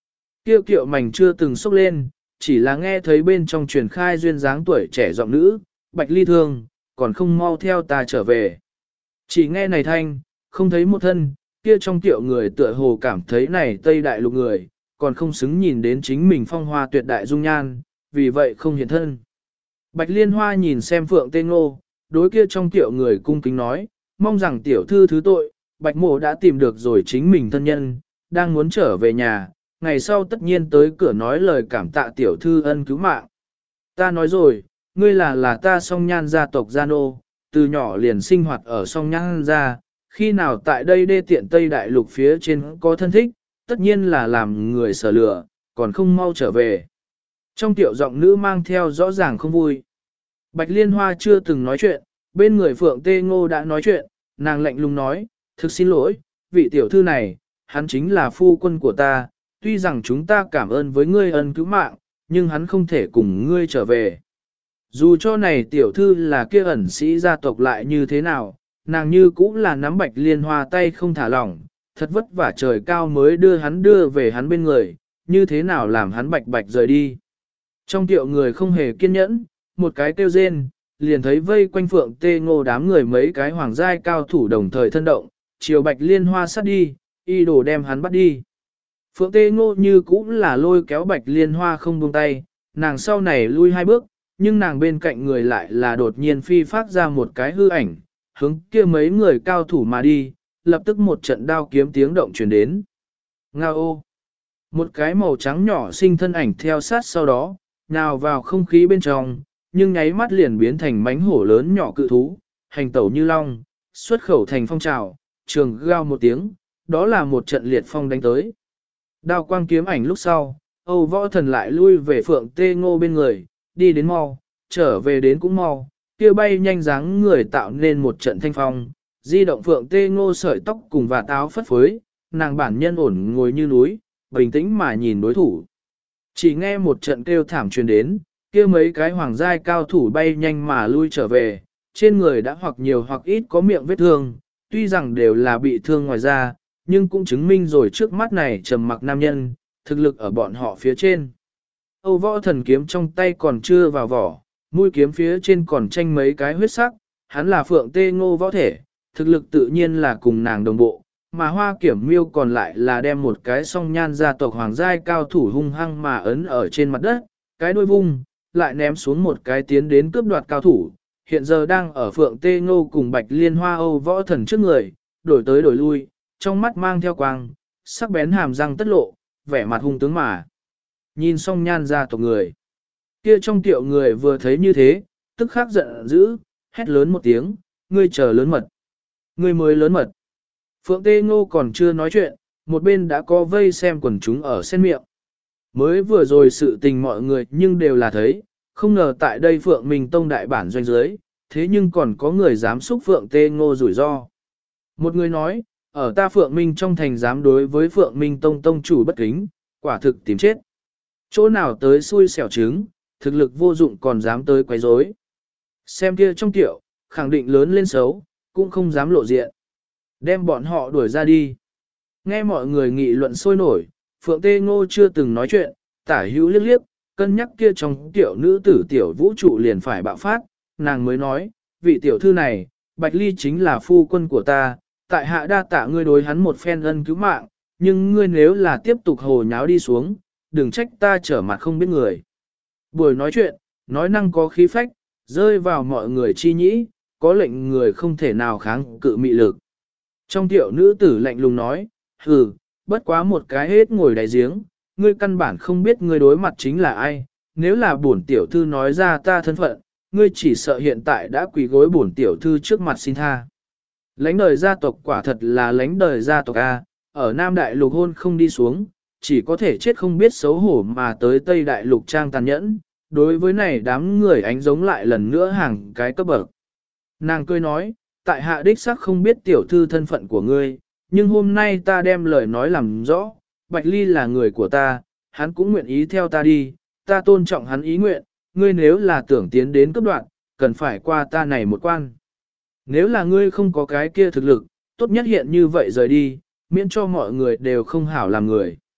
Kiêu kiệu mảnh chưa từng sốc lên, chỉ là nghe thấy bên trong truyền khai duyên dáng tuổi trẻ giọng nữ, Bạch Ly thương, còn không mau theo ta trở về. Chỉ nghe này thanh, không thấy một thân, kia trong tiệu người tựa hồ cảm thấy này Tây Đại Lục người, còn không xứng nhìn đến chính mình phong hoa tuyệt đại dung nhan, vì vậy không hiện thân. Bạch Liên Hoa nhìn xem Phượng Tê Ngô, đối kia trong tiệu người cung kính nói, mong rằng tiểu thư thứ tội, Bạch Mộ đã tìm được rồi chính mình thân nhân, đang muốn trở về nhà, ngày sau tất nhiên tới cửa nói lời cảm tạ tiểu thư ân cứu mạng. Ta nói rồi, ngươi là ta song nhan gia tộc gia nô, từ nhỏ liền sinh hoạt ở song nhan gia, khi nào tại đây đê tiện Tây Đại Lục phía trên có thân thích, tất nhiên là làm người sở lửa, còn không mau trở về. Trong tiểu giọng nữ mang theo rõ ràng không vui. Bạch Liên Hoa chưa từng nói chuyện, bên người Phượng Tê Ngô đã nói chuyện, nàng lạnh lùng nói, thực xin lỗi, vị tiểu thư này, hắn chính là phu quân của ta, tuy rằng chúng ta cảm ơn với ngươi ân cứu mạng, nhưng hắn không thể cùng ngươi trở về. Dù cho này tiểu thư là kia ẩn sĩ gia tộc lại như thế nào, nàng như cũng là nắm Bạch Liên Hoa tay không thả lỏng, thật vất vả trời cao mới đưa về hắn bên người, như thế nào làm hắn bạch bạch rời đi. Trong tiệu người không hề kiên nhẫn, một cái kêu rên, liền thấy vây quanh Phượng Tê Ngô đám người mấy cái hoàng giai cao thủ đồng thời thân động, chiều Bạch Liên Hoa sát đi, y đồ đem hắn bắt đi. Phượng Tê Ngô như cũng là lôi kéo Bạch Liên Hoa không buông tay, nàng sau này lui hai bước, nhưng nàng bên cạnh người lại là đột nhiên phi phát ra một cái hư ảnh, hướng kia mấy người cao thủ mà đi, lập tức một trận đao kiếm tiếng động truyền đến. Ngao ô! Một cái màu trắng nhỏ sinh thân ảnh theo sát sau đó, nào vào không khí bên trong, nhưng nháy mắt liền biến thành mánh hổ lớn nhỏ cự thú, hành tẩu như long, xuất khẩu thành phong trào, trường gao một tiếng, đó là một trận liệt phong đánh tới. Đao quang kiếm ảnh lúc sau, Âu Võ Thần lại lui về Phượng Tê Ngô bên người, đi đến mau, trở về đến cũng mau, kia bay nhanh dáng người tạo nên một trận thanh phong, di động Phượng Tê Ngô sợi tóc cùng và táo phất phới, nàng bản nhân ổn ngồi như núi, bình tĩnh mà nhìn đối thủ. Chỉ nghe một trận kêu thảm truyền đến, kia mấy cái hoàng giai cao thủ bay nhanh mà lui trở về, trên người đã hoặc nhiều hoặc ít có miệng vết thương, tuy rằng đều là bị thương ngoài da, nhưng cũng chứng minh rồi trước mắt này trầm mặc nam nhân, thực lực ở bọn họ phía trên. Âu Võ Thần kiếm trong tay còn chưa vào vỏ, mũi kiếm phía trên còn tranh mấy cái huyết sắc, hắn là Phượng Tê Ngô võ thể, thực lực tự nhiên là cùng nàng đồng bộ, mà Hoa Kiểm Miêu còn lại là đem một cái song nhan gia tộc hoàng giai cao thủ hung hăng mà ấn ở trên mặt đất, cái đuôi vung, lại ném xuống một cái tiến đến cướp đoạt cao thủ, hiện giờ đang ở Phượng Tê Ngô cùng Bạch Liên Hoa Âu Võ Thần trước người, đổi tới đổi lui, trong mắt mang theo quang, sắc bén hàm răng tất lộ, vẻ mặt hung tướng mà. Nhìn song nhan gia tộc người. Kia trong tiệu người vừa thấy như thế, tức khắc giận dữ, hét lớn một tiếng, ngươi chờ lớn mật. Ngươi mới lớn mật. Phượng Tê Ngô còn chưa nói chuyện, một bên đã có vây xem quần chúng ở sen miệng. Mới vừa rồi sự tình mọi người nhưng đều là thấy, không ngờ tại đây Phượng Minh Tông đại bản doanh giới, thế nhưng còn có người dám xúc Phượng Tê Ngô rủi ro. Một người nói, ở ta Phượng Minh trong thành dám đối với Phượng Minh Tông tông chủ bất kính, quả thực tìm chết. Chỗ nào tới xui xẻo trứng, thực lực vô dụng còn dám tới quấy rối. Xem kia trong tiệu, khẳng định lớn lên xấu, cũng không dám lộ diện. Đem bọn họ đuổi ra đi. Nghe mọi người nghị luận sôi nổi, Phượng Tê Ngô chưa từng nói chuyện, tả hữu liếc liếc, cân nhắc kia trong tiểu nữ tử tiểu vũ trụ liền phải bạo phát, nàng mới nói, vị tiểu thư này, Bạch Ly chính là phu quân của ta, tại hạ đa tạ ngươi đối hắn một phen ân cứu mạng, nhưng ngươi nếu là tiếp tục hồ nháo đi xuống, đừng trách ta trở mặt không biết người. Buổi nói chuyện, nói năng có khí phách, rơi vào mọi người chi nhĩ, có lệnh người không thể nào kháng cự mị lực. Trong tiểu nữ tử lạnh lùng nói, hừ, bất quá một cái hết ngồi đáy giếng, ngươi căn bản không biết ngươi đối mặt chính là ai, nếu là bổn tiểu thư nói ra ta thân phận, ngươi chỉ sợ hiện tại đã quỳ gối bổn tiểu thư trước mặt xin tha. Lãnh đời gia tộc quả thật là lãnh đời gia tộc A, ở Nam Đại Lục hôn không đi xuống, chỉ có thể chết không biết xấu hổ mà tới Tây Đại Lục trang tàn nhẫn, đối với này đám người ánh giống lại lần nữa hàng cái cấp bậc. Nàng cười nói, tại hạ đích sắc không biết tiểu thư thân phận của ngươi, nhưng hôm nay ta đem lời nói làm rõ, Bạch Ly là người của ta, hắn cũng nguyện ý theo ta đi, ta tôn trọng hắn ý nguyện, ngươi nếu là tưởng tiến đến cấp đoạn, cần phải qua ta này một quan. Nếu là ngươi không có cái kia thực lực, tốt nhất hiện như vậy rời đi, miễn cho mọi người đều không hảo làm người.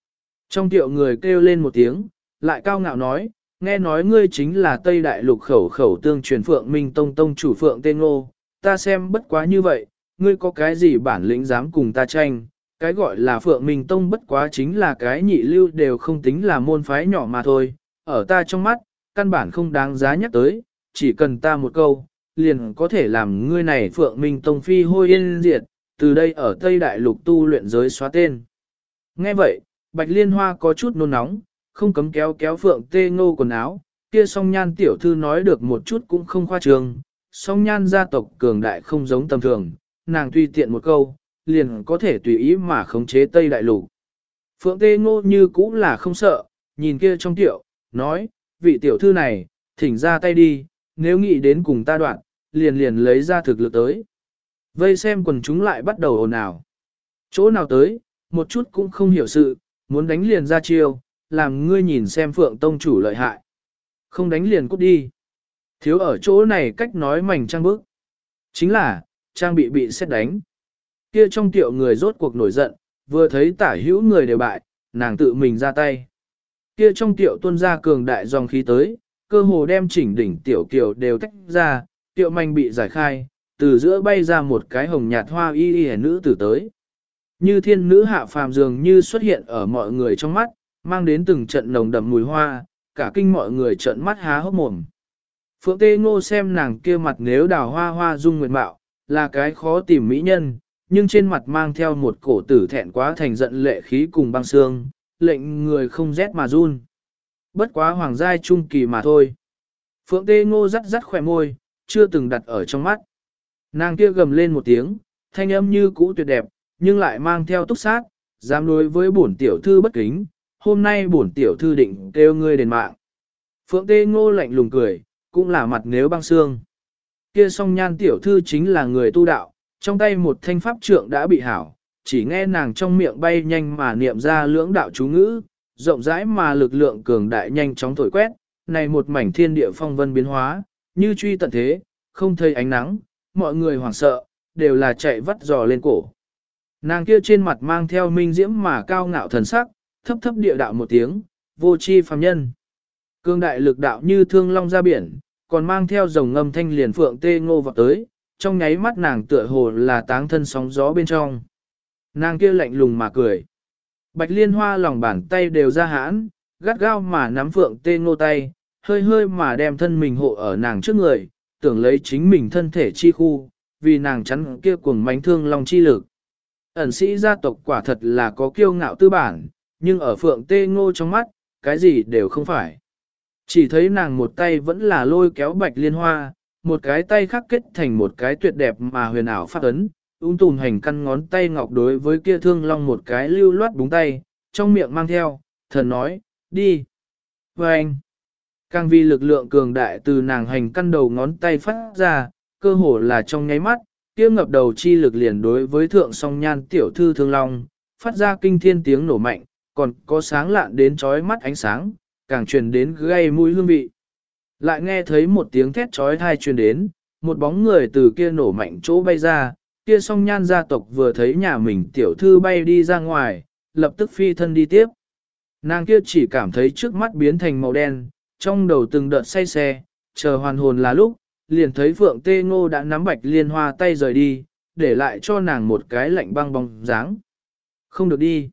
Trong tiệu người kêu lên một tiếng, lại cao ngạo nói, nghe nói ngươi chính là Tây Đại Lục khẩu khẩu tương truyền Phượng Minh Tông Tông chủ Phượng Tê Ngô, ta xem bất quá như vậy, ngươi có cái gì bản lĩnh dám cùng ta tranh, cái gọi là Phượng Minh Tông bất quá chính là cái nhị lưu đều không tính là môn phái nhỏ mà thôi, ở ta trong mắt, căn bản không đáng giá nhắc tới, chỉ cần ta một câu, liền có thể làm ngươi này Phượng Minh Tông phi hôi yên diệt, từ đây ở Tây Đại Lục tu luyện giới xóa tên. Nghe vậy, Bạch Liên Hoa có chút nôn nóng, không cấm kéo kéo Phượng Tê Ngô quần áo, kia song nhan tiểu thư nói được một chút cũng không khoa trương, song nhan gia tộc cường đại không giống tầm thường, nàng tùy tiện một câu, liền có thể tùy ý mà khống chế Tây Đại Lục. Phượng Tê Ngô như cũ là không sợ, nhìn kia trong tiểu, nói, vị tiểu thư này, thỉnh ra tay đi, nếu nghĩ đến cùng ta đoạn, liền liền lấy ra thực lực tới. Vây xem quần chúng lại bắt đầu ồn ào. Chỗ nào tới, một chút cũng không hiểu sự, muốn đánh liền ra chiêu, làm ngươi nhìn xem Phượng Tông chủ lợi hại. Không đánh liền cút đi. Thiếu ở chỗ này cách nói mảnh trang bức. Chính là, trang bị xét đánh. Kia trong tiệu người rốt cuộc nổi giận, vừa thấy tả hữu người đều bại, nàng tự mình ra tay. Kia trong tiệu tuôn ra cường đại dòng khí tới, cơ hồ đem chỉnh đỉnh tiểu kiều đều tách ra, tiệu manh bị giải khai, từ giữa bay ra một cái hồng nhạt hoa y y nữ tử tới. Như thiên nữ hạ phàm dường như xuất hiện ở mọi người trong mắt, mang đến từng trận nồng đậm mùi hoa, cả kinh mọi người trợn mắt há hốc mồm. Phượng Tê Ngô xem nàng kia mặt nếu đào hoa hoa dung nguyệt mạo, là cái khó tìm mỹ nhân, nhưng trên mặt mang theo một cổ tử thẹn quá thành giận lệ khí cùng băng xương, lệnh người không rét mà run. Bất quá hoàng giai trung kỳ mà thôi. Phượng Tê Ngô rắt rắt khỏe môi, chưa từng đặt ở trong mắt. Nàng kia gầm lên một tiếng, thanh âm như cũ tuyệt đẹp, nhưng lại mang theo túc sát, dám đối với bổn tiểu thư bất kính, hôm nay bổn tiểu thư định kêu ngươi đền mạng. Phượng Tê Ngô lạnh lùng cười, cũng là mặt nếu băng xương. Kia song nhan tiểu thư chính là người tu đạo, trong tay một thanh pháp trượng đã bị hảo, chỉ nghe nàng trong miệng bay nhanh mà niệm ra lưỡng đạo chú ngữ, rộng rãi mà lực lượng cường đại nhanh chóng thổi quét, này một mảnh thiên địa phong vân biến hóa, như truy tận thế, không thấy ánh nắng, mọi người hoảng sợ, đều là chạy vắt giò lên cổ. Nàng kia trên mặt mang theo minh diễm mà cao ngạo thần sắc, thấp thấp địa đạo một tiếng, vô chi phàm nhân. Cương đại lực đạo như thương long ra biển, còn mang theo dòng ngâm thanh liền Phượng Tê Ngô vào tới, trong nháy mắt nàng tựa hồ là táng thân sóng gió bên trong. Nàng kia lạnh lùng mà cười. Bạch Liên Hoa lòng bàn tay đều ra hãn, gắt gao mà nắm Phượng Tê Ngô tay, hơi hơi mà đem thân mình hộ ở nàng trước người, tưởng lấy chính mình thân thể chi khu, vì nàng chắn kia cuồng mánh thương long chi lực. Ẩn sĩ gia tộc quả thật là có kiêu ngạo tư bản, nhưng ở Phượng Tê Ngô trong mắt, cái gì đều không phải. Chỉ thấy nàng một tay vẫn là lôi kéo Bạch Liên Hoa, một cái tay khác kết thành một cái tuyệt đẹp mà huyền ảo phát ấn, tùn hành căn ngón tay ngọc đối với kia thương long một cái lưu loát búng tay, trong miệng mang theo, thần nói, đi. Và anh, càng vì lực lượng cường đại từ nàng hành căn đầu ngón tay phát ra, cơ hồ là trong nháy mắt, kia ngập đầu chi lực liền đối với thượng song nhan tiểu thư thương long, phát ra kinh thiên tiếng nổ mạnh, còn có sáng lạn đến chói mắt ánh sáng, càng truyền đến gây mũi hương vị. Lại nghe thấy một tiếng thét chói tai truyền đến, một bóng người từ kia nổ mạnh chỗ bay ra, kia song nhan gia tộc vừa thấy nhà mình tiểu thư bay đi ra ngoài, lập tức phi thân đi tiếp. Nàng kia chỉ cảm thấy trước mắt biến thành màu đen, trong đầu từng đợt say xe, chờ hoàn hồn là lúc, liền thấy Phượng Tê Ngô đã nắm Bạch Liên Hoa tay rời đi, để lại cho nàng một cái lạnh băng bóng dáng. Không được đi.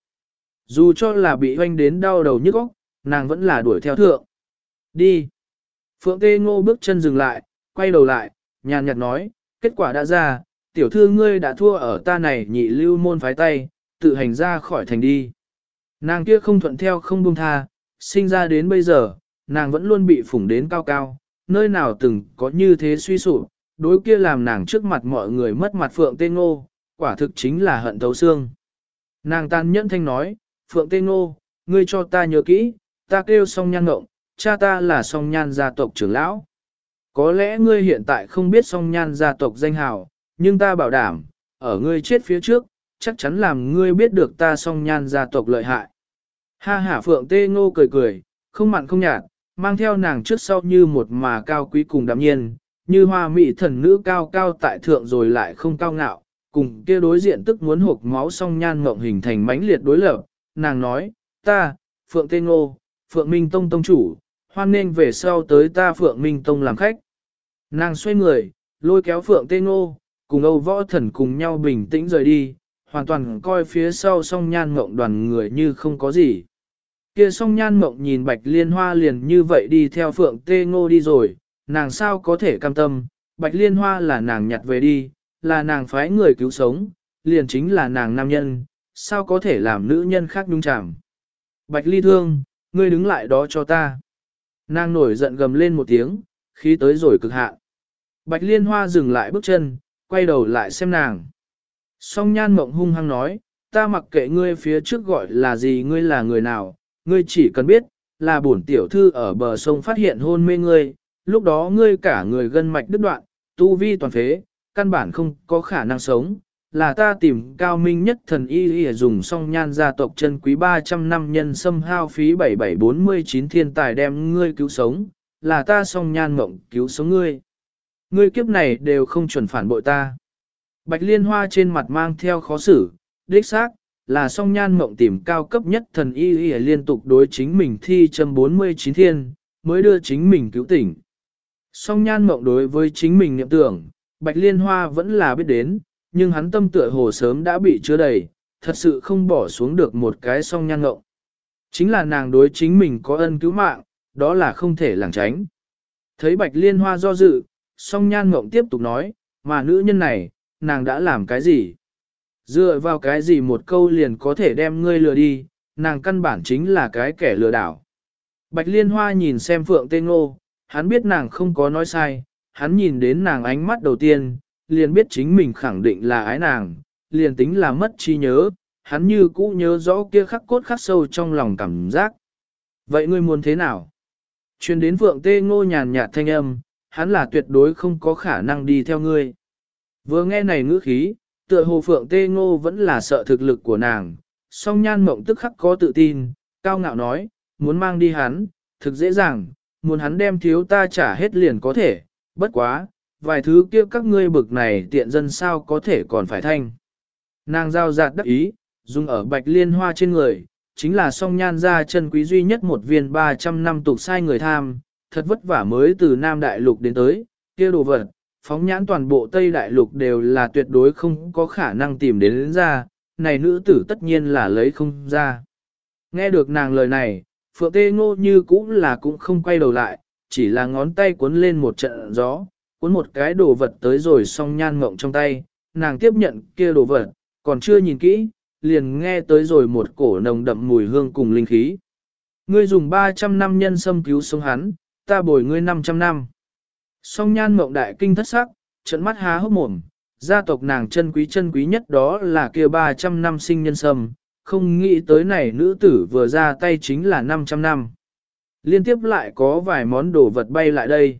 Dù cho là bị hoanh đến đau đầu nhức óc, nàng vẫn là đuổi theo thượng. Đi. Phượng Tê Ngô bước chân dừng lại, quay đầu lại, nhàn nhạt nói, kết quả đã ra, tiểu thư ngươi đã thua ở ta này nhị lưu môn phái tay, tự hành ra khỏi thành đi. Nàng kia không thuận theo không buông tha, sinh ra đến bây giờ, nàng vẫn luôn bị phủng đến cao cao, nơi nào từng có như thế suy sụp, đối kia làm nàng trước mặt mọi người mất mặt Phượng Tê Ngô, quả thực chính là hận thấu xương. Nàng tàn nhẫn thanh nói, Phượng Tê Ngô, ngươi cho ta nhớ kỹ, ta kêu song nhan ngộng, cha ta là song nhan gia tộc trưởng lão. Có lẽ ngươi hiện tại không biết song nhan gia tộc danh hào, nhưng ta bảo đảm, ở ngươi chết phía trước, chắc chắn làm ngươi biết được ta song nhan gia tộc lợi hại. Ha hả Phượng Tê Ngô cười cười, không mặn không nhạt, mang theo nàng trước sau như một mà cao quý cùng đạm nhiên, như hoa mỹ thần nữ cao cao tại thượng rồi lại không cao ngạo, cùng kia đối diện tức muốn hộp máu song nhan ngộng hình thành mãnh liệt đối lập, nàng nói, ta, Phượng Tê Ngô, Phượng Minh Tông tông chủ, hoan nghênh về sau tới ta Phượng Minh Tông làm khách. Nàng xoay người, lôi kéo Phượng Tê Ngô, cùng Âu Võ Thần cùng nhau bình tĩnh rời đi, hoàn toàn coi phía sau song nhan mộng đoàn người như không có gì. Kia song nhan mộng nhìn Bạch Liên Hoa liền như vậy đi theo Phượng Tê Ngô đi rồi, nàng sao có thể cam tâm, Bạch Liên Hoa là nàng nhặt về đi, là nàng phái người cứu sống, liền chính là nàng nam nhân, sao có thể làm nữ nhân khác nhung chạm. Bạch Ly Thương, ngươi đứng lại đó cho ta. Nàng nổi giận gầm lên một tiếng, khí tới rồi cực hạn. Bạch Liên Hoa dừng lại bước chân, quay đầu lại xem nàng. Song nhan mộng hung hăng nói, ta mặc kệ ngươi phía trước gọi là gì, ngươi là người nào, ngươi chỉ cần biết, là bổn tiểu thư ở bờ sông phát hiện hôn mê ngươi, lúc đó ngươi cả người gân mạch đứt đoạn, tu vi toàn phế, căn bản không có khả năng sống, là ta tìm cao minh nhất thần y dùng song nhan gia tộc chân quý 300 năm nhân xâm hao phí 7749 thiên tài đem ngươi cứu sống, là ta song nhan mộng cứu sống ngươi. Ngươi kiếp này đều không chuẩn phản bội ta. Bạch Liên Hoa trên mặt mang theo khó xử, đích xác, là song nhan mộng tìm cao cấp nhất thần y liên tục đối chính mình thi châm 49 thiên, mới đưa chính mình cứu tỉnh. Song nhan mộng đối với chính mình niệm tưởng, Bạch Liên Hoa vẫn là biết đến, nhưng hắn tâm tựa hồ sớm đã bị chứa đầy, thật sự không bỏ xuống được một cái song nhan mộng. Chính là nàng đối chính mình có ân cứu mạng, đó là không thể lảng tránh. Thấy Bạch Liên Hoa do dự, song nhan mộng tiếp tục nói, mà nữ nhân này, nàng đã làm cái gì? Dựa vào cái gì một câu liền có thể đem ngươi lừa đi, nàng căn bản chính là cái kẻ lừa đảo. Bạch Liên Hoa nhìn xem Phượng Tê Ngô, hắn biết nàng không có nói sai, hắn nhìn đến nàng ánh mắt đầu tiên, liền biết chính mình khẳng định là ái nàng, liền tính là mất trí nhớ, hắn như cũ nhớ rõ kia khắc cốt khắc sâu trong lòng cảm giác. Vậy ngươi muốn thế nào? Truyền đến Phượng Tê Ngô nhàn nhạt thanh âm, hắn là tuyệt đối không có khả năng đi theo ngươi. Vừa nghe này ngữ khí, tựa hồ Phượng Tê Ngô vẫn là sợ thực lực của nàng, song nhan mộng tức khắc có tự tin, cao ngạo nói, muốn mang đi hắn, thực dễ dàng, muốn hắn đem thiếu ta trả hết liền có thể, bất quá, vài thứ kia các ngươi bực này tiện dân sao có thể còn phải thanh. Nàng giao giạt đắc ý, dùng ở Bạch Liên Hoa trên người, chính là song nhan ra chân quý duy nhất một viên 300 năm tục sai người tham, thật vất vả mới từ Nam Đại Lục đến tới, kia đồ vật, phóng nhãn toàn bộ Tây Đại Lục đều là tuyệt đối không có khả năng tìm đến ra, này nữ tử tất nhiên là lấy không ra. Nghe được nàng lời này, Phượng Tê Ngô như cũng là cũng không quay đầu lại, chỉ là ngón tay cuốn lên một trận gió, cuốn một cái đồ vật tới rồi song nhan mộng trong tay, nàng tiếp nhận kia đồ vật, còn chưa nhìn kỹ, liền nghe tới rồi một cổ nồng đậm mùi hương cùng linh khí. Ngươi dùng 300 năm nhân xâm cứu sống hắn, ta bồi ngươi 500 năm. Song nhan mộng đại kinh thất sắc, trận mắt há hốc mồm, gia tộc nàng chân quý nhất đó là kia 300 năm sinh nhân sâm, không nghĩ tới này nữ tử vừa ra tay chính là 500 năm. Liên tiếp lại có vài món đồ vật bay lại đây.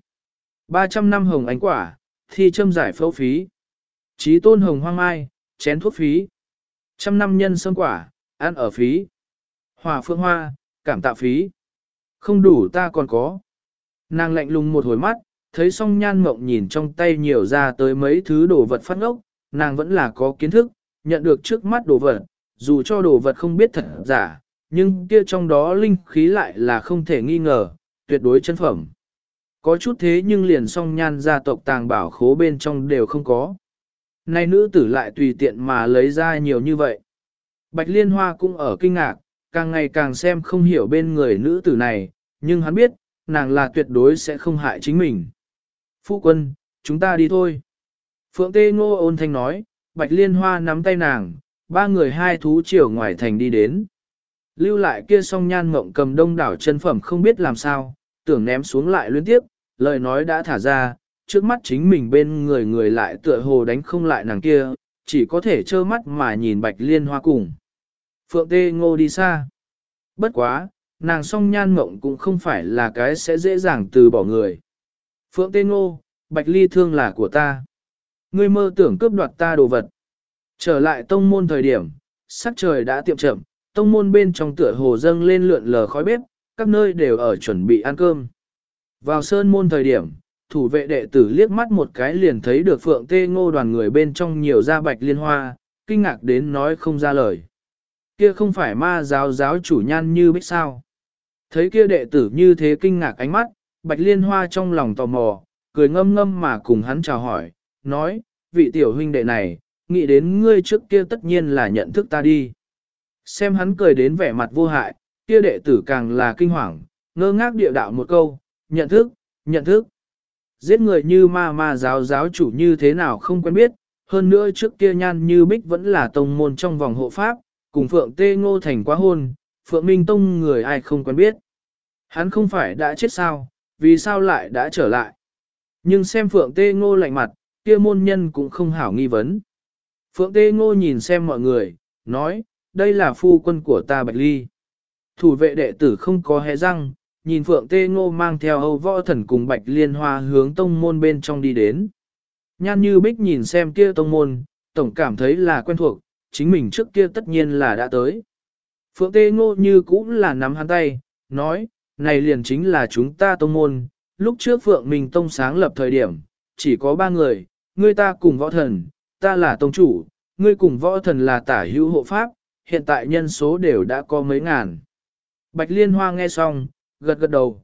300 năm hồng ánh quả, thi châm giải phẫu phí. Chí tôn hồng hoang mai, chén thuốc phí. 100 năm nhân sâm quả, ăn ở phí. Hòa phương hoa, cảm tạ phí. Không đủ ta còn có. Nàng lạnh lùng một hồi mắt, thấy song nhan mộng nhìn trong tay nhiều ra tới mấy thứ đồ vật phát ngốc, nàng vẫn là có kiến thức, nhận được trước mắt đồ vật, dù cho đồ vật không biết thật giả, nhưng kia trong đó linh khí lại là không thể nghi ngờ, tuyệt đối chân phẩm. Có chút thế nhưng liền song nhan gia tộc tàng bảo khố bên trong đều không có. Nay nữ tử lại tùy tiện mà lấy ra nhiều như vậy. Bạch Liên Hoa cũng ở kinh ngạc, càng ngày càng xem không hiểu bên người nữ tử này, nhưng hắn biết, nàng là tuyệt đối sẽ không hại chính mình. Phu quân, chúng ta đi thôi. Phượng Tê Ngô ôn thanh nói, Bạch Liên Hoa nắm tay nàng, ba người hai thú chiều ngoài thành đi đến. Lưu lại kia song nhan mộng cầm đông đảo chân phẩm không biết làm sao, tưởng ném xuống lại liên tiếp, lời nói đã thả ra, trước mắt chính mình bên người lại tựa hồ đánh không lại nàng kia, chỉ có thể trơ mắt mà nhìn Bạch Liên Hoa cùng. Phượng Tê Ngô đi xa. Bất quá, nàng song nhan mộng cũng không phải là cái sẽ dễ dàng từ bỏ người. Phượng Tê Ngô, Bạch Ly Thương là của ta. Ngươi mơ tưởng cướp đoạt ta đồ vật. Trở lại tông môn thời điểm, sắc trời đã tiệm chậm, tông môn bên trong tựa hồ dâng lên lượn lờ khói bếp, các nơi đều ở chuẩn bị ăn cơm. Vào sơn môn thời điểm, thủ vệ đệ tử liếc mắt một cái liền thấy được Phượng Tê Ngô đoàn người bên trong nhiều da Bạch Liên Hoa, kinh ngạc đến nói không ra lời. Kia không phải ma giáo giáo chủ Nhan Như Bích sao? Thấy kia đệ tử như thế kinh ngạc ánh mắt, Bạch Liên Hoa trong lòng tò mò, cười ngâm ngâm mà cùng hắn chào hỏi, nói, vị tiểu huynh đệ này, nghĩ đến ngươi trước kia tất nhiên là nhận thức ta đi. Xem hắn cười đến vẻ mặt vô hại, kia đệ tử càng là kinh hoàng, ngơ ngác địa đạo một câu, nhận thức, nhận thức. Giết người như ma giáo giáo chủ như thế nào không quen biết, hơn nữa trước kia Nhan Như Bích vẫn là tông môn trong vòng hộ pháp, cùng Phượng Tê Ngô thành quá hôn, Phượng Minh Tông người ai không quen biết. Hắn không phải đã chết sao, vì sao lại đã trở lại. Nhưng xem Phượng Tê Ngô lạnh mặt, kia môn nhân cũng không hảo nghi vấn. Phượng Tê Ngô nhìn xem mọi người, nói, đây là phu quân của ta Bạch Ly. Thủ vệ đệ tử không có hé răng, nhìn Phượng Tê Ngô mang theo Âu Võ Thần cùng Bạch Liên Hoa hướng tông môn bên trong đi đến. Nhan Như Bích nhìn xem kia tông môn, tổng cảm thấy là quen thuộc, chính mình trước kia tất nhiên là đã tới. Phượng Tê Ngô như cũng là nắm hắn tay, nói, này liền chính là chúng ta tông môn, lúc trước Phượng Minh Tông sáng lập thời điểm, chỉ có 3 người, ngươi ta cùng Võ Thần, ta là tông chủ, ngươi cùng Võ Thần là tả hữu hộ pháp, hiện tại nhân số đều đã có mấy ngàn. Bạch Liên Hoa nghe xong, gật gật đầu,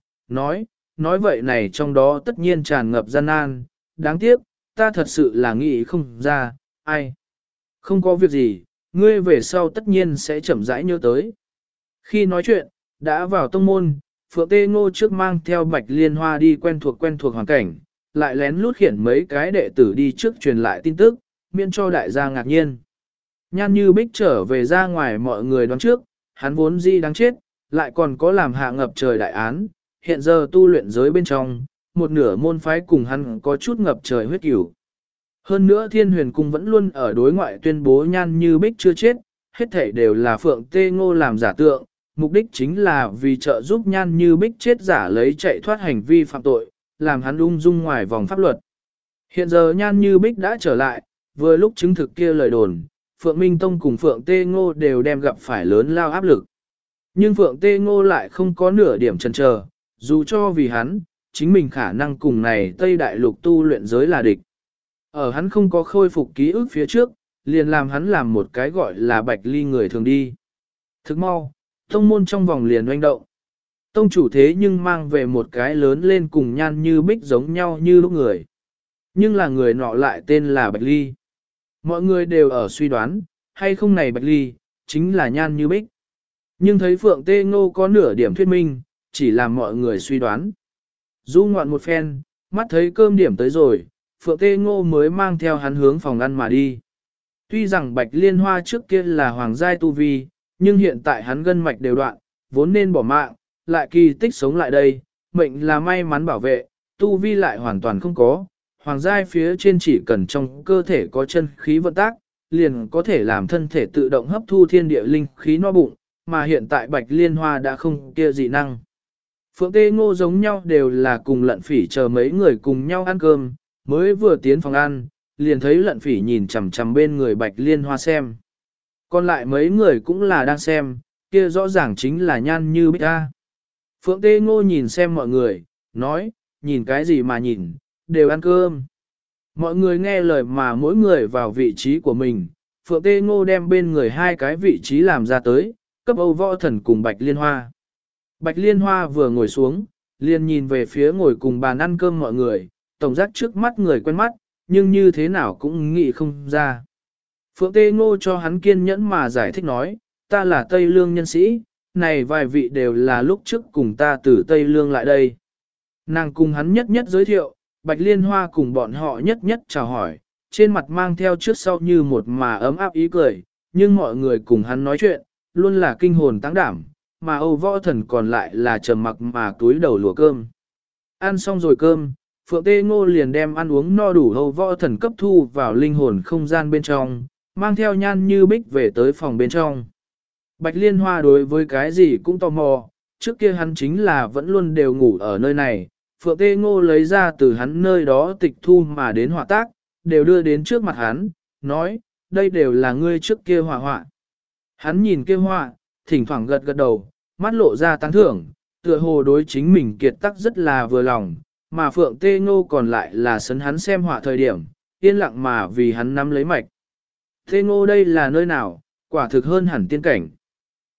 nói vậy này trong đó tất nhiên tràn ngập gian nan, đáng tiếc, ta thật sự là nghĩ không ra, ai. Không có việc gì, ngươi về sau tất nhiên sẽ chậm rãi nhớ tới. Khi nói chuyện, đã vào tông môn, Phượng Tê Ngô trước mang theo Bạch Liên Hoa đi quen thuộc hoàn cảnh, lại lén lút khiển mấy cái đệ tử đi trước truyền lại tin tức, miễn cho đại gia ngạc nhiên. Nhan Như Bích trở về ra ngoài mọi người đoán trước, hắn vốn di đáng chết, lại còn có làm hạ ngập trời đại án, hiện giờ tu luyện giới bên trong, một nửa môn phái cùng hắn có chút ngập trời huyết cửu. Hơn nữa Thiên Huyền Cung vẫn luôn ở đối ngoại tuyên bố Nhan Như Bích chưa chết, hết thảy đều là Phượng Tê Ngô làm giả tượng, mục đích chính là vì trợ giúp Nhan Như Bích chết giả lấy chạy thoát hành vi phạm tội, làm hắn ung dung ngoài vòng pháp luật. Hiện giờ Nhan Như Bích đã trở lại, vừa lúc chứng thực kia lời đồn, Phượng Minh Tông cùng Phượng Tê Ngô đều đem gặp phải lớn lao áp lực. Nhưng Phượng Tê Ngô lại không có nửa điểm chần chờ, dù cho vì hắn, chính mình khả năng cùng này Tây Đại Lục tu luyện giới là địch. Ở hắn không có khôi phục ký ức phía trước, liền làm hắn làm một cái gọi là Bạch Ly người thường đi. Thức mau, tông môn trong vòng liền oanh động. Tông chủ thế nhưng mang về một cái lớn lên cùng Nhan Như Bích giống nhau như lúc người. Nhưng là người nọ lại tên là Bạch Ly. Mọi người đều ở suy đoán, hay không này Bạch Ly, chính là Nhan Như Bích. Nhưng thấy Phượng Tê Ngô có nửa điểm thuyết minh, chỉ làm mọi người suy đoán. Du ngoạn một phen, mắt thấy cơm điểm tới rồi, Phượng Tê Ngô mới mang theo hắn hướng phòng ăn mà đi. Tuy rằng Bạch Liên Hoa trước kia là hoàng giai tu vi, nhưng hiện tại hắn gân mạch đều đoạn, vốn nên bỏ mạng, lại kỳ tích sống lại đây, mệnh là may mắn bảo vệ, tu vi lại hoàn toàn không có. Hoàng giai phía trên chỉ cần trong cơ thể có chân khí vận tác, liền có thể làm thân thể tự động hấp thu thiên địa linh khí no bụng, mà hiện tại Bạch Liên Hoa đã không kia dị năng. Phượng Tê Ngô giống nhau đều là cùng Lận Phỉ chờ mấy người cùng nhau ăn cơm, mới vừa tiến phòng ăn, liền thấy Lận Phỉ nhìn chằm chằm bên người Bạch Liên Hoa xem. Còn lại mấy người cũng là đang xem, kia rõ ràng chính là Nhan Như Bích a. Phượng Tê Ngô nhìn xem mọi người, nói, nhìn cái gì mà nhìn, đều ăn cơm. Mọi người nghe lời mà mỗi người vào vị trí của mình, Phượng Tê Ngô đem bên người 2 cái vị trí làm ra tới, cấp Âu Võ Thần cùng Bạch Liên Hoa. Bạch Liên Hoa vừa ngồi xuống, liền nhìn về phía ngồi cùng bàn ăn cơm mọi người, tổng giác trước mắt người quen mắt, nhưng như thế nào cũng nghĩ không ra. Phượng Tê Ngô cho hắn kiên nhẫn mà giải thích nói, ta là Tây Lương nhân sĩ, này vài vị đều là lúc trước cùng ta từ Tây Lương lại đây. Nàng cùng hắn nhất nhất giới thiệu, Bạch Liên Hoa cùng bọn họ nhất nhất chào hỏi, trên mặt mang theo trước sau như một mà ấm áp ý cười, nhưng mọi người cùng hắn nói chuyện, luôn là kinh hồn tăng đảm, mà Âu Võ Thần còn lại là trầm mặc mà túi đầu lùa cơm. Ăn xong rồi cơm, Phượng Tê Ngô liền đem ăn uống no đủ Âu Võ Thần cấp thu vào linh hồn không gian bên trong, mang theo Nhan Như Bích về tới phòng bên trong. Bạch Liên Hoa đối với cái gì cũng tò mò, trước kia hắn chính là vẫn luôn đều ngủ ở nơi này, Phượng Tê Ngô lấy ra từ hắn nơi đó tịch thu mà đến họa tác, đều đưa đến trước mặt hắn, nói, đây đều là ngươi trước kia họa họa. Hắn nhìn kia họa, thỉnh thoảng gật gật đầu, mắt lộ ra tán thưởng, tựa hồ đối chính mình kiệt tác rất là vừa lòng, mà Phượng Tê Ngô còn lại là sấn hắn xem họa thời điểm, yên lặng mà vì hắn nắm lấy mạch. Tê Ngô đây là nơi nào, quả thực hơn hẳn tiên cảnh.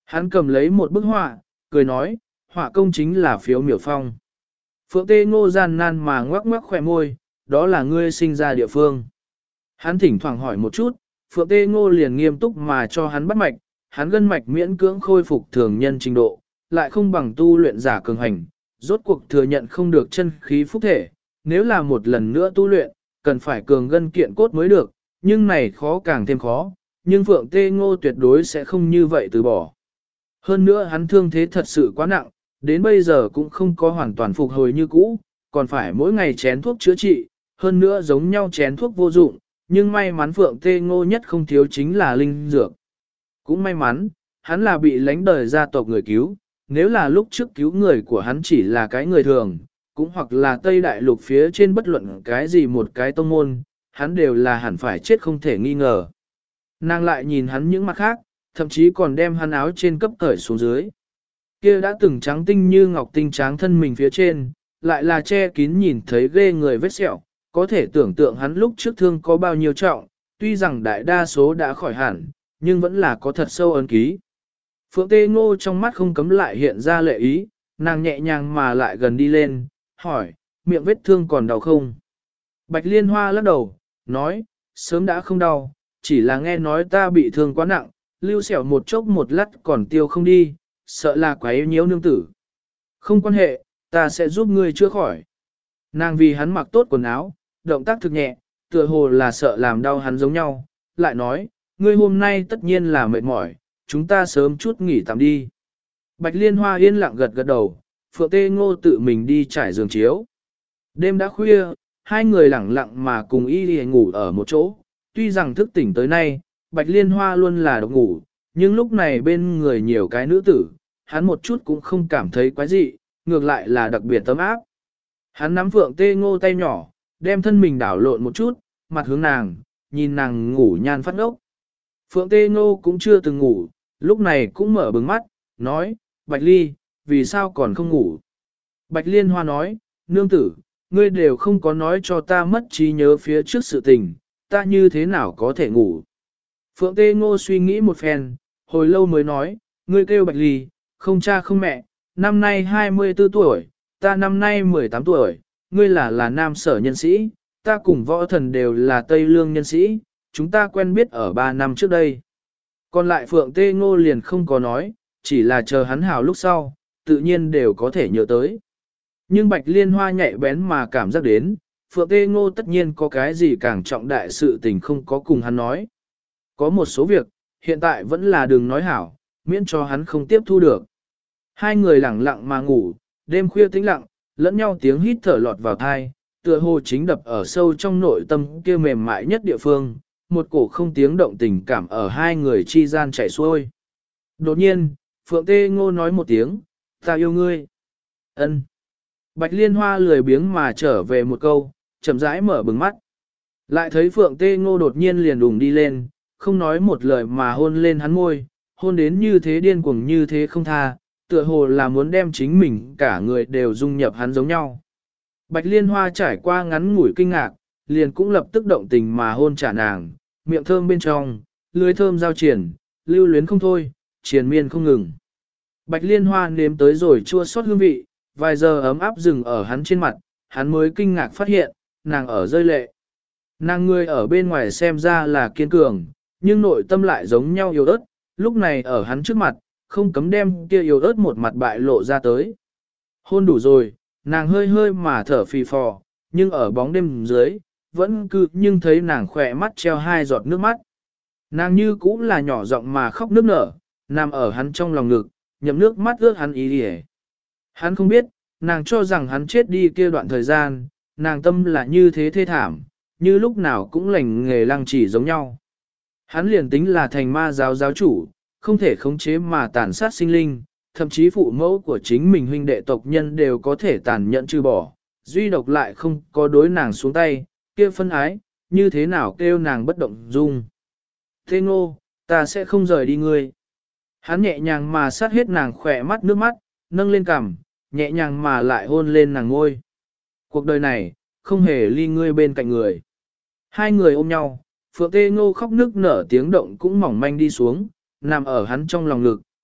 Hắn cầm lấy một bức họa, cười nói, họa công chính là Phiếu Miểu Phong. Phượng Tê Ngô gian nan mà ngoắc ngoắc khỏe môi, đó là ngươi sinh ra địa phương. Hắn thỉnh thoảng hỏi một chút, Phượng Tê Ngô liền nghiêm túc mà cho hắn bắt mạch, hắn gân mạch miễn cưỡng khôi phục thường nhân trình độ, lại không bằng tu luyện giả cường hành, rốt cuộc thừa nhận không được chân khí phúc thể, nếu là một lần nữa tu luyện, cần phải cường gân kiện cốt mới được, nhưng này khó càng thêm khó, nhưng Phượng Tê Ngô tuyệt đối sẽ không như vậy từ bỏ. Hơn nữa hắn thương thế thật sự quá nặng, đến bây giờ cũng không có hoàn toàn phục hồi như cũ, còn phải mỗi ngày chén thuốc chữa trị, hơn nữa giống nhau chén thuốc vô dụng, nhưng may mắn Phượng Tê Ngô nhất không thiếu chính là linh dược. Cũng may mắn, hắn là bị lãnh đời gia tộc người cứu, nếu là lúc trước cứu người của hắn chỉ là cái người thường, cũng hoặc là Tây Đại Lục phía trên bất luận cái gì một cái tông môn, hắn đều là hẳn phải chết không thể nghi ngờ. Nàng lại nhìn hắn những mặt khác, thậm chí còn đem hắn áo trên cấp cởi xuống dưới. Kia đã từng trắng tinh như ngọc tinh tráng thân mình phía trên, lại là che kín nhìn thấy ghê người vết sẹo, có thể tưởng tượng hắn lúc trước thương có bao nhiêu trọng, tuy rằng đại đa số đã khỏi hẳn, nhưng vẫn là có thật sâu ấn ký. Phượng Tê Ngô trong mắt không cấm lại hiện ra lệ ý, nàng nhẹ nhàng mà lại gần đi lên, hỏi, miệng vết thương còn đau không? Bạch Liên Hoa lắc đầu, nói, sớm đã không đau, chỉ là nghe nói ta bị thương quá nặng, lưu sẹo một chốc một lát còn tiêu không đi, sợ là quấy nhiễu nương tử. Không quan hệ, ta sẽ giúp ngươi chữa khỏi. Nàng vì hắn mặc tốt quần áo, động tác thực nhẹ, tựa hồ là sợ làm đau hắn giống nhau, lại nói, ngươi hôm nay tất nhiên là mệt mỏi, chúng ta sớm chút nghỉ tạm đi. Bạch Liên Hoa yên lặng gật gật đầu, Phượng Tê Ngô tự mình đi trải giường chiếu. Đêm đã khuya, hai người lẳng lặng mà cùng y ngủ ở một chỗ, tuy rằng thức tỉnh tới nay, Bạch Liên Hoa luôn là độc ngủ, nhưng lúc này bên người nhiều cái nữ tử, hắn một chút cũng không cảm thấy quái dị, ngược lại là đặc biệt tấm áp. Hắn nắm Phượng Tê Ngô tay nhỏ, đem thân mình đảo lộn một chút, mặt hướng nàng, nhìn nàng ngủ nhan phát ngốc. Phượng Tê Ngô cũng chưa từng ngủ, lúc này cũng mở bừng mắt, nói, Bạch Ly, vì sao còn không ngủ? Bạch Liên Hoa nói, nương tử, ngươi đều không có nói cho ta mất trí nhớ phía trước sự tình, ta như thế nào có thể ngủ? Phượng Tê Ngô suy nghĩ một phen, hồi lâu mới nói, ngươi kêu Bạch Ly, không cha không mẹ, năm nay 24 tuổi, ta năm nay 18 tuổi, ngươi là nam sở nhân sĩ, ta cùng võ thần đều là Tây Lương nhân sĩ, chúng ta quen biết ở 3 năm trước đây. Còn lại Phượng Tê Ngô liền không có nói, chỉ là chờ hắn hào lúc sau, tự nhiên đều có thể nhớ tới. Nhưng Bạch Liên Hoa nhạy bén mà cảm giác đến, Phượng Tê Ngô tất nhiên có cái gì càng trọng đại sự tình không có cùng hắn nói. Có một số việc, hiện tại vẫn là đừng nói hảo, miễn cho hắn không tiếp thu được. Hai người lẳng lặng mà ngủ, đêm khuya tĩnh lặng, lẫn nhau tiếng hít thở lọt vào thai, tựa hồ chính đập ở sâu trong nội tâm kia mềm mại nhất địa phương, một cổ không tiếng động tình cảm ở hai người chi gian chảy xuôi. Đột nhiên, Phượng Tê Ngô nói một tiếng, ta yêu ngươi. Ân. Bạch Liên Hoa lười biếng mà trở về một câu, chậm rãi mở bừng mắt. Lại thấy Phượng Tê Ngô đột nhiên liền đùng đi lên, không nói một lời mà hôn lên hắn môi, hôn đến như thế điên cuồng như thế không tha, tựa hồ là muốn đem chính mình cả người đều dung nhập hắn giống nhau. Bạch Liên Hoa trải qua ngắn ngủi kinh ngạc, liền cũng lập tức động tình mà hôn trả nàng, miệng thơm bên trong, lưới thơm giao triển, lưu luyến không thôi, triền miên không ngừng. Bạch Liên Hoa nếm tới rồi chua xót hương vị, vài giờ ấm áp dừng ở hắn trên mặt, hắn mới kinh ngạc phát hiện, nàng ở rơi lệ. Nàng người ở bên ngoài xem ra là kiên cường, nhưng nội tâm lại giống nhau yếu ớt, lúc này ở hắn trước mặt, không cấm đem kia yếu ớt một mặt bại lộ ra tới. Hôn đủ rồi, nàng hơi hơi mà thở phì phò, nhưng ở bóng đêm dưới, vẫn cứ nhưng thấy nàng khỏe mắt treo hai giọt nước mắt. Nàng như cũng là nhỏ giọng mà khóc nức nở, nằm ở hắn trong lòng ngực, nhậm nước mắt ướt hắn ý đi. Hắn không biết, nàng cho rằng hắn chết đi kia đoạn thời gian, nàng tâm là như thế thê thảm, như lúc nào cũng lành nghề lăng chỉ giống nhau. Hắn liền tính là thành ma giáo giáo chủ, không thể khống chế mà tàn sát sinh linh, thậm chí phụ mẫu của chính mình huynh đệ tộc nhân đều có thể tàn nhẫn trừ bỏ, duy độc lại không có đối nàng xuống tay, kia phân ái, như thế nào kêu nàng bất động dung. Thế Ngô, ta sẽ không rời đi ngươi. Hắn nhẹ nhàng mà sát hết nàng khỏe mắt nước mắt, nâng lên cằm, nhẹ nhàng mà lại hôn lên nàng ngôi. Cuộc đời này, không hề ly ngươi bên cạnh người. Hai người ôm nhau, Phượng Tê Ngô khóc nức nở tiếng động cũng mỏng manh đi xuống, nằm ở hắn trong lòng ngực,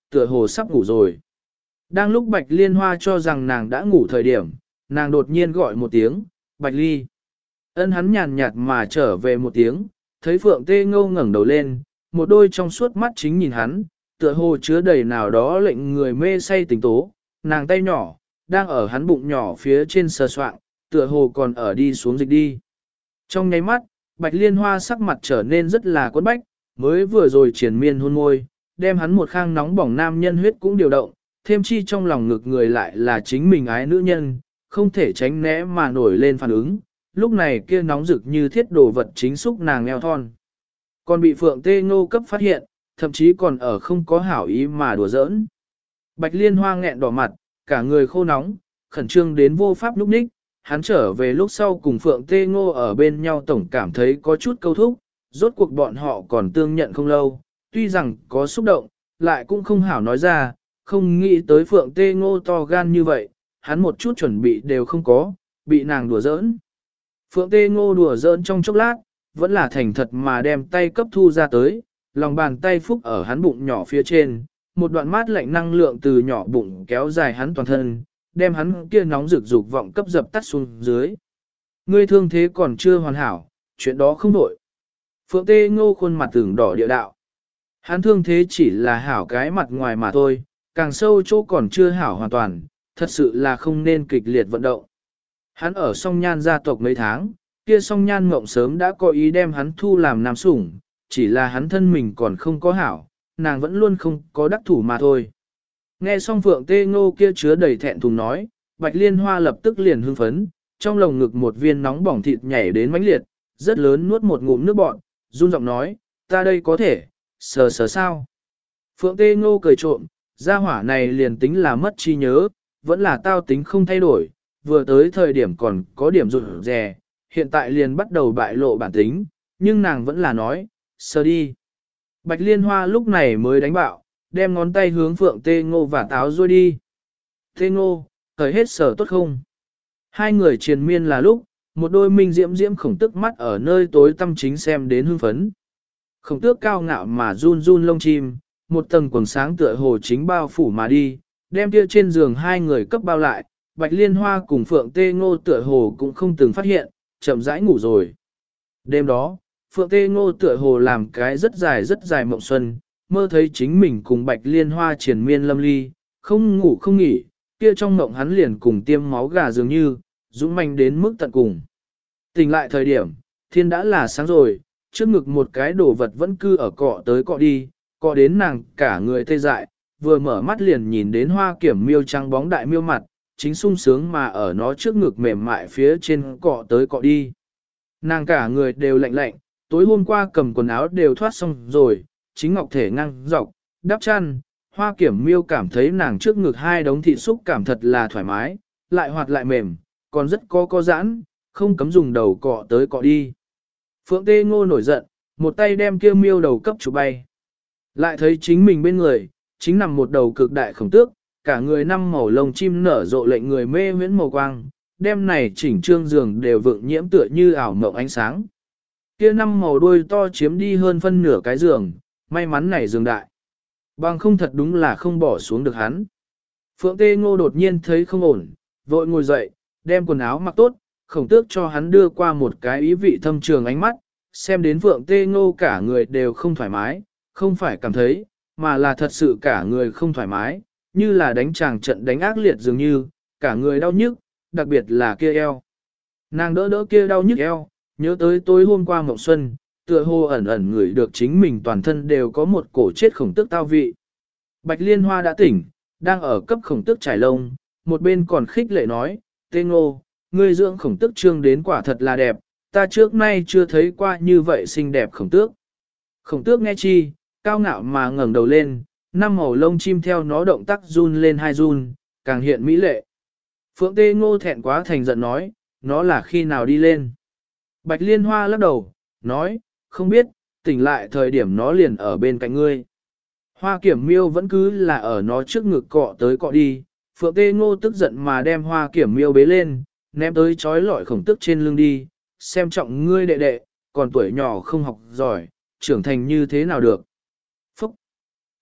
tựa hồ sắp ngủ rồi. Đang lúc Bạch Liên Hoa cho rằng nàng đã ngủ thời điểm, nàng đột nhiên gọi một tiếng, Bạch Ly. Ân hắn nhàn nhạt mà trở về một tiếng, thấy Phượng Tê Ngô ngẩng đầu lên, một đôi trong suốt mắt chính nhìn hắn, tựa hồ chứa đầy nào đó lệnh người mê say tình tố, nàng tay nhỏ, đang ở hắn bụng nhỏ phía trên sờ soạng, tựa hồ còn ở đi xuống dịch đi. Trong nháy mắt, Bạch Liên Hoa sắc mặt trở nên rất là quẫn bách, mới vừa rồi triển miên hôn môi, đem hắn một khang nóng bỏng nam nhân huyết cũng điều động, thêm chi trong lòng ngực người lại là chính mình ái nữ nhân, không thể tránh né mà nổi lên phản ứng, lúc này kia nóng rực như thiết đồ vật chính xúc nàng eo thon. Còn bị Phượng Tê Ngô cấp phát hiện, thậm chí còn ở không có hảo ý mà đùa giỡn. Bạch Liên Hoa nghẹn đỏ mặt, cả người khô nóng, khẩn trương đến vô pháp lúc ních, hắn trở về lúc sau cùng Phượng Tê Ngô ở bên nhau tổng cảm thấy có chút câu thúc, rốt cuộc bọn họ còn tương nhận không lâu, tuy rằng có xúc động, lại cũng không hảo nói ra, không nghĩ tới Phượng Tê Ngô to gan như vậy, hắn một chút chuẩn bị đều không có, bị nàng đùa giỡn. Phượng Tê Ngô đùa giỡn trong chốc lát, vẫn là thành thật mà đem tay cấp thu ra tới, lòng bàn tay phúc ở hắn bụng nhỏ phía trên, một đoạn mát lạnh năng lượng từ nhỏ bụng kéo dài hắn toàn thân, đem hắn kia nóng rực dục vọng cấp dập tắt xuống dưới. Ngươi thương thế còn chưa hoàn hảo, chuyện đó không đổi. Phượng Tê Ngô khuôn mặt tưởng đỏ địa đạo. Hắn thương thế chỉ là hảo cái mặt ngoài mà thôi, càng sâu chỗ còn chưa hảo hoàn toàn, thật sự là không nên kịch liệt vận động. Hắn ở song nhan gia tộc mấy tháng, kia song nhan mộng sớm đã có ý đem hắn thu làm nam sủng, chỉ là hắn thân mình còn không có hảo, nàng vẫn luôn không có đắc thủ mà thôi. Nghe xong Phượng Tê Ngô kia chứa đầy thẹn thùng nói, Bạch Liên Hoa lập tức liền hưng phấn, trong lồng ngực một viên nóng bỏng thịt nhảy đến mãnh liệt, rất lớn nuốt một ngụm nước bọt, run giọng nói, ta đây có thể, sờ sờ sao. Phượng Tê Ngô cười trộm, gia hỏa này liền tính là mất trí nhớ, vẫn là tao tính không thay đổi, vừa tới thời điểm còn có điểm rụt rè, hiện tại liền bắt đầu bại lộ bản tính, nhưng nàng vẫn là nói, sờ đi. Bạch Liên Hoa lúc này mới đánh bạo, đem ngón tay hướng Phượng Tê Ngô và táo rồi đi. Tê Ngô, thời hết sở tốt không? Hai người triền miên là lúc, một đôi minh diễm diễm khổng tức mắt ở nơi tối tâm chính xem đến hưng phấn. Khổng tước cao ngạo mà run run lông chim, một tầng quầng sáng tựa hồ chính bao phủ mà đi, đem kia trên giường hai người cấp bao lại, Bạch Liên Hoa cùng Phượng Tê Ngô tựa hồ cũng không từng phát hiện, chậm rãi ngủ rồi. Đêm đó, Phượng Tê Ngô tựa hồ làm cái rất dài mộng xuân, mơ thấy chính mình cùng Bạch Liên Hoa triền miên lâm ly, không ngủ không nghỉ, kia trong mộng hắn liền cùng tiêm máu gà dường như, dũng manh đến mức tận cùng. Tỉnh lại thời điểm, thiên đã là sáng rồi, trước ngực một cái đồ vật vẫn cư ở cọ tới cọ đi, cọ đến nàng cả người tê dại, vừa mở mắt liền nhìn đến Hoa Kiểm Miêu trắng bóng đại miêu mặt, chính sung sướng mà ở nó trước ngực mềm mại phía trên cọ tới cọ đi. Nàng cả người đều lạnh lạnh, tối hôm qua cầm quần áo đều thoát xong rồi, chính ngọc thể ngang dọc, đắp chăn, Hoa Kiểm Miêu cảm thấy nàng trước ngực hai đống thịt xúc cảm thật là thoải mái, lại hoạt lại mềm, còn rất có giãn, không cấm dùng đầu cọ tới cọ đi. Phượng Tê Ngô nổi giận, một tay đem kia miêu đầu cấp chụp bay. Lại thấy chính mình bên người, chính nằm một đầu cực đại khổng tước, cả người năm màu lông chim nở rộ lệnh người mê huyễn màu quang, đem này chỉnh trương giường đều vượng nhiễm tựa như ảo mộng ánh sáng. Kia năm màu đuôi to chiếm đi hơn phân nửa cái giường, may mắn này giường đại. Bằng không thật đúng là không bỏ xuống được hắn. Phượng Tê Ngô đột nhiên thấy không ổn, vội ngồi dậy, đem quần áo mặc tốt, khổng tước cho hắn đưa qua một cái ý vị thâm trường ánh mắt, xem đến Phượng Tê Ngô cả người đều không thoải mái, không phải cảm thấy, mà là thật sự cả người không thoải mái, như là đánh chàng trận đánh ác liệt dường như, cả người đau nhức, đặc biệt là kia eo. Nàng đỡ đỡ kia đau nhức eo, nhớ tới tối hôm qua mộng xuân, tựa hồ ẩn ẩn ngửi được chính mình toàn thân đều có một cổ chết khổng tước tao vị. Bạch Liên Hoa đã tỉnh, đang ở cấp khổng tước trải lông, một bên còn khích lệ nói, Tê Ngô, ngươi dưỡng khổng tước trương đến quả thật là đẹp, ta trước nay chưa thấy qua như vậy xinh đẹp khổng tước. Khổng tước nghe chi, cao ngạo mà ngẩng đầu lên, năm màu lông chim theo nó động tác run lên hai run, càng hiện mỹ lệ. Phượng Tê Ngô thẹn quá thành giận nói, nó là khi nào đi lên. Bạch Liên Hoa lắc đầu, nói, không biết, tỉnh lại thời điểm nó liền ở bên cạnh ngươi. Hoa Kiểm Miêu vẫn cứ là ở nó trước ngực cọ tới cọ đi, Phượng Tê Ngô tức giận mà đem Hoa Kiểm Miêu bế lên, ném tới trói lọi khổng tức trên lưng đi, xem trọng ngươi đệ đệ, còn tuổi nhỏ không học giỏi, trưởng thành như thế nào được. Phúc!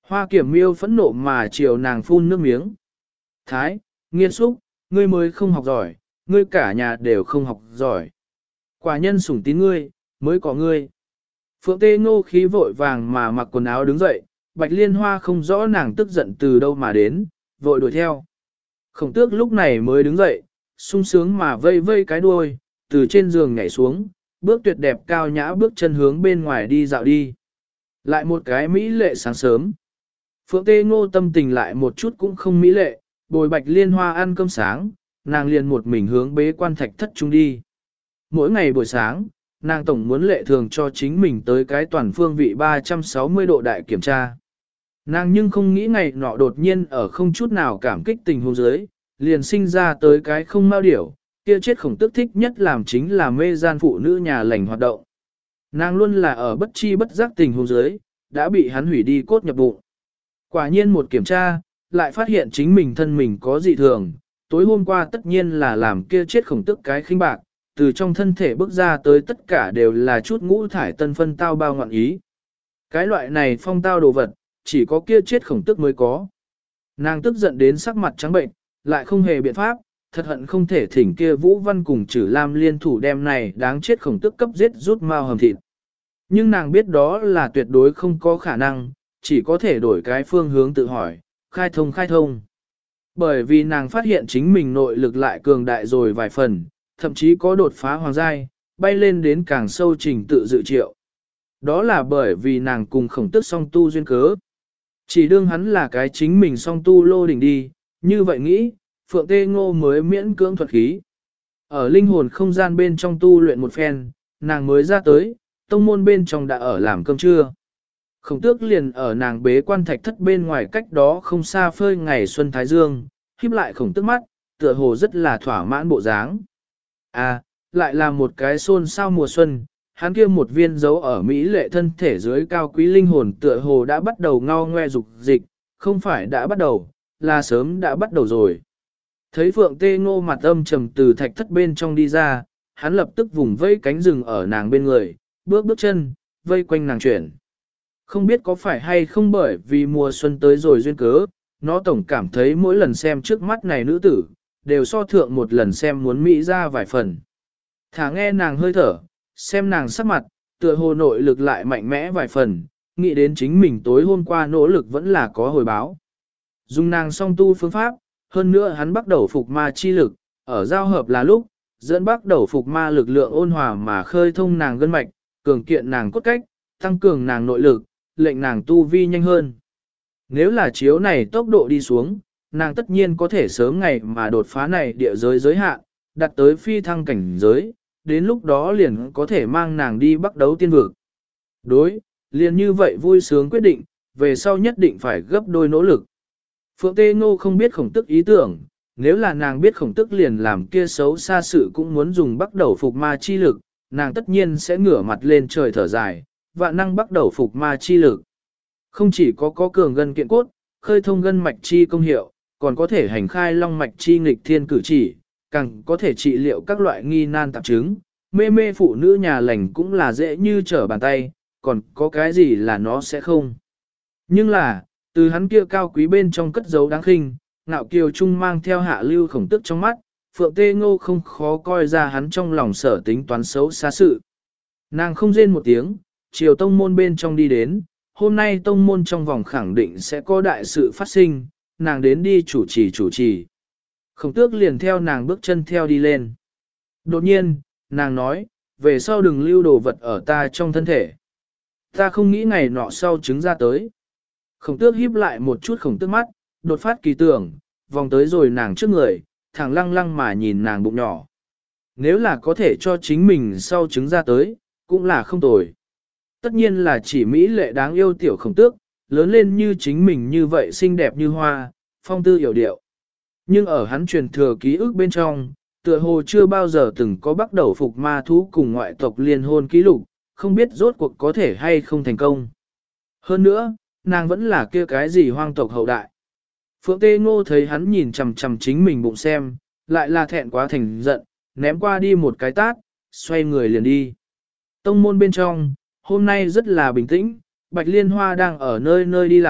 Hoa Kiểm Miêu phẫn nộ mà chiều nàng phun nước miếng. Thái, nghiên xúc, ngươi mới không học giỏi, ngươi cả nhà đều không học giỏi. Quả nhân sủng tín ngươi, mới có ngươi. Phượng Tê Ngô khí vội vàng mà mặc quần áo đứng dậy, Bạch Liên Hoa không rõ nàng tức giận từ đâu mà đến, vội đuổi theo. Khổng tước lúc này mới đứng dậy, sung sướng mà vây vây cái đuôi, từ trên giường nhảy xuống, bước tuyệt đẹp cao nhã bước chân hướng bên ngoài đi dạo đi. Lại một cái mỹ lệ sáng sớm. Phượng Tê Ngô tâm tình lại một chút cũng không mỹ lệ, bồi Bạch Liên Hoa ăn cơm sáng, nàng liền một mình hướng bế quan thạch thất trung đi. Mỗi ngày buổi sáng, nàng tổng muốn lệ thường cho chính mình tới cái toàn phương vị 360 độ đại kiểm tra. Nàng nhưng không nghĩ ngày nọ đột nhiên ở không chút nào cảm kích tình huống dưới, liền sinh ra tới cái không mau điểu, kia chết khổng tức thích nhất làm chính là mê gian phụ nữ nhà lành hoạt động. Nàng luôn là ở bất chi bất giác tình huống dưới, đã bị hắn hủy đi cốt nhập bụng. Quả nhiên một kiểm tra, lại phát hiện chính mình thân mình có dị thường, tối hôm qua tất nhiên là làm kia chết khổng tức cái khinh bạc, từ trong thân thể bước ra tới tất cả đều là chút ngũ thải tân phân tao bao ngọn ý. Cái loại này phong tao đồ vật, chỉ có kia chết khổng tức mới có. Nàng tức giận đến sắc mặt trắng bệnh, lại không hề biện pháp, thật hận không thể thỉnh kia Vũ Văn cùng Trử Lam liên thủ đem này đáng chết khổng tức cấp giết rút mao hầm thịt. Nhưng nàng biết đó là tuyệt đối không có khả năng, chỉ có thể đổi cái phương hướng tự hỏi, khai thông khai thông. Bởi vì nàng phát hiện chính mình nội lực lại cường đại rồi vài phần, thậm chí có đột phá hoàng giai, bay lên đến càng sâu trình tự dự triệu. Đó là bởi vì nàng cùng khổng tức song tu duyên cớ. Chỉ đương hắn là cái chính mình song tu lô đỉnh đi, như vậy nghĩ, Phượng Tê Ngô mới miễn cưỡng thuật khí. Ở linh hồn không gian bên trong tu luyện một phen, nàng mới ra tới, tông môn bên trong đã ở làm cơm trưa. Khổng tước liền ở nàng bế quan thạch thất bên ngoài cách đó không xa phơi ngày xuân thái dương, híp lại khổng tước mắt, tựa hồ rất là thỏa mãn bộ dáng. À, lại là một cái xôn sao mùa xuân, hắn kia một viên dấu ở Mỹ lệ thân thể dưới cao quý linh hồn tựa hồ đã bắt đầu ngao ngoe dục dịch, không phải đã bắt đầu, là sớm đã bắt đầu rồi. Thấy Phượng Tê Ngô mặt âm trầm từ thạch thất bên trong đi ra, hắn lập tức vùng vây cánh rừng ở nàng bên người, bước bước chân, vây quanh nàng chuyển. Không biết có phải hay không bởi vì mùa xuân tới rồi duyên cớ, nó tổng cảm thấy mỗi lần xem trước mắt này nữ tử, đều so thượng một lần xem muốn Mỹ ra vài phần. Thả nghe nàng hơi thở, xem nàng sắc mặt, tựa hồ nội lực lại mạnh mẽ vài phần, nghĩ đến chính mình tối hôm qua nỗ lực vẫn là có hồi báo. Dùng nàng song tu phương pháp, hơn nữa hắn bắt đầu phục ma chi lực, ở giao hợp là lúc, dẫn bắt đầu phục ma lực lượng ôn hòa mà khơi thông nàng gân mạch, cường kiện nàng cốt cách, tăng cường nàng nội lực, lệnh nàng tu vi nhanh hơn. Nếu là chiếu này tốc độ đi xuống, nàng tất nhiên có thể sớm ngày mà đột phá này địa giới giới hạn, đặt tới phi thăng cảnh giới, đến lúc đó liền có thể mang nàng đi bắt đấu tiên vực. Đối, liền như vậy vui sướng quyết định, về sau nhất định phải gấp đôi nỗ lực. Phượng Tê Ngô không biết khổng tức ý tưởng, nếu là nàng biết khổng tức liền làm kia xấu xa sự cũng muốn dùng bắt đầu phục ma chi lực, nàng tất nhiên sẽ ngửa mặt lên trời thở dài, vạn năng bắt đầu phục ma chi lực. Không chỉ có cường gân kiện cốt, khơi thông gân mạch chi công hiệu, còn có thể hành khai long mạch chi nghịch thiên cử chỉ, càng có thể trị liệu các loại nghi nan tạp chứng. Mê mê phụ nữ nhà lành cũng là dễ như trở bàn tay, còn có cái gì là nó sẽ không. Nhưng là, từ hắn kia cao quý bên trong cất giấu đáng khinh, ngạo kiều trung mang theo hạ lưu khổng tức trong mắt, Phượng Tê Ngô không khó coi ra hắn trong lòng sở tính toán xấu xa sự. Nàng không rên một tiếng, chiều tông môn bên trong đi đến, hôm nay tông môn trong vòng khẳng định sẽ có đại sự phát sinh, nàng đến đi chủ trì. Khổng tước liền theo nàng bước chân theo đi lên. Đột nhiên, nàng nói, về sau đừng lưu đồ vật ở ta trong thân thể. Ta không nghĩ ngày nọ sau trứng ra tới. Khổng tước híp lại một chút khổng tước mắt, đột phát kỳ tưởng, vòng tới rồi nàng trước người, thẳng lăng lăng mà nhìn nàng bụng nhỏ. Nếu là có thể cho chính mình sau trứng ra tới, cũng là không tồi. Tất nhiên là chỉ mỹ lệ đáng yêu tiểu khổng tước, lớn lên như chính mình như vậy xinh đẹp như hoa, phong tư hiểu điệu. Nhưng ở hắn truyền thừa ký ức bên trong, tựa hồ chưa bao giờ từng có bắt đầu phục ma thú cùng ngoại tộc liên hôn ký lục, không biết rốt cuộc có thể hay không thành công. Hơn nữa, nàng vẫn là kia cái gì hoang tộc hậu đại. Phượng Tê Ngô thấy hắn nhìn chằm chằm chính mình bụng xem, lại là thẹn quá thành giận, ném qua đi một cái tát, xoay người liền đi. Tông môn bên trong, hôm nay rất là bình tĩnh, Bạch Liên Hoa đang ở nơi nơi đi lại,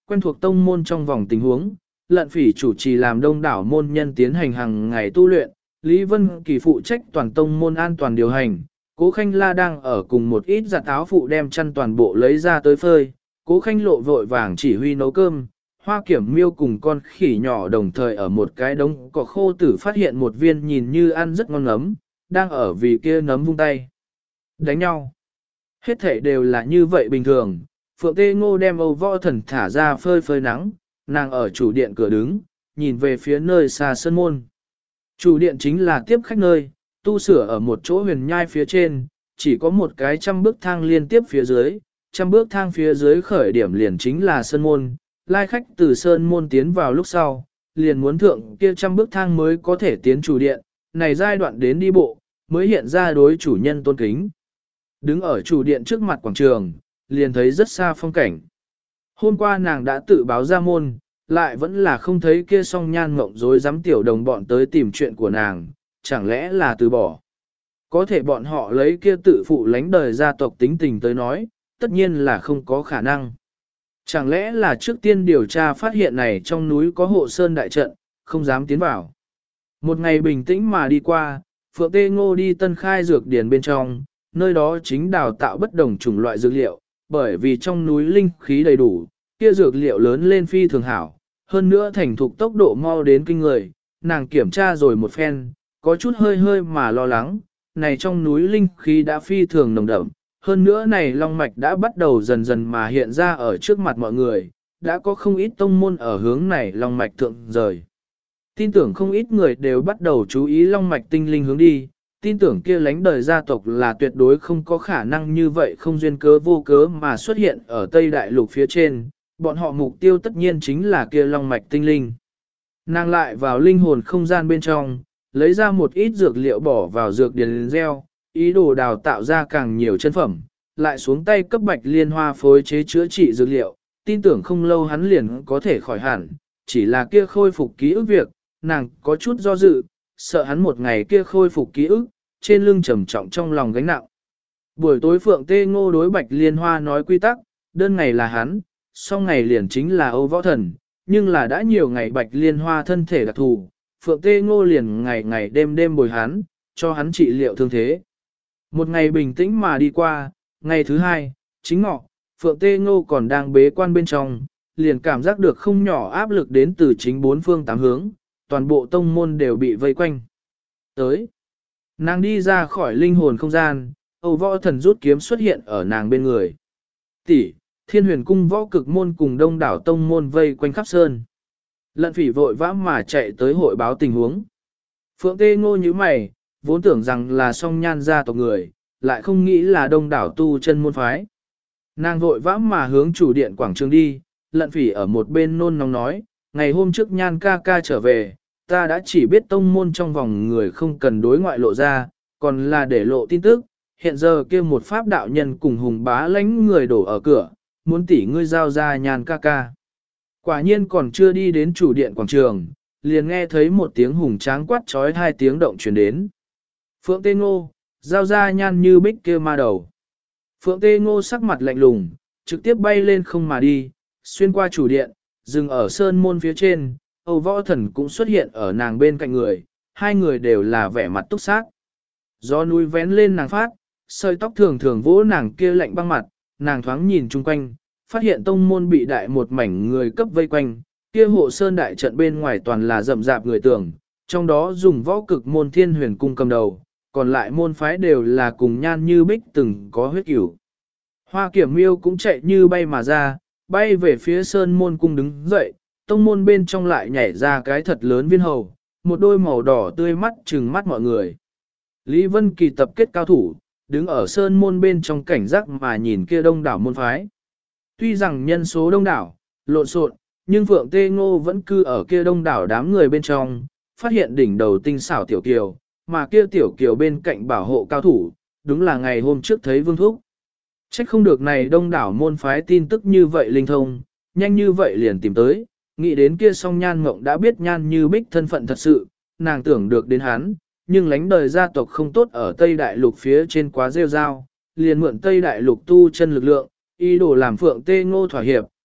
quen thuộc tông môn trong vòng tình huống, Lận Phỉ chủ trì làm đông đảo môn nhân tiến hành hàng ngày tu luyện, Lý Vân Kỳ phụ trách toàn tông môn an toàn điều hành, Cố Khanh La đang ở cùng một ít giặt áo phụ đem chăn toàn bộ lấy ra tới phơi, Cố Khanh Lộ vội vàng chỉ huy nấu cơm, Hoa Kiểm Miêu cùng con khỉ nhỏ đồng thời ở một cái đống cỏ khô tử phát hiện một viên nhìn như ăn rất ngon nấm, đang ở vì kia nấm vung tay. Đánh nhau. Hết thể đều là như vậy bình thường, Phượng Tê Ngô đem Âu Võ Thần thả ra phơi phơi nắng, nàng ở chủ điện cửa đứng, nhìn về phía nơi xa sân môn. Chủ điện chính là tiếp khách nơi, tu sửa ở một chỗ huyền nhai phía trên, chỉ có một cái 100 bước thang liên tiếp phía dưới, 100 bước thang phía dưới khởi điểm liền chính là sân môn, lai khách từ sơn môn tiến vào lúc sau, liền muốn thượng kia 100 bước thang mới có thể tiến chủ điện, này giai đoạn đến đi bộ, mới hiện ra đối chủ nhân tôn kính. Đứng ở chủ điện trước mặt quảng trường, liền thấy rất xa phong cảnh. Hôm qua nàng đã tự báo ra môn, lại vẫn là không thấy kia song nhan ngộng dối dám tiểu đồng bọn tới tìm chuyện của nàng, chẳng lẽ là từ bỏ. Có thể bọn họ lấy kia tự phụ lánh đời gia tộc tính tình tới nói, tất nhiên là không có khả năng. Chẳng lẽ là trước tiên điều tra phát hiện này trong núi có hộ sơn đại trận, không dám tiến vào. Một ngày bình tĩnh mà đi qua, Phượng Tê Ngô đi tân khai dược điển bên trong, nơi đó chính đào tạo bất đồng chủng loại dược liệu, bởi vì trong núi linh khí đầy đủ, kia dược liệu lớn lên phi thường hảo, hơn nữa thành thục tốc độ mau đến kinh người, nàng kiểm tra rồi một phen, có chút hơi hơi mà lo lắng, này trong núi linh khí đã phi thường nồng đậm, hơn nữa này long mạch đã bắt đầu dần dần mà hiện ra ở trước mặt mọi người, đã có không ít tông môn ở hướng này long mạch thượng rời. Tin tưởng không ít người đều bắt đầu chú ý long mạch tinh linh hướng đi, tin tưởng kia lánh đời gia tộc là tuyệt đối không có khả năng như vậy không duyên cớ vô cớ mà xuất hiện ở Tây Đại Lục phía trên, bọn họ mục tiêu tất nhiên chính là kia long mạch tinh linh. Nàng lại vào linh hồn không gian bên trong, lấy ra một ít dược liệu bỏ vào dược điền gieo, ý đồ đào tạo ra càng nhiều chân phẩm, lại xuống tay cấp bạch liên hoa phối chế chữa trị dược liệu, tin tưởng không lâu hắn liền có thể khỏi hẳn, chỉ là kia khôi phục ký ức việc, nàng có chút do dự, sợ hắn một ngày kia khôi phục ký ức, trên lưng trầm trọng trong lòng gánh nặng. Buổi tối Phượng Tê Ngô đối bạch liên hoa nói quy tắc, đơn ngày là hắn, sau ngày liền chính là Âu Võ Thần, nhưng là đã nhiều ngày bạch liên hoa thân thể đặc thù, Phượng Tê Ngô liền ngày ngày đêm đêm bồi hắn, cho hắn trị liệu thương thế. Một ngày bình tĩnh mà đi qua, ngày thứ hai, chính ngọ, Phượng Tê Ngô còn đang bế quan bên trong, liền cảm giác được không nhỏ áp lực đến từ chính bốn phương tám hướng, toàn bộ tông môn đều bị vây quanh. Tới, nàng đi ra khỏi linh hồn không gian, Âu Võ Thần rút kiếm xuất hiện ở nàng bên người. Tỷ, Thiên Huyền Cung võ cực môn cùng đông đảo tông môn vây quanh khắp sơn. Lận Phỉ vội vã mà chạy tới hội báo tình huống. Phượng Tê Ngô như mày, vốn tưởng rằng là song nhan gia tộc người, lại không nghĩ là đông đảo tu chân môn phái. Nàng vội vã mà hướng chủ điện quảng trường đi, Lận Phỉ ở một bên nôn nóng nói, ngày hôm trước nhan ca ca trở về, ta đã chỉ biết tông môn trong vòng người không cần đối ngoại lộ ra, còn là để lộ tin tức, hiện giờ kia một pháp đạo nhân cùng hùng bá lãnh người đổ ở cửa, muốn tỷ ngươi giao ra nhan ca ca. Quả nhiên còn chưa đi đến chủ điện quảng trường, liền nghe thấy một tiếng hùng tráng quát trói hai tiếng động truyền đến. Phượng Tê Ngô, giao ra nhan như bích kia ma đầu. Phượng Tê Ngô sắc mặt lạnh lùng, trực tiếp bay lên không mà đi, xuyên qua chủ điện, dừng ở sơn môn phía trên, Âu Võ Thần cũng xuất hiện ở nàng bên cạnh người, hai người đều là vẻ mặt túc sát. Gió núi vén lên nàng phát, sợi tóc thường thường vỗ nàng kia lạnh băng mặt, nàng thoáng nhìn chung quanh, phát hiện tông môn bị đại một mảnh người cấp vây quanh, kia hộ sơn đại trận bên ngoài toàn là rậm rạp người tưởng, trong đó dùng võ cực môn Thiên Huyền Cung cầm đầu, còn lại môn phái đều là cùng nhan như bích từng có huyết cửu. Hoa Kiểm Miêu cũng chạy như bay mà ra, bay về phía sơn môn cung đứng dậy, tông môn bên trong lại nhảy ra cái thật lớn viên hầu, một đôi màu đỏ tươi mắt trừng mắt mọi người. Lý Vân Kỳ tập kết cao thủ, đứng ở sơn môn bên trong cảnh giác mà nhìn kia đông đảo môn phái. Tuy rằng nhân số đông đảo, lộn xộn, nhưng Phượng Tê Ngô vẫn cư ở kia đông đảo đám người bên trong, phát hiện đỉnh đầu tinh xảo tiểu kiều, mà kia tiểu kiều bên cạnh bảo hộ cao thủ, đúng là ngày hôm trước thấy Vương Thúc. Trách không được này đông đảo môn phái tin tức như vậy linh thông, nhanh như vậy liền tìm tới, nghĩ đến kia song nhan ngộng đã biết nhan như bích thân phận thật sự, nàng tưởng được đến hắn, nhưng lánh đời gia tộc không tốt ở Tây Đại Lục phía trên quá rêu rao, liền mượn Tây Đại Lục tu chân lực lượng, ý đồ làm Phượng Tê Ngô thỏa hiệp,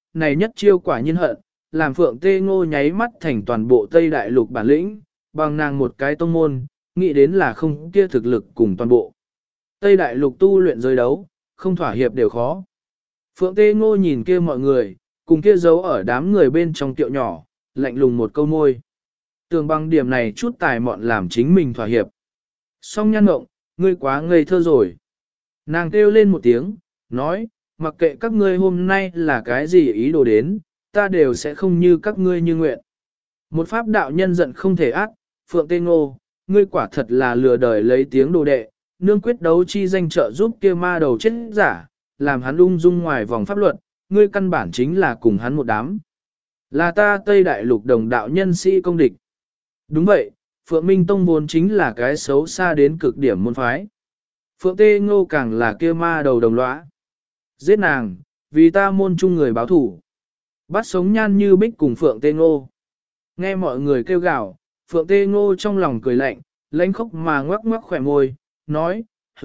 này nhất chiêu quả nhiên hận, làm Phượng Tê Ngô nháy mắt thành toàn bộ Tây Đại Lục bản lĩnh, bằng nàng một cái tông môn, nghĩ đến là không kia thực lực cùng toàn bộ. Tây Đại Lục tu luyện giới đấu, không thỏa hiệp đều khó. Phượng Tê Ngô nhìn kia mọi người, cùng kia giấu ở đám người bên trong tiệu nhỏ, lạnh lùng một câu môi. Tưởng bằng điểm này chút tài mọn làm chính mình thỏa hiệp. Song Nhan Ngộng, ngươi quá ngây thơ rồi. Nàng kêu lên một tiếng, nói, mặc kệ các ngươi hôm nay là cái gì ý đồ đến, ta đều sẽ không như các ngươi như nguyện. Một pháp đạo nhân giận không thể ác, Phượng Tê Ngô, ngươi quả thật là lừa đời lấy tiếng đồ đệ, nương quyết đấu chi danh trợ giúp kia ma đầu chết giả, làm hắn ung dung ngoài vòng pháp luật, ngươi căn bản chính là cùng hắn một đám. Là ta Tây Đại Lục đồng đạo nhân sĩ công địch. Đúng vậy, Phượng Minh Tông vốn chính là cái xấu xa đến cực điểm môn phái. Phượng Tê Ngô càng là kia ma đầu đồng lõa. Giết nàng, vì ta môn chung người báo thủ. Bắt sống Nhan Như Bích cùng Phượng Tê Ngô. Nghe mọi người kêu gào, Phượng Tê Ngô trong lòng cười lạnh, lãnh khốc mà ngoắc ngoắc khỏe môi, nói,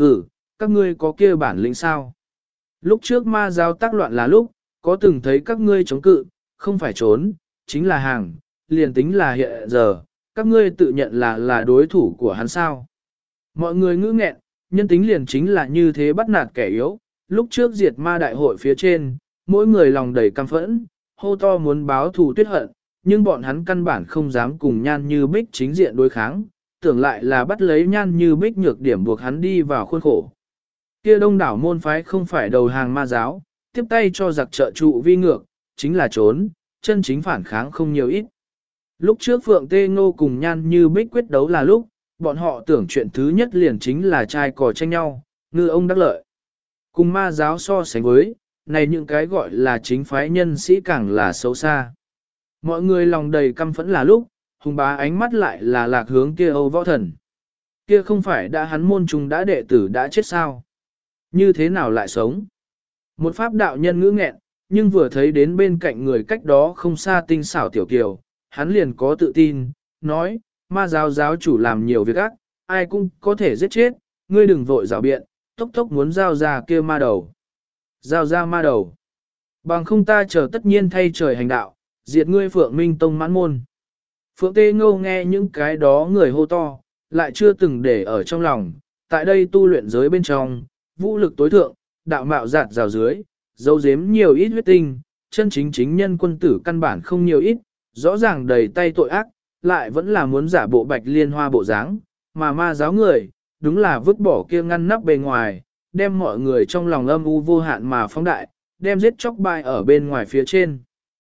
các ngươi có kia bản lĩnh sao? Lúc trước ma giáo tác loạn là lúc, có từng thấy các ngươi chống cự, không phải trốn, chính là hàng, liền tính là hiện giờ, các ngươi tự nhận là đối thủ của hắn sao? Mọi người ngữ nghẹn, nhân tính liền chính là như thế bắt nạt kẻ yếu, lúc trước diệt ma đại hội phía trên, mỗi người lòng đầy căm phẫn, hô to muốn báo thù tuyết hận, nhưng bọn hắn căn bản không dám cùng Nhan Như Bích chính diện đối kháng, tưởng lại là bắt lấy Nhan Như Bích nhược điểm buộc hắn đi vào khuôn khổ. Kia đông đảo môn phái không phải đầu hàng ma giáo, tiếp tay cho giặc trợ trụ vi ngược, chính là trốn, chân chính phản kháng không nhiều ít. Lúc trước Phượng Tê Ngô cùng Nhan Như Bích quyết đấu là lúc, bọn họ tưởng chuyện thứ nhất liền chính là trai cò tranh nhau, ngư ông đắc lợi. Cùng ma giáo so sánh với, này những cái gọi là chính phái nhân sĩ càng là xấu xa. Mọi người lòng đầy căm phẫn là lúc, Hùng Bá ánh mắt lại là lạc hướng kia Âu Võ Thần. Kia không phải đã hắn môn chúng đã đệ tử đã chết sao? Như thế nào lại sống? Một pháp đạo nhân ngữ nghẹn, nhưng vừa thấy đến bên cạnh người cách đó không xa tinh xảo tiểu kiều, hắn liền có tự tin, nói, ma giáo giáo chủ làm nhiều việc ác, ai cũng có thể giết chết, ngươi đừng vội rào biện, tốc tốc muốn giao ra kia ma đầu. Giao ra ma đầu. Bằng không ta chờ tất nhiên thay trời hành đạo, diệt ngươi Phượng Minh Tông mãn môn. Phượng Tê Ngô nghe những cái đó người hô to, lại chưa từng để ở trong lòng, tại đây tu luyện giới bên trong, vũ lực tối thượng, đạo mạo giạt rào dưới, dấu giếm nhiều ít huyết tinh, chân chính nhân quân tử căn bản không nhiều ít, rõ ràng đầy tay tội ác, lại vẫn là muốn giả bộ bạch liên hoa bộ dáng, mà ma giáo người, đúng là vứt bỏ kia ngăn nắp bề ngoài, đem mọi người trong lòng âm u vô hạn mà phóng đại, đem giết chóc bay ở bên ngoài phía trên.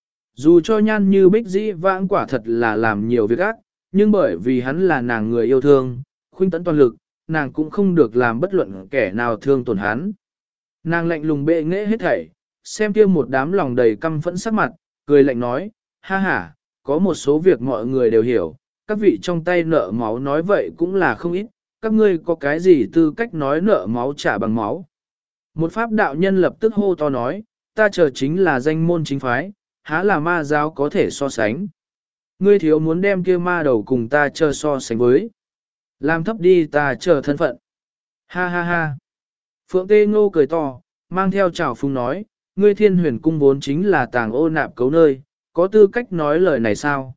Dù cho Nhan Như Bích dĩ vãng quả thật là làm nhiều việc ác, nhưng bởi vì hắn là nàng người yêu thương, khuynh tấn toàn lực, nàng cũng không được làm bất luận kẻ nào thương tổn hắn. Nàng lạnh lùng bệ nghệ hết thảy, xem kia một đám lòng đầy căm phẫn sắc mặt, cười lạnh nói, ha ha, có một số việc mọi người đều hiểu, các vị trong tay nợ máu nói vậy cũng là không ít, các ngươi có cái gì tư cách nói nợ máu trả bằng máu. Một pháp đạo nhân lập tức hô to nói, ta chờ chính là danh môn chính phái, há là ma giáo có thể so sánh. Ngươi thiếu muốn đem kia ma đầu cùng ta chờ so sánh với. Làm thấp đi ta chờ thân phận. Ha ha ha. Phượng Tê Ngô cười to, mang theo trào phúng nói, ngươi Thiên Huyền cung vốn chính là tàng ô nạp cấu nơi, có tư cách nói lời này sao?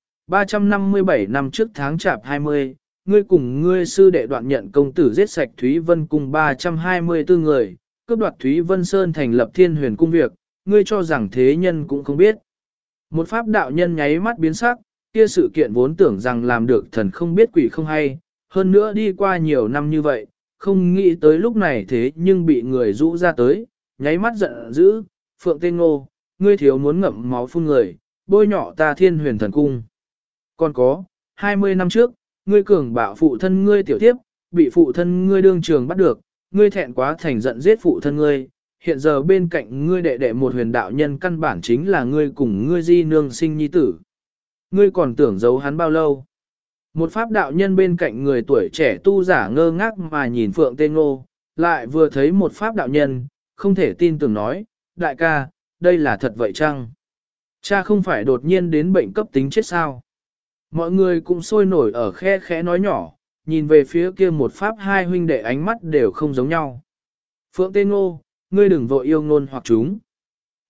357 năm trước tháng chạp 20, ngươi cùng ngươi sư đệ đoạn nhận công tử giết sạch Thúy Vân cung 324 người, cướp đoạt Thúy Vân Sơn thành lập Thiên Huyền cung việc, ngươi cho rằng thế nhân cũng không biết. Một pháp đạo nhân nháy mắt biến sắc, kia sự kiện vốn tưởng rằng làm được thần không biết quỷ không hay, hơn nữa đi qua nhiều năm như vậy, không nghĩ tới lúc này thế nhưng bị người rũ ra tới, nháy mắt giận dữ, Phượng Tê Ngô, ngươi thiếu muốn ngậm máu phun người, bôi nhọ ta Thiên Huyền thần cung. Còn có, 20 năm trước, ngươi cường bạo phụ thân ngươi tiểu tiếp, bị phụ thân ngươi đương trường bắt được, ngươi thẹn quá thành giận giết phụ thân ngươi, hiện giờ bên cạnh ngươi đệ đệ một huyền đạo nhân căn bản chính là ngươi cùng ngươi di nương sinh nhi tử. Ngươi còn tưởng giấu hắn bao lâu? Một pháp đạo nhân bên cạnh người tuổi trẻ tu giả ngơ ngác mà nhìn Phượng Tê Ngô, lại vừa thấy một pháp đạo nhân, không thể tin tưởng nói, đại ca, đây là thật vậy chăng? Cha không phải đột nhiên đến bệnh cấp tính chết sao? Mọi người cũng sôi nổi ở khe khẽ nói nhỏ, nhìn về phía kia một pháp hai huynh đệ ánh mắt đều không giống nhau. Phượng Tê Ngô, ngươi đừng vội yêu ngôn hoặc chúng.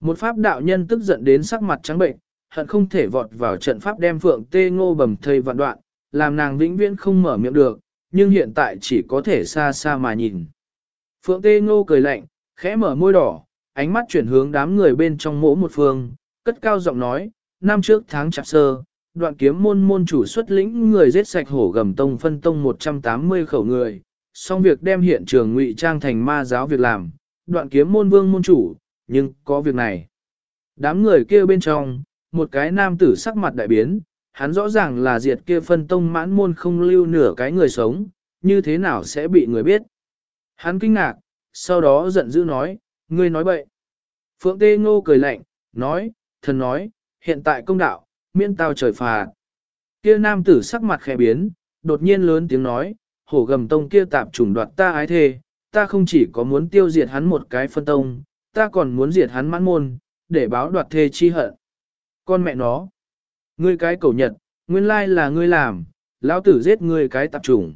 Một pháp đạo nhân tức giận đến sắc mặt trắng bệnh, hận không thể vọt vào trận pháp đem Phượng Tê Ngô bầm thây vạn đoạn, làm nàng vĩnh viễn không mở miệng được, nhưng hiện tại chỉ có thể xa xa mà nhìn. Phượng Tê Ngô cười lạnh, khẽ mở môi đỏ, ánh mắt chuyển hướng đám người bên trong mỗ một phương, cất cao giọng nói, năm trước tháng chạp sơ, Đoạn Kiếm môn môn chủ xuất lĩnh người giết sạch Hổ Gầm tông phân tông 180 khẩu người, xong việc đem hiện trường ngụy trang thành ma giáo việc làm, Đoạn Kiếm môn vương môn chủ, nhưng có việc này. Đám người kia bên trong, một cái nam tử sắc mặt đại biến, hắn rõ ràng là diệt kia phân tông mãn môn không lưu nửa cái người sống, như thế nào sẽ bị người biết. Hắn kinh ngạc, sau đó giận dữ nói, ngươi nói bậy. Phượng Tê Ngô cười lạnh, nói, thần nói, hiện tại công đạo, miễn tao trời phạt. Kia nam tử sắc mặt khẽ biến, đột nhiên lớn tiếng nói, Hổ Gầm tông kia tạp chủng đoạt ta ái thê, ta không chỉ có muốn tiêu diệt hắn một cái phân tông, ta còn muốn diệt hắn mãn môn, để báo đoạt thê chi hận. Con mẹ nó, ngươi cái cẩu nhật, nguyên lai là ngươi làm, lão tử giết ngươi cái tạp chủng.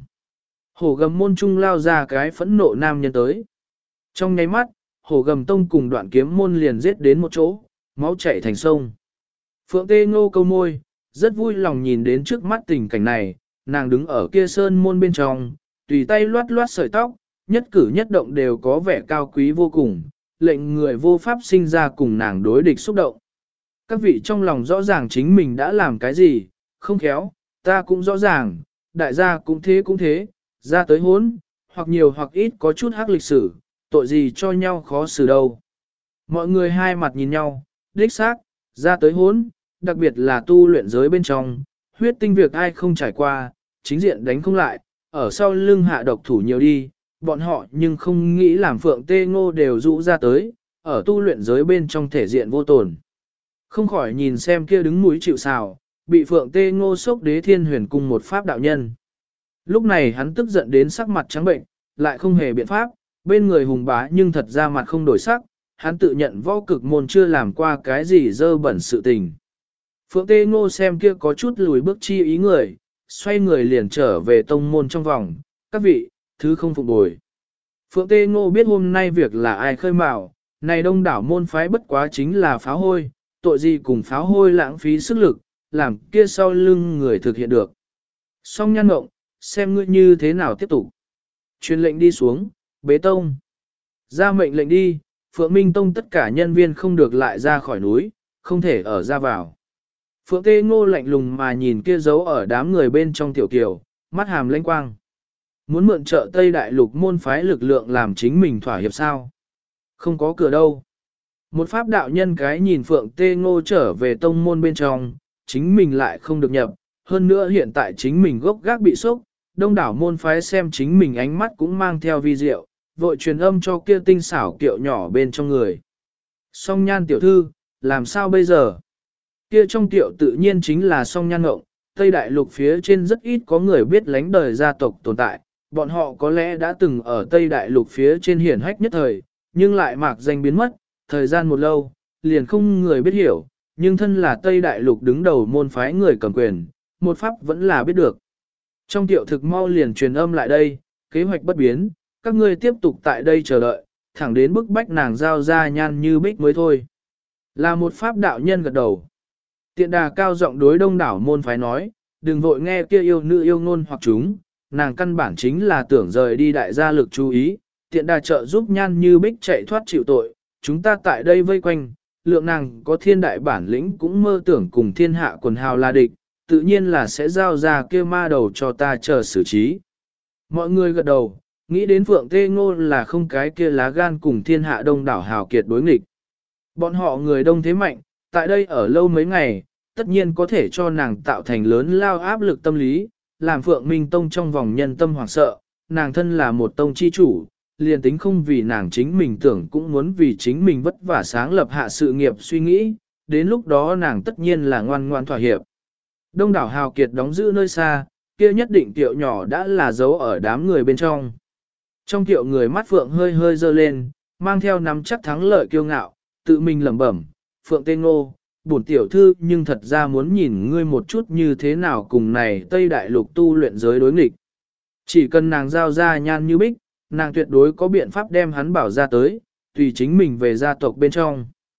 Hổ Gầm môn trung lao ra cái phẫn nộ nam nhân tới. Trong nháy mắt, Hổ Gầm tông cùng Đoạn Kiếm môn liền giết đến một chỗ, máu chảy thành sông. Phượng Tê Ngô câu môi, rất vui lòng nhìn đến trước mắt tình cảnh này, nàng đứng ở kia sơn môn bên trong, tùy tay loát loát sợi tóc, nhất cử nhất động đều có vẻ cao quý vô cùng, lệnh người vô pháp sinh ra cùng nàng đối địch xúc động. Các vị trong lòng rõ ràng chính mình đã làm cái gì, không khéo, ta cũng rõ ràng, đại gia cũng thế, ra tới hốn, hoặc nhiều hoặc ít có chút hắc lịch sử, tội gì cho nhau khó xử đâu. Mọi người hai mặt nhìn nhau, đích xác, ra tới hốn, đặc biệt là tu luyện giới bên trong, huyết tinh việc ai không trải qua, chính diện đánh không lại, ở sau lưng hạ độc thủ nhiều đi, bọn họ nhưng không nghĩ làm Phượng Tê Ngô đều rũ ra tới, ở tu luyện giới bên trong thể diện vô tồn. Không khỏi nhìn xem kia đứng mũi chịu sào, bị Phượng Tê Ngô sốc đế thiên huyền cung một pháp đạo nhân. Lúc này hắn tức giận đến sắc mặt trắng bệnh, lại không hề biện pháp, bên người hùng bá nhưng thật ra mặt không đổi sắc, hắn tự nhận võ cực môn chưa làm qua cái gì dơ bẩn sự tình. Phượng Tê Ngô xem kia có chút lùi bước chi ý người, xoay người liền trở về tông môn trong vòng, các vị, thứ không phục bồi. Phượng Tê Ngô biết hôm nay việc là ai khơi mào, này đông đảo môn phái bất quá chính là pháo hôi, tội gì cùng pháo hôi lãng phí sức lực, làm kia sau lưng người thực hiện được. Song Nhan Ngộng, xem ngươi như thế nào tiếp tục. Truyền lệnh đi xuống, bế tông. Ra mệnh lệnh đi, Phượng Minh Tông tất cả nhân viên không được lại ra khỏi núi, không thể ở ra vào. Phượng Tê Ngô lạnh lùng mà nhìn kia giấu ở đám người bên trong tiểu kiều, mắt hàm lanh quang. Muốn mượn trợ Tây Đại Lục môn phái lực lượng làm chính mình thỏa hiệp sao? Không có cửa đâu. Một pháp đạo nhân cái nhìn Phượng Tê Ngô trở về tông môn bên trong, chính mình lại không được nhập, hơn nữa hiện tại chính mình gốc gác bị sốc, đông đảo môn phái xem chính mình ánh mắt cũng mang theo vi diệu, vội truyền âm cho kia tinh xảo kiệu nhỏ bên trong người. Song Nhan tiểu thư, làm sao bây giờ? Kia trong tiệu tự nhiên chính là Song Nhan Ngộng, Tây Đại Lục phía trên rất ít có người biết lánh đời gia tộc tồn tại, bọn họ có lẽ đã từng ở Tây Đại Lục phía trên hiển hách nhất thời, nhưng lại mạc danh biến mất, thời gian một lâu, liền không người biết hiểu, nhưng thân là Tây Đại Lục đứng đầu môn phái người cầm quyền, một pháp vẫn là biết được. Trong tiệu thực mau liền truyền âm lại đây, kế hoạch bất biến, các ngươi tiếp tục tại đây chờ đợi, thẳng đến bức bách nàng giao ra Nhan Như Bích mới thôi. Là một pháp đạo nhân gật đầu. Tiện đà cao giọng đối đông đảo môn phái nói, đừng vội nghe kia yêu nữ yêu ngôn hoặc chúng, nàng căn bản chính là tưởng rời đi đại gia lực chú ý, tiện đà trợ giúp Nhan Như Bích chạy thoát chịu tội, chúng ta tại đây vây quanh, lượng nàng có thiên đại bản lĩnh cũng mơ tưởng cùng thiên hạ quần hào là địch, tự nhiên là sẽ giao ra kia ma đầu cho ta chờ xử trí. Mọi người gật đầu, nghĩ đến Phượng Tê Ngô là không cái kia lá gan cùng thiên hạ đông đảo hào kiệt đối nghịch. Bọn họ người đông thế mạnh, tại đây ở lâu mấy ngày, tất nhiên có thể cho nàng tạo thành lớn lao áp lực tâm lý, làm Phượng Minh Tông trong vòng nhân tâm hoảng sợ, nàng thân là một tông chi chủ, liền tính không vì nàng chính mình tưởng cũng muốn vì chính mình vất vả sáng lập hạ sự nghiệp suy nghĩ, đến lúc đó nàng tất nhiên là ngoan ngoan thỏa hiệp. Đông đảo hào kiệt đóng giữ nơi xa, kia nhất định tiệu nhỏ đã là giấu ở đám người bên trong. Trong tiệu người mắt Phượng hơi hơi dơ lên, mang theo nắm chắc thắng lợi kiêu ngạo, tự mình lẩm bẩm, Phượng Tê Ngô, bổn tiểu thư nhưng thật ra muốn nhìn ngươi một chút như thế nào cùng này Tây Đại Lục tu luyện giới đối nghịch. Chỉ cần nàng giao ra Nhan Như Bích, nàng tuyệt đối có biện pháp đem hắn bảo ra tới, tùy chính mình về gia tộc bên trong.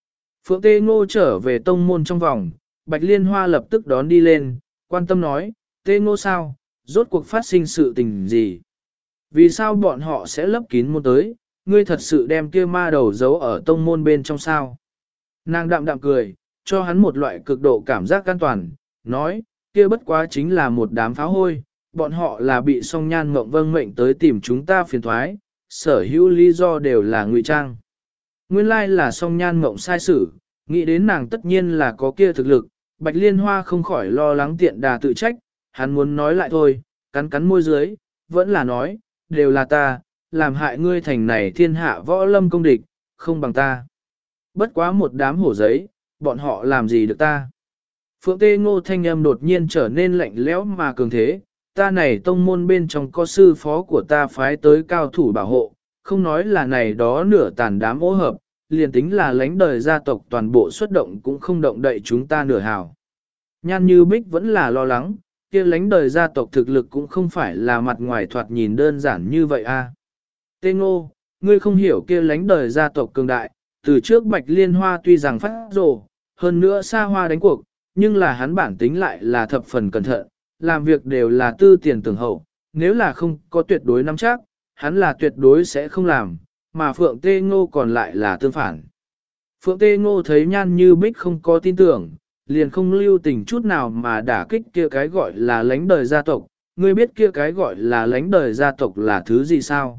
Phượng Tê Ngô trở về tông môn trong vòng, Bạch Liên Hoa lập tức đón đi lên, quan tâm nói, Tê Ngô sao, rốt cuộc phát sinh sự tình gì? Vì sao bọn họ sẽ lấp kín môn tới, ngươi thật sự đem kia ma đầu giấu ở tông môn bên trong sao? Nàng đạm đạm cười, cho hắn một loại cực độ cảm giác an toàn, nói, kia bất quá chính là một đám pháo hôi, bọn họ là bị song nhan mộng vâng mệnh tới tìm chúng ta phiền thoái, sở hữu lý do đều là ngụy trang. Nguyên lai là song nhan mộng sai sử, nghĩ đến nàng tất nhiên là có kia thực lực, Bạch Liên Hoa không khỏi lo lắng tiện đà tự trách, hắn muốn nói lại thôi, cắn cắn môi dưới, vẫn là nói, đều là ta, làm hại ngươi thành này thiên hạ võ lâm công địch, không bằng ta. Bất quá một đám hổ giấy, bọn họ làm gì được ta. Phượng Tê Ngô thanh âm đột nhiên trở nên lạnh lẽo mà cường thế, ta này tông môn bên trong có sư phó của ta phái tới cao thủ bảo hộ, không nói là này đó nửa tàn đám ô hợp, liền tính là lãnh đời gia tộc toàn bộ xuất động cũng không động đậy chúng ta nửa hào. Nhan Như Bích vẫn là lo lắng, kia lãnh đời gia tộc thực lực cũng không phải là mặt ngoài thoạt nhìn đơn giản như vậy a. Tê Ngô, ngươi không hiểu kia lãnh đời gia tộc cường đại, từ trước Bạch Liên Hoa tuy rằng phát rồ, hơn nữa xa hoa đánh cuộc, nhưng là hắn bản tính lại là thập phần cẩn thận, làm việc đều là tư tiền tưởng hậu, nếu là không có tuyệt đối nắm chắc, hắn là tuyệt đối sẽ không làm, mà Phượng Tê Ngô còn lại là tương phản. Phượng Tê Ngô thấy Nhan Như Bích không có tin tưởng, liền không lưu tình chút nào mà đả kích kia cái gọi là lãnh đời gia tộc, ngươi biết kia cái gọi là lãnh đời gia tộc là thứ gì sao?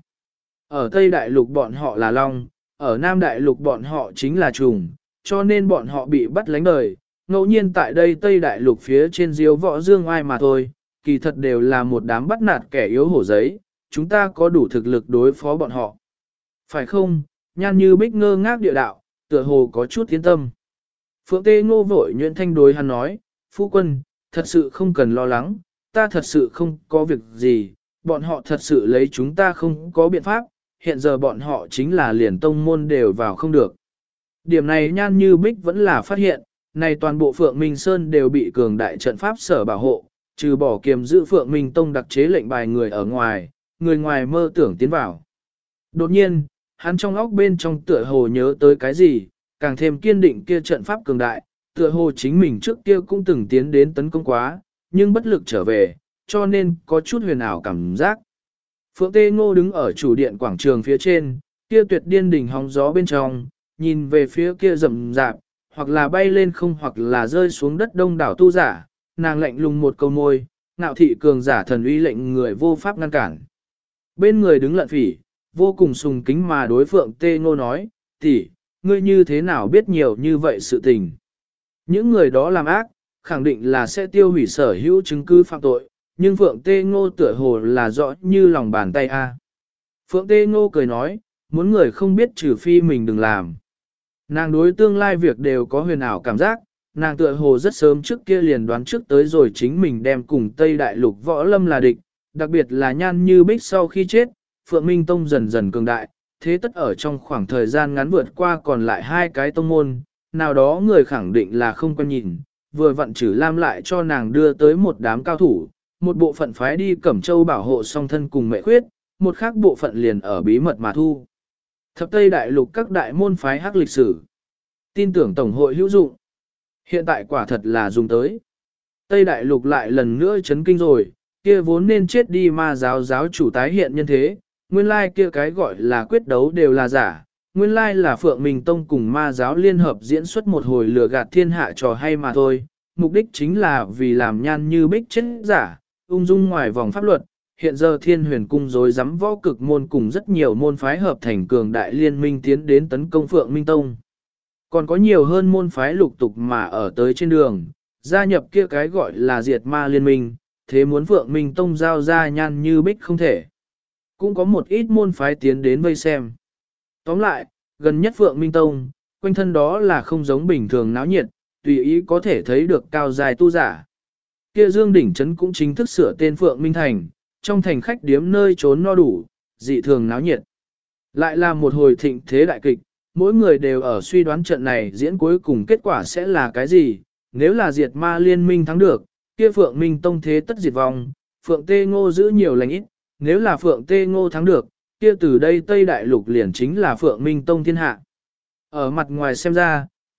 Ở Tây Đại Lục bọn họ là long, ở Nam Đại Lục bọn họ chính là trùng, cho nên bọn họ bị bắt lãnh đời, ngẫu nhiên tại đây Tây Đại Lục phía trên diếu võ dương ai mà thôi, kỳ thật đều là một đám bắt nạt kẻ yếu hổ giấy, chúng ta có đủ thực lực đối phó bọn họ. Phải không? Nhan Như Bích ngơ ngác địa đạo, tựa hồ có chút yên tâm. Phượng Tê Ngô vội nhuyễn thanh đối hắn nói, phu quân, thật sự không cần lo lắng, ta thật sự không có việc gì, bọn họ thật sự lấy chúng ta không có biện pháp, hiện giờ bọn họ chính là liền tông môn đều vào không được. Điểm này Nhan Như Bích vẫn là phát hiện, này toàn bộ Phượng Minh Sơn đều bị cường đại trận pháp sở bảo hộ, trừ bỏ kiềm giữ Phượng Minh Tông đặc chế lệnh bài người ở ngoài, người ngoài mơ tưởng tiến vào. Đột nhiên, hắn trong óc bên trong tựa hồ nhớ tới cái gì, càng thêm kiên định kia trận pháp cường đại, tựa hồ chính mình trước kia cũng từng tiến đến tấn công quá, nhưng bất lực trở về, cho nên có chút huyền ảo cảm giác. Phượng Tê Ngô đứng ở chủ điện quảng trường phía trên, kia tuyệt điên đỉnh hóng gió bên trong, nhìn về phía kia rậm rạp, hoặc là bay lên không hoặc là rơi xuống đất đông đảo tu giả, nàng lạnh lùng một câu môi, ngạo thị cường giả thần uy lệnh người vô pháp ngăn cản. Bên người đứng lận phỉ, vô cùng sùng kính mà đối Phượng Tê Ngô nói, tỷ, ngươi như thế nào biết nhiều như vậy sự tình. Những người đó làm ác, khẳng định là sẽ tiêu hủy sở hữu chứng cứ phạm tội, nhưng Phượng Tê Ngô tựa hồ là rõ như lòng bàn tay a. Phượng Tê Ngô cười nói, muốn người không biết trừ phi mình đừng làm. Nàng đối tương lai việc đều có huyền ảo cảm giác, nàng tựa hồ rất sớm trước kia liền đoán trước tới rồi chính mình đem cùng Tây Đại Lục võ lâm là địch, đặc biệt là Nhan Như Bích sau khi chết, Phượng Minh Tông dần dần cường đại, thế tất ở trong khoảng thời gian ngắn vượt qua còn lại hai cái tông môn, nào đó người khẳng định là không quen nhìn, vừa vặn Trử Lam lại cho nàng đưa tới một đám cao thủ, một bộ phận phái đi Cẩm Châu bảo hộ song thân cùng mẹ khuyết, một khác bộ phận liền ở bí mật mà thu. Thập Tây Đại Lục các đại môn phái hắc lịch sử. Tin tưởng Tổng hội hữu dụng. Hiện tại quả thật là dùng tới. Tây Đại Lục lại lần nữa chấn kinh rồi, kia vốn nên chết đi ma giáo giáo chủ tái hiện nhân thế, nguyên lai kia cái gọi là quyết đấu đều là giả, nguyên lai là Phượng Minh Tông cùng ma giáo liên hợp diễn xuất một hồi lừa gạt thiên hạ trò hay mà thôi, mục đích chính là vì làm Nhan Như Bích chết giả, ung dung ngoài vòng pháp luật, hiện giờ Thiên Huyền Cung rối rắm võ cực môn cùng rất nhiều môn phái hợp thành cường đại liên minh tiến đến tấn công Phượng Minh Tông. Còn có nhiều hơn môn phái lục tục mà ở tới trên đường, gia nhập kia cái gọi là diệt ma liên minh, thế muốn Phượng Minh Tông giao ra Nhan Như Bích không thể. Cũng có một ít môn phái tiến đến vây xem. Tóm lại, gần nhất Phượng Minh Tông, quanh thân đó là không giống bình thường náo nhiệt, tùy ý có thể thấy được cao dài tu giả. Kia Dương Đỉnh Trấn cũng chính thức sửa tên Phượng Minh Thành, trong thành khách điếm nơi trốn no đủ, dị thường náo nhiệt. Lại là một hồi thịnh thế đại kịch, mỗi người đều ở suy đoán trận này diễn cuối cùng kết quả sẽ là cái gì, nếu là diệt ma liên minh thắng được, kia Phượng Minh Tông thế tất diệt vong, Phượng Tê Ngô giữ nhiều lành ít, nếu là Phượng Tê Ngô thắng được, kia từ đây Tây Đại Lục liền chính là Phượng Minh Tông thiên hạ. Ở mặt ngoài xem ra,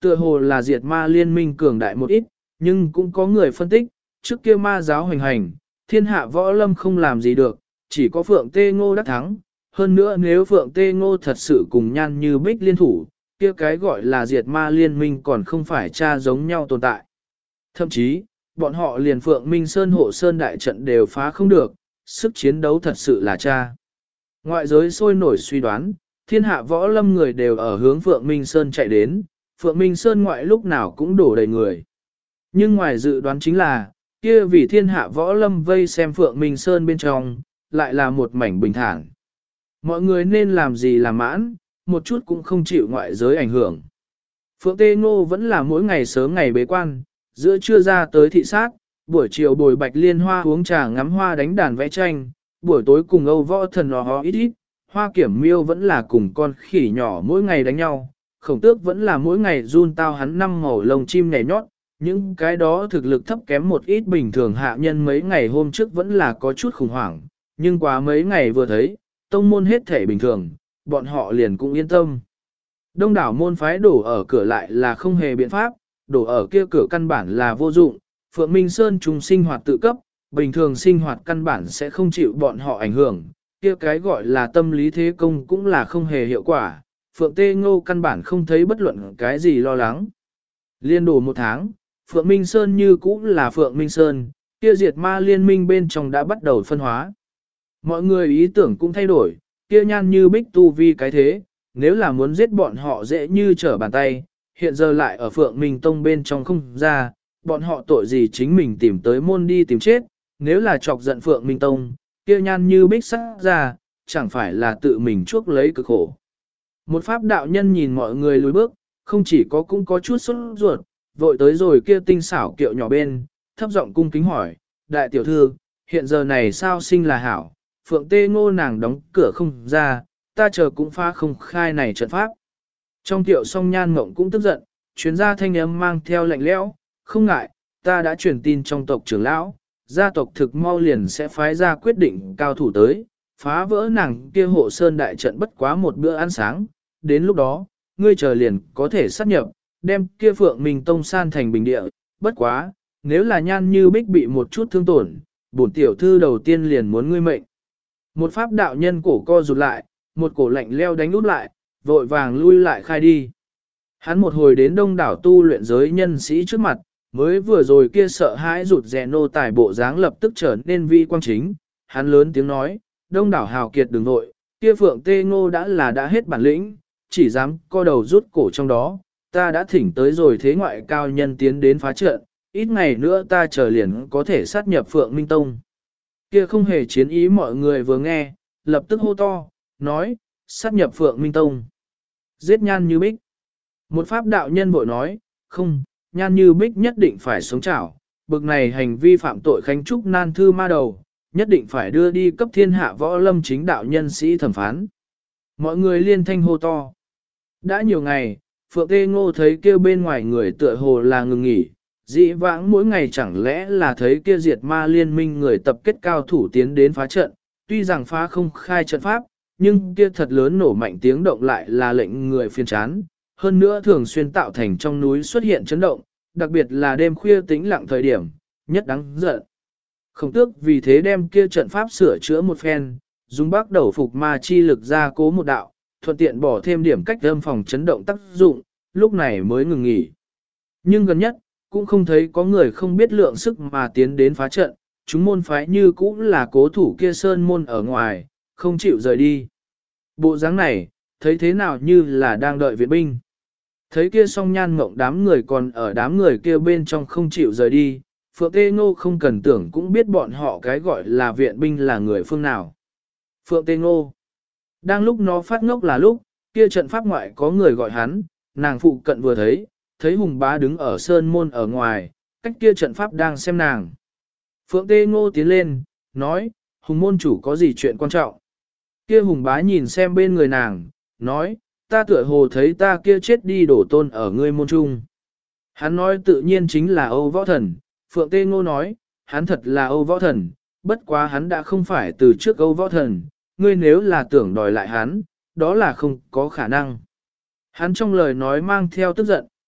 Tựa hồ là diệt ma liên minh cường đại một ít, nhưng cũng có người phân tích, trước kia ma giáo hoành hành, thiên hạ võ lâm không làm gì được, chỉ có Phượng Tê Ngô đắc thắng. Hơn nữa nếu Phượng Tê Ngô thật sự cùng Nhan Như Bích liên thủ, kia cái gọi là diệt ma liên minh còn không phải cha giống nhau tồn tại. Thậm chí, bọn họ liền Phượng Minh Sơn hộ sơn đại trận đều phá không được, sức chiến đấu thật sự là cha. Ngoại giới sôi nổi suy đoán, thiên hạ võ lâm người đều ở hướng Phượng Minh Sơn chạy đến, Phượng Minh Sơn ngoại lúc nào cũng đổ đầy người. Nhưng ngoài dự đoán chính là, kia vì thiên hạ võ lâm vây xem Phượng Minh Sơn bên trong, lại là một mảnh bình thản. Mọi người nên làm gì làm mãn, một chút cũng không chịu ngoại giới ảnh hưởng. Phượng Tê Ngô vẫn là mỗi ngày sớm ngày bế quan, giữa trưa ra tới thị sát, buổi chiều bồi Bạch Liên Hoa uống trà ngắm hoa đánh đàn vẽ tranh, buổi tối cùng Âu Võ Thần hò ít ít, Hoa Kiểm Miêu vẫn là cùng con khỉ nhỏ mỗi ngày đánh nhau, Khổng Tước vẫn là mỗi ngày run tao hắn 5 màu lông chim nhảy nhót, những cái đó thực lực thấp kém một ít bình thường hạ nhân mấy ngày hôm trước vẫn là có chút khủng hoảng, nhưng quá mấy ngày vừa thấy, tông môn hết thể bình thường, bọn họ liền cũng yên tâm. Đông đảo môn phái đổ ở cửa lại là không hề biện pháp, đổ ở kia cửa căn bản là vô dụng, Phượng Minh Sơn trùng sinh hoạt tự cấp, bình thường sinh hoạt căn bản sẽ không chịu bọn họ ảnh hưởng, kia cái gọi là tâm lý thế công cũng là không hề hiệu quả, Phượng Tê Ngô căn bản không thấy bất luận cái gì lo lắng. Liên đổ 1 tháng, Phượng Minh Sơn như cũ là Phượng Minh Sơn, kia diệt ma liên minh bên trong đã bắt đầu phân hóa. Mọi người ý tưởng cũng thay đổi, kia Nhan Như Bích tu vi cái thế, nếu là muốn giết bọn họ dễ như trở bàn tay, hiện giờ lại ở Phượng Minh Tông bên trong không ra, bọn họ tội gì chính mình tìm tới môn đi tìm chết, nếu là chọc giận Phượng Minh Tông, kia Nhan Như Bích sát ra, chẳng phải là tự mình chuốc lấy cực khổ. Một pháp đạo nhân nhìn mọi người lùi bước, không chỉ có cũng có chút sốt ruột, vội tới rồi kia tinh xảo kiệu nhỏ bên, thấp giọng cung kính hỏi, đại tiểu thư, hiện giờ này sao sinh là hảo, Phượng Tê Ngô nàng đóng cửa không ra, ta chờ cũng phá không khai này trận pháp. Trong tiệu song Nhan Ngộng cũng tức giận, chuyến gia thanh âm mang theo lạnh lẽo, không ngại, ta đã truyền tin trong tộc trưởng lão, gia tộc thực mau liền sẽ phái ra quyết định cao thủ tới, phá vỡ nàng kia hộ sơn đại trận bất quá một bữa ăn sáng, đến lúc đó, ngươi chờ liền có thể sát nhập, đem kia Phượng Minh Tông san thành bình địa, bất quá, nếu là Nhan Như Bích bị một chút thương tổn, bổn tiểu thư đầu tiên liền muốn ngươi mệnh. Một pháp đạo nhân cổ co rụt lại, một cổ lạnh leo đánh út lại, vội vàng lui lại khai đi. Hắn một hồi đến đông đảo tu luyện giới nhân sĩ trước mặt, mới vừa rồi kia sợ hãi rụt rè nô tài bộ dáng lập tức trở nên vi quang chính. Hắn lớn tiếng nói, đông đảo hào kiệt đừng nội, kia Phượng Tê Ngô đã hết bản lĩnh, chỉ dám co đầu rút cổ trong đó. Ta đã thỉnh tới rồi thế ngoại cao nhân tiến đến phá trận, ít ngày nữa ta chờ liền có thể sát nhập Phượng Minh Tông. Kia không hề chiến ý mọi người vừa nghe, lập tức hô to, nói, sát nhập Phượng Minh Tông. Giết Nhan Như Bích. Một pháp đạo nhân vội nói, không, Nhan Như Bích nhất định phải sống chảo, bực này hành vi phạm tội khánh trúc nan thư ma đầu, nhất định phải đưa đi cấp thiên hạ võ lâm chính đạo nhân sĩ thẩm phán. Mọi người liên thanh hô to. Đã nhiều ngày, Phượng Tê Ngô thấy kêu bên ngoài người tựa hồ là ngừng nghỉ, dĩ vãng mỗi ngày chẳng lẽ là thấy kia diệt ma liên minh người tập kết cao thủ tiến đến phá trận, tuy rằng phá không khai trận pháp, nhưng kia thật lớn nổ mạnh tiếng động lại là lệnh người phiền chán, hơn nữa thường xuyên tạo thành trong núi xuất hiện chấn động, đặc biệt là đêm khuya tĩnh lặng thời điểm, nhất đáng giận. Khổng Tước vì thế đem kia trận pháp sửa chữa một phen, dùng bắt đầu phục ma chi lực ra cố một đạo, thuận tiện bỏ thêm điểm cách âm phòng chấn động tác dụng, lúc này mới ngừng nghỉ. Nhưng gần nhất, cũng không thấy có người không biết lượng sức mà tiến đến phá trận, chúng môn phái như cũ là cố thủ kia sơn môn ở ngoài, không chịu rời đi. Bộ dáng này, thấy thế nào như là đang đợi viện binh. Thấy kia song Nhan Ngộng đám người còn ở đám người kia bên trong không chịu rời đi, Phượng Tê Ngô không cần tưởng cũng biết bọn họ cái gọi là viện binh là người phương nào. Phượng Tê Ngô. Đang lúc nó phát ngốc là lúc, kia trận pháp ngoại có người gọi hắn, nàng phụ cận vừa thấy Hùng Bá đứng ở sơn môn ở ngoài, cách kia trận pháp đang xem nàng. Phượng Tê Ngô tiến lên, nói, Hùng môn chủ có gì chuyện quan trọng. Kia Hùng Bá nhìn xem bên người nàng, nói, ta tựa hồ thấy ta kia chết đi đổ tôn ở ngươi môn trung. Hắn nói tự nhiên chính là Âu Võ Thần, Phượng Tê Ngô nói, hắn thật là Âu Võ Thần, bất quá hắn đã không phải từ trước Âu Võ Thần, ngươi nếu là tưởng đòi lại hắn, đó là không có khả năng. Hắn trong lời nói mang theo tức giận,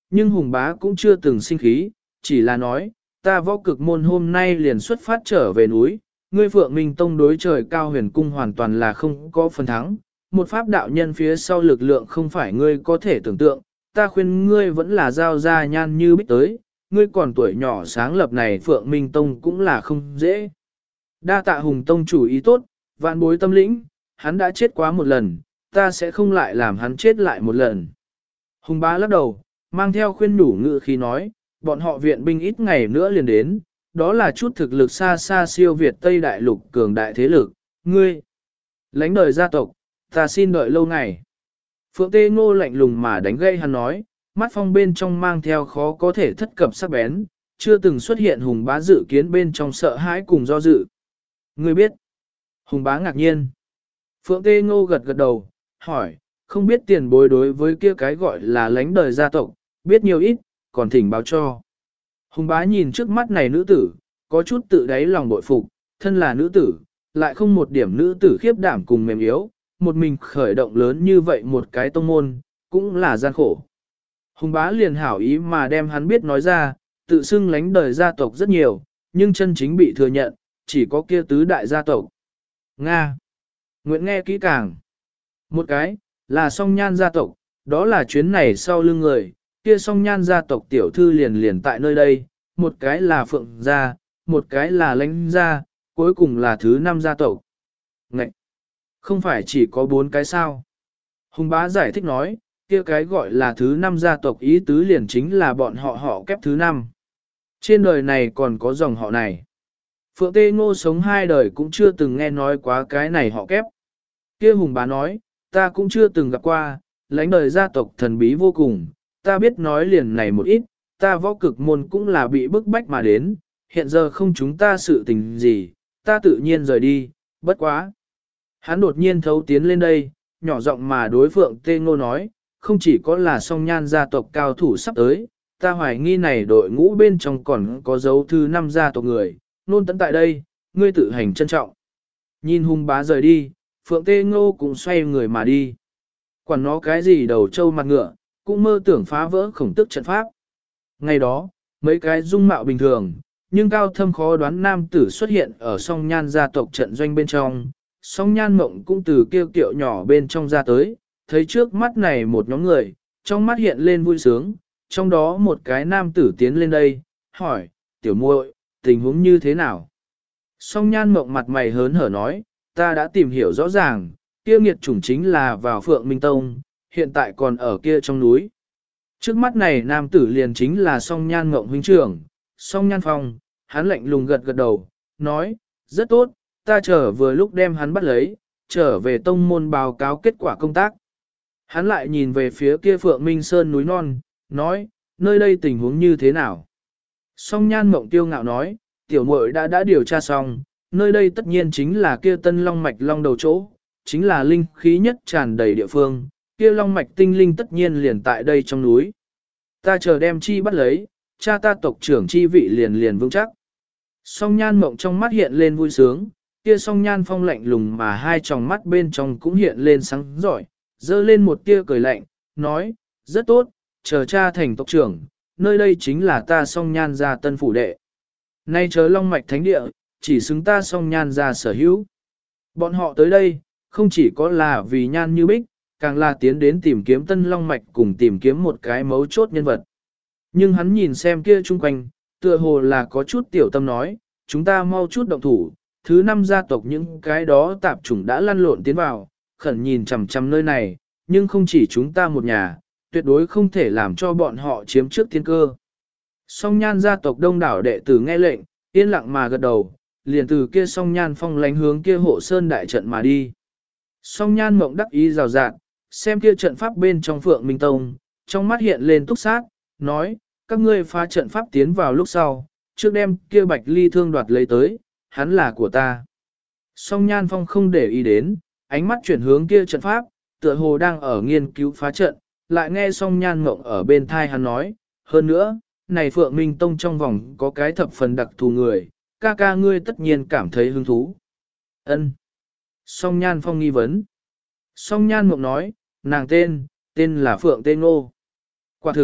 nhưng Hùng bá cũng chưa từng sinh khí, chỉ là nói, ta võ cực môn hôm nay liền xuất phát trở về núi, ngươi Phượng Minh Tông đối trời cao huyền cung hoàn toàn là không có phần thắng, một pháp đạo nhân phía sau lực lượng không phải ngươi có thể tưởng tượng, ta khuyên ngươi vẫn là giao ra nhan như bích tới, ngươi còn tuổi nhỏ sáng lập này Phượng Minh Tông cũng là không dễ. Đa tạ Hùng Tông chủ ý tốt, vạn bối tâm lĩnh, hắn đã chết quá một lần, ta sẽ không lại làm hắn chết lại một lần. Hùng bá lắc đầu, mang theo khuyên nhủ ngự khí nói, bọn họ viện binh ít ngày nữa liền đến, đó là chút thực lực xa xa siêu Việt Tây Đại Lục cường đại thế lực, ngươi. Lánh đời gia tộc, ta xin đợi lâu ngày. Phượng Tê Ngô lạnh lùng mà đánh gây hắn nói, mắt phong bên trong mang theo khó có thể thất cập sắc bén, chưa từng xuất hiện Hùng bá dự kiến bên trong sợ hãi cùng do dự. Ngươi biết. Hùng bá ngạc nhiên. Phượng Tê Ngô gật gật đầu, hỏi, không biết tiền bối đối với kia cái gọi là lánh đời gia tộc, biết nhiều ít, còn thỉnh báo cho. Hùng bá nhìn trước mắt này nữ tử, có chút tự đáy lòng bội phục, thân là nữ tử, lại không một điểm nữ tử khiếp đảm cùng mềm yếu, một mình khởi động lớn như vậy một cái tông môn, cũng là gian khổ. Hùng bá liền hảo ý mà đem hắn biết nói ra, tự xưng lánh đời gia tộc rất nhiều, nhưng chân chính bị thừa nhận, chỉ có kia tứ đại gia tộc. Nga. Nguyện nghe kỹ càng. Một cái, là song nhan gia tộc, đó là chuyến này sau lưng người, kia song nhan gia tộc tiểu thư liền tại nơi đây, một cái là phượng gia, một cái là lãnh gia, cuối cùng là thứ năm gia tộc. Ngậy! Không phải chỉ có 4 cái sao? Hùng bá giải thích nói, kia cái gọi là thứ năm gia tộc ý tứ liền chính là bọn họ kép thứ năm. Trên đời này còn có dòng họ này. Phượng Tê Ngô sống 2 đời cũng chưa từng nghe nói quá cái này họ kép. Kia Hùng bá nói, ta cũng chưa từng gặp qua, lãnh đời gia tộc thần bí vô cùng, ta biết nói liền này một ít, ta võ cực môn cũng là bị bức bách mà đến, hiện giờ không chúng ta sự tình gì, ta tự nhiên rời đi, bất quá. Hắn đột nhiên thấu tiến lên đây, nhỏ giọng mà đối Phượng Tê Ngô nói, không chỉ có là song nhan gia tộc cao thủ sắp tới, ta hoài nghi này đội ngũ bên trong còn có dấu thứ 5 gia tộc người, nôn tận tại đây, ngươi tự hành trân trọng. Nhìn Hùng bá rời đi, Phượng Tê Ngô cũng xoay người mà đi. Quản nó cái gì đầu trâu mặt ngựa, cũng mơ tưởng phá vỡ khổng tức trận pháp. Ngày đó, mấy cái dung mạo bình thường, nhưng cao thâm khó đoán nam tử xuất hiện ở song nhan gia tộc trận doanh bên trong. Song nhan mộng cũng từ kêu kiệu nhỏ bên trong ra tới, thấy trước mắt này một nhóm người, trong mắt hiện lên vui sướng, trong đó một cái nam tử tiến lên đây, hỏi, tiểu muội, tình huống như thế nào? Song nhan mộng mặt mày hớn hở nói, ta đã tìm hiểu rõ ràng, kia nghiệt chủng chính là vào Phượng Minh Tông, hiện tại còn ở kia trong núi. Trước mắt này nam tử liền chính là song nhan mộng huynh trưởng, song nhan phong, hắn lạnh lùng gật gật đầu, nói, rất tốt, ta chờ vừa lúc đem hắn bắt lấy, trở về tông môn báo cáo kết quả công tác. Hắn lại nhìn về phía kia Phượng Minh Sơn núi non, nói, nơi đây tình huống như thế nào? Song nhan mộng tiêu ngạo nói, tiểu muội đã điều tra xong, nơi đây tất nhiên chính là kia tân long mạch long đầu chỗ, chính là linh khí nhất tràn đầy địa phương, kia long mạch tinh linh tất nhiên liền tại đây trong núi. Ta chờ đem chi bắt lấy, cha ta tộc trưởng chi vị liền vững chắc. Song nhan mộng trong mắt hiện lên vui sướng, kia song nhan phong lạnh lùng mà hai tròng mắt bên trong cũng hiện lên sáng giỏi, dơ lên một tia cười lạnh, nói, rất tốt, chờ cha thành tộc trưởng, nơi đây chính là ta song nhan gia tân phủ đệ. Nay chờ long mạch thánh địa, chỉ xứng ta song nhan gia sở hữu. Bọn họ tới đây, không chỉ có là vì nhan như bích, càng là tiến đến tìm kiếm tân long mạch cùng tìm kiếm một cái mấu chốt nhân vật. Nhưng hắn nhìn xem kia chung quanh, tựa hồ là có chút tiểu tâm nói, chúng ta mau chút động thủ, thứ 5 gia tộc những cái đó tạp chủng đã lăn lộn tiến vào, khẩn nhìn chằm chằm nơi này, nhưng không chỉ chúng ta một nhà, tuyệt đối không thể làm cho bọn họ chiếm trước tiên cơ. Song nhan gia tộc đông đảo đệ tử nghe lệnh, yên lặng mà gật đầu, liền từ kia song nhan phong lánh hướng kia hộ sơn đại trận mà đi. Song nhan mộng đắc ý rào rạt, xem kia trận pháp bên trong Phượng Minh Tông, trong mắt hiện lên túc sát, nói, các ngươi phá trận pháp tiến vào lúc sau, trước đem kia bạch ly thương đoạt lấy tới, hắn là của ta. Song nhan phong không để ý đến, ánh mắt chuyển hướng kia trận pháp, tựa hồ đang ở nghiên cứu phá trận, lại nghe song nhan mộng ở bên thai hắn nói, hơn nữa, này Phượng Minh Tông trong vòng có cái thập phần đặc thù người, ca ca ngươi tất nhiên cảm thấy hứng thú. Ân. Song nhan phong nghi vấn. Song nhan mộng nói, nàng tên là Phượng Tê Ngô. Quả thực,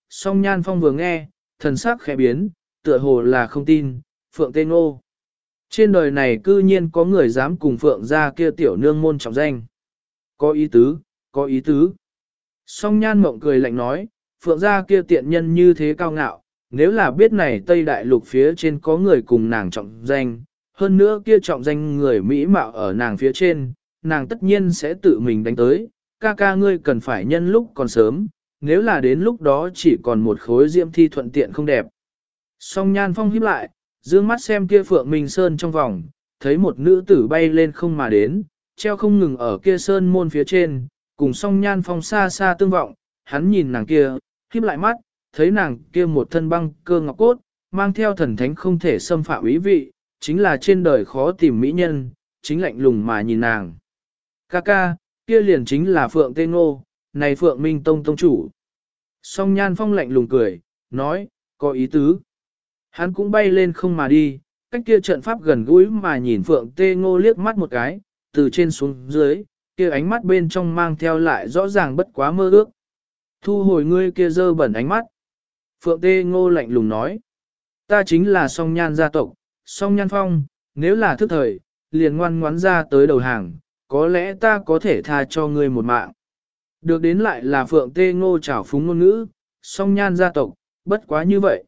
Song Nhan Phong vừa nghe, thần sắc khẽ biến, tựa hồ là không tin, Phượng Tê Ngô. Trên đời này cư nhiên có người dám cùng Phượng gia kia tiểu nương môn trọng danh. Có ý tứ, có ý tứ. Song Nhan Mộng cười lạnh nói, Phượng gia kia tiện nhân như thế cao ngạo, nếu là biết này Tây Đại Lục phía trên có người cùng nàng trọng danh, hơn nữa kia trọng danh người Mỹ mạo ở nàng phía trên, nàng tất nhiên sẽ tự mình đánh tới, ca ca ngươi cần phải nhân lúc còn sớm, nếu là đến lúc đó chỉ còn một khối diễm thi thuận tiện không đẹp. Song Nhan Phong híp lại, dương mắt xem kia Phượng Minh Sơn trong vòng, thấy một nữ tử bay lên không mà đến, treo không ngừng ở kia sơn môn phía trên, cùng Song Nhan Phong xa xa tương vọng, hắn nhìn nàng kia, híp lại mắt, thấy nàng kia một thân băng cơ ngọc cốt, mang theo thần thánh không thể xâm phạm ý vị, chính là trên đời khó tìm mỹ nhân, chính lạnh lùng mà nhìn nàng. Ca ca, kia liền chính là Phượng Tê Ngô, này Phượng Minh Tông tông chủ. Song Nhan Phong lạnh lùng cười, nói, có ý tứ. Hắn cũng bay lên không mà đi, cách kia trận pháp gần gũi mà nhìn Phượng Tê Ngô liếc mắt một cái, từ trên xuống dưới, kia ánh mắt bên trong mang theo lại rõ ràng bất quá mơ ước. Thu hồi ngươi kia dơ bẩn ánh mắt. Phượng Tê Ngô lạnh lùng nói, ta chính là Song Nhan gia tộc, Song Nhan Phong, nếu là thức thời, liền ngoan ngoãn ra tới đầu hàng, có lẽ ta có thể tha cho ngươi một mạng. Được đến lại là Phượng Tê Ngô trảo phúng ngôn ngữ, Song Nhan gia tộc, bất quá như vậy.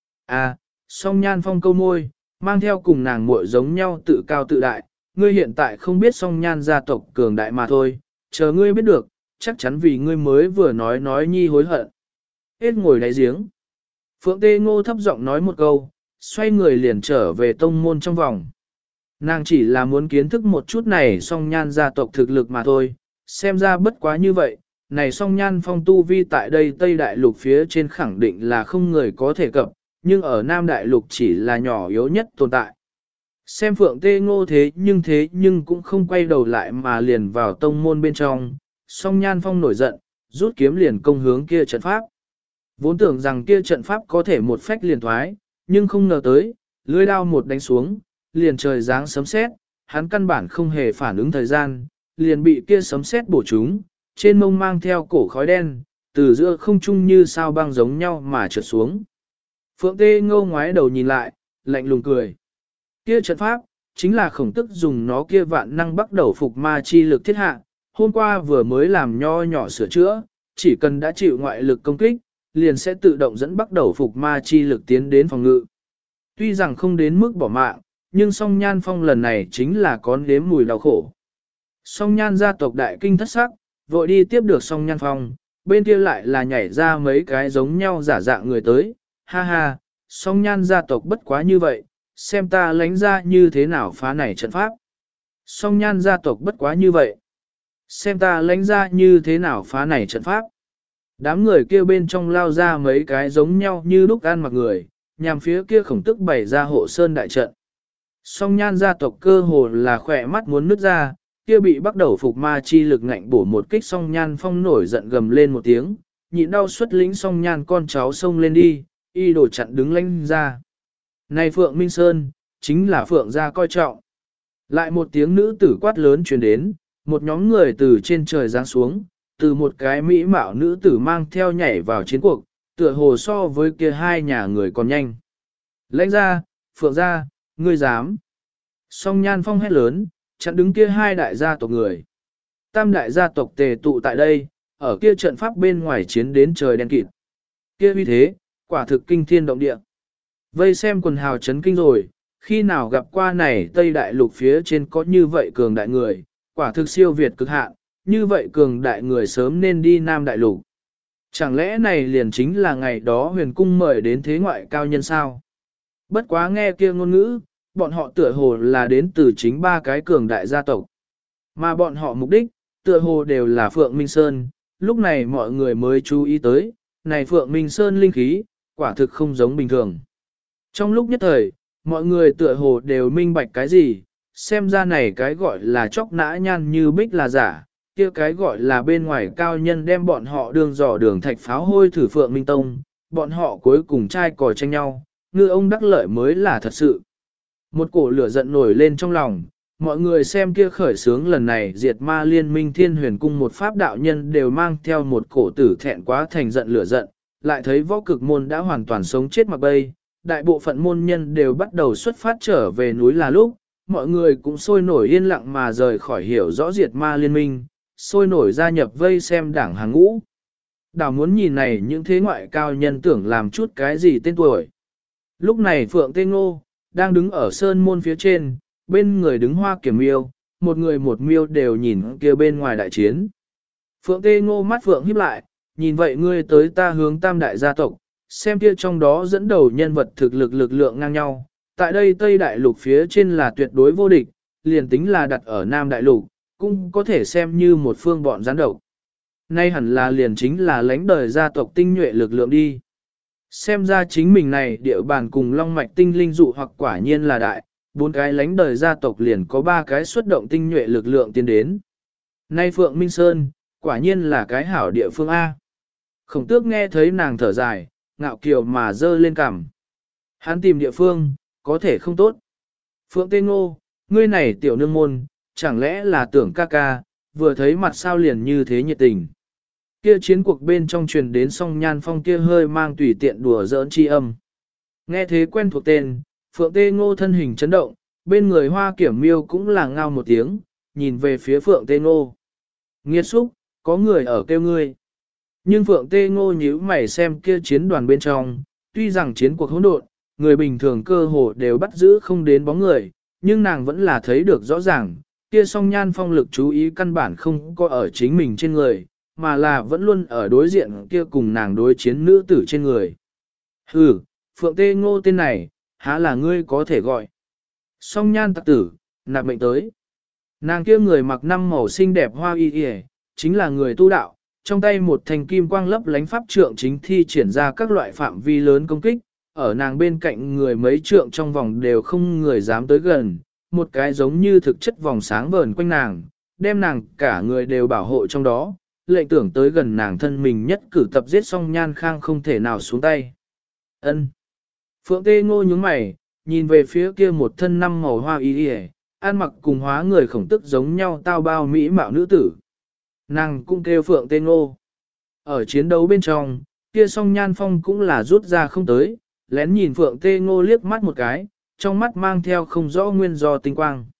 À, Song Nhan Phong câu môi, mang theo cùng nàng muội giống nhau tự cao tự đại, ngươi hiện tại không biết Song Nhan gia tộc cường đại mà thôi, chờ ngươi biết được, chắc chắn vì ngươi mới vừa nói nhi hối hận. Hết ngồi đáy giếng. Phượng Tê Ngô thấp giọng nói một câu, xoay người liền trở về tông môn trong vòng. Nàng chỉ là muốn kiến thức một chút này Song Nhan gia tộc thực lực mà thôi, xem ra bất quá như vậy, này Song Nhan Phong tu vi tại đây Tây Đại Lục phía trên khẳng định là không người có thể cập, nhưng ở Nam Đại Lục chỉ là nhỏ yếu nhất tồn tại. Xem Phượng Tê Ngô thế nhưng cũng không quay đầu lại mà liền vào tông môn bên trong, Song Nhan Phong nổi giận, rút kiếm liền công hướng kia trận pháp. Vốn tưởng rằng kia trận pháp có thể một phách liền thoái, nhưng không ngờ tới, lưỡi đao một đánh xuống, liền trời giáng sấm sét, hắn căn bản không hề phản ứng thời gian, liền bị kia sấm sét bổ trúng, trên mông mang theo cổ khói đen, từ giữa không trung như sao băng giống nhau mà trượt xuống. Phượng Tê Ngô ngoái đầu nhìn lại, lạnh lùng cười. Kia trận pháp, chính là Khổng Tức dùng nó kia vạn năng bắt đầu phục ma chi lực thiết hạ, hôm qua vừa mới làm nho nhỏ sửa chữa, chỉ cần đã chịu ngoại lực công kích, liền sẽ tự động dẫn bắt đầu phục ma chi lực tiến đến phòng ngự. Tuy rằng không đến mức bỏ mạng, nhưng Song Nhan Phong lần này chính là có nếm mùi đau khổ. Song Nhan gia tộc đại kinh thất sắc, vội đi tiếp được Song Nhan Phong, bên kia lại là nhảy ra mấy cái giống nhau giả dạng người tới, ha ha, Song Nhan gia tộc bất quá như vậy, xem ta lánh ra như thế nào phá này trận pháp. Song Nhan gia tộc bất quá như vậy, xem ta lánh ra như thế nào phá này trận pháp. Đám người kia bên trong lao ra mấy cái giống nhau như đúc ăn mặc người, nhằm phía kia Khổng Tức bày ra hộ sơn đại trận. Song Nhan gia tộc cơ hồ là khỏe mắt muốn nứt ra, kia bị bắt đầu phục ma chi lực ngạnh bổ một kích. Song Nhan Phong nổi giận gầm lên một tiếng, nhịn đau xuất lĩnh Song Nhan con cháu xông lên đi, y đổ chặn đứng lanh ra. Này Phượng Minh Sơn, chính là Phượng gia coi trọng. Lại một tiếng nữ tử quát lớn truyền đến, một nhóm người từ trên trời giáng xuống, từ một cái mỹ mạo nữ tử mang theo nhảy vào chiến cuộc, tựa hồ so với kia hai nhà người còn nhanh. Lãnh ra, Phượng gia, ngươi dám. Song Nhan Phong hét lớn, chặn đứng kia hai đại gia tộc người. Tam đại gia tộc tề tụ tại đây, ở kia trận pháp bên ngoài chiến đến trời đen kịt. Kia uy thế, quả thực kinh thiên động địa. Vây xem quần hào chấn kinh rồi, khi nào gặp qua này Tây Đại Lục phía trên có như vậy cường đại người, quả thực siêu việt cực hạn, như vậy cường đại người sớm nên đi Nam Đại Lục. Chẳng lẽ này liền chính là ngày đó huyền cung mời đến thế ngoại cao nhân sao? Bất quá nghe kia ngôn ngữ, bọn họ tựa hồ là đến từ chính ba cái cường đại gia tộc. Mà bọn họ mục đích, tựa hồ đều là Phượng Minh Sơn, lúc này mọi người mới chú ý tới, này Phượng Minh Sơn linh khí, quả thực không giống bình thường. Trong lúc nhất thời, mọi người tựa hồ đều minh bạch cái gì, xem ra này cái gọi là chóc nã nhan như bích là giả, kia cái gọi là bên ngoài cao nhân đem bọn họ đường dò đường thạch pháo hôi thử Phượng Minh Tông, bọn họ cuối cùng trai còi tranh nhau, ngư ông đắc lợi mới là thật sự. Một cổ lửa giận nổi lên trong lòng, mọi người xem kia khởi sướng lần này diệt ma liên minh thiên huyền cung một pháp đạo nhân đều mang theo một cổ tử thẹn quá thành giận lửa giận, lại thấy võ cực môn đã hoàn toàn sống chết mặc bay, đại bộ phận môn nhân đều bắt đầu xuất phát trở về núi là lúc, mọi người cũng sôi nổi yên lặng mà rời khỏi hiểu rõ diệt ma liên minh, sôi nổi gia nhập vây xem đảng hàng ngũ. Đảo muốn nhìn này những thế ngoại cao nhân tưởng làm chút cái gì tên tuổi. Lúc này Phượng Tê Ngô, đang đứng ở sơn môn phía trên, bên người đứng Hoa Kiểm Miêu, một người một miêu đều nhìn kia bên ngoài đại chiến. Phượng Tê Ngô mắt Phượng híp lại, nhìn vậy ngươi tới ta hướng tam đại gia tộc, xem kia trong đó dẫn đầu nhân vật thực lực lực lượng ngang nhau. Tại đây Tây Đại Lục phía trên là tuyệt đối vô địch, liền tính là đặt ở Nam Đại Lục, cũng có thể xem như một phương bọn gián độc. Nay hẳn là liền chính là lãnh đời gia tộc tinh nhuệ lực lượng đi. Xem ra chính mình này địa bàn cùng long mạch tinh linh dụ hoặc quả nhiên là đại, 4 cái lãnh đời gia tộc liền có 3 cái xuất động tinh nhuệ lực lượng tiến đến. Nay Phượng Minh Sơn, quả nhiên là cái hảo địa phương A. Khổng tước nghe thấy nàng thở dài, ngạo kiều mà dơ lên cằm. Hắn tìm địa phương, có thể không tốt. Phượng Tê Ngô, ngươi này tiểu nương môn, chẳng lẽ là tưởng ca ca, vừa thấy mặt sao liền như thế nhiệt tình. Kia chiến cuộc bên trong truyền đến song nhan phong kia hơi mang tùy tiện đùa giỡn chi âm. Nghe thế quen thuộc tên, Phượng Tê Ngô thân hình chấn động, bên người Hoa Kiểm Miêu cũng là ngao một tiếng, nhìn về phía Phượng Tê Ngô. Nghiệt xúc, có người ở kêu ngươi. Nhưng Phượng Tê Ngô nhíu mày xem kia chiến đoàn bên trong, tuy rằng chiến cuộc hỗn độn, người bình thường cơ hồ đều bắt giữ không đến bóng người, nhưng nàng vẫn là thấy được rõ ràng, kia song nhan phong lực chú ý căn bản không có ở chính mình trên người, mà là vẫn luôn ở đối diện kia cùng nàng đối chiến nữ tử trên người. Hừ, Phượng Tê Ngô tên này, há là ngươi có thể gọi. Song nhan tặc tử, nạp mệnh tới. Nàng kia người mặc 5 màu xinh đẹp hoa y y, chính là người tu đạo, trong tay một thanh kim quang lấp lánh pháp trượng chính thi triển ra các loại phạm vi lớn công kích, ở nàng bên cạnh người mấy trượng trong vòng đều không người dám tới gần, một cái giống như thực chất vòng sáng vờn quanh nàng, đem nàng cả người đều bảo hộ trong đó, lệnh tưởng tới gần nàng thân mình nhất cử tập giết xong nhan khang không thể nào xuống tay. Ân. Phượng Tê Ngô nhướng mày, nhìn về phía kia một thân 5 màu hoa y y, ăn mặc cùng hóa người khổng tức giống nhau tao bao mỹ mạo nữ tử. Nàng cũng kêu Phượng Tê Ngô. Ở chiến đấu bên trong, kia song nhan phong cũng là rút ra không tới, lén nhìn Phượng Tê Ngô liếc mắt một cái, trong mắt mang theo không rõ nguyên do tinh quang.